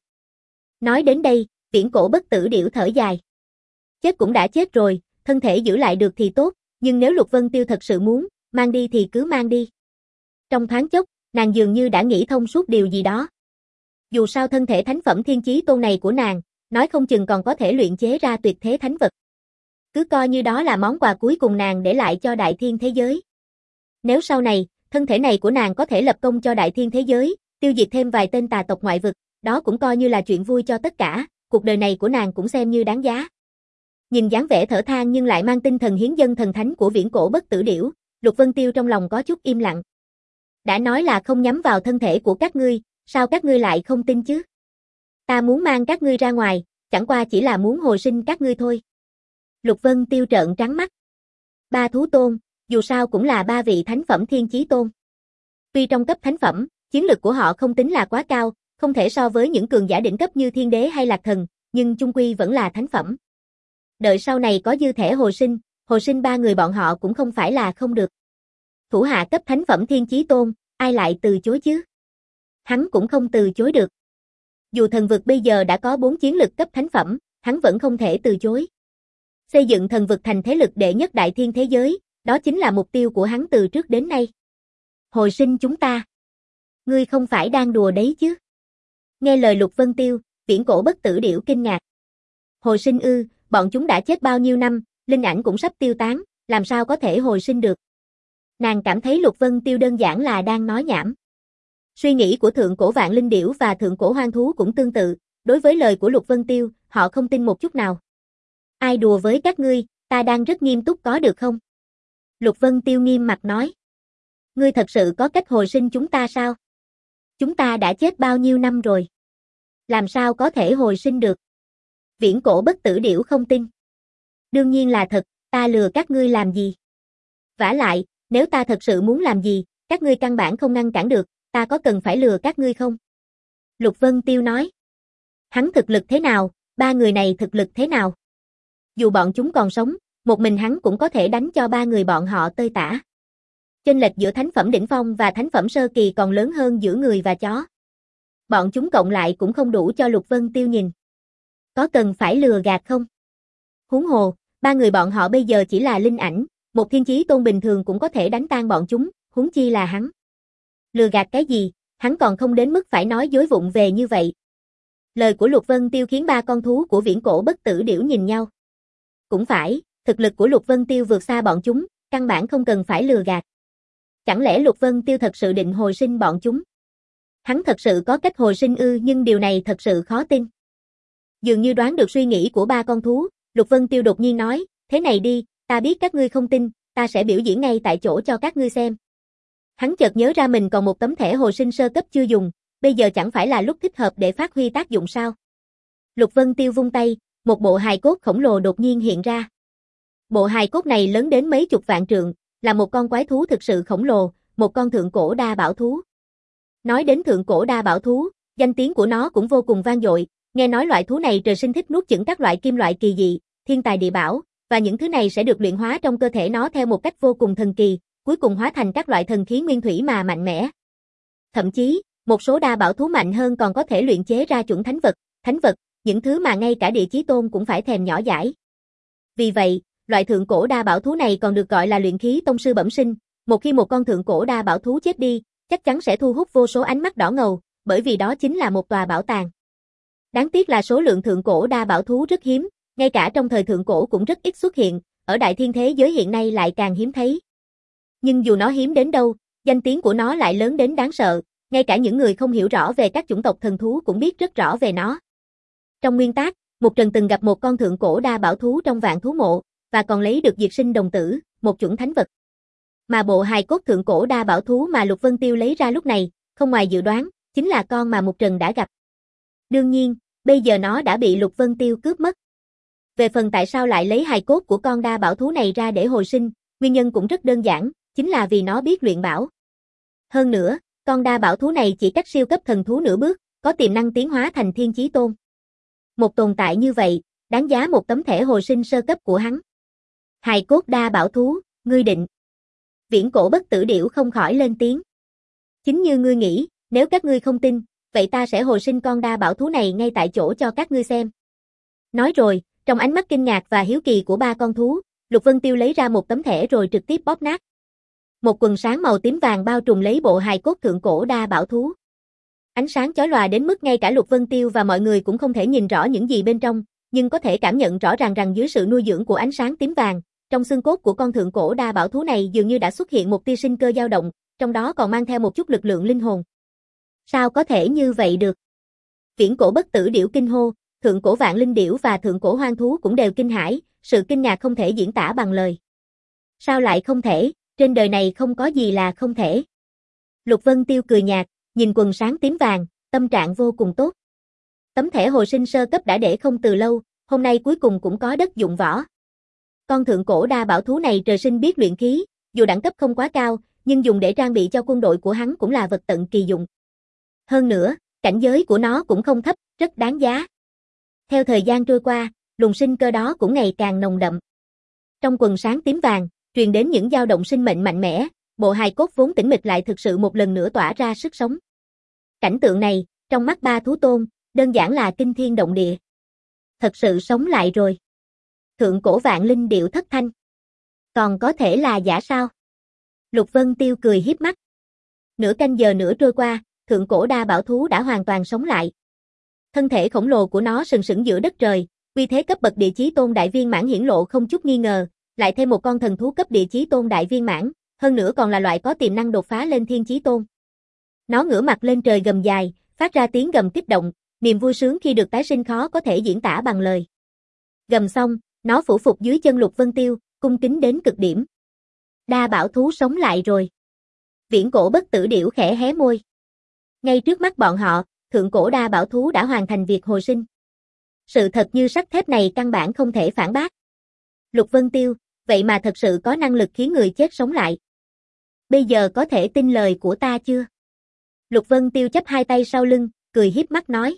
Nói đến đây, Viễn Cổ Bất Tử Điểu thở dài. Chết cũng đã chết rồi, thân thể giữ lại được thì tốt, nhưng nếu Lục Vân Tiêu thật sự muốn, mang đi thì cứ mang đi. Trong thoáng chốc, nàng dường như đã nghĩ thông suốt điều gì đó. Dù sao thân thể thánh phẩm Thiên Chí Tôn này của nàng, nói không chừng còn có thể luyện chế ra tuyệt thế thánh vật. Cứ coi như đó là món quà cuối cùng nàng để lại cho đại thiên thế giới. Nếu sau này, thân thể này của nàng có thể lập công cho đại thiên thế giới, tiêu diệt thêm vài tên tà tộc ngoại vực, đó cũng coi như là chuyện vui cho tất cả, cuộc đời này của nàng cũng xem như đáng giá. Nhìn dáng vẻ thở than nhưng lại mang tinh thần hiến dân thần thánh của Viễn Cổ Bất Tử Điểu, Lục Vân Tiêu trong lòng có chút im lặng. Đã nói là không nhắm vào thân thể của các ngươi, sao các ngươi lại không tin chứ? Ta muốn mang các ngươi ra ngoài, chẳng qua chỉ là muốn hồi sinh các ngươi thôi. Lục Vân Tiêu trợn trắng mắt. Ba thú tôn, dù sao cũng là ba vị thánh phẩm Thiên Chí Tôn. Tuy trong cấp thánh phẩm, chiến lực của họ không tính là quá cao, không thể so với những cường giả đỉnh cấp như Thiên Đế hay Lạc Thần, nhưng chung quy vẫn là thánh phẩm. Đợi sau này có dư thể hồi sinh, hồi sinh ba người bọn họ cũng không phải là không được. Thủ hạ cấp thánh phẩm Thiên Chí Tôn, ai lại từ chối chứ? Hắn cũng không từ chối được. Dù thần vực bây giờ đã có bốn chiến lực cấp thánh phẩm, hắn vẫn không thể từ chối. Xây dựng thần vực thành thế lực đệ nhất đại thiên thế giới, đó chính là mục tiêu của hắn từ trước đến nay. Hồi sinh chúng ta. Ngươi không phải đang đùa đấy chứ? Nghe lời Lục Vân Tiêu, Viễn Cổ Bất Tử Điểu kinh ngạc. Hồi sinh ư, bọn chúng đã chết bao nhiêu năm, linh ảnh cũng sắp tiêu tán, làm sao có thể hồi sinh được? Nàng cảm thấy Lục Vân Tiêu đơn giản là đang nói nhảm. Suy nghĩ của Thượng Cổ Vạn Linh Điểu và Thượng Cổ Hoang Thú cũng tương tự, đối với lời của Lục Vân Tiêu, họ không tin một chút nào. Ai đùa với các ngươi, ta đang rất nghiêm túc có được không? Lục Vân Tiêu nghiêm mặt nói. Ngươi thật sự có cách hồi sinh chúng ta sao? Chúng ta đã chết bao nhiêu năm rồi? Làm sao có thể hồi sinh được? Viễn Cổ Bất Tử Điểu không tin. Đương nhiên là thật, ta lừa các ngươi làm gì? Vả lại, nếu ta thật sự muốn làm gì, các ngươi căn bản không ngăn cản được, ta có cần phải lừa các ngươi không? Lục Vân Tiêu nói. Hắn thực lực thế nào, ba người này thực lực thế nào? Dù bọn chúng còn sống, một mình hắn cũng có thể đánh cho ba người bọn họ tơi tả. Chênh lệch giữa thánh phẩm đỉnh phong và thánh phẩm sơ kỳ còn lớn hơn giữa người và chó. Bọn chúng cộng lại cũng không đủ cho Lục Vân Tiêu nhìn. Có cần phải lừa gạt không? Huống hồ, ba người bọn họ bây giờ chỉ là linh ảnh, một thiên chí tôn bình thường cũng có thể đánh tan bọn chúng, huống chi là hắn. Lừa gạt cái gì, hắn còn không đến mức phải nói dối vụng về như vậy. Lời của Lục Vân Tiêu khiến ba con thú của viễn cổ bất tử điểu nhìn nhau. Cũng phải, thực lực của Lục Vân Tiêu vượt xa bọn chúng, căn bản không cần phải lừa gạt. Chẳng lẽ Lục Vân Tiêu thật sự định hồi sinh bọn chúng? Hắn thật sự có cách hồi sinh ư, nhưng điều này thật sự khó tin. Dường như đoán được suy nghĩ của ba con thú, Lục Vân Tiêu đột nhiên nói, thế này đi, ta biết các ngươi không tin, ta sẽ biểu diễn ngay tại chỗ cho các ngươi xem. Hắn chợt nhớ ra mình còn một tấm thẻ hồi sinh sơ cấp chưa dùng, bây giờ chẳng phải là lúc thích hợp để phát huy tác dụng sao? Lục Vân Tiêu vung tay, một bộ hài cốt khổng lồ đột nhiên hiện ra. Bộ hài cốt này lớn đến mấy chục vạn trượng, là một con quái thú thực sự khổng lồ, một con thượng cổ đa bảo thú. Nói đến thượng cổ đa bảo thú, danh tiếng của nó cũng vô cùng vang dội, nghe nói loại thú này trời sinh thích nuốt chửng các loại kim loại kỳ dị, thiên tài địa bảo, và những thứ này sẽ được luyện hóa trong cơ thể nó theo một cách vô cùng thần kỳ, cuối cùng hóa thành các loại thần khí nguyên thủy mà mạnh mẽ. Thậm chí, một số đa bảo thú mạnh hơn còn có thể luyện chế ra chuẩn thánh vật, thánh vật, những thứ mà ngay cả địa chí tôn cũng phải thèm nhỏ dãi. Vì vậy, loại thượng cổ đa bảo thú này còn được gọi là luyện khí tông sư bẩm sinh, một khi một con thượng cổ đa bảo thú chết đi, chắc chắn sẽ thu hút vô số ánh mắt đỏ ngầu, bởi vì đó chính là một tòa bảo tàng. Đáng tiếc là số lượng thượng cổ đa bảo thú rất hiếm, ngay cả trong thời thượng cổ cũng rất ít xuất hiện, ở đại thiên thế giới hiện nay lại càng hiếm thấy. Nhưng dù nó hiếm đến đâu, danh tiếng của nó lại lớn đến đáng sợ, ngay cả những người không hiểu rõ về các chủng tộc thần thú cũng biết rất rõ về nó. Trong nguyên tác, Mục Trần từng gặp một con thượng cổ đa bảo thú trong vạn thú mộ, và còn lấy được diệt sinh đồng tử, một chuẩn thánh vật. Mà bộ hài cốt thượng cổ đa bảo thú mà Lục Vân Tiêu lấy ra lúc này, không ngoài dự đoán, chính là con mà Mục Trần đã gặp. Đương nhiên, bây giờ nó đã bị Lục Vân Tiêu cướp mất. Về phần tại sao lại lấy hài cốt của con đa bảo thú này ra để hồi sinh, nguyên nhân cũng rất đơn giản, chính là vì nó biết luyện bảo. Hơn nữa, con đa bảo thú này chỉ cách siêu cấp thần thú nửa bước, có tiềm năng tiến hóa thành thiên chí tôn. Một tồn tại như vậy, đáng giá một tấm thẻ hồi sinh sơ cấp của hắn. Hài cốt đa bảo thú, ngươi định. Viễn cổ bất tử điểu không khỏi lên tiếng. Chính như ngươi nghĩ, nếu các ngươi không tin, vậy ta sẽ hồi sinh con đa bảo thú này ngay tại chỗ cho các ngươi xem. Nói rồi, trong ánh mắt kinh ngạc và hiếu kỳ của ba con thú, Lục Vân Tiêu lấy ra một tấm thẻ rồi trực tiếp bóp nát. Một quần sáng màu tím vàng bao trùm lấy bộ hài cốt thượng cổ đa bảo thú. Ánh sáng chói lòa đến mức ngay cả Lục Vân Tiêu và mọi người cũng không thể nhìn rõ những gì bên trong, nhưng có thể cảm nhận rõ ràng rằng dưới sự nuôi dưỡng của ánh sáng tím vàng, trong xương cốt của con thượng cổ đa bảo thú này dường như đã xuất hiện một tia sinh cơ dao động, trong đó còn mang theo một chút lực lượng linh hồn. Sao có thể như vậy được? Viễn cổ bất tử điểu kinh hô, thượng cổ vạn linh điểu và thượng cổ hoang thú cũng đều kinh hãi, sự kinh ngạc không thể diễn tả bằng lời. Sao lại không thể, trên đời này không có gì là không thể. Lục Vân Tiêu cười nhạt, nhìn quần sáng tím vàng, tâm trạng vô cùng tốt. Tấm thẻ hồi sinh sơ cấp đã để không từ lâu, hôm nay cuối cùng cũng có đất dụng võ. Con thượng cổ đa bảo thú này trời sinh biết luyện khí, dù đẳng cấp không quá cao, nhưng dùng để trang bị cho quân đội của hắn cũng là vật tận kỳ dụng. Hơn nữa, cảnh giới của nó cũng không thấp, rất đáng giá. Theo thời gian trôi qua, luồng sinh cơ đó cũng ngày càng nồng đậm. Trong quần sáng tím vàng, truyền đến những dao động sinh mệnh mạnh mẽ, bộ hài cốt vốn tĩnh mịch lại thực sự một lần nữa tỏa ra sức sống. Cảnh tượng này, trong mắt ba thú tôn, đơn giản là kinh thiên động địa. Thật sự sống lại rồi. Thượng cổ vạn linh điệu thất thanh. Còn có thể là giả sao? Lục Vân Tiêu cười hiếp mắt. Nửa canh giờ nữa trôi qua, thượng cổ đa bảo thú đã hoàn toàn sống lại. Thân thể khổng lồ của nó sừng sững giữa đất trời, uy thế cấp bậc địa chí tôn đại viên mãn hiển lộ không chút nghi ngờ, lại thêm một con thần thú cấp địa chí tôn đại viên mãn, hơn nữa còn là loại có tiềm năng đột phá lên thiên chí tôn. Nó ngửa mặt lên trời gầm dài, phát ra tiếng gầm kích động, niềm vui sướng khi được tái sinh khó có thể diễn tả bằng lời. Gầm xong, nó phủ phục dưới chân Lục Vân Tiêu, cung kính đến cực điểm. Đa bảo thú sống lại rồi. Viễn cổ bất tử điểu khẽ hé môi. Ngay trước mắt bọn họ, thượng cổ đa bảo thú đã hoàn thành việc hồi sinh. Sự thật như sắt thép này căn bản không thể phản bác. Lục Vân Tiêu, vậy mà thật sự có năng lực khiến người chết sống lại. Bây giờ có thể tin lời của ta chưa? Lục Vân Tiêu chắp hai tay sau lưng, cười hiếp mắt nói.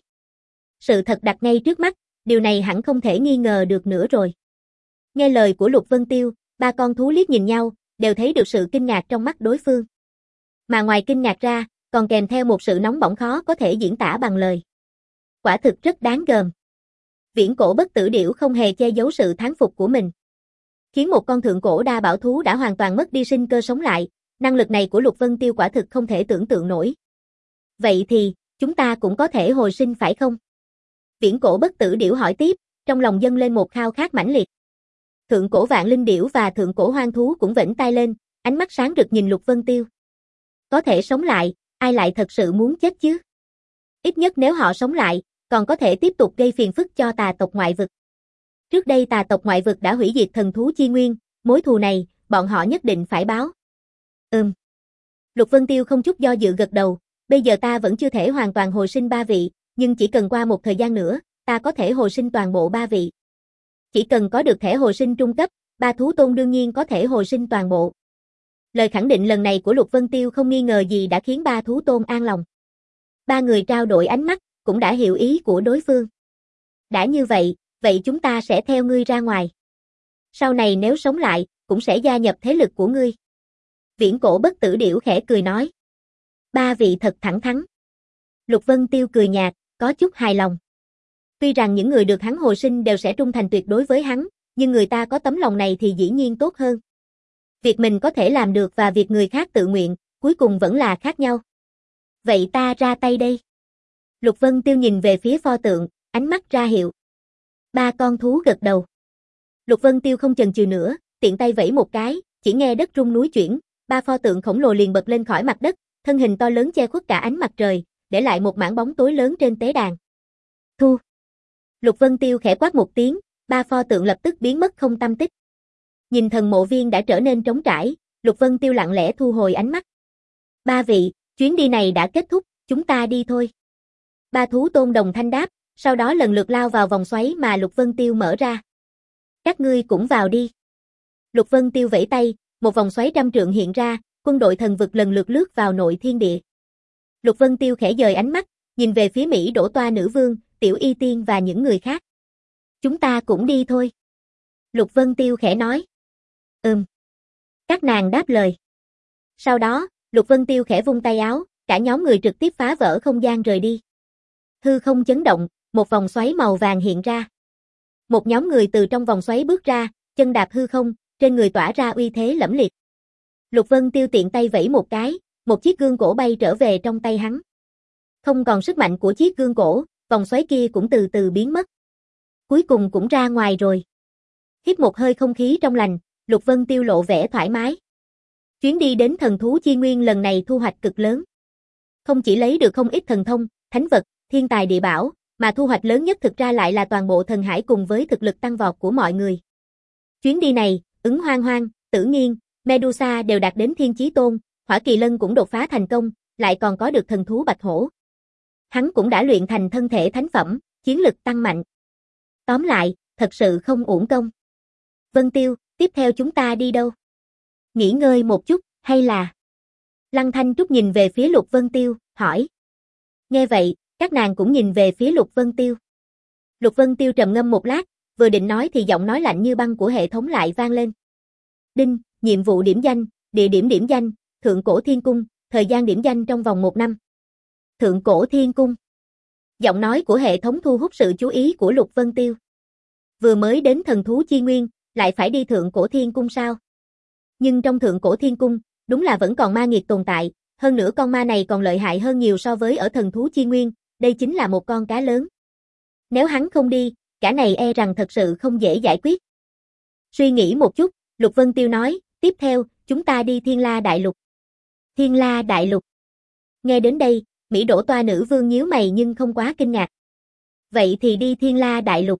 Sự thật đặt ngay trước mắt, điều này hẳn không thể nghi ngờ được nữa rồi. Nghe lời của Lục Vân Tiêu, ba con thú liếc nhìn nhau, đều thấy được sự kinh ngạc trong mắt đối phương. Mà ngoài kinh ngạc ra, còn kèm theo một sự nóng bỏng khó có thể diễn tả bằng lời. Quả thực rất đáng gờm. Viễn cổ bất tử điểu không hề che giấu sự thán phục của mình. Khiến một con thượng cổ đa bảo thú đã hoàn toàn mất đi sinh cơ sống lại, năng lực này của Lục Vân Tiêu quả thực không thể tưởng tượng nổi. Vậy thì, chúng ta cũng có thể hồi sinh phải không? Viễn cổ bất tử điểu hỏi tiếp, trong lòng dâng lên một khao khát mãnh liệt. Thượng cổ vạn linh điểu và thượng cổ hoang thú cũng vểnh tai lên, ánh mắt sáng rực nhìn Lục Vân Tiêu. Có thể sống lại, ai lại thật sự muốn chết chứ? Ít nhất nếu họ sống lại, còn có thể tiếp tục gây phiền phức cho tà tộc ngoại vực. Trước đây tà tộc ngoại vực đã hủy diệt thần thú chi nguyên, mối thù này, bọn họ nhất định phải báo. Ừm. Lục Vân Tiêu không chút do dự gật đầu, bây giờ ta vẫn chưa thể hoàn toàn hồi sinh ba vị, nhưng chỉ cần qua một thời gian nữa, ta có thể hồi sinh toàn bộ ba vị. Chỉ cần có được thẻ hồi sinh trung cấp, ba thú tôn đương nhiên có thể hồi sinh toàn bộ. Lời khẳng định lần này của Lục Vân Tiêu không nghi ngờ gì đã khiến ba thú tôn an lòng. Ba người trao đổi ánh mắt, cũng đã hiểu ý của đối phương. Đã như vậy, vậy chúng ta sẽ theo ngươi ra ngoài. Sau này nếu sống lại, cũng sẽ gia nhập thế lực của ngươi. Viễn cổ bất tử điểu khẽ cười nói. Ba vị thật thẳng thắn. Lục Vân Tiêu cười nhạt, có chút hài lòng. Tuy rằng những người được hắn hồi sinh đều sẽ trung thành tuyệt đối với hắn, nhưng người ta có tấm lòng này thì dĩ nhiên tốt hơn. Việc mình có thể làm được và việc người khác tự nguyện, cuối cùng vẫn là khác nhau. Vậy ta ra tay đây. Lục Vân Tiêu nhìn về phía pho tượng, ánh mắt ra hiệu. Ba con thú gật đầu. Lục Vân Tiêu không chần chừ nữa, tiện tay vẫy một cái, chỉ nghe đất rung núi chuyển, ba pho tượng khổng lồ liền bật lên khỏi mặt đất, thân hình to lớn che khuất cả ánh mặt trời, để lại một mảng bóng tối lớn trên tế đàn. Thu. Lục Vân Tiêu khẽ quát một tiếng, ba pho tượng lập tức biến mất không tăm tích. Nhìn thần mộ viên đã trở nên trống trải, Lục Vân Tiêu lặng lẽ thu hồi ánh mắt. Ba vị, chuyến đi này đã kết thúc, chúng ta đi thôi. Ba thú tôn đồng thanh đáp, sau đó lần lượt lao vào vòng xoáy mà Lục Vân Tiêu mở ra. Các ngươi cũng vào đi. Lục Vân Tiêu vẫy tay, một vòng xoáy trăm trượng hiện ra, quân đội thần vực lần lượt lướt vào nội thiên địa. Lục Vân Tiêu khẽ dời ánh mắt, nhìn về phía Mỹ Đỗ Toa Nữ Vương, Tiểu Y Tiên và những người khác. Chúng ta cũng đi thôi. Lục Vân Tiêu khẽ nói. Ừm. Các nàng đáp lời. Sau đó, Lục Vân Tiêu khẽ vung tay áo, cả nhóm người trực tiếp phá vỡ không gian rời đi. Hư không chấn động, một vòng xoáy màu vàng hiện ra. Một nhóm người từ trong vòng xoáy bước ra, chân đạp hư không, trên người tỏa ra uy thế lẫm liệt. Lục Vân Tiêu tiện tay vẫy một cái, một chiếc gương cổ bay trở về trong tay hắn. Không còn sức mạnh của chiếc gương cổ, vòng xoáy kia cũng từ từ biến mất. Cuối cùng cũng ra ngoài rồi. Hít một hơi không khí trong lành, Lục Vân Tiêu lộ vẻ thoải mái. Chuyến đi đến thần thú chi nguyên lần này thu hoạch cực lớn. Không chỉ lấy được không ít thần thông, thánh vật, thiên tài địa bảo, mà thu hoạch lớn nhất thực ra lại là toàn bộ thần hải cùng với thực lực tăng vọt của mọi người. Chuyến đi này, Ứng Hoang Hoang, Tử Nghiên, Medusa đều đạt đến thiên chí tôn, Hỏa Kỳ Lân cũng đột phá thành công, lại còn có được thần thú bạch hổ. Hắn cũng đã luyện thành thân thể thánh phẩm, chiến lực tăng mạnh. Tóm lại, thật sự không uổng công. Vân Tiêu, tiếp theo chúng ta đi đâu? Nghỉ ngơi một chút, hay là... Lăng Thanh Trúc nhìn về phía Lục Vân Tiêu, hỏi. Nghe vậy, các nàng cũng nhìn về phía Lục Vân Tiêu. Lục Vân Tiêu trầm ngâm một lát, vừa định nói thì giọng nói lạnh như băng của hệ thống lại vang lên. Đinh, nhiệm vụ điểm danh, địa điểm điểm danh, Thượng Cổ Thiên Cung, thời gian điểm danh trong vòng một năm. Thượng Cổ Thiên Cung. Giọng nói của hệ thống thu hút sự chú ý của Lục Vân Tiêu. Vừa mới đến thần thú chi nguyên, lại phải đi Thượng Cổ Thiên Cung sao? Nhưng trong Thượng Cổ Thiên Cung, đúng là vẫn còn ma nghiệt tồn tại, hơn nữa con ma này còn lợi hại hơn nhiều so với ở thần thú chi nguyên, đây chính là một con cá lớn. Nếu hắn không đi, cả này e rằng thật sự không dễ giải quyết. Suy nghĩ một chút, Lục Vân Tiêu nói, tiếp theo, chúng ta đi Thiên La Đại Lục. Thiên La Đại Lục. Nghe đến đây, Mỹ Đỗ Toa Nữ Vương nhíu mày nhưng không quá kinh ngạc. Vậy thì đi Thiên La Đại Lục.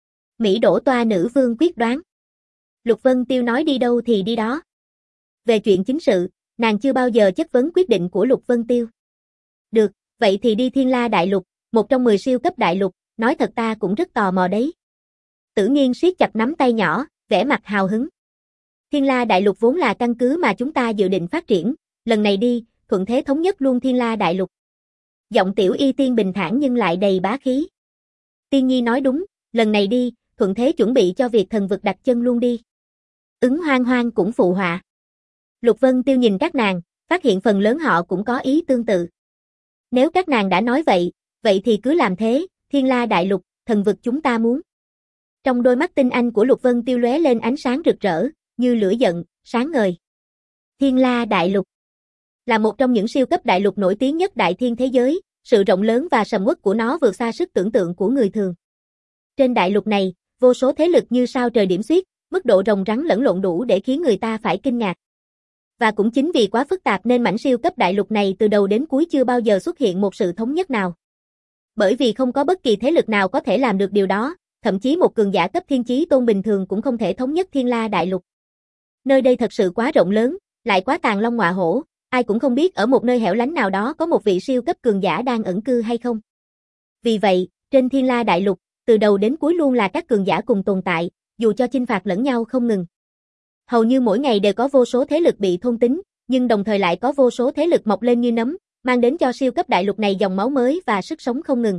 Mỹ Đỗ Toa Nữ Vương quyết đoán. Lục Vân Tiêu nói đi đâu thì đi đó. Về chuyện chính sự, nàng chưa bao giờ chất vấn quyết định của Lục Vân Tiêu. Được, vậy thì đi Thiên La Đại Lục, một trong mười siêu cấp đại lục, nói thật ta cũng rất tò mò đấy. Tử Nghiên siết chặt nắm tay nhỏ, vẻ mặt hào hứng. Thiên La Đại Lục vốn là căn cứ mà chúng ta dự định phát triển, lần này đi, thuận thế thống nhất luôn Thiên La Đại Lục. Giọng Tiểu Y Tiên bình thản nhưng lại đầy bá khí. Tiên Nhi nói đúng, lần này đi, thuận thế chuẩn bị cho việc thần vực đặt chân luôn đi. Ứng Hoang Hoang cũng phụ họa. Lục Vân Tiêu nhìn các nàng, phát hiện phần lớn họ cũng có ý tương tự. Nếu các nàng đã nói vậy, vậy thì cứ làm thế, Thiên La Đại Lục, thần vực chúng ta muốn. Trong đôi mắt tinh anh của Lục Vân Tiêu lóe lên ánh sáng rực rỡ, như lửa giận, sáng ngời. Thiên La Đại Lục là một trong những siêu cấp đại lục nổi tiếng nhất đại thiên thế giới, sự rộng lớn và sầm uất của nó vượt xa sức tưởng tượng của người thường. Trên đại lục này, vô số thế lực như sao trời điểm xuyết, mức độ rồng rắn lẫn lộn đủ để khiến người ta phải kinh ngạc. Và cũng chính vì quá phức tạp nên mảnh siêu cấp đại lục này từ đầu đến cuối chưa bao giờ xuất hiện một sự thống nhất nào. Bởi vì không có bất kỳ thế lực nào có thể làm được điều đó, thậm chí một cường giả cấp thiên chí tôn bình thường cũng không thể thống nhất Thiên La Đại Lục. Nơi đây thật sự quá rộng lớn, lại quá tàng long ngọa hổ, ai cũng không biết ở một nơi hẻo lánh nào đó có một vị siêu cấp cường giả đang ẩn cư hay không. Vì vậy, trên Thiên La Đại Lục, từ đầu đến cuối luôn là các cường giả cùng tồn tại, dù cho chinh phạt lẫn nhau không ngừng. Hầu như mỗi ngày đều có vô số thế lực bị thôn tính, nhưng đồng thời lại có vô số thế lực mọc lên như nấm, mang đến cho siêu cấp đại lục này dòng máu mới và sức sống không ngừng.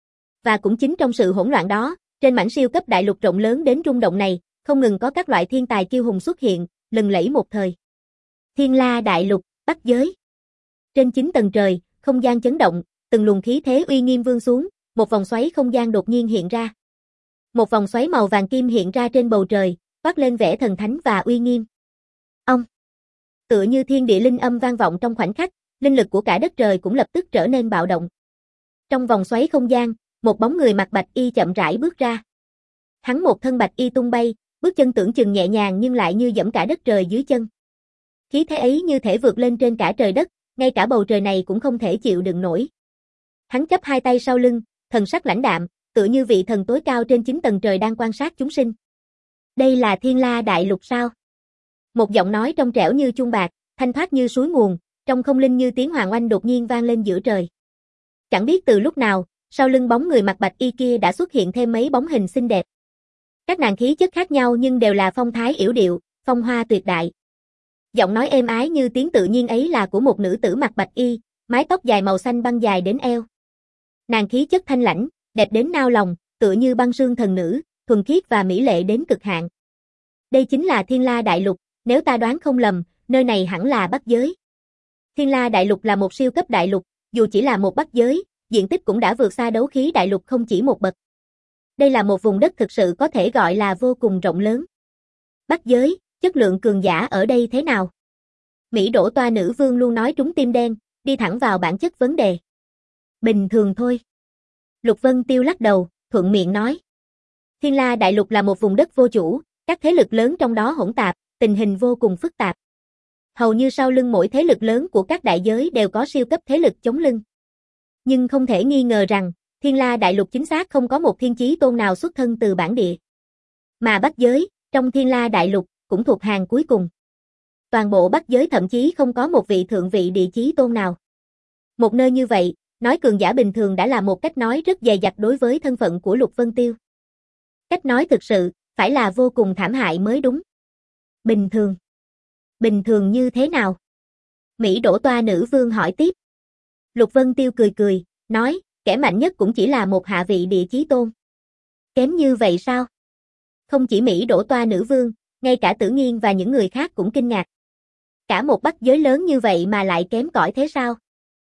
Và cũng chính trong sự hỗn loạn đó, trên mảnh siêu cấp đại lục rộng lớn đến rung động này, không ngừng có các loại thiên tài kiêu hùng xuất hiện, lừng lẫy một thời. Thiên La Đại Lục, Bắc Giới. Trên chín tầng trời, không gian chấn động, từng luồng khí thế uy nghiêm vươn xuống, một vòng xoáy không gian đột nhiên hiện ra. Một vòng xoáy màu vàng kim hiện ra trên bầu trời, toát lên vẻ thần thánh và uy nghiêm. Ông, tựa như thiên địa linh âm vang vọng trong khoảnh khắc, linh lực của cả đất trời cũng lập tức trở nên bạo động. Trong vòng xoáy không gian, một bóng người mặc bạch y chậm rãi bước ra. Hắn một thân bạch y tung bay, bước chân tưởng chừng nhẹ nhàng nhưng lại như dẫm cả đất trời dưới chân. Khí thế ấy như thể vượt lên trên cả trời đất, ngay cả bầu trời này cũng không thể chịu đựng nổi. Hắn chắp hai tay sau lưng, thần sắc lãnh đạm, tựa như vị thần tối cao trên chín tầng trời đang quan sát chúng sinh. Đây là Thiên La Đại Lục sao? Một giọng nói trong trẻo như chuông bạc, thanh thoát như suối nguồn, trong không linh như tiếng hoàng oanh đột nhiên vang lên giữa trời. Chẳng biết từ lúc nào, sau lưng bóng người mặc bạch y kia đã xuất hiện thêm mấy bóng hình xinh đẹp. Các nàng khí chất khác nhau nhưng đều là phong thái yểu điệu, phong hoa tuyệt đại. Giọng nói êm ái như tiếng tự nhiên ấy là của một nữ tử mặc bạch y, mái tóc dài màu xanh băng dài đến eo. Nàng khí chất thanh lãnh, đẹp đến nao lòng, tựa như băng sương thần nữ, thuần khiết và mỹ lệ đến cực hạn. Đây chính là Thiên La Đại Lục, nếu ta đoán không lầm, nơi này hẳn là Bắc Giới. Thiên La Đại Lục là một siêu cấp đại lục, dù chỉ là một Bắc Giới, diện tích cũng đã vượt xa đấu khí đại lục không chỉ một bậc. Đây là một vùng đất thực sự có thể gọi là vô cùng rộng lớn. Bắc Giới, chất lượng cường giả ở đây thế nào? Mỹ Đỗ Toa nữ vương luôn nói trúng tim đen, đi thẳng vào bản chất vấn đề. Bình thường thôi. Lục Vân Tiêu lắc đầu, thuận miệng nói. Thiên La Đại Lục là một vùng đất vô chủ, các thế lực lớn trong đó hỗn tạp, tình hình vô cùng phức tạp. Hầu như sau lưng mỗi thế lực lớn của các đại giới đều có siêu cấp thế lực chống lưng. Nhưng không thể nghi ngờ rằng, Thiên La Đại Lục chính xác không có một thiên chí tôn nào xuất thân từ bản địa. Mà Bắc Giới, trong Thiên La Đại Lục, cũng thuộc hàng cuối cùng. Toàn bộ Bắc Giới thậm chí không có một vị thượng vị địa chí tôn nào. Một nơi như vậy, nói cường giả bình thường đã là một cách nói rất dè dặt đối với thân phận của Lục Vân Tiêu. Cách nói thực sự, phải là vô cùng thảm hại mới đúng. Bình thường. Bình thường như thế nào? Mỹ Đỗ Toa nữ vương hỏi tiếp. Lục Vân Tiêu cười cười, nói, kẻ mạnh nhất cũng chỉ là một hạ vị địa chí tôn. Kém như vậy sao? Không chỉ Mỹ Đỗ Toa nữ vương, ngay cả Tử Nghiên và những người khác cũng kinh ngạc. Cả một Bắc Giới lớn như vậy mà lại kém cỏi thế sao?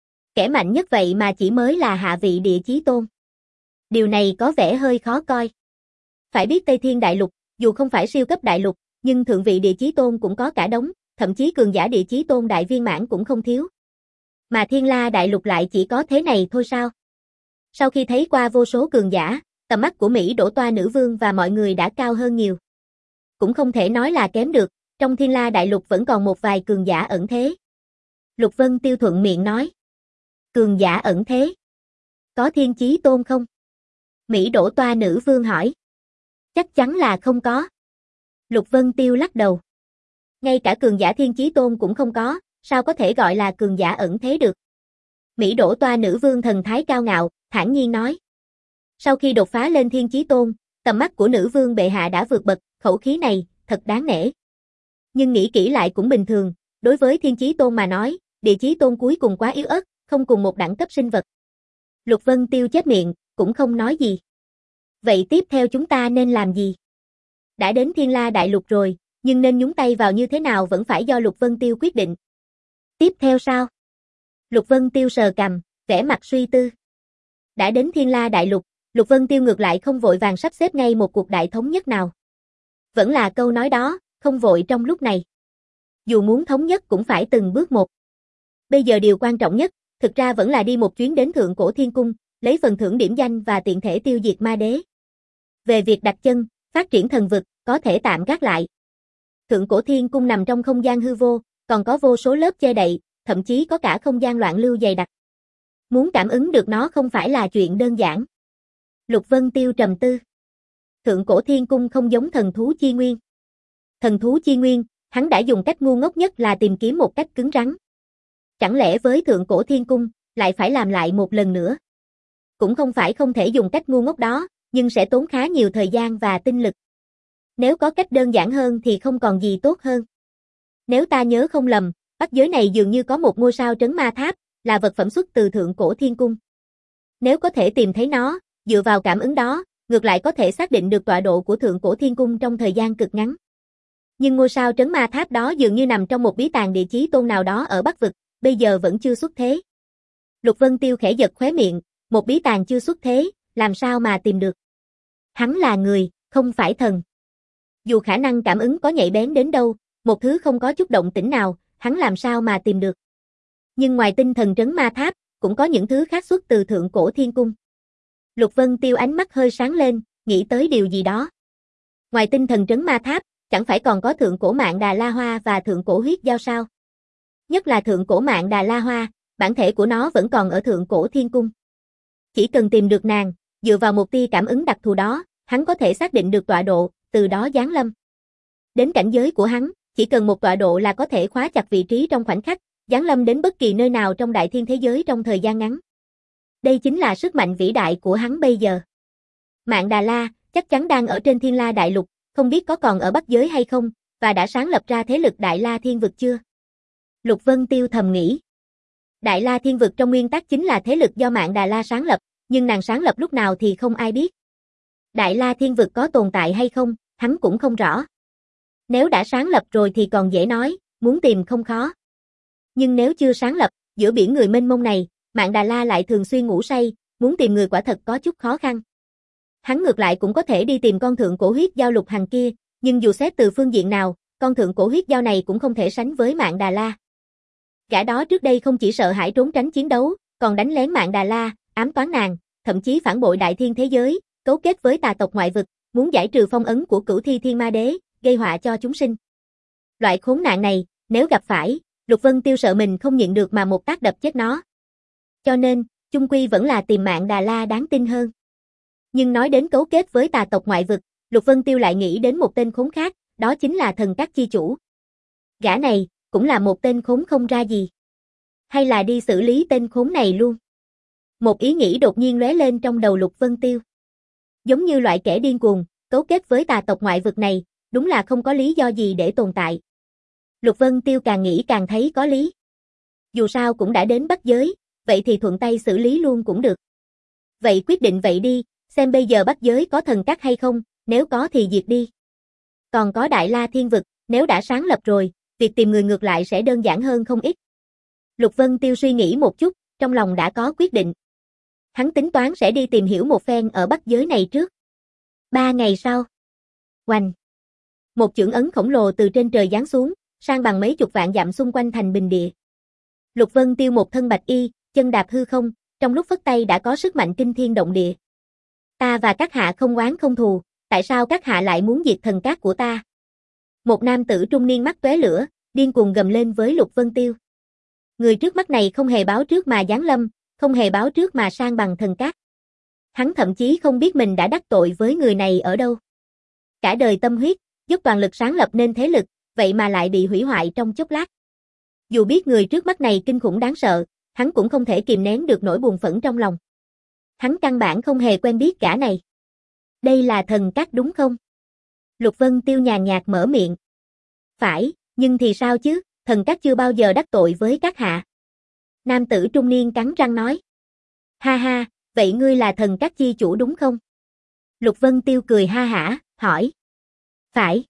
Kẻ mạnh nhất vậy mà chỉ mới là hạ vị địa chí tôn. Điều này có vẻ hơi khó coi. Phải biết Tây Thiên Đại Lục, dù không phải siêu cấp đại lục, nhưng thượng vị địa chí tôn cũng có cả đống, thậm chí cường giả địa chí tôn đại viên mãn cũng không thiếu. Mà Thiên La Đại Lục lại chỉ có thế này thôi sao? Sau khi thấy qua vô số cường giả, tầm mắt của Mỹ Đỗ Toa nữ vương và mọi người đã cao hơn nhiều. Cũng không thể nói là kém được, trong Thiên La Đại Lục vẫn còn một vài cường giả ẩn thế. Lục Vân Tiêu thuận miệng nói. Cường giả ẩn thế? Có thiên chí tôn không? Mỹ Đỗ Toa nữ vương hỏi. Chắc chắn là không có. Lục Vân Tiêu lắc đầu. Ngay cả cường giả thiên chí tôn cũng không có, sao có thể gọi là cường giả ẩn thế được? Mỹ Đỗ Toa nữ vương thần thái cao ngạo, thản nhiên nói. Sau khi đột phá lên thiên chí tôn, tầm mắt của nữ vương bệ hạ đã vượt bậc, khẩu khí này, thật đáng nể. Nhưng nghĩ kỹ lại cũng bình thường, đối với thiên chí tôn mà nói, địa chí tôn cuối cùng quá yếu ớt, không cùng một đẳng cấp sinh vật. Lục Vân Tiêu chép miệng, cũng không nói gì. Vậy tiếp theo chúng ta nên làm gì? Đã đến Thiên La Đại Lục rồi, nhưng nên nhúng tay vào như thế nào vẫn phải do Lục Vân Tiêu quyết định. Tiếp theo sao? Lục Vân Tiêu sờ cằm, vẻ mặt suy tư. Đã đến Thiên La Đại Lục, Lục Vân Tiêu ngược lại không vội vàng sắp xếp ngay một cuộc đại thống nhất nào. Vẫn là câu nói đó, không vội trong lúc này. Dù muốn thống nhất cũng phải từng bước một. Bây giờ điều quan trọng nhất, thực ra vẫn là đi một chuyến đến Thượng Cổ Thiên Cung, lấy phần thưởng điểm danh và tiện thể tiêu diệt ma đế. Về việc đặt chân, phát triển thần vực, có thể tạm gác lại. Thượng Cổ Thiên Cung nằm trong không gian hư vô, còn có vô số lớp che đậy, thậm chí có cả không gian loạn lưu dày đặc. Muốn cảm ứng được nó không phải là chuyện đơn giản. Lục Vân Tiêu trầm tư. Thượng Cổ Thiên Cung không giống thần thú chi nguyên. Thần thú chi nguyên, hắn đã dùng cách ngu ngốc nhất là tìm kiếm một cách cứng rắn. Chẳng lẽ với Thượng Cổ Thiên Cung, lại phải làm lại một lần nữa? Cũng không phải không thể dùng cách ngu ngốc đó, nhưng sẽ tốn khá nhiều thời gian và tinh lực. Nếu có cách đơn giản hơn thì không còn gì tốt hơn. Nếu ta nhớ không lầm, bắc giới này dường như có một ngôi sao trấn ma tháp, là vật phẩm xuất từ Thượng Cổ Thiên Cung. Nếu có thể tìm thấy nó, dựa vào cảm ứng đó, ngược lại có thể xác định được tọa độ của Thượng Cổ Thiên Cung trong thời gian cực ngắn. Nhưng ngôi sao trấn ma tháp đó dường như nằm trong một bí tàng địa chí tôn nào đó ở Bắc Vực, bây giờ vẫn chưa xuất thế. Lục Vân Tiêu khẽ giật khóe miệng, một bí tàng chưa xuất thế, làm sao mà tìm được? Hắn là người, không phải thần. Dù khả năng cảm ứng có nhạy bén đến đâu, một thứ không có chút động tĩnh nào, hắn làm sao mà tìm được? Nhưng ngoài tinh thần trấn ma tháp, cũng có những thứ khác xuất từ Thượng Cổ Thiên Cung. Lục Vân Tiêu ánh mắt hơi sáng lên, nghĩ tới điều gì đó. Ngoài tinh thần trấn ma tháp, chẳng phải còn có Thượng Cổ Mạn Đà La Hoa và Thượng Cổ Huyết Giao sao? Nhất là Thượng Cổ Mạn Đà La Hoa, bản thể của nó vẫn còn ở Thượng Cổ Thiên Cung. Chỉ cần tìm được nàng, dựa vào một tia cảm ứng đặc thù đó, hắn có thể xác định được tọa độ, từ đó giáng lâm. Đến cảnh giới của hắn, chỉ cần một tọa độ là có thể khóa chặt vị trí trong khoảnh khắc, giáng lâm đến bất kỳ nơi nào trong đại thiên thế giới trong thời gian ngắn. Đây chính là sức mạnh vĩ đại của hắn bây giờ. Mạn Đà La, chắc chắn đang ở trên Thiên La Đại Lục, không biết có còn ở Bắc giới hay không, và đã sáng lập ra thế lực Đại La Thiên Vực chưa? Lục Vân Tiêu thầm nghĩ. Đại La Thiên Vực trong nguyên tắc chính là thế lực do Mạn Đà La sáng lập, nhưng nàng sáng lập lúc nào thì không ai biết. Đại La Thiên Vực có tồn tại hay không, hắn cũng không rõ. Nếu đã sáng lập rồi thì còn dễ nói, muốn tìm không khó. Nhưng nếu chưa sáng lập, giữa biển người mênh mông này, Mạn Đà La lại thường xuyên ngủ say, muốn tìm người quả thật có chút khó khăn. Hắn ngược lại cũng có thể đi tìm con Thượng Cổ Huyết Giao Lục Hằng kia, nhưng dù xét từ phương diện nào, con Thượng Cổ Huyết Giao này cũng không thể sánh với Mạn Đà La. Gã đó trước đây không chỉ sợ hãi trốn tránh chiến đấu, còn đánh lén Mạn Đà La, ám toán nàng, thậm chí phản bội đại thiên thế giới, cấu kết với tà tộc ngoại vực, muốn giải trừ phong ấn của Cửu Thi Thiên Ma Đế, gây họa cho chúng sinh. Loại khốn nạn này, nếu gặp phải, Lục Vân Tiêu sợ mình không nhịn được mà một tác đập chết nó. Cho nên, chung quy vẫn là tìm Mạn Đà La đáng tin hơn. Nhưng nói đến cấu kết với tà tộc ngoại vực, Lục Vân Tiêu lại nghĩ đến một tên khốn khác, đó chính là Thần Các chi chủ. Gã này, cũng là một tên khốn không ra gì. Hay là đi xử lý tên khốn này luôn. Một ý nghĩ đột nhiên lóe lên trong đầu Lục Vân Tiêu. Giống như loại kẻ điên cuồng, cấu kết với tà tộc ngoại vực này, đúng là không có lý do gì để tồn tại. Lục Vân Tiêu càng nghĩ càng thấy có lý. Dù sao cũng đã đến Bắc giới, vậy thì thuận tay xử lý luôn cũng được. Vậy quyết định vậy đi, xem bây giờ Bắc giới có thần các hay không, nếu có thì diệt đi. Còn có Đại La Thiên Vực, nếu đã sáng lập rồi, việc tìm người ngược lại sẽ đơn giản hơn không ít. Lục Vân Tiêu suy nghĩ một chút, trong lòng đã có quyết định. Hắn tính toán sẽ đi tìm hiểu một phen ở Bắc giới này trước. Ba ngày sau. Oanh. Một chưởng ấn khổng lồ từ trên trời giáng xuống, sang bằng mấy chục vạn dặm xung quanh thành bình địa. Lục Vân Tiêu một thân bạch y, chân đạp hư không, trong lúc phất tay đã có sức mạnh kinh thiên động địa. Ta và các hạ không oán không thù, tại sao các hạ lại muốn diệt thần các của ta? Một nam tử trung niên mắt tóe lửa, điên cuồng gầm lên với Lục Vân Tiêu. Người trước mắt này không hề báo trước mà giáng lâm, không hề báo trước mà sang bằng thần các. Hắn thậm chí không biết mình đã đắc tội với người này ở đâu. Cả đời tâm huyết, dốc toàn lực sáng lập nên thế lực, vậy mà lại bị hủy hoại trong chốc lát. Dù biết người trước mắt này kinh khủng đáng sợ, hắn cũng không thể kìm nén được nỗi buồn phẫn trong lòng. Hắn căn bản không hề quen biết gã này. Đây là thần các đúng không? Lục Vân Tiêu nhàn nhạt mở miệng. Phải, nhưng thì sao chứ, thần các chưa bao giờ đắc tội với các hạ. Nam tử trung niên cắn răng nói. Ha ha, vậy ngươi là thần các chi chủ đúng không? Lục Vân Tiêu cười ha hả, hỏi. Phải.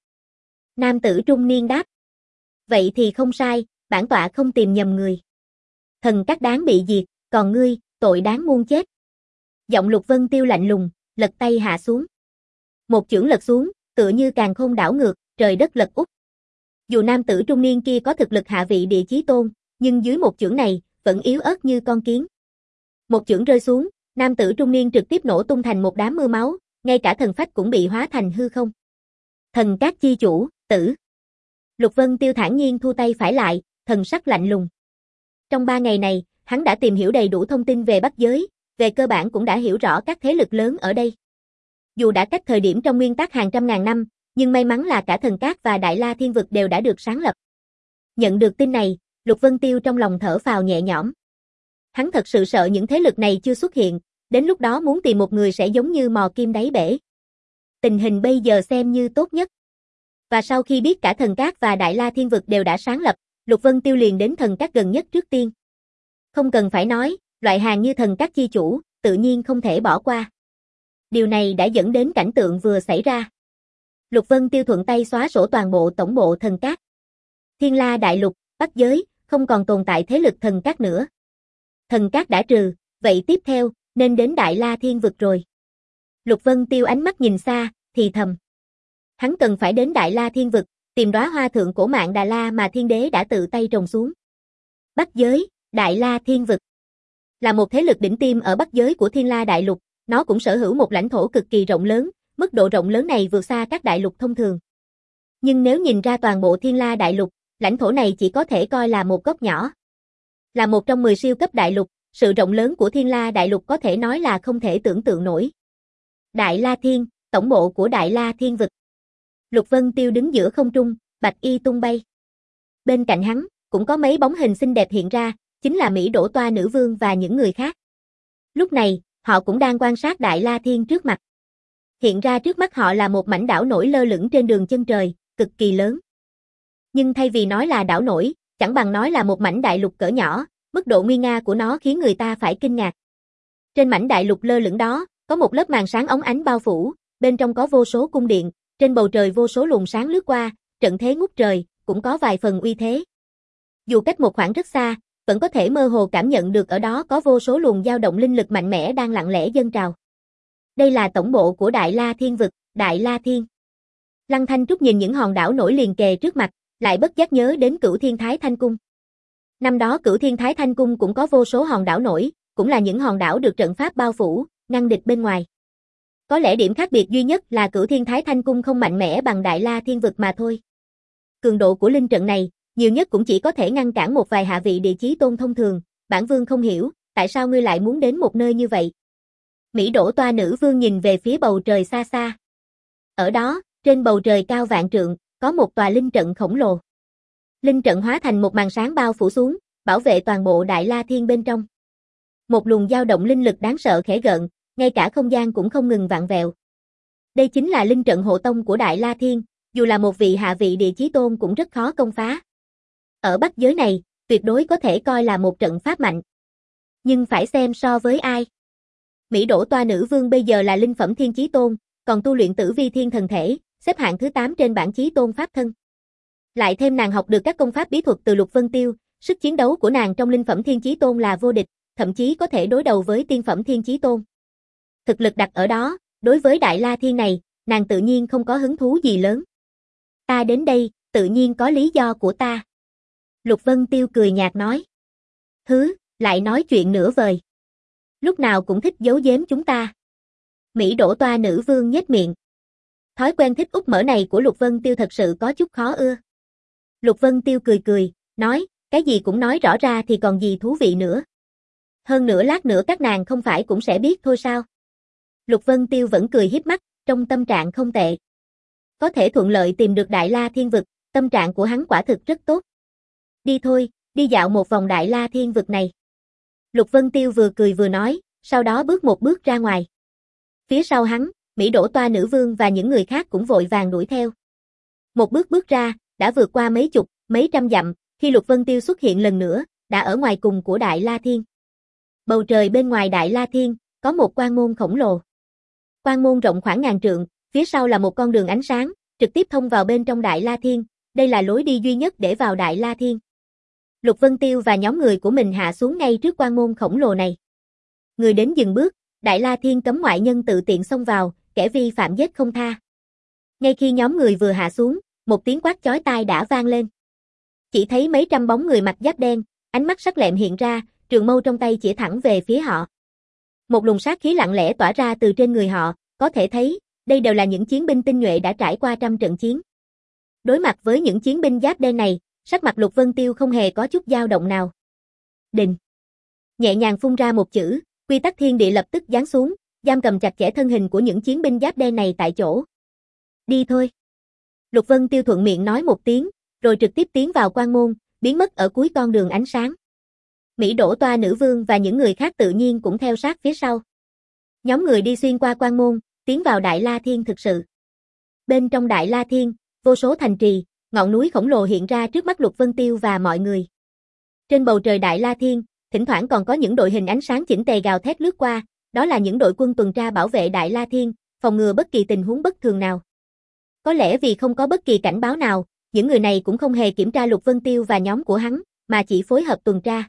Nam tử trung niên đáp. Vậy thì không sai, bản tọa không tìm nhầm người. Thần các đáng bị diệt, còn ngươi, tội đáng muôn chết. Giọng Lục Vân Tiêu lạnh lùng, lật tay hạ xuống. Một chưởng lật xuống, tựa như càn khôn đảo ngược, trời đất lật úp. Dù nam tử trung niên kia có thực lực hạ vị địa chí tôn, nhưng dưới một chưởng này, vẫn yếu ớt như con kiến. Một chưởng rơi xuống, nam tử trung niên trực tiếp nổ tung thành một đám mưa máu, ngay cả thần phách cũng bị hóa thành hư không. Thần các chi chủ, tử. Lục Vân Tiêu thản nhiên thu tay phải lại, thần sắc lạnh lùng. Trong ba ngày này, hắn đã tìm hiểu đầy đủ thông tin về Bắc giới, về cơ bản cũng đã hiểu rõ các thế lực lớn ở đây. Dù đã cách thời điểm trong nguyên tắc hàng trăm ngàn năm, nhưng may mắn là cả thần cát và Đại La Thiên vực đều đã được sáng lập. Nhận được tin này, Lục Vân Tiêu trong lòng thở phào nhẹ nhõm. Hắn thật sự sợ những thế lực này chưa xuất hiện, đến lúc đó muốn tìm một người sẽ giống như mò kim đáy bể. Tình hình bây giờ xem như tốt nhất. Và sau khi biết cả thần cát và Đại La Thiên vực đều đã sáng lập, Lục Vân Tiêu liền đến thần cát gần nhất trước tiên. Không cần phải nói, loại hàng như thần cát chi chủ, tự nhiên không thể bỏ qua. Điều này đã dẫn đến cảnh tượng vừa xảy ra. Lục Vân Tiêu thuận tay xóa sổ toàn bộ tổng bộ thần cát. Thiên La đại lục, Bắc giới, không còn tồn tại thế lực thần cát nữa. Thần cát đã trừ, vậy tiếp theo, nên đến Đại La Thiên vực rồi. Lục Vân Tiêu ánh mắt nhìn xa, thì thầm. Hắn cần phải đến Đại La Thiên vực, tìm đóa hoa thượng cổ mạng Đà La mà thiên đế đã tự tay trồng xuống. Bắc giới, Đại La Thiên vực. Là một thế lực đỉnh tiêm ở Bắc giới của Thiên La đại lục, nó cũng sở hữu một lãnh thổ cực kỳ rộng lớn, mức độ rộng lớn này vượt xa các đại lục thông thường. Nhưng nếu nhìn ra toàn bộ Thiên La đại lục, lãnh thổ này chỉ có thể coi là một góc nhỏ. Là một trong mười siêu cấp đại lục, sự rộng lớn của Thiên La đại lục có thể nói là không thể tưởng tượng nổi. Đại La Thiên, tổng bộ của Đại La Thiên vực. Lục Vân Tiêu đứng giữa không trung, bạch y tung bay. Bên cạnh hắn, cũng có mấy bóng hình xinh đẹp hiện ra, chính là Mỹ Đỗ Toa nữ vương và những người khác. Lúc này, họ cũng đang quan sát Đại La Thiên trước mặt. Hiện ra trước mắt họ là một mảnh đảo nổi lơ lửng trên đường chân trời, cực kỳ lớn. Nhưng thay vì nói là đảo nổi, chẳng bằng nói là một mảnh đại lục cỡ nhỏ, mức độ nguy nga của nó khiến người ta phải kinh ngạc. Trên mảnh đại lục lơ lửng đó, có một lớp màn sáng óng ánh bao phủ, bên trong có vô số cung điện, trên bầu trời vô số luồng sáng lướt qua, trận thế ngút trời, cũng có vài phần uy thế. Dù cách một khoảng rất xa, vẫn có thể mơ hồ cảm nhận được ở đó có vô số luồng dao động linh lực mạnh mẽ đang lặng lẽ dâng trào. Đây là tổng bộ của Đại La Thiên vực, Đại La Thiên. Lăng Thanh Trúc nhìn những hòn đảo nổi liền kề trước mặt, lại bất giác nhớ đến Cửu Thiên Thái Thanh Cung. Năm đó Cửu Thiên Thái Thanh Cung cũng có vô số hòn đảo nổi, cũng là những hòn đảo được trận pháp bao phủ, ngăn địch bên ngoài. Có lẽ điểm khác biệt duy nhất là Cửu Thiên Thái Thanh Cung không mạnh mẽ bằng Đại La Thiên vực mà thôi. Cường độ của linh trận này, nhiều nhất cũng chỉ có thể ngăn cản một vài hạ vị địa chí tôn thông thường, bản vương không hiểu, tại sao ngươi lại muốn đến một nơi như vậy? Mỹ Đỗ Toa nữ vương nhìn về phía bầu trời xa xa. Ở đó, trên bầu trời cao vạn trượng, có một tòa linh trận khổng lồ. Linh trận hóa thành một màn sáng bao phủ xuống, bảo vệ toàn bộ Đại La Thiên bên trong. Một luồng dao động linh lực đáng sợ khẽ gợn, ngay cả không gian cũng không ngừng vặn vẹo. Đây chính là linh trận hộ tông của Đại La Thiên, dù là một vị hạ vị địa chí tôn cũng rất khó công phá. Ở Bắc giới này, tuyệt đối có thể coi là một trận pháp mạnh. Nhưng phải xem so với ai. Mỹ Đỗ Toa nữ vương bây giờ là linh phẩm thiên chí tôn, còn tu luyện Tử Vi Thiên thần thể, xếp hạng thứ tám trên bảng chí tôn pháp thân. Lại thêm nàng học được các công pháp bí thuật từ Lục Vân Tiêu, sức chiến đấu của nàng trong linh phẩm thiên chí tôn là vô địch, thậm chí có thể đối đầu với tiên phẩm thiên chí tôn. Thực lực đặt ở đó, đối với Đại La Thiên này, nàng tự nhiên không có hứng thú gì lớn. Ta đến đây, tự nhiên có lý do của ta. Lục Vân Tiêu cười nhạt nói. Hứ, lại nói chuyện nửa vời. Lúc nào cũng thích giấu giếm chúng ta. Mỹ Đỗ Toa nữ vương nhếch miệng. Thói quen thích úp mở này của Lục Vân Tiêu thật sự có chút khó ưa. Lục Vân Tiêu cười cười, nói, cái gì cũng nói rõ ra thì còn gì thú vị nữa. Hơn nữa lát nữa các nàng không phải cũng sẽ biết thôi sao. Lục Vân Tiêu vẫn cười hiếp mắt, trong tâm trạng không tệ. Có thể thuận lợi tìm được Đại La Thiên vực, tâm trạng của hắn quả thực rất tốt. Đi thôi, đi dạo một vòng Đại La Thiên vực này. Lục Vân Tiêu vừa cười vừa nói, sau đó bước một bước ra ngoài. Phía sau hắn, Mỹ Đỗ Toa nữ vương và những người khác cũng vội vàng đuổi theo. Một bước bước ra, đã vượt qua mấy chục, mấy trăm dặm, khi Lục Vân Tiêu xuất hiện lần nữa, đã ở ngoài cùng của Đại La Thiên. Bầu trời bên ngoài Đại La Thiên, có một quan môn khổng lồ. Quan môn rộng khoảng ngàn trượng, phía sau là một con đường ánh sáng, trực tiếp thông vào bên trong Đại La Thiên, đây là lối đi duy nhất để vào Đại La Thiên. Lục Vân Tiêu và nhóm người của mình hạ xuống ngay trước quan môn khổng lồ này. Người đến dừng bước, Đại La Thiên cấm ngoại nhân tự tiện xông vào, kẻ vi phạm giết không tha. Ngay khi nhóm người vừa hạ xuống, một tiếng quát chói tai đã vang lên. Chỉ thấy mấy trăm bóng người mặc giáp đen, ánh mắt sắc lẹm hiện ra, trường mâu trong tay chĩa thẳng về phía họ. Một luồng sát khí lặng lẽ tỏa ra từ trên người họ, có thể thấy, đây đều là những chiến binh tinh nhuệ đã trải qua trăm trận chiến. Đối mặt với những chiến binh giáp đen này, sắc mặt Lục Vân Tiêu không hề có chút dao động nào. Đình. Nhẹ nhàng phun ra một chữ, quy tắc thiên địa lập tức giáng xuống, giam cầm chặt chẽ thân hình của những chiến binh giáp đen này tại chỗ. Đi thôi. Lục Vân Tiêu thuận miệng nói một tiếng, rồi trực tiếp tiến vào quan môn, biến mất ở cuối con đường ánh sáng. Mỹ Đỗ Toa nữ vương và những người khác tự nhiên cũng theo sát phía sau. Nhóm người đi xuyên qua quan môn, tiến vào Đại La Thiên thực sự. Bên trong Đại La Thiên, vô số thành trì, ngọn núi khổng lồ hiện ra trước mắt Lục Vân Tiêu và mọi người. Trên bầu trời Đại La Thiên, thỉnh thoảng còn có những đội hình ánh sáng chỉnh tề gào thét lướt qua, đó là những đội quân tuần tra bảo vệ Đại La Thiên, phòng ngừa bất kỳ tình huống bất thường nào. Có lẽ vì không có bất kỳ cảnh báo nào, những người này cũng không hề kiểm tra Lục Vân Tiêu và nhóm của hắn, mà chỉ phối hợp tuần tra.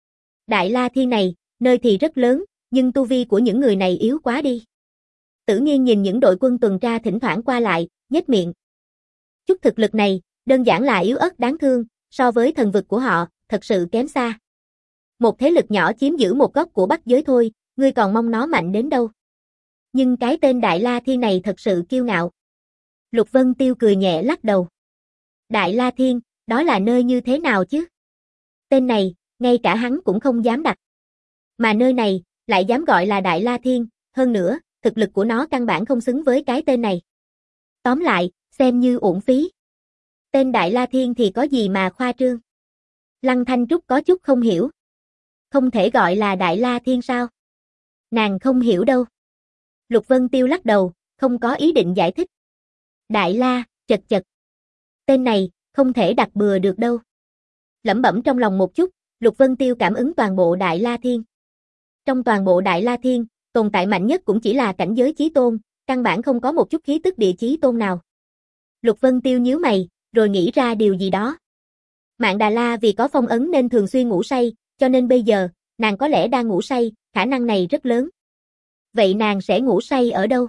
Đại La Thiên này, nơi thì rất lớn, nhưng tu vi của những người này yếu quá đi. Tử Nghiên nhìn những đội quân tuần tra thỉnh thoảng qua lại, nhếch miệng. Chút thực lực này, đơn giản là yếu ớt đáng thương, so với thần vực của họ, thật sự kém xa. Một thế lực nhỏ chiếm giữ một góc của Bắc giới thôi, ngươi còn mong nó mạnh đến đâu. Nhưng cái tên Đại La Thiên này thật sự kiêu ngạo. Lục Vân Tiêu cười nhẹ lắc đầu. Đại La Thiên, đó là nơi như thế nào chứ? Tên này, ngay cả hắn cũng không dám đặt. Mà nơi này, lại dám gọi là Đại La Thiên, hơn nữa, thực lực của nó căn bản không xứng với cái tên này. Tóm lại, xem như uổng phí. Tên Đại La Thiên thì có gì mà khoa trương? Lăng Thanh Trúc có chút không hiểu. Không thể gọi là Đại La Thiên sao? Nàng không hiểu đâu. Lục Vân Tiêu lắc đầu, không có ý định giải thích. Đại La, chật chật. Tên này, không thể đặt bừa được đâu. Lẩm bẩm trong lòng một chút, Lục Vân Tiêu cảm ứng toàn bộ Đại La Thiên. Trong toàn bộ Đại La Thiên, tồn tại mạnh nhất cũng chỉ là cảnh giới chí tôn, căn bản không có một chút khí tức địa chí tôn nào. Lục Vân Tiêu nhíu mày, rồi nghĩ ra điều gì đó. Mạn Đà La vì có phong ấn nên thường xuyên ngủ say, cho nên bây giờ, nàng có lẽ đang ngủ say, khả năng này rất lớn. Vậy nàng sẽ ngủ say ở đâu?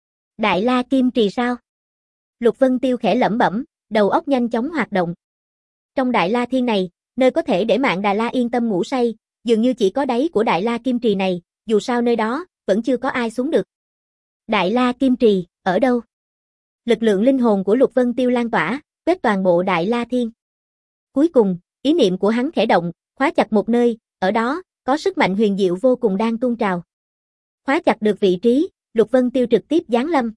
Đại La Kim Trì sao? Lục Vân Tiêu khẽ lẩm bẩm, đầu óc nhanh chóng hoạt động. Trong Đại La Thiên này, nơi có thể để Mạn Đà La yên tâm ngủ say, dường như chỉ có đáy của Đại La Kim Trì này, dù sao nơi đó, vẫn chưa có ai xuống được. Đại La Kim Trì, ở đâu? Lực lượng linh hồn của Lục Vân Tiêu lan tỏa, quét toàn bộ Đại La Thiên. Cuối cùng, ý niệm của hắn khẽ động, khóa chặt một nơi, ở đó, có sức mạnh huyền diệu vô cùng đang tuôn trào. Khóa chặt được vị trí, Lục Vân Tiêu trực tiếp giáng lâm.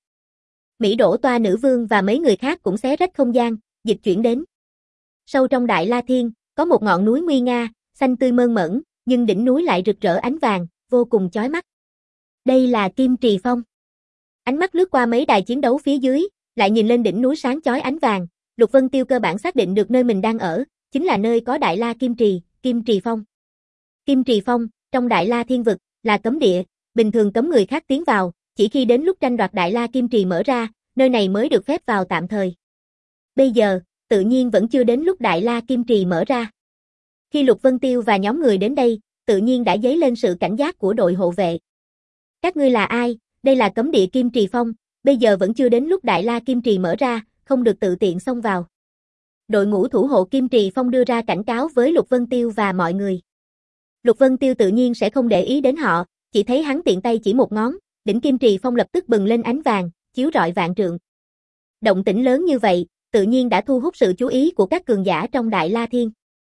Mỹ Đỗ Toa nữ vương và mấy người khác cũng xé rách không gian, dịch chuyển đến. Sâu trong Đại La Thiên, có một ngọn núi nguy nga, xanh tươi mơn mởn, nhưng đỉnh núi lại rực rỡ ánh vàng, vô cùng chói mắt. Đây là Kim Trì Phong. Ánh mắt lướt qua mấy đài chiến đấu phía dưới, lại nhìn lên đỉnh núi sáng chói ánh vàng, Lục Vân Tiêu cơ bản xác định được nơi mình đang ở, chính là nơi có Đại La Kim Trì, Kim Trì Phong. Kim Trì Phong, trong Đại La Thiên vực, là cấm địa, bình thường cấm người khác tiến vào, chỉ khi đến lúc tranh đoạt Đại La Kim Trì mở ra, nơi này mới được phép vào tạm thời. Bây giờ, tự nhiên vẫn chưa đến lúc Đại La Kim Trì mở ra. Khi Lục Vân Tiêu và nhóm người đến đây, tự nhiên đã dấy lên sự cảnh giác của đội hộ vệ. Các ngươi là ai? Đây là cấm địa Kim Trì Phong, bây giờ vẫn chưa đến lúc Đại La Kim Trì mở ra, không được tự tiện xông vào. Đội ngũ thủ hộ Kim Trì Phong đưa ra cảnh cáo với Lục Vân Tiêu và mọi người. Lục Vân Tiêu tự nhiên sẽ không để ý đến họ, chỉ thấy hắn tiện tay chỉ một ngón, đỉnh Kim Trì Phong lập tức bừng lên ánh vàng, chiếu rọi vạn trượng. Động tĩnh lớn như vậy, tự nhiên đã thu hút sự chú ý của các cường giả trong Đại La Thiên.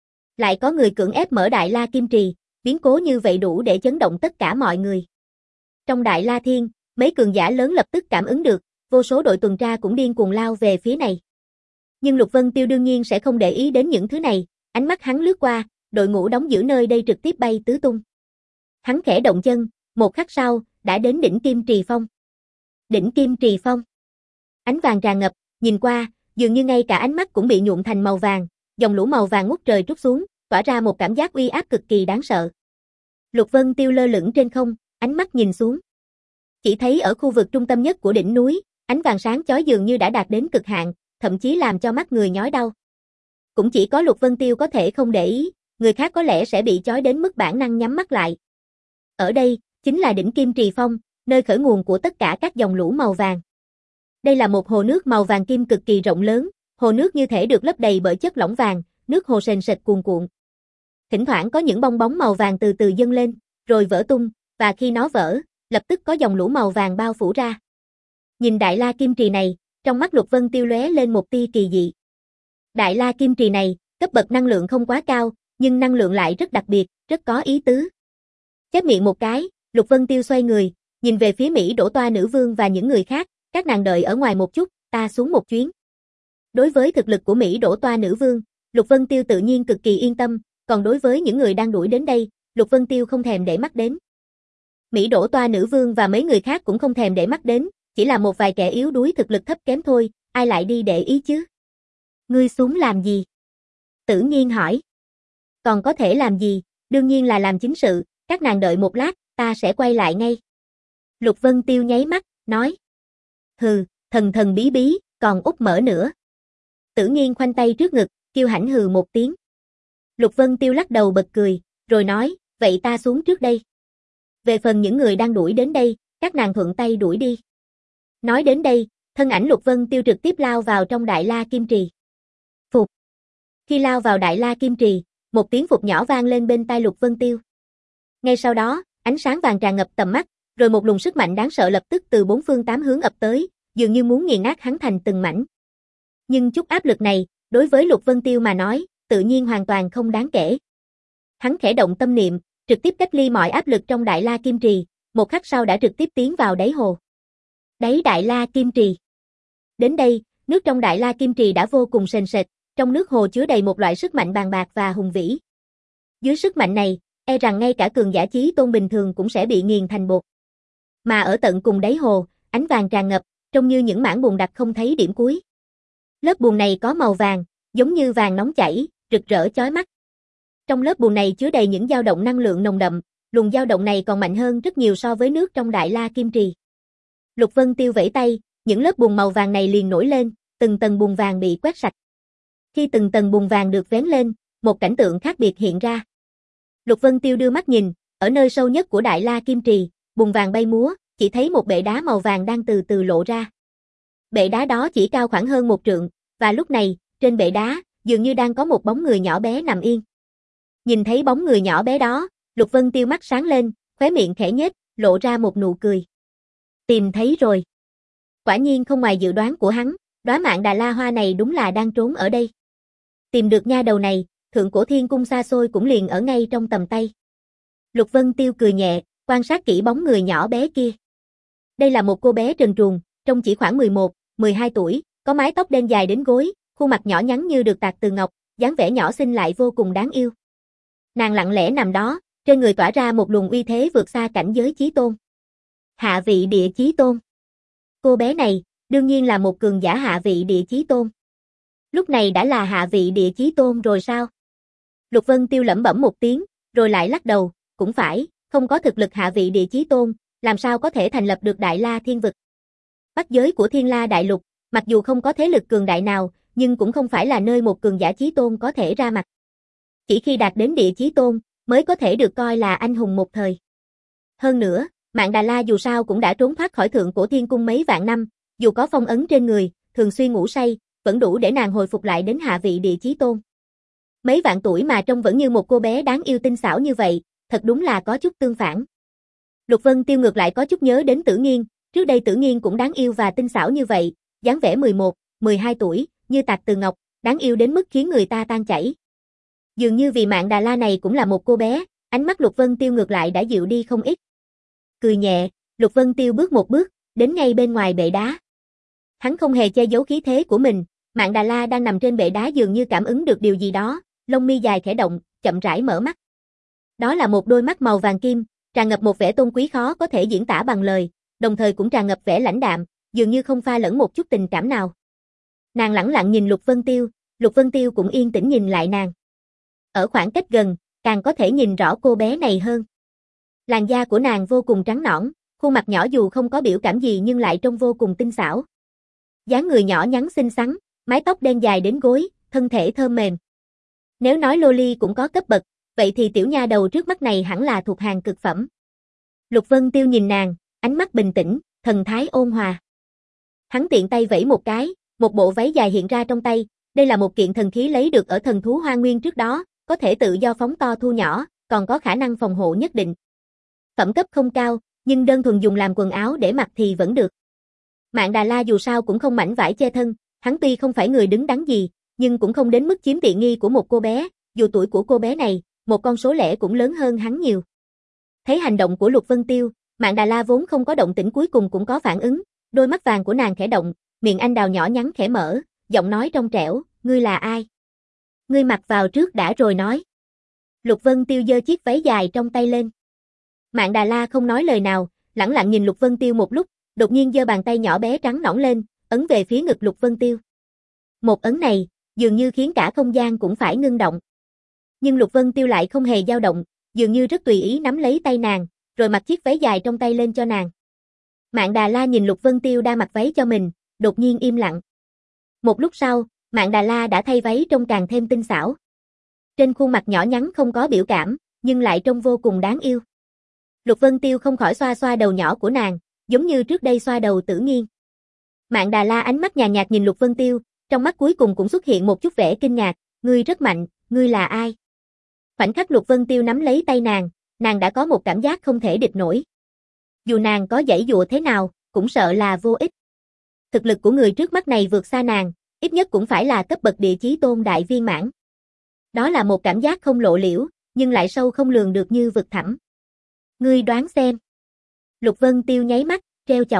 Lại có người cưỡng ép mở Đại La Kim Trì, biến cố như vậy đủ để chấn động tất cả mọi người. Trong Đại La Thiên, mấy cường giả lớn lập tức cảm ứng được, vô số đội tuần tra cũng điên cuồng lao về phía này. Nhưng Lục Vân Tiêu đương nhiên sẽ không để ý đến những thứ này, ánh mắt hắn lướt qua, đội ngũ đóng giữ nơi đây trực tiếp bay tứ tung. Hắn khẽ động chân, một khắc sau, đã đến đỉnh Kim Trì Phong. Đỉnh Kim Trì Phong. Ánh vàng tràn ngập, nhìn qua, dường như ngay cả ánh mắt cũng bị nhuộm thành màu vàng, dòng lũ màu vàng ngút trời trút xuống, tỏa ra một cảm giác uy áp cực kỳ đáng sợ. Lục Vân Tiêu lơ lửng trên không, ánh mắt nhìn xuống. Chỉ thấy ở khu vực trung tâm nhất của đỉnh núi, ánh vàng sáng chói dường như đã đạt đến cực hạn, thậm chí làm cho mắt người nhói đau. Cũng chỉ có Lục Vân Tiêu có thể không để ý, người khác có lẽ sẽ bị chói đến mức bản năng nhắm mắt lại. Ở đây, chính là đỉnh Kim Trì Phong, nơi khởi nguồn của tất cả các dòng lũ màu vàng. Đây là một hồ nước màu vàng kim cực kỳ rộng lớn, hồ nước như thể được lấp đầy bởi chất lỏng vàng, nước hồ sền sệt cuồn cuộn. Thỉnh thoảng có những bong bóng màu vàng từ từ dâng lên, rồi vỡ tung, và khi nó vỡ, lập tức có dòng lũ màu vàng bao phủ ra. Nhìn Đại La Kim Trì này, trong mắt Lục Vân Tiêu lóe lên một tia kỳ dị. Đại La Kim Trì này, cấp bậc năng lượng không quá cao, nhưng năng lượng lại rất đặc biệt, rất có ý tứ. Chép miệng một cái, Lục Vân Tiêu xoay người, nhìn về phía Mỹ Đỗ Toa Nữ Vương và những người khác, các nàng đợi ở ngoài một chút, ta xuống một chuyến. Đối với thực lực của Mỹ Đỗ Toa Nữ Vương, Lục Vân Tiêu tự nhiên cực kỳ yên tâm, còn đối với những người đang đuổi đến đây, Lục Vân Tiêu không thèm để mắt đến. Mỹ Đỗ Toa Nữ Vương và mấy người khác cũng không thèm để mắt đến, chỉ là một vài kẻ yếu đuối thực lực thấp kém thôi, ai lại đi để ý chứ? Ngươi xuống làm gì? Tử Nghiên hỏi. Còn có thể làm gì, đương nhiên là làm chính sự, các nàng đợi một lát, ta sẽ quay lại ngay. Lục Vân Tiêu nháy mắt, nói. Hừ, thần thần bí bí, còn úp mở nữa. Tử Nghiên khoanh tay trước ngực, kiêu hãnh hừ một tiếng. Lục Vân Tiêu lắc đầu bật cười, rồi nói, vậy ta xuống trước đây. Về phần những người đang đuổi đến đây, các nàng thuận tay đuổi đi. Nói đến đây, thân ảnh Lục Vân Tiêu trực tiếp lao vào trong Đại La Kim Trì. Phục. Khi lao vào Đại La Kim Trì, một tiếng phục nhỏ vang lên bên tai Lục Vân Tiêu. Ngay sau đó, ánh sáng vàng tràn ngập tầm mắt, rồi một luồng sức mạnh đáng sợ lập tức từ bốn phương tám hướng ập tới, dường như muốn nghiền nát hắn thành từng mảnh. Nhưng chút áp lực này, đối với Lục Vân Tiêu mà nói, tự nhiên hoàn toàn không đáng kể. Hắn khẽ động tâm niệm, trực tiếp cách ly mọi áp lực trong Đại La Kim Trì, một khắc sau đã trực tiếp tiến vào đáy hồ. Đáy Đại La Kim Trì. Đến đây, nước trong Đại La Kim Trì đã vô cùng sền sệt, trong nước hồ chứa đầy một loại sức mạnh bàn bạc và hùng vĩ. Dưới sức mạnh này, e rằng ngay cả cường giả chí tôn bình thường cũng sẽ bị nghiền thành bột. Mà ở tận cùng đáy hồ, ánh vàng tràn ngập, trông như những mảng bùn đặc không thấy điểm cuối. Lớp bùn này có màu vàng, giống như vàng nóng chảy, rực rỡ chói mắt. Trong lớp bùn này chứa đầy những dao động năng lượng nồng đậm, luồng dao động này còn mạnh hơn rất nhiều so với nước trong Đại La Kim Trì. Lục Vân Tiêu vẫy tay, những lớp bùn màu vàng này liền nổi lên, từng tầng bùn vàng bị quét sạch. Khi từng tầng bùn vàng được vén lên, một cảnh tượng khác biệt hiện ra. Lục Vân Tiêu đưa mắt nhìn, ở nơi sâu nhất của Đại La Kim Trì, bùn vàng bay múa, chỉ thấy một bệ đá màu vàng đang từ từ lộ ra. Bệ đá đó chỉ cao khoảng hơn một trượng, và lúc này, trên bệ đá, dường như đang có một bóng người nhỏ bé nằm yên. Nhìn thấy bóng người nhỏ bé đó, Lục Vân Tiêu mắt sáng lên, khóe miệng khẽ nhếch, lộ ra một nụ cười. Tìm thấy rồi. Quả nhiên không ngoài dự đoán của hắn, đóa Mạn Đà La Hoa này đúng là đang trốn ở đây. Tìm được nha đầu này, Thượng Cổ Thiên Cung xa xôi cũng liền ở ngay trong tầm tay. Lục Vân Tiêu cười nhẹ, quan sát kỹ bóng người nhỏ bé kia. Đây là một cô bé trần truồng, trông chỉ khoảng mười một, mười hai tuổi, có mái tóc đen dài đến gối, khuôn mặt nhỏ nhắn như được tạc từ ngọc, dáng vẻ nhỏ xinh lại vô cùng đáng yêu. Nàng lặng lẽ nằm đó, trên người tỏa ra một luồng uy thế vượt xa cảnh giới chí tôn. Hạ vị địa chí tôn. Cô bé này, đương nhiên là một cường giả hạ vị địa chí tôn. Lúc này đã là hạ vị địa chí tôn rồi sao? Lục Vân Tiêu lẩm bẩm một tiếng, rồi lại lắc đầu, cũng phải, không có thực lực hạ vị địa chí tôn, làm sao có thể thành lập được Đại La Thiên Vực. Bắc giới của Thiên La Đại Lục, mặc dù không có thế lực cường đại nào, nhưng cũng không phải là nơi một cường giả chí tôn có thể ra mặt. Chỉ khi đạt đến địa chí tôn, mới có thể được coi là anh hùng một thời. Hơn nữa, Mạn Đà La dù sao cũng đã trốn thoát khỏi Thượng Cổ Thiên Cung mấy vạn năm, dù có phong ấn trên người, thường xuyên ngủ say, vẫn đủ để nàng hồi phục lại đến hạ vị địa chí tôn. Mấy vạn tuổi mà trông vẫn như một cô bé đáng yêu tinh xảo như vậy, thật đúng là có chút tương phản. Lục Vân Tiêu ngược lại có chút nhớ đến Tử Nghiên, trước đây Tử Nghiên cũng đáng yêu và tinh xảo như vậy, dáng vẻ mười một, mười hai tuổi, như tạc từ ngọc, đáng yêu đến mức khiến người ta tan chảy. Dường như vì Mạn Đà La này cũng là một cô bé, ánh mắt Lục Vân Tiêu ngược lại đã dịu đi không ít. Cười nhẹ, Lục Vân Tiêu bước một bước, đến ngay bên ngoài bệ đá. Hắn không hề che giấu khí thế của mình, Mạn Đà La đang nằm trên bệ đá dường như cảm ứng được điều gì đó, lông mi dài khẽ động, chậm rãi mở mắt. Đó là một đôi mắt màu vàng kim, tràn ngập một vẻ tôn quý khó có thể diễn tả bằng lời, đồng thời cũng tràn ngập vẻ lãnh đạm, dường như không pha lẫn một chút tình cảm nào. Nàng lẳng lặng nhìn Lục Vân Tiêu, Lục Vân Tiêu cũng yên tĩnh nhìn lại nàng. Ở khoảng cách gần, càng có thể nhìn rõ cô bé này hơn. Làn da của nàng vô cùng trắng nõn, khuôn mặt nhỏ dù không có biểu cảm gì nhưng lại trông vô cùng tinh xảo. Dáng người nhỏ nhắn xinh xắn, mái tóc đen dài đến gối, thân thể thơm mềm. Nếu nói loli cũng có cấp bậc, vậy thì tiểu nha đầu trước mắt này hẳn là thuộc hàng cực phẩm. Lục Vân Tiêu nhìn nàng, ánh mắt bình tĩnh, thần thái ôn hòa. Hắn tiện tay vẫy một cái, một bộ váy dài hiện ra trong tay, đây là một kiện thần khí lấy được ở thần thú Hoa Nguyên trước đó, có thể tự do phóng to thu nhỏ, còn có khả năng phòng hộ nhất định. Phẩm cấp không cao, nhưng đơn thuần dùng làm quần áo để mặc thì vẫn được. Mạn Đà La dù sao cũng không mảnh vải che thân, hắn tuy không phải người đứng đắn gì, nhưng cũng không đến mức chiếm tiện nghi của một cô bé, dù tuổi của cô bé này, một con số lẻ cũng lớn hơn hắn nhiều. Thấy hành động của Lục Vân Tiêu, Mạn Đà La vốn không có động tĩnh cuối cùng cũng có phản ứng, đôi mắt vàng của nàng khẽ động, miệng anh đào nhỏ nhắn khẽ mở, giọng nói trong trẻo, ngươi là ai? Ngươi mặc vào trước đã rồi nói. Lục Vân Tiêu giơ chiếc váy dài trong tay lên. Mạn Đà La không nói lời nào, lẳng lặng nhìn Lục Vân Tiêu một lúc, đột nhiên giơ bàn tay nhỏ bé trắng nõn lên, ấn về phía ngực Lục Vân Tiêu. Một ấn này, dường như khiến cả không gian cũng phải ngưng động. Nhưng Lục Vân Tiêu lại không hề dao động, dường như rất tùy ý nắm lấy tay nàng, rồi mặc chiếc váy dài trong tay lên cho nàng. Mạn Đà La nhìn Lục Vân Tiêu đang mặc váy cho mình, đột nhiên im lặng. Một lúc sau, Mạn Đà La đã thay váy trông càng thêm tinh xảo. Trên khuôn mặt nhỏ nhắn không có biểu cảm, nhưng lại trông vô cùng đáng yêu. Lục Vân Tiêu không khỏi xoa xoa đầu nhỏ của nàng, giống như trước đây xoa đầu Tử Nghiên. Mạn Đà La ánh mắt nhàn nhạt nhìn Lục Vân Tiêu, trong mắt cuối cùng cũng xuất hiện một chút vẻ kinh ngạc, ngươi rất mạnh, ngươi là ai? Khoảnh khắc Lục Vân Tiêu nắm lấy tay nàng, nàng đã có một cảm giác không thể địch nổi. Dù nàng có giãy dụa thế nào, cũng sợ là vô ích. Thực lực của người trước mắt này vượt xa nàng, ít nhất cũng phải là cấp bậc địa chí tôn đại viên mãn. Đó là một cảm giác không lộ liễu, nhưng lại sâu không lường được như vực thẳm. Ngươi đoán xem. Lục Vân Tiêu nháy mắt, trêu chọc.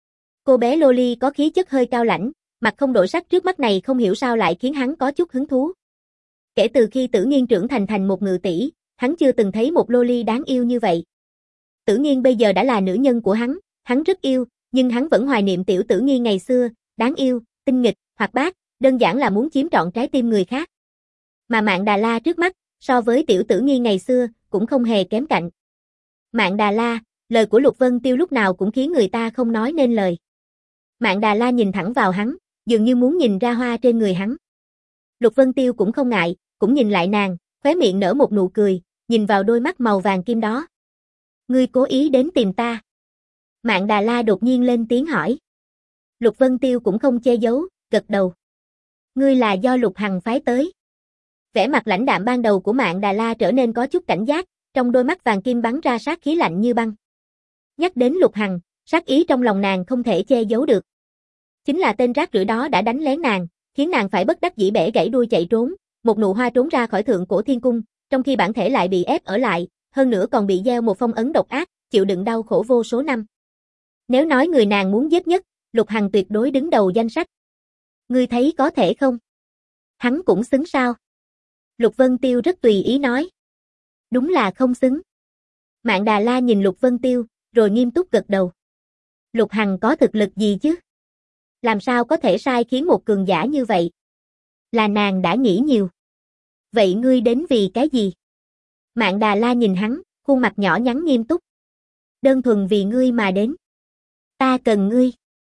Cô bé Loli có khí chất hơi cao lãnh, mặt không đổi sắc trước mắt này không hiểu sao lại khiến hắn có chút hứng thú. Kể từ khi Tử Nghiên trưởng thành thành một ngự tỷ, hắn chưa từng thấy một Loli đáng yêu như vậy. Tử Nghiên bây giờ đã là nữ nhân của hắn, hắn rất yêu, nhưng hắn vẫn hoài niệm tiểu Tử Nghiên ngày xưa, đáng yêu, tinh nghịch, hoạt bát, đơn giản là muốn chiếm trọn trái tim người khác. Mà Mạn Đà La trước mắt, so với tiểu Tử Nghiên ngày xưa, cũng không hề kém cạnh. Mạn Đà La, lời của Lục Vân Tiêu lúc nào cũng khiến người ta không nói nên lời. Mạn Đà La nhìn thẳng vào hắn, dường như muốn nhìn ra hoa trên người hắn. Lục Vân Tiêu cũng không ngại, cũng nhìn lại nàng, khóe miệng nở một nụ cười, nhìn vào đôi mắt màu vàng kim đó. Ngươi cố ý đến tìm ta. Mạn Đà La đột nhiên lên tiếng hỏi. Lục Vân Tiêu cũng không che giấu, gật đầu. Ngươi là do Lục Hằng phái tới. Vẻ mặt lãnh đạm ban đầu của Mạn Đà La trở nên có chút cảnh giác, trong đôi mắt vàng kim bắn ra sát khí lạnh như băng. Nhắc đến Lục Hằng, sát ý trong lòng nàng không thể che giấu được. Chính là tên rác rưởi đó đã đánh lén nàng, khiến nàng phải bất đắc dĩ bẻ gãy đuôi chạy trốn, một nụ hoa trốn ra khỏi thượng cổ thiên cung, trong khi bản thể lại bị ép ở lại, hơn nữa còn bị gieo một phong ấn độc ác, chịu đựng đau khổ vô số năm. Nếu nói người nàng muốn giết nhất, Lục Hằng tuyệt đối đứng đầu danh sách. Ngươi thấy có thể không? Hắn cũng xứng sao? Lục Vân Tiêu rất tùy ý nói. Đúng là không xứng. Mạn Đà La nhìn Lục Vân Tiêu, rồi nghiêm túc gật đầu. Lục Hằng có thực lực gì chứ? Làm sao có thể sai khiến một cường giả như vậy? Là nàng đã nghĩ nhiều. Vậy ngươi đến vì cái gì? Mạn Đà La nhìn hắn, khuôn mặt nhỏ nhắn nghiêm túc. Đơn thuần vì ngươi mà đến. Ta cần ngươi.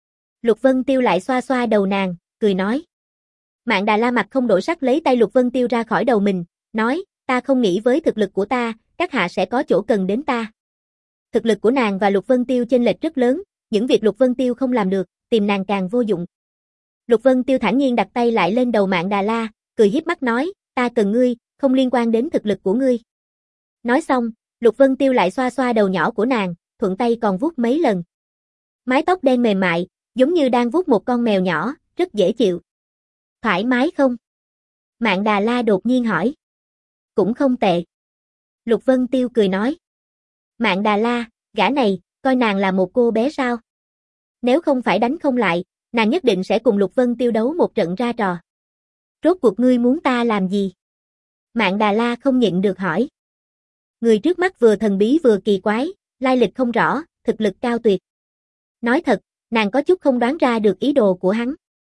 Lục Vân Tiêu lại xoa xoa đầu nàng, cười nói. Mạn Đà La mặt không đổi sắc lấy tay Lục Vân Tiêu ra khỏi đầu mình, nói, ta không nghĩ với thực lực của ta, các hạ sẽ có chỗ cần đến ta. Thực lực của nàng và Lục Vân Tiêu chênh lệch rất lớn, những việc Lục Vân Tiêu không làm được, tìm nàng càng vô dụng. Lục Vân Tiêu thản nhiên đặt tay lại lên đầu Mạn Đà La, cười hiếp mắt nói, ta cần ngươi, không liên quan đến thực lực của ngươi. Nói xong, Lục Vân Tiêu lại xoa xoa đầu nhỏ của nàng, thuận tay còn vuốt mấy lần. Mái tóc đen mềm mại, giống như đang vuốt một con mèo nhỏ, rất dễ chịu. Thoải mái không? Mạn Đà La đột nhiên hỏi. Cũng không tệ. Lục Vân Tiêu cười nói. Mạn Đà La, gã này, coi nàng là một cô bé sao? Nếu không phải đánh không lại, nàng nhất định sẽ cùng Lục Vân Tiêu đấu một trận ra trò. Rốt cuộc ngươi muốn ta làm gì? Mạn Đà La không nhịn được hỏi. Người trước mắt vừa thần bí vừa kỳ quái, lai lịch không rõ, thực lực cao tuyệt. Nói thật, nàng có chút không đoán ra được ý đồ của hắn.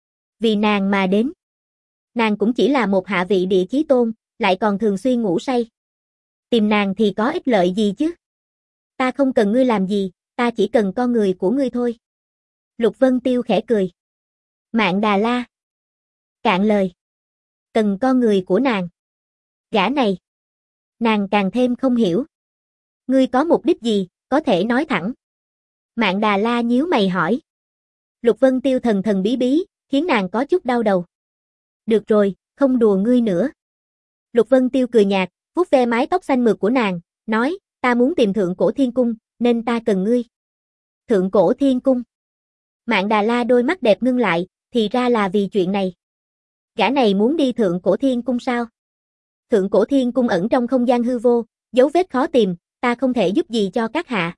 Vì nàng mà đến. Nàng cũng chỉ là một hạ vị địa chí tôn, lại còn thường xuyên ngủ say. Tìm nàng thì có ích lợi gì chứ? Ta không cần ngươi làm gì, ta chỉ cần con người của ngươi thôi. Lục Vân Tiêu khẽ cười. Mạn Đà La. Cạn lời. Cần con người của nàng. Gã này. Nàng càng thêm không hiểu. Ngươi có mục đích gì, có thể nói thẳng. Mạn Đà La nhíu mày hỏi. Lục Vân Tiêu thần thần bí bí, khiến nàng có chút đau đầu. Được rồi, không đùa ngươi nữa. Lục Vân Tiêu cười nhạt, vuốt ve mái tóc xanh mượt của nàng, nói, ta muốn tìm Thượng Cổ Thiên Cung, nên ta cần ngươi. Thượng Cổ Thiên Cung. Mạn Đà La đôi mắt đẹp ngưng lại, thì ra là vì chuyện này. Gã này muốn đi Thượng Cổ Thiên Cung sao? Thượng Cổ Thiên Cung ẩn trong không gian hư vô, dấu vết khó tìm, ta không thể giúp gì cho các hạ.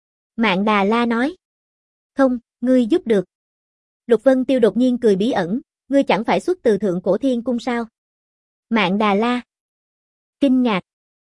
Mạn Đà La nói. Không, ngươi giúp được. Lục Vân Tiêu đột nhiên cười bí ẩn, ngươi chẳng phải xuất từ Thượng Cổ Thiên Cung sao? Mạn Đà La. Kinh ngạc.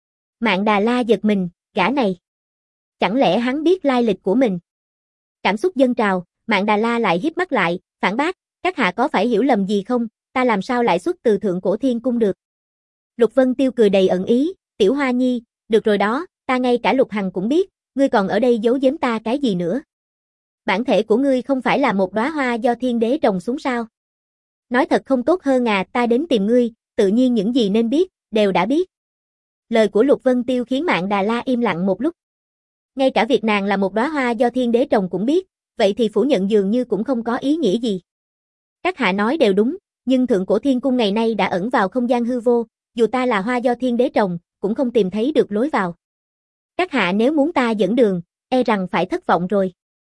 Mạn Đà La giật mình, gã này. Chẳng lẽ hắn biết lai lịch của mình? Cảm xúc dâng trào, Mạn Đà La lại híp mắt lại, phản bác, các hạ có phải hiểu lầm gì không, ta làm sao lại xuất từ Thượng Cổ Thiên Cung được? Lục Vân Tiêu cười đầy ẩn ý, Tiểu Hoa Nhi, được rồi đó, ta ngay cả Lục Hằng cũng biết, ngươi còn ở đây giấu giếm ta cái gì nữa? Bản thể của ngươi không phải là một đóa hoa do thiên đế trồng xuống sao? Nói thật không tốt hơn à, ta đến tìm ngươi, tự nhiên những gì nên biết, đều đã biết. Lời của Lục Vân Tiêu khiến Mạn Đà La im lặng một lúc. Ngay cả việc nàng là một đóa hoa do thiên đế trồng cũng biết, vậy thì phủ nhận dường như cũng không có ý nghĩa gì. Các hạ nói đều đúng, nhưng Thượng Cổ Thiên Cung ngày nay đã ẩn vào không gian hư vô, dù ta là hoa do thiên đế trồng, cũng không tìm thấy được lối vào. Các hạ nếu muốn ta dẫn đường, e rằng phải thất vọng rồi.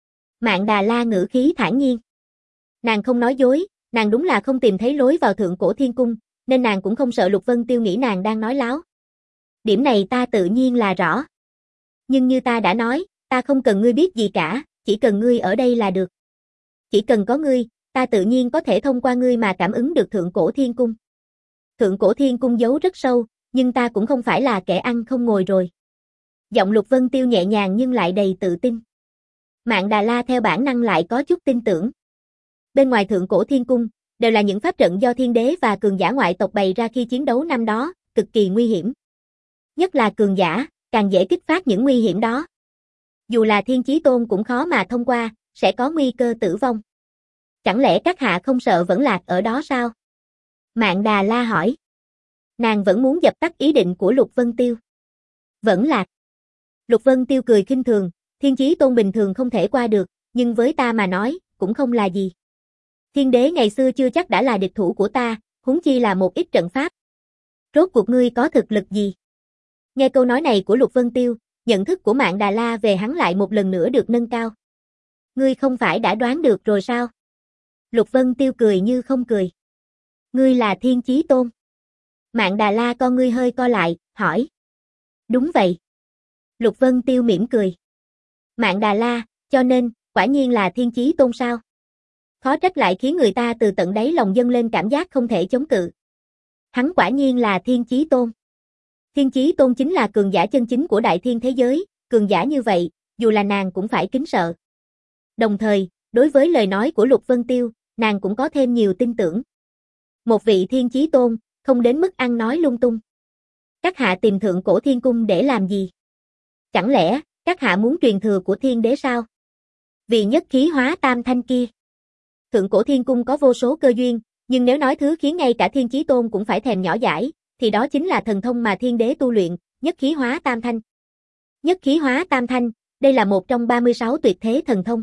Mạn Đà La ngữ khí thản nhiên. Nàng không nói dối, nàng đúng là không tìm thấy lối vào Thượng Cổ Thiên Cung, nên nàng cũng không sợ Lục Vân Tiêu nghĩ nàng đang nói láo. Điểm này ta tự nhiên là rõ. Nhưng như ta đã nói, ta không cần ngươi biết gì cả, chỉ cần ngươi ở đây là được. Chỉ cần có ngươi, ta tự nhiên có thể thông qua ngươi mà cảm ứng được Thượng Cổ Thiên Cung. Thượng Cổ Thiên Cung giấu rất sâu, nhưng ta cũng không phải là kẻ ăn không ngồi rồi. Giọng Lục Vân Tiêu nhẹ nhàng nhưng lại đầy tự tin. Mạn Đà La theo bản năng lại có chút tin tưởng. Bên ngoài Thượng Cổ Thiên Cung, đều là những pháp trận do thiên đế và cường giả ngoại tộc bày ra khi chiến đấu năm đó, cực kỳ nguy hiểm. Nhất là cường giả, càng dễ kích phát những nguy hiểm đó. Dù là Thiên Chí Tôn cũng khó mà thông qua, sẽ có nguy cơ tử vong. Chẳng lẽ các hạ không sợ vẫn lạc ở đó sao? Mạn Đà La hỏi. Nàng vẫn muốn dập tắt ý định của Lục Vân Tiêu. Vẫn lạc. Lục Vân Tiêu cười khinh thường, Thiên Chí Tôn bình thường không thể qua được, nhưng với ta mà nói, cũng không là gì. Thiên đế ngày xưa chưa chắc đã là địch thủ của ta, huống chi là một ít trận pháp. Rốt cuộc ngươi có thực lực gì? Nghe câu nói này của Lục Vân Tiêu, nhận thức của Mạn Đà La về hắn lại một lần nữa được nâng cao. Ngươi không phải đã đoán được rồi sao? Lục Vân Tiêu cười như không cười. Ngươi là Thiên Chí Tôn. Mạn Đà La con ngươi hơi co lại, hỏi. Đúng vậy. Lục Vân Tiêu mỉm cười. Mạn Đà La, cho nên, quả nhiên là Thiên Chí Tôn sao? Khó trách lại khiến người ta từ tận đáy lòng dâng lên cảm giác không thể chống cự. Hắn quả nhiên là Thiên Chí Tôn. Thiên Chí Tôn chính là cường giả chân chính của đại thiên thế giới, cường giả như vậy, dù là nàng cũng phải kính sợ. Đồng thời, đối với lời nói của Lục Vân Tiêu, nàng cũng có thêm nhiều tin tưởng. Một vị Thiên Chí Tôn, không đến mức ăn nói lung tung. Các hạ tìm Thượng Cổ Thiên Cung để làm gì? Chẳng lẽ, các hạ muốn truyền thừa của thiên đế sao? Vì nhất khí hóa tam thanh kia. Thượng Cổ Thiên Cung có vô số cơ duyên, nhưng nếu nói thứ khiến ngay cả Thiên Chí Tôn cũng phải thèm nhỏ dãi, thì đó chính là thần thông mà thiên đế tu luyện, nhất khí hóa tam thanh. Nhất khí hóa tam thanh, đây là một trong ba mươi sáu tuyệt thế thần thông.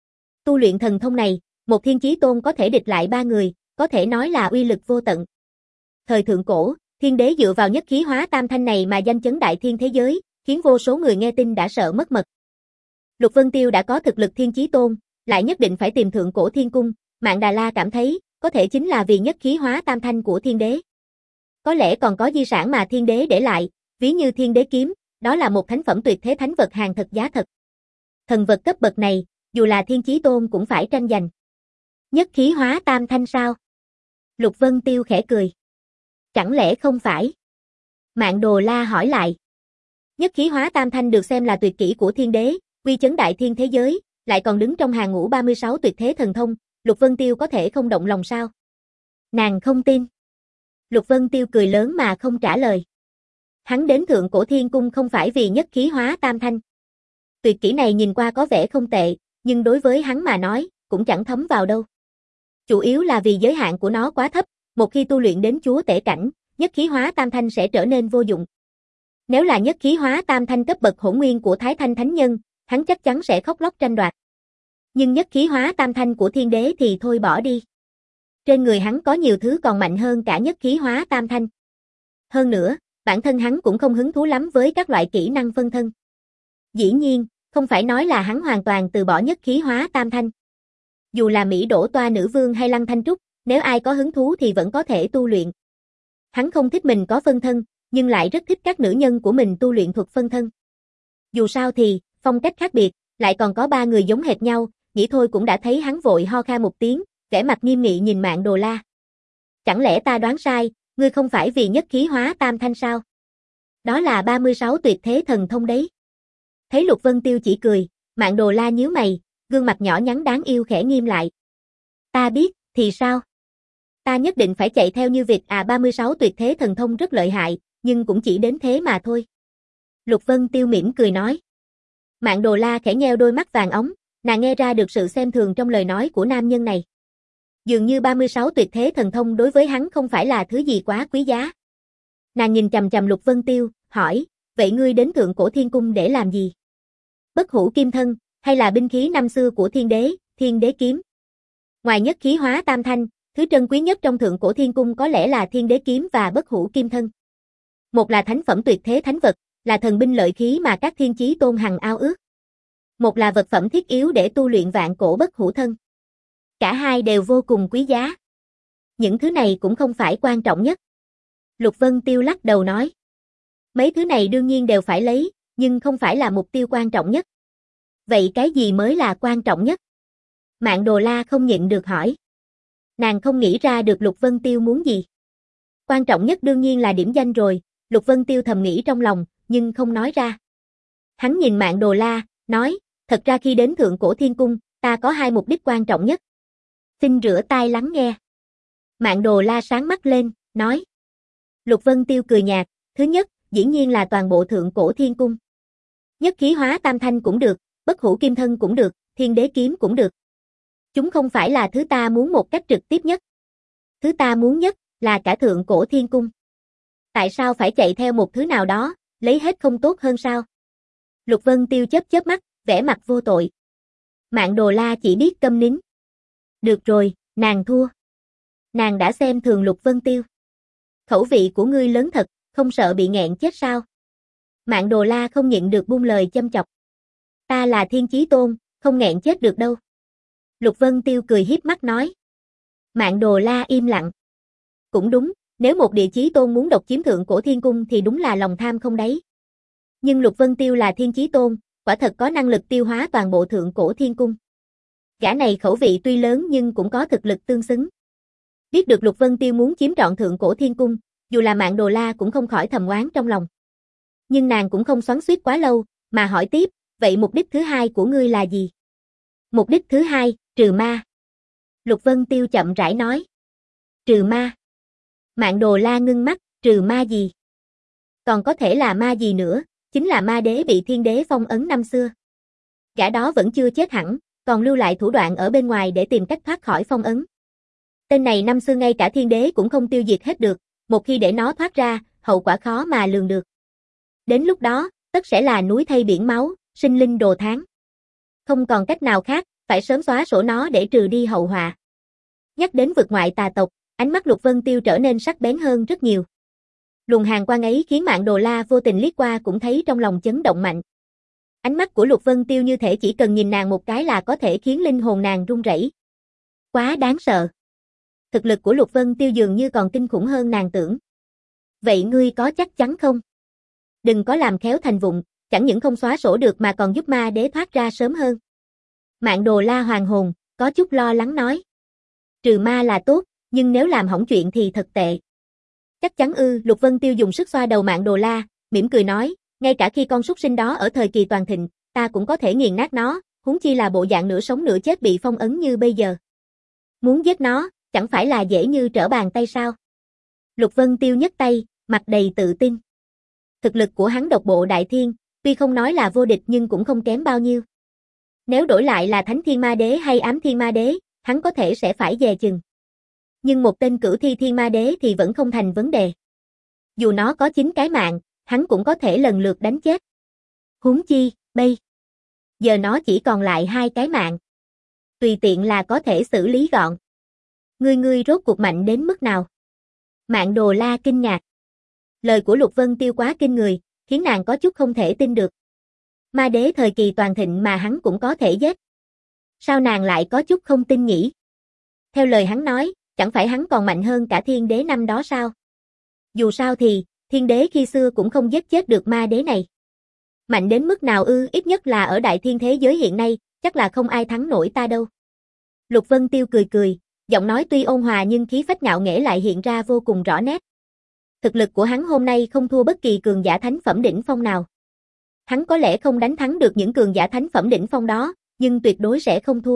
Tu luyện thần thông này, một Thiên Chí Tôn có thể địch lại ba người, có thể nói là uy lực vô tận. Thời thượng cổ, thiên đế dựa vào nhất khí hóa tam thanh này mà danh chấn đại thiên thế giới, khiến vô số người nghe tin đã sợ mất mật. Lục Vân Tiêu đã có thực lực Thiên Chí Tôn, lại nhất định phải tìm Thượng Cổ Thiên Cung, Mạn Đà La cảm thấy, có thể chính là vì nhất khí hóa tam thanh của thiên đế. Có lẽ còn có di sản mà thiên đế để lại, ví như thiên đế kiếm, đó là một thánh phẩm tuyệt thế thánh vật hàng thật giá thật. Thần vật cấp bậc này, dù là Thiên Chí Tôn cũng phải tranh giành. Nhất khí hóa tam thanh sao? Lục Vân Tiêu khẽ cười. Chẳng lẽ không phải? Mạn Đồ La hỏi lại. Nhất khí hóa tam thanh được xem là tuyệt kỹ của thiên đế, uy chấn đại thiên thế giới, lại còn đứng trong hàng ngũ ba mươi sáu tuyệt thế thần thông, Lục Vân Tiêu có thể không động lòng sao? Nàng không tin. Lục Vân Tiêu cười lớn mà không trả lời. Hắn đến Thượng Cổ Thiên Cung không phải vì nhất khí hóa tam thanh. Tuyệt kỹ này nhìn qua có vẻ không tệ, nhưng đối với hắn mà nói, cũng chẳng thấm vào đâu. Chủ yếu là vì giới hạn của nó quá thấp, một khi tu luyện đến chúa tể cảnh, nhất khí hóa tam thanh sẽ trở nên vô dụng. Nếu là nhất khí hóa tam thanh cấp bậc hỗn nguyên của Thái Thanh Thánh Nhân, hắn chắc chắn sẽ khóc lóc tranh đoạt. Nhưng nhất khí hóa tam thanh của thiên đế thì thôi bỏ đi. Trên người hắn có nhiều thứ còn mạnh hơn cả nhất khí hóa tam thanh. Hơn nữa, bản thân hắn cũng không hứng thú lắm với các loại kỹ năng phân thân. Dĩ nhiên, không phải nói là hắn hoàn toàn từ bỏ nhất khí hóa tam thanh. Dù là Mỹ Đỗ Toa Nữ Vương hay Lăng Thanh Trúc, nếu ai có hứng thú thì vẫn có thể tu luyện. Hắn không thích mình có phân thân, nhưng lại rất thích các nữ nhân của mình tu luyện thuật phân thân. Dù sao thì, phong cách khác biệt, lại còn có ba người giống hệt nhau, nghĩ thôi cũng đã thấy hắn vội ho kha một tiếng, vẻ mặt nghiêm nghị nhìn Mạn Đồ La. Chẳng lẽ ta đoán sai, ngươi không phải vì nhất khí hóa tam thanh sao? Đó là ba mươi sáu tuyệt thế thần thông đấy. Thấy Lục Vân Tiêu chỉ cười, Mạn Đồ La nhíu mày, gương mặt nhỏ nhắn đáng yêu khẽ nghiêm lại. Ta biết, thì sao? Ta nhất định phải chạy theo như vịt à, ba mươi sáu tuyệt thế thần thông rất lợi hại, nhưng cũng chỉ đến thế mà thôi. Lục Vân Tiêu mỉm cười nói. Mạn Đồ La khẽ nheo đôi mắt vàng óng, nàng nghe ra được sự xem thường trong lời nói của nam nhân này. Dường như ba mươi sáu tuyệt thế thần thông đối với hắn không phải là thứ gì quá quý giá. Nàng nhìn chằm chằm Lục Vân Tiêu, hỏi, vậy ngươi đến Thượng Cổ Thiên Cung để làm gì? Bất hủ kim thân, hay là binh khí năm xưa của thiên đế, thiên đế kiếm? Ngoài nhất khí hóa tam thanh, thứ trân quý nhất trong Thượng Cổ Thiên Cung có lẽ là thiên đế kiếm và bất hủ kim thân. Một là thánh phẩm tuyệt thế thánh vật, là thần binh lợi khí mà các thiên chí tôn hằng ao ước. Một là vật phẩm thiết yếu để tu luyện vạn cổ bất hủ thân. Cả hai đều vô cùng quý giá. Những thứ này cũng không phải quan trọng nhất. Lục Vân Tiêu lắc đầu nói. Mấy thứ này đương nhiên đều phải lấy, nhưng không phải là mục tiêu quan trọng nhất. Vậy cái gì mới là quan trọng nhất? Mạn Đồ La không nhịn được hỏi. Nàng không nghĩ ra được Lục Vân Tiêu muốn gì. Quan trọng nhất đương nhiên là điểm danh rồi, Lục Vân Tiêu thầm nghĩ trong lòng, nhưng không nói ra. Hắn nhìn Mạn Đồ La, nói, thật ra khi đến Thượng Cổ Thiên Cung, ta có hai mục đích quan trọng nhất. Xin rửa tai lắng nghe. Mạn Đồ La sáng mắt lên, nói. Lục Vân Tiêu cười nhạt, thứ nhất, dĩ nhiên là toàn bộ Thượng Cổ Thiên Cung. Nhất khí hóa tam thanh cũng được, bất hủ kim thân cũng được, thiên đế kiếm cũng được. Chúng không phải là thứ ta muốn một cách trực tiếp nhất. Thứ ta muốn nhất, là cả Thượng Cổ Thiên Cung. Tại sao phải chạy theo một thứ nào đó, lấy hết không tốt hơn sao? Lục Vân Tiêu chớp chớp mắt, vẻ mặt vô tội. Mạn Đồ La chỉ biết câm nín. Được rồi, nàng thua. Nàng đã xem thường Lục Vân Tiêu. Khẩu vị của ngươi lớn thật, không sợ bị nghẹn chết sao? Mạn Đồ La không nhịn được buông lời châm chọc. Ta là thiên chí tôn, không nghẹn chết được đâu. Lục Vân Tiêu cười hiếp mắt nói. Mạn Đồ La im lặng. Cũng đúng, nếu một địa chí tôn muốn độc chiếm Thượng Cổ Thiên Cung thì đúng là lòng tham không đáy. Nhưng Lục Vân Tiêu là thiên chí tôn, quả thật có năng lực tiêu hóa toàn bộ Thượng Cổ Thiên Cung. Gã này khẩu vị tuy lớn nhưng cũng có thực lực tương xứng. Biết được Lục Vân Tiêu muốn chiếm trọn Thượng Cổ Thiên Cung, dù là Mạn Đồ La cũng không khỏi thầm oán trong lòng. Nhưng nàng cũng không xoắn xuýt quá lâu, mà hỏi tiếp, vậy mục đích thứ hai của ngươi là gì? Mục đích thứ hai, trừ ma. Lục Vân Tiêu chậm rãi nói. Trừ ma. Mạn Đồ La ngưng mắt, trừ ma gì? Còn có thể là ma gì nữa, chính là ma đế bị thiên đế phong ấn năm xưa. Gã đó vẫn chưa chết hẳn, còn lưu lại thủ đoạn ở bên ngoài để tìm cách thoát khỏi phong ấn. Tên này năm xưa ngay cả thiên đế cũng không tiêu diệt hết được, một khi để nó thoát ra, hậu quả khó mà lường được. Đến lúc đó, tất sẽ là núi thây biển máu, sinh linh đồ thán. Không còn cách nào khác, phải sớm xóa sổ nó để trừ đi hậu họa. Nhắc đến vực ngoại tà tộc, ánh mắt Lục Vân Tiêu trở nên sắc bén hơn rất nhiều. Luồng hàn quang ấy khiến Mạn Đồ La vô tình liếc qua cũng thấy trong lòng chấn động mạnh. Ánh mắt của Lục Vân Tiêu như thể chỉ cần nhìn nàng một cái là có thể khiến linh hồn nàng run rẩy. Quá đáng sợ. Thực lực của Lục Vân Tiêu dường như còn kinh khủng hơn nàng tưởng. Vậy ngươi có chắc chắn không? Đừng có làm khéo thành vụng, chẳng những không xóa sổ được mà còn giúp ma đế thoát ra sớm hơn. Mạn Đồ La hoàng hồn, có chút lo lắng nói. Trừ ma là tốt, nhưng nếu làm hỏng chuyện thì thật tệ. Chắc chắn ư, Lục Vân Tiêu dùng sức xoa đầu Mạn Đồ La, mỉm cười nói, ngay cả khi con súc sinh đó ở thời kỳ toàn thịnh, ta cũng có thể nghiền nát nó, huống chi là bộ dạng nửa sống nửa chết bị phong ấn như bây giờ. Muốn giết nó, chẳng phải là dễ như trở bàn tay sao? Lục Vân Tiêu nhấc tay, mặt đầy tự tin. Thực lực của hắn độc bộ đại thiên, tuy không nói là vô địch nhưng cũng không kém bao nhiêu. Nếu đổi lại là Thánh Thiên Ma Đế hay Ám Thiên Ma Đế, hắn có thể sẽ phải dè chừng. Nhưng một tên Cửu Thi Thiên Ma Đế thì vẫn không thành vấn đề. Dù nó có chín cái mạng, hắn cũng có thể lần lượt đánh chết. Huống chi, bây Giờ nó chỉ còn lại hai cái mạng. Tùy tiện là có thể xử lý gọn. Ngươi ngươi rốt cuộc mạnh đến mức nào? Mạn Đồ La kinh ngạc. Lời của Lục Vân Tiêu quá kinh người, khiến nàng có chút không thể tin được. Ma đế thời kỳ toàn thịnh mà hắn cũng có thể giết. Sao nàng lại có chút không tin nhỉ? Theo lời hắn nói, chẳng phải hắn còn mạnh hơn cả thiên đế năm đó sao? Dù sao thì, thiên đế khi xưa cũng không giết chết được ma đế này. Mạnh đến mức nào ư, ít nhất là ở đại thiên thế giới hiện nay, chắc là không ai thắng nổi ta đâu. Lục Vân Tiêu cười cười, giọng nói tuy ôn hòa nhưng khí phách ngạo nghễ lại hiện ra vô cùng rõ nét. Thực lực của hắn hôm nay không thua bất kỳ cường giả thánh phẩm đỉnh phong nào. Hắn có lẽ không đánh thắng được những cường giả thánh phẩm đỉnh phong đó, nhưng tuyệt đối sẽ không thua.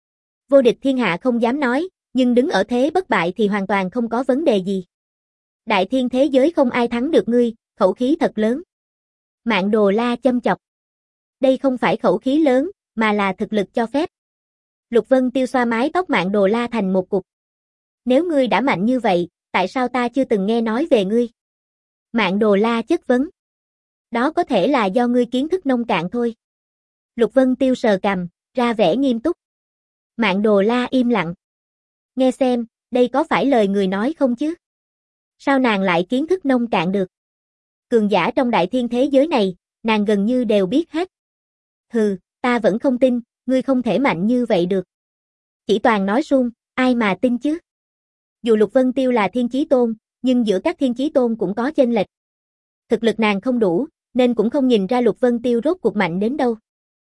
Vô địch thiên hạ không dám nói, nhưng đứng ở thế bất bại thì hoàn toàn không có vấn đề gì. Đại thiên thế giới không ai thắng được ngươi, khẩu khí thật lớn. Mạn Đồ La châm chọc. Đây không phải khẩu khí lớn, mà là thực lực cho phép. Lục Vân Tiêu xoa mái tóc Mạn Đồ La thành một cục. Nếu ngươi đã mạnh như vậy, tại sao ta chưa từng nghe nói về ngươi? Mạn Đồ La chất vấn. Đó có thể là do ngươi kiến thức nông cạn thôi. Lục Vân Tiêu sờ cằm, ra vẻ nghiêm túc. Mạn Đồ La im lặng. Nghe xem, đây có phải lời người nói không chứ? Sao nàng lại kiến thức nông cạn được? Cường giả trong đại thiên thế giới này, nàng gần như đều biết hết. Hừ, ta vẫn không tin, ngươi không thể mạnh như vậy được. Chỉ toàn nói suông, ai mà tin chứ? Dù Lục Vân Tiêu là thiên chí tôn, nhưng giữa các thiên chí tôn cũng có chênh lệch. Thực lực nàng không đủ, nên cũng không nhìn ra Lục Vân Tiêu rốt cuộc mạnh đến đâu.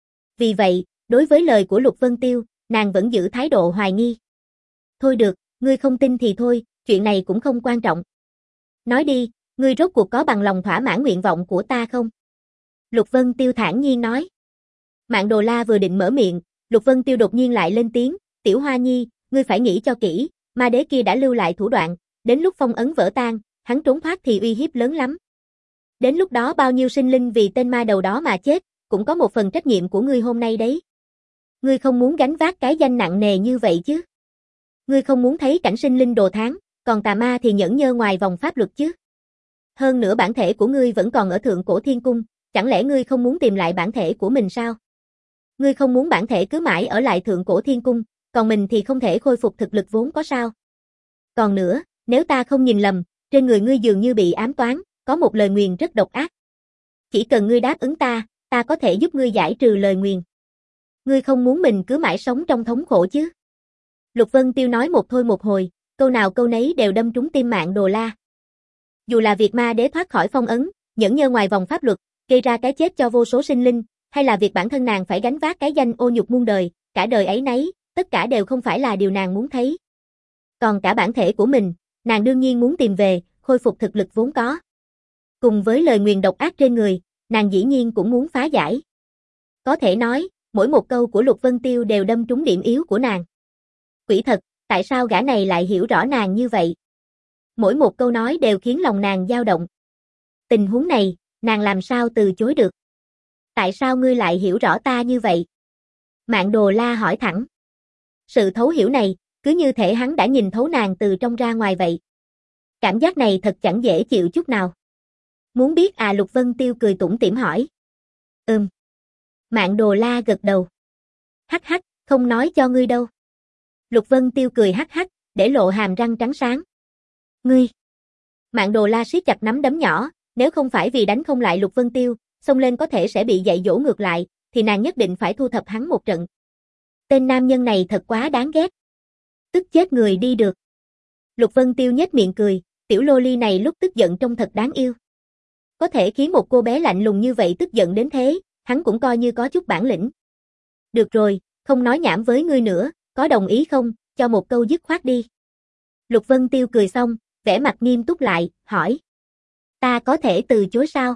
Vì vậy, đối với lời của Lục Vân Tiêu, nàng vẫn giữ thái độ hoài nghi. Thôi được, ngươi không tin thì thôi, chuyện này cũng không quan trọng. Nói đi, ngươi rốt cuộc có bằng lòng thỏa mãn nguyện vọng của ta không? Lục Vân Tiêu thản nhiên nói. Mạn Đồ La vừa định mở miệng, Lục Vân Tiêu đột nhiên lại lên tiếng, Tiểu Hoa Nhi, ngươi phải nghĩ cho kỹ, ma đế kia đã lưu lại thủ đoạn, đến lúc phong ấn vỡ tan, hắn trốn thoát thì uy hiếp lớn lắm. Đến lúc đó bao nhiêu sinh linh vì tên ma đầu đó mà chết, cũng có một phần trách nhiệm của ngươi hôm nay đấy. Ngươi không muốn gánh vác cái danh nặng nề như vậy chứ? Ngươi không muốn thấy cảnh sinh linh đồ thán, còn tà ma thì nhẫn nhơ ngoài vòng pháp luật chứ? Hơn nữa bản thể của ngươi vẫn còn ở thượng cổ thiên cung, chẳng lẽ ngươi không muốn tìm lại bản thể của mình sao? Ngươi không muốn bản thể cứ mãi ở lại thượng cổ thiên cung, còn mình thì không thể khôi phục thực lực vốn có sao? Còn nữa, nếu ta không nhìn lầm, trên người ngươi dường như bị ám toán, có một lời nguyền rất độc ác. Chỉ cần ngươi đáp ứng ta, ta có thể giúp ngươi giải trừ lời nguyền. Ngươi không muốn mình cứ mãi sống trong thống khổ chứ? Lục Vân Tiêu nói một thôi một hồi, câu nào câu nấy đều đâm trúng tim Mạn Đồ La. Dù là việc ma đế thoát khỏi phong ấn, nhẫn nhơ ngoài vòng pháp luật, gây ra cái chết cho vô số sinh linh, hay là việc bản thân nàng phải gánh vác cái danh ô nhục muôn đời, cả đời ấy nấy, tất cả đều không phải là điều nàng muốn thấy. Còn cả bản thể của mình, nàng đương nhiên muốn tìm về, khôi phục thực lực vốn có. Cùng với lời nguyền độc ác trên người, nàng dĩ nhiên cũng muốn phá giải. Có thể nói, mỗi một câu của Lục Vân Tiêu đều đâm trúng điểm yếu của nàng. Quỷ thật, tại sao gã này lại hiểu rõ nàng như vậy? Mỗi một câu nói đều khiến lòng nàng dao động. Tình huống này, nàng làm sao từ chối được? Tại sao ngươi lại hiểu rõ ta như vậy? Mạn Đồ La hỏi thẳng. Sự thấu hiểu này, cứ như thể hắn đã nhìn thấu nàng từ trong ra ngoài vậy. Cảm giác này thật chẳng dễ chịu chút nào. Muốn biết à? Lục Vân Tiêu cười tủm tỉm hỏi. Ừm. Mạn Đồ La gật đầu. Hắc hắc, không nói cho ngươi đâu. Lục Vân Tiêu cười hắc hắc, để lộ hàm răng trắng sáng. Ngươi. Mạn Đồ La siết chặt nắm đấm nhỏ, nếu không phải vì đánh không lại Lục Vân Tiêu, xông lên có thể sẽ bị dạy dỗ ngược lại, thì nàng nhất định phải thu thập hắn một trận. Tên nam nhân này thật quá đáng ghét. Tức chết người đi được. Lục Vân Tiêu nhếch miệng cười, tiểu lô ly này lúc tức giận trông thật đáng yêu. Có thể khiến một cô bé lạnh lùng như vậy tức giận đến thế, hắn cũng coi như có chút bản lĩnh. Được rồi, không nói nhảm với ngươi nữa, có đồng ý không, cho một câu dứt khoát đi. Lục Vân Tiêu cười xong, vẻ mặt nghiêm túc lại, hỏi. Ta có thể từ chối sao?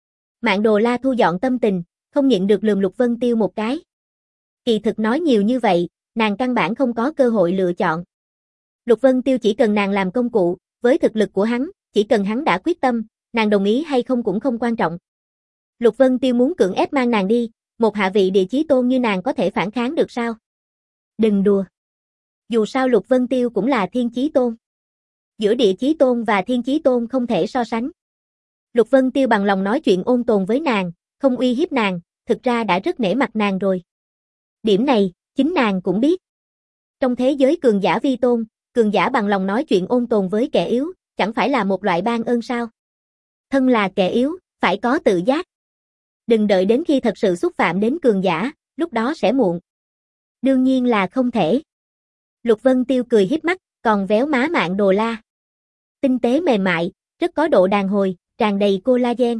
Mạn Đồ La thu dọn tâm tình, không nhịn được lườm Lục Vân Tiêu một cái. Kỳ thực nói nhiều như vậy, nàng căn bản không có cơ hội lựa chọn. Lục Vân Tiêu chỉ cần nàng làm công cụ, với thực lực của hắn, chỉ cần hắn đã quyết tâm, nàng đồng ý hay không cũng không quan trọng. Lục Vân Tiêu muốn cưỡng ép mang nàng đi, một hạ vị địa chí tôn như nàng có thể phản kháng được sao? Đừng đùa. Dù sao Lục Vân Tiêu cũng là thiên chí tôn. Giữa địa chí tôn và thiên chí tôn không thể so sánh. Lục Vân Tiêu bằng lòng nói chuyện ôn tồn với nàng, không uy hiếp nàng, thực ra đã rất nể mặt nàng rồi. Điểm này, chính nàng cũng biết. Trong thế giới cường giả vi tôn, cường giả bằng lòng nói chuyện ôn tồn với kẻ yếu, chẳng phải là một loại ban ơn sao? Thân là kẻ yếu, phải có tự giác. Đừng đợi đến khi thật sự xúc phạm đến cường giả, lúc đó sẽ muộn. Đương nhiên là không thể. Lục Vân Tiêu cười híp mắt, còn véo má Mạn Đồ La. Tinh tế mềm mại, rất có độ đàn hồi, tràn đầy collagen.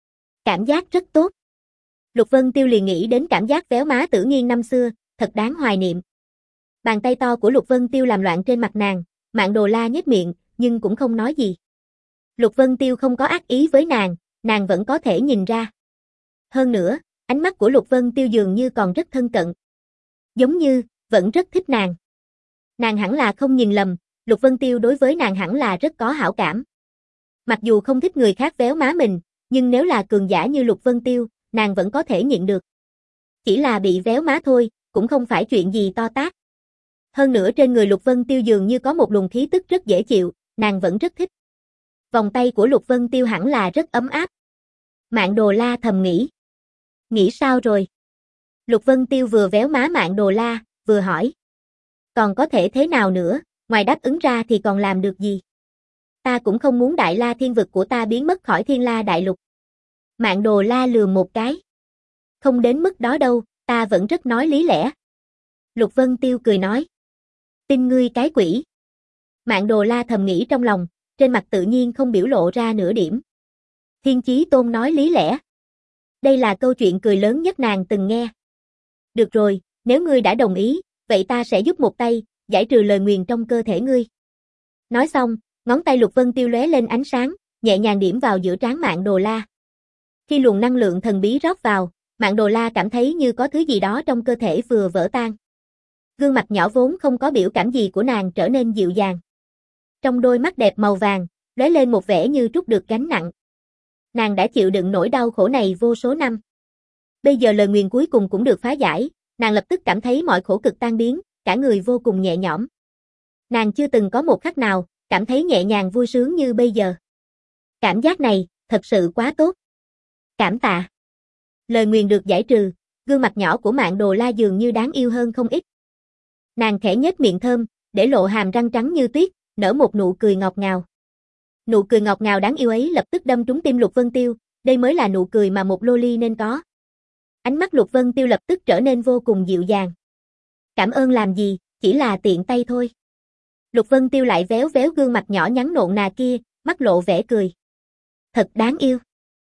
Cảm giác rất tốt. Lục Vân Tiêu liền nghĩ đến cảm giác véo má Tử Nghiên năm xưa, thật đáng hoài niệm. Bàn tay to của Lục Vân Tiêu làm loạn trên mặt nàng, Mạn Đồ La nhếch miệng, nhưng cũng không nói gì. Lục Vân Tiêu không có ác ý với nàng, nàng vẫn có thể nhìn ra. Hơn nữa, ánh mắt của Lục Vân Tiêu dường như còn rất thân cận. Giống như, vẫn rất thích nàng. Nàng hẳn là không nhìn lầm, Lục Vân Tiêu đối với nàng hẳn là rất có hảo cảm. Mặc dù không thích người khác véo má mình, nhưng nếu là cường giả như Lục Vân Tiêu, nàng vẫn có thể nhịn được. Chỉ là bị véo má thôi, cũng không phải chuyện gì to tát. Hơn nữa trên người Lục Vân Tiêu dường như có một luồng khí tức rất dễ chịu, nàng vẫn rất thích. Vòng tay của Lục Vân Tiêu hẳn là rất ấm áp. Mạn Đồ La thầm nghĩ. Nghĩ sao rồi? Lục Vân Tiêu vừa véo má Mạn Đồ La, vừa hỏi. Còn có thể thế nào nữa, ngoài đáp ứng ra thì còn làm được gì? Ta cũng không muốn Đại La Thiên vực của ta biến mất khỏi Thiên La Đại Lục. Mạn Đồ La lườm một cái. Không đến mức đó đâu, ta vẫn rất nói lý lẽ. Lục Vân Tiêu cười nói. Tin ngươi cái quỷ. Mạn Đồ La thầm nghĩ trong lòng, trên mặt tự nhiên không biểu lộ ra nửa điểm. Thiên Chí Tôn nói lý lẽ. Đây là câu chuyện cười lớn nhất nàng từng nghe. Được rồi, nếu ngươi đã đồng ý, vậy ta sẽ giúp một tay, giải trừ lời nguyền trong cơ thể ngươi. Nói xong, ngón tay Lục Vân Tiêu lóe lên ánh sáng, nhẹ nhàng điểm vào giữa trán Mạn Đồ La. Khi luồng năng lượng thần bí rót vào, Mạn Đồ La cảm thấy như có thứ gì đó trong cơ thể vừa vỡ tan. Gương mặt nhỏ vốn không có biểu cảm gì của nàng trở nên dịu dàng. Trong đôi mắt đẹp màu vàng, lóe lên một vẻ như trút được gánh nặng. Nàng đã chịu đựng nỗi đau khổ này vô số năm. Bây giờ lời nguyền cuối cùng cũng được phá giải, nàng lập tức cảm thấy mọi khổ cực tan biến, cả người vô cùng nhẹ nhõm. Nàng chưa từng có một khắc nào cảm thấy nhẹ nhàng vui sướng như bây giờ. Cảm giác này, thật sự quá tốt. Cảm tạ. Lời nguyền được giải trừ, gương mặt nhỏ của Mạn Đồ La dường như đáng yêu hơn không ít. Nàng khẽ nhếch miệng thơm, để lộ hàm răng trắng như tuyết, nở một nụ cười ngọt ngào. Nụ cười ngọt ngào đáng yêu ấy lập tức đâm trúng tim Lục Vân Tiêu, đây mới là nụ cười mà một loli nên có. Ánh mắt Lục Vân Tiêu lập tức trở nên vô cùng dịu dàng. Cảm ơn làm gì, chỉ là tiện tay thôi. Lục Vân Tiêu lại véo véo gương mặt nhỏ nhắn nộn nà kia, mắt lộ vẻ cười. Thật đáng yêu.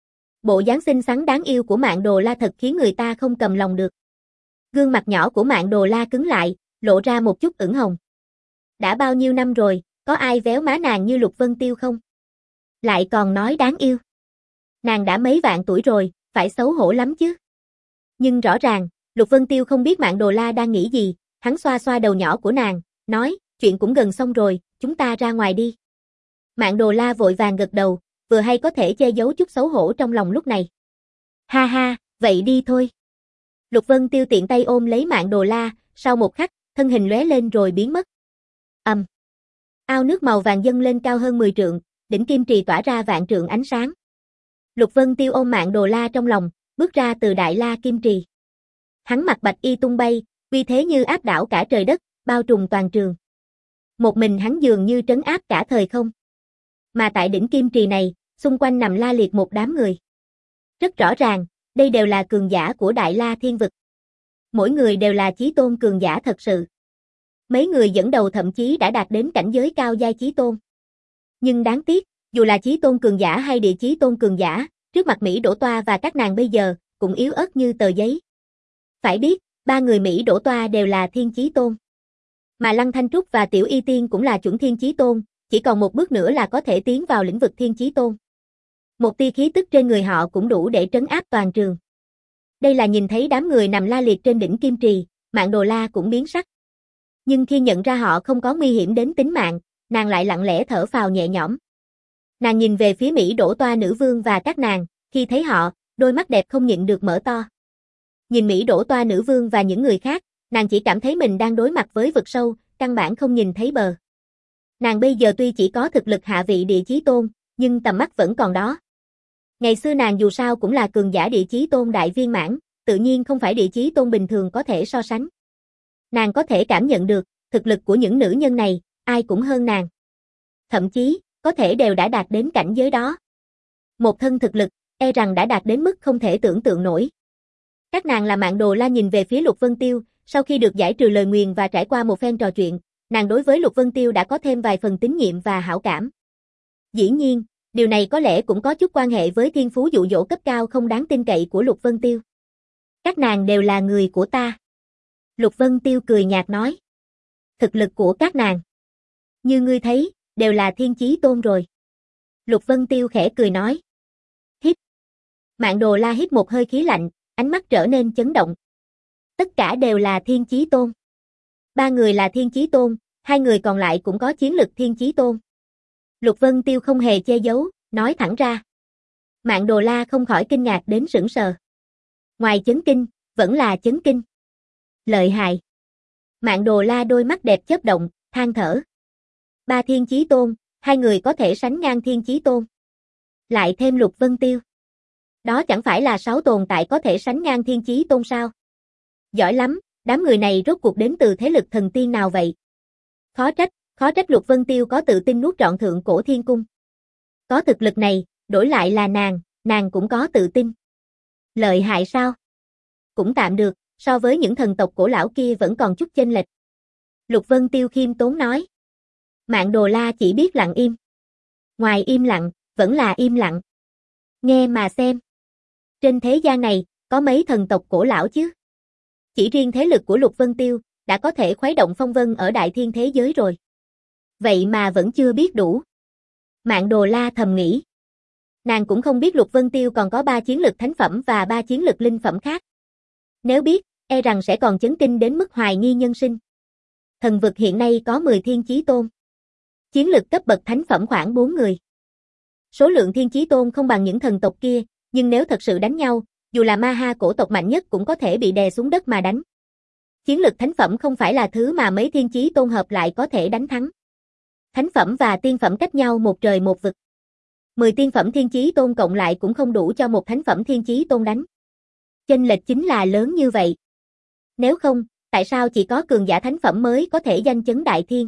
Bộ dáng xinh xắn đáng yêu của Mạn Đồ La thật khiến người ta không cầm lòng được. Gương mặt nhỏ của Mạn Đồ La cứng lại, lộ ra một chút ửng hồng. Đã bao nhiêu năm rồi, có ai véo má nàng như Lục Vân Tiêu không? Lại còn nói đáng yêu. Nàng đã mấy vạn tuổi rồi, phải xấu hổ lắm chứ. Nhưng rõ ràng, Lục Vân Tiêu không biết Mạn Đồ La đang nghĩ gì, hắn xoa xoa đầu nhỏ của nàng, nói, chuyện cũng gần xong rồi, chúng ta ra ngoài đi. Mạn Đồ La vội vàng gật đầu, vừa hay có thể che giấu chút xấu hổ trong lòng lúc này. Ha ha, vậy đi thôi. Lục Vân Tiêu tiện tay ôm lấy Mạn Đồ La, sau một khắc, thân hình lóe lên rồi biến mất. Ầm. Um. Ao nước màu vàng dâng lên cao hơn mười trượng, đỉnh kim trì tỏa ra vạn trượng ánh sáng. Lục Vân Tiêu ôm Mạn Đồ La trong lòng, bước ra từ Đại La Kim Trì. Hắn mặc bạch y tung bay, uy thế như áp đảo cả trời đất, bao trùm toàn trường. Một mình hắn dường như trấn áp cả thời không. Mà tại đỉnh Kim Trì này, xung quanh nằm la liệt một đám người. Rất rõ ràng, đây đều là cường giả của Đại La Thiên vực. Mỗi người đều là chí tôn cường giả thật sự. Mấy người dẫn đầu thậm chí đã đạt đến cảnh giới cao giai chí tôn. Nhưng đáng tiếc, dù là chí tôn cường giả hay địa chí tôn cường giả, trước mặt Mỹ Đỗ Toa và các nàng bây giờ, cũng yếu ớt như tờ giấy. Phải biết, ba người Mỹ Đỗ Toa đều là thiên chí tôn. Mà Lăng Thanh Trúc và Tiểu Y Tiên cũng là chuẩn thiên chí tôn, chỉ còn một bước nữa là có thể tiến vào lĩnh vực thiên chí tôn. Một tia khí tức trên người họ cũng đủ để trấn áp toàn trường. Đây là nhìn thấy đám người nằm la liệt trên đỉnh Kim Trì, Mạn Đồ La cũng biến sắc. Nhưng khi nhận ra họ không có nguy hiểm đến tính mạng, nàng lại lặng lẽ thở phào nhẹ nhõm. Nàng nhìn về phía Mỹ Đỗ Toa nữ vương và các nàng, khi thấy họ, đôi mắt đẹp không nhịn được mở to. Nhìn Mỹ Đỗ Toa nữ vương và những người khác, nàng chỉ cảm thấy mình đang đối mặt với vực sâu, căn bản không nhìn thấy bờ. Nàng bây giờ tuy chỉ có thực lực hạ vị địa chí tôn, nhưng tầm mắt vẫn còn đó. Ngày xưa nàng dù sao cũng là cường giả địa chí tôn đại viên mãn, tự nhiên không phải địa chí tôn bình thường có thể so sánh. Nàng có thể cảm nhận được, thực lực của những nữ nhân này, ai cũng hơn nàng. Thậm chí, có thể đều đã đạt đến cảnh giới đó. Một thân thực lực, e rằng đã đạt đến mức không thể tưởng tượng nổi. Các nàng là Mạn Đồ La nhìn về phía Lục Vân Tiêu, sau khi được giải trừ lời nguyền và trải qua một phen trò chuyện, nàng đối với Lục Vân Tiêu đã có thêm vài phần tín nhiệm và hảo cảm. Dĩ nhiên, điều này có lẽ cũng có chút quan hệ với thiên phú dụ dỗ cấp cao không đáng tin cậy của Lục Vân Tiêu. Các nàng đều là người của ta. Lục Vân Tiêu cười nhạt nói. Thực lực của các nàng, như ngươi thấy, đều là thiên chí tôn rồi. Lục Vân Tiêu khẽ cười nói. Hít. Mạn Đồ La hít một hơi khí lạnh, ánh mắt trở nên chấn động. Tất cả đều là thiên chí tôn. Ba người là thiên chí tôn, hai người còn lại cũng có chiến lực thiên chí tôn. Lục Vân Tiêu không hề che giấu, nói thẳng ra. Mạn Đồ La không khỏi kinh ngạc đến sững sờ. Ngoài chấn kinh, vẫn là chấn kinh. Lợi hại. Mạn Đồ La đôi mắt đẹp chớp động, than thở. Ba thiên chí tôn, hai người có thể sánh ngang thiên chí tôn. Lại thêm Lục Vân Tiêu. Đó chẳng phải là sáu tồn tại có thể sánh ngang thiên chí tôn sao? Giỏi lắm, đám người này rốt cuộc đến từ thế lực thần tiên nào vậy? Khó trách, khó trách Lục Vân Tiêu có tự tin nuốt trọn thượng cổ thiên cung. Có thực lực này, đổi lại là nàng, nàng cũng có tự tin. Lợi hại sao? Cũng tạm được, so với những thần tộc cổ lão kia vẫn còn chút chênh lệch. Lục Vân Tiêu khiêm tốn nói. Mạn Đồ La chỉ biết lặng im. Ngoài im lặng, vẫn là im lặng. Nghe mà xem. Trên thế gian này, có mấy thần tộc cổ lão chứ? Chỉ riêng thế lực của Lục Vân Tiêu, đã có thể khuấy động phong vân ở đại thiên thế giới rồi. Vậy mà vẫn chưa biết đủ. Mạn Đồ La thầm nghĩ. Nàng cũng không biết Lục Vân Tiêu còn có ba chiến lực thánh phẩm và ba chiến lực linh phẩm khác. Nếu biết, e rằng sẽ còn chấn kinh đến mức hoài nghi nhân sinh. Thần vực hiện nay có mười thiên chí tôn. Chiến lực cấp bậc thánh phẩm khoảng bốn người. Số lượng thiên chí tôn không bằng những thần tộc kia, nhưng nếu thật sự đánh nhau, dù là ma ha cổ tộc mạnh nhất cũng có thể bị đè xuống đất mà đánh. Chiến lực thánh phẩm không phải là thứ mà mấy thiên chí tôn hợp lại có thể đánh thắng. Thánh phẩm và tiên phẩm cách nhau một trời một vực. Mười tiên phẩm thiên chí tôn cộng lại cũng không đủ cho một thánh phẩm thiên chí tôn đánh. Chênh lệch chính là lớn như vậy. Nếu không, tại sao chỉ có cường giả thánh phẩm mới có thể danh chấn đại thiên?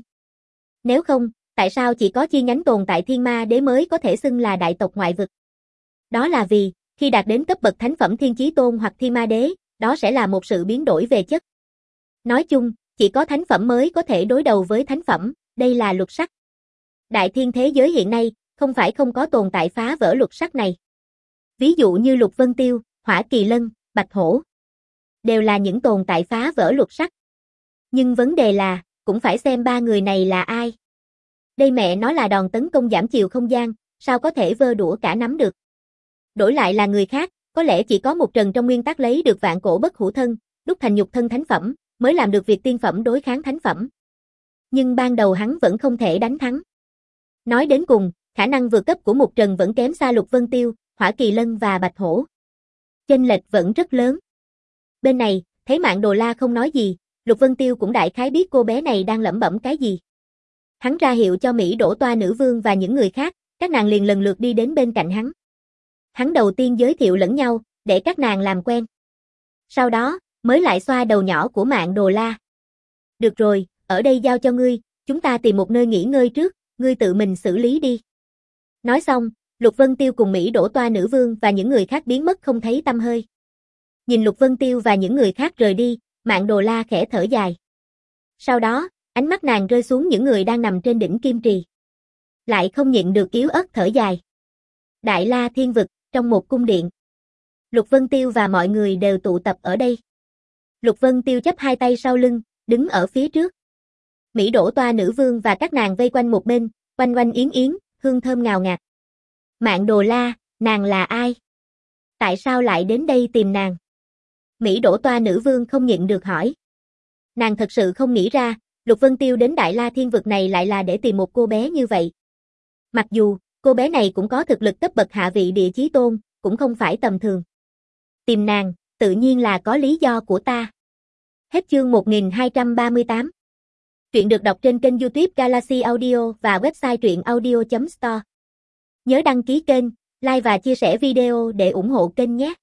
Nếu không, tại sao chỉ có chi nhánh tồn tại thiên ma đế mới có thể xưng là đại tộc ngoại vực? Đó là vì, khi đạt đến cấp bậc thánh phẩm thiên chí tôn hoặc thiên ma đế, đó sẽ là một sự biến đổi về chất. Nói chung, chỉ có thánh phẩm mới có thể đối đầu với thánh phẩm, đây là luật sắc. Đại thiên thế giới hiện nay, không phải không có tồn tại phá vỡ luật sắc này. Ví dụ như Lục Vân Tiêu, Hỏa Kỳ Lân, Bạch Hổ. Đều là những tồn tại phá vỡ luật sắc. Nhưng vấn đề là, cũng phải xem ba người này là ai. Đây mẹ nói là đòn tấn công giảm chiều không gian, sao có thể vơ đũa cả nắm được. Đổi lại là người khác, có lẽ chỉ có một trần trong nguyên tắc lấy được vạn cổ bất hủ thân, đúc thành nhục thân thánh phẩm, mới làm được việc tiên phẩm đối kháng thánh phẩm. Nhưng ban đầu hắn vẫn không thể đánh thắng. Nói đến cùng, khả năng vượt cấp của một trần vẫn kém xa Lục Vân Tiêu, Hỏa Kỳ Lân và Bạch Hổ. Chênh lệch vẫn rất lớn. Bên này, thấy Mạn Đồ La không nói gì, Lục Vân Tiêu cũng đại khái biết cô bé này đang lẩm bẩm cái gì. Hắn ra hiệu cho Mỹ Đỗ Toa nữ vương và những người khác, các nàng liền lần lượt đi đến bên cạnh hắn. Hắn đầu tiên giới thiệu lẫn nhau, để các nàng làm quen. Sau đó, mới lại xoa đầu nhỏ của Mạn Đồ La. Được rồi, ở đây giao cho ngươi, chúng ta tìm một nơi nghỉ ngơi trước, ngươi tự mình xử lý đi. Nói xong, Lục Vân Tiêu cùng Mỹ Đỗ Toa nữ vương và những người khác biến mất không thấy tăm hơi. Nhìn Lục Vân Tiêu và những người khác rời đi, Mạn Đồ La khẽ thở dài. Sau đó, ánh mắt nàng rơi xuống những người đang nằm trên đỉnh Kim Trì. Lại không nhịn được yếu ớt thở dài. Đại La Thiên Vực, trong một cung điện. Lục Vân Tiêu và mọi người đều tụ tập ở đây. Lục Vân Tiêu chắp hai tay sau lưng, đứng ở phía trước. Mỹ Đỗ Toa nữ vương và các nàng vây quanh một bên, quanh quanh yến yến, hương thơm ngào ngạt. Mạn Đồ La, nàng là ai? Tại sao lại đến đây tìm nàng? Mỹ Đỗ Toa nữ vương không nhịn được hỏi. Nàng thật sự không nghĩ ra, Lục Vân Tiêu đến Đại La Thiên Vực này lại là để tìm một cô bé như vậy. Mặc dù, cô bé này cũng có thực lực cấp bậc hạ vị địa chí tôn, cũng không phải tầm thường. Tìm nàng, tự nhiên là có lý do của ta. Hết chương một nghìn hai trăm ba mươi tám. Truyện được đọc trên kênh YouTube Galaxy Audio và website truyện audio chấm store. Nhớ đăng ký kênh, like và chia sẻ video để ủng hộ kênh nhé.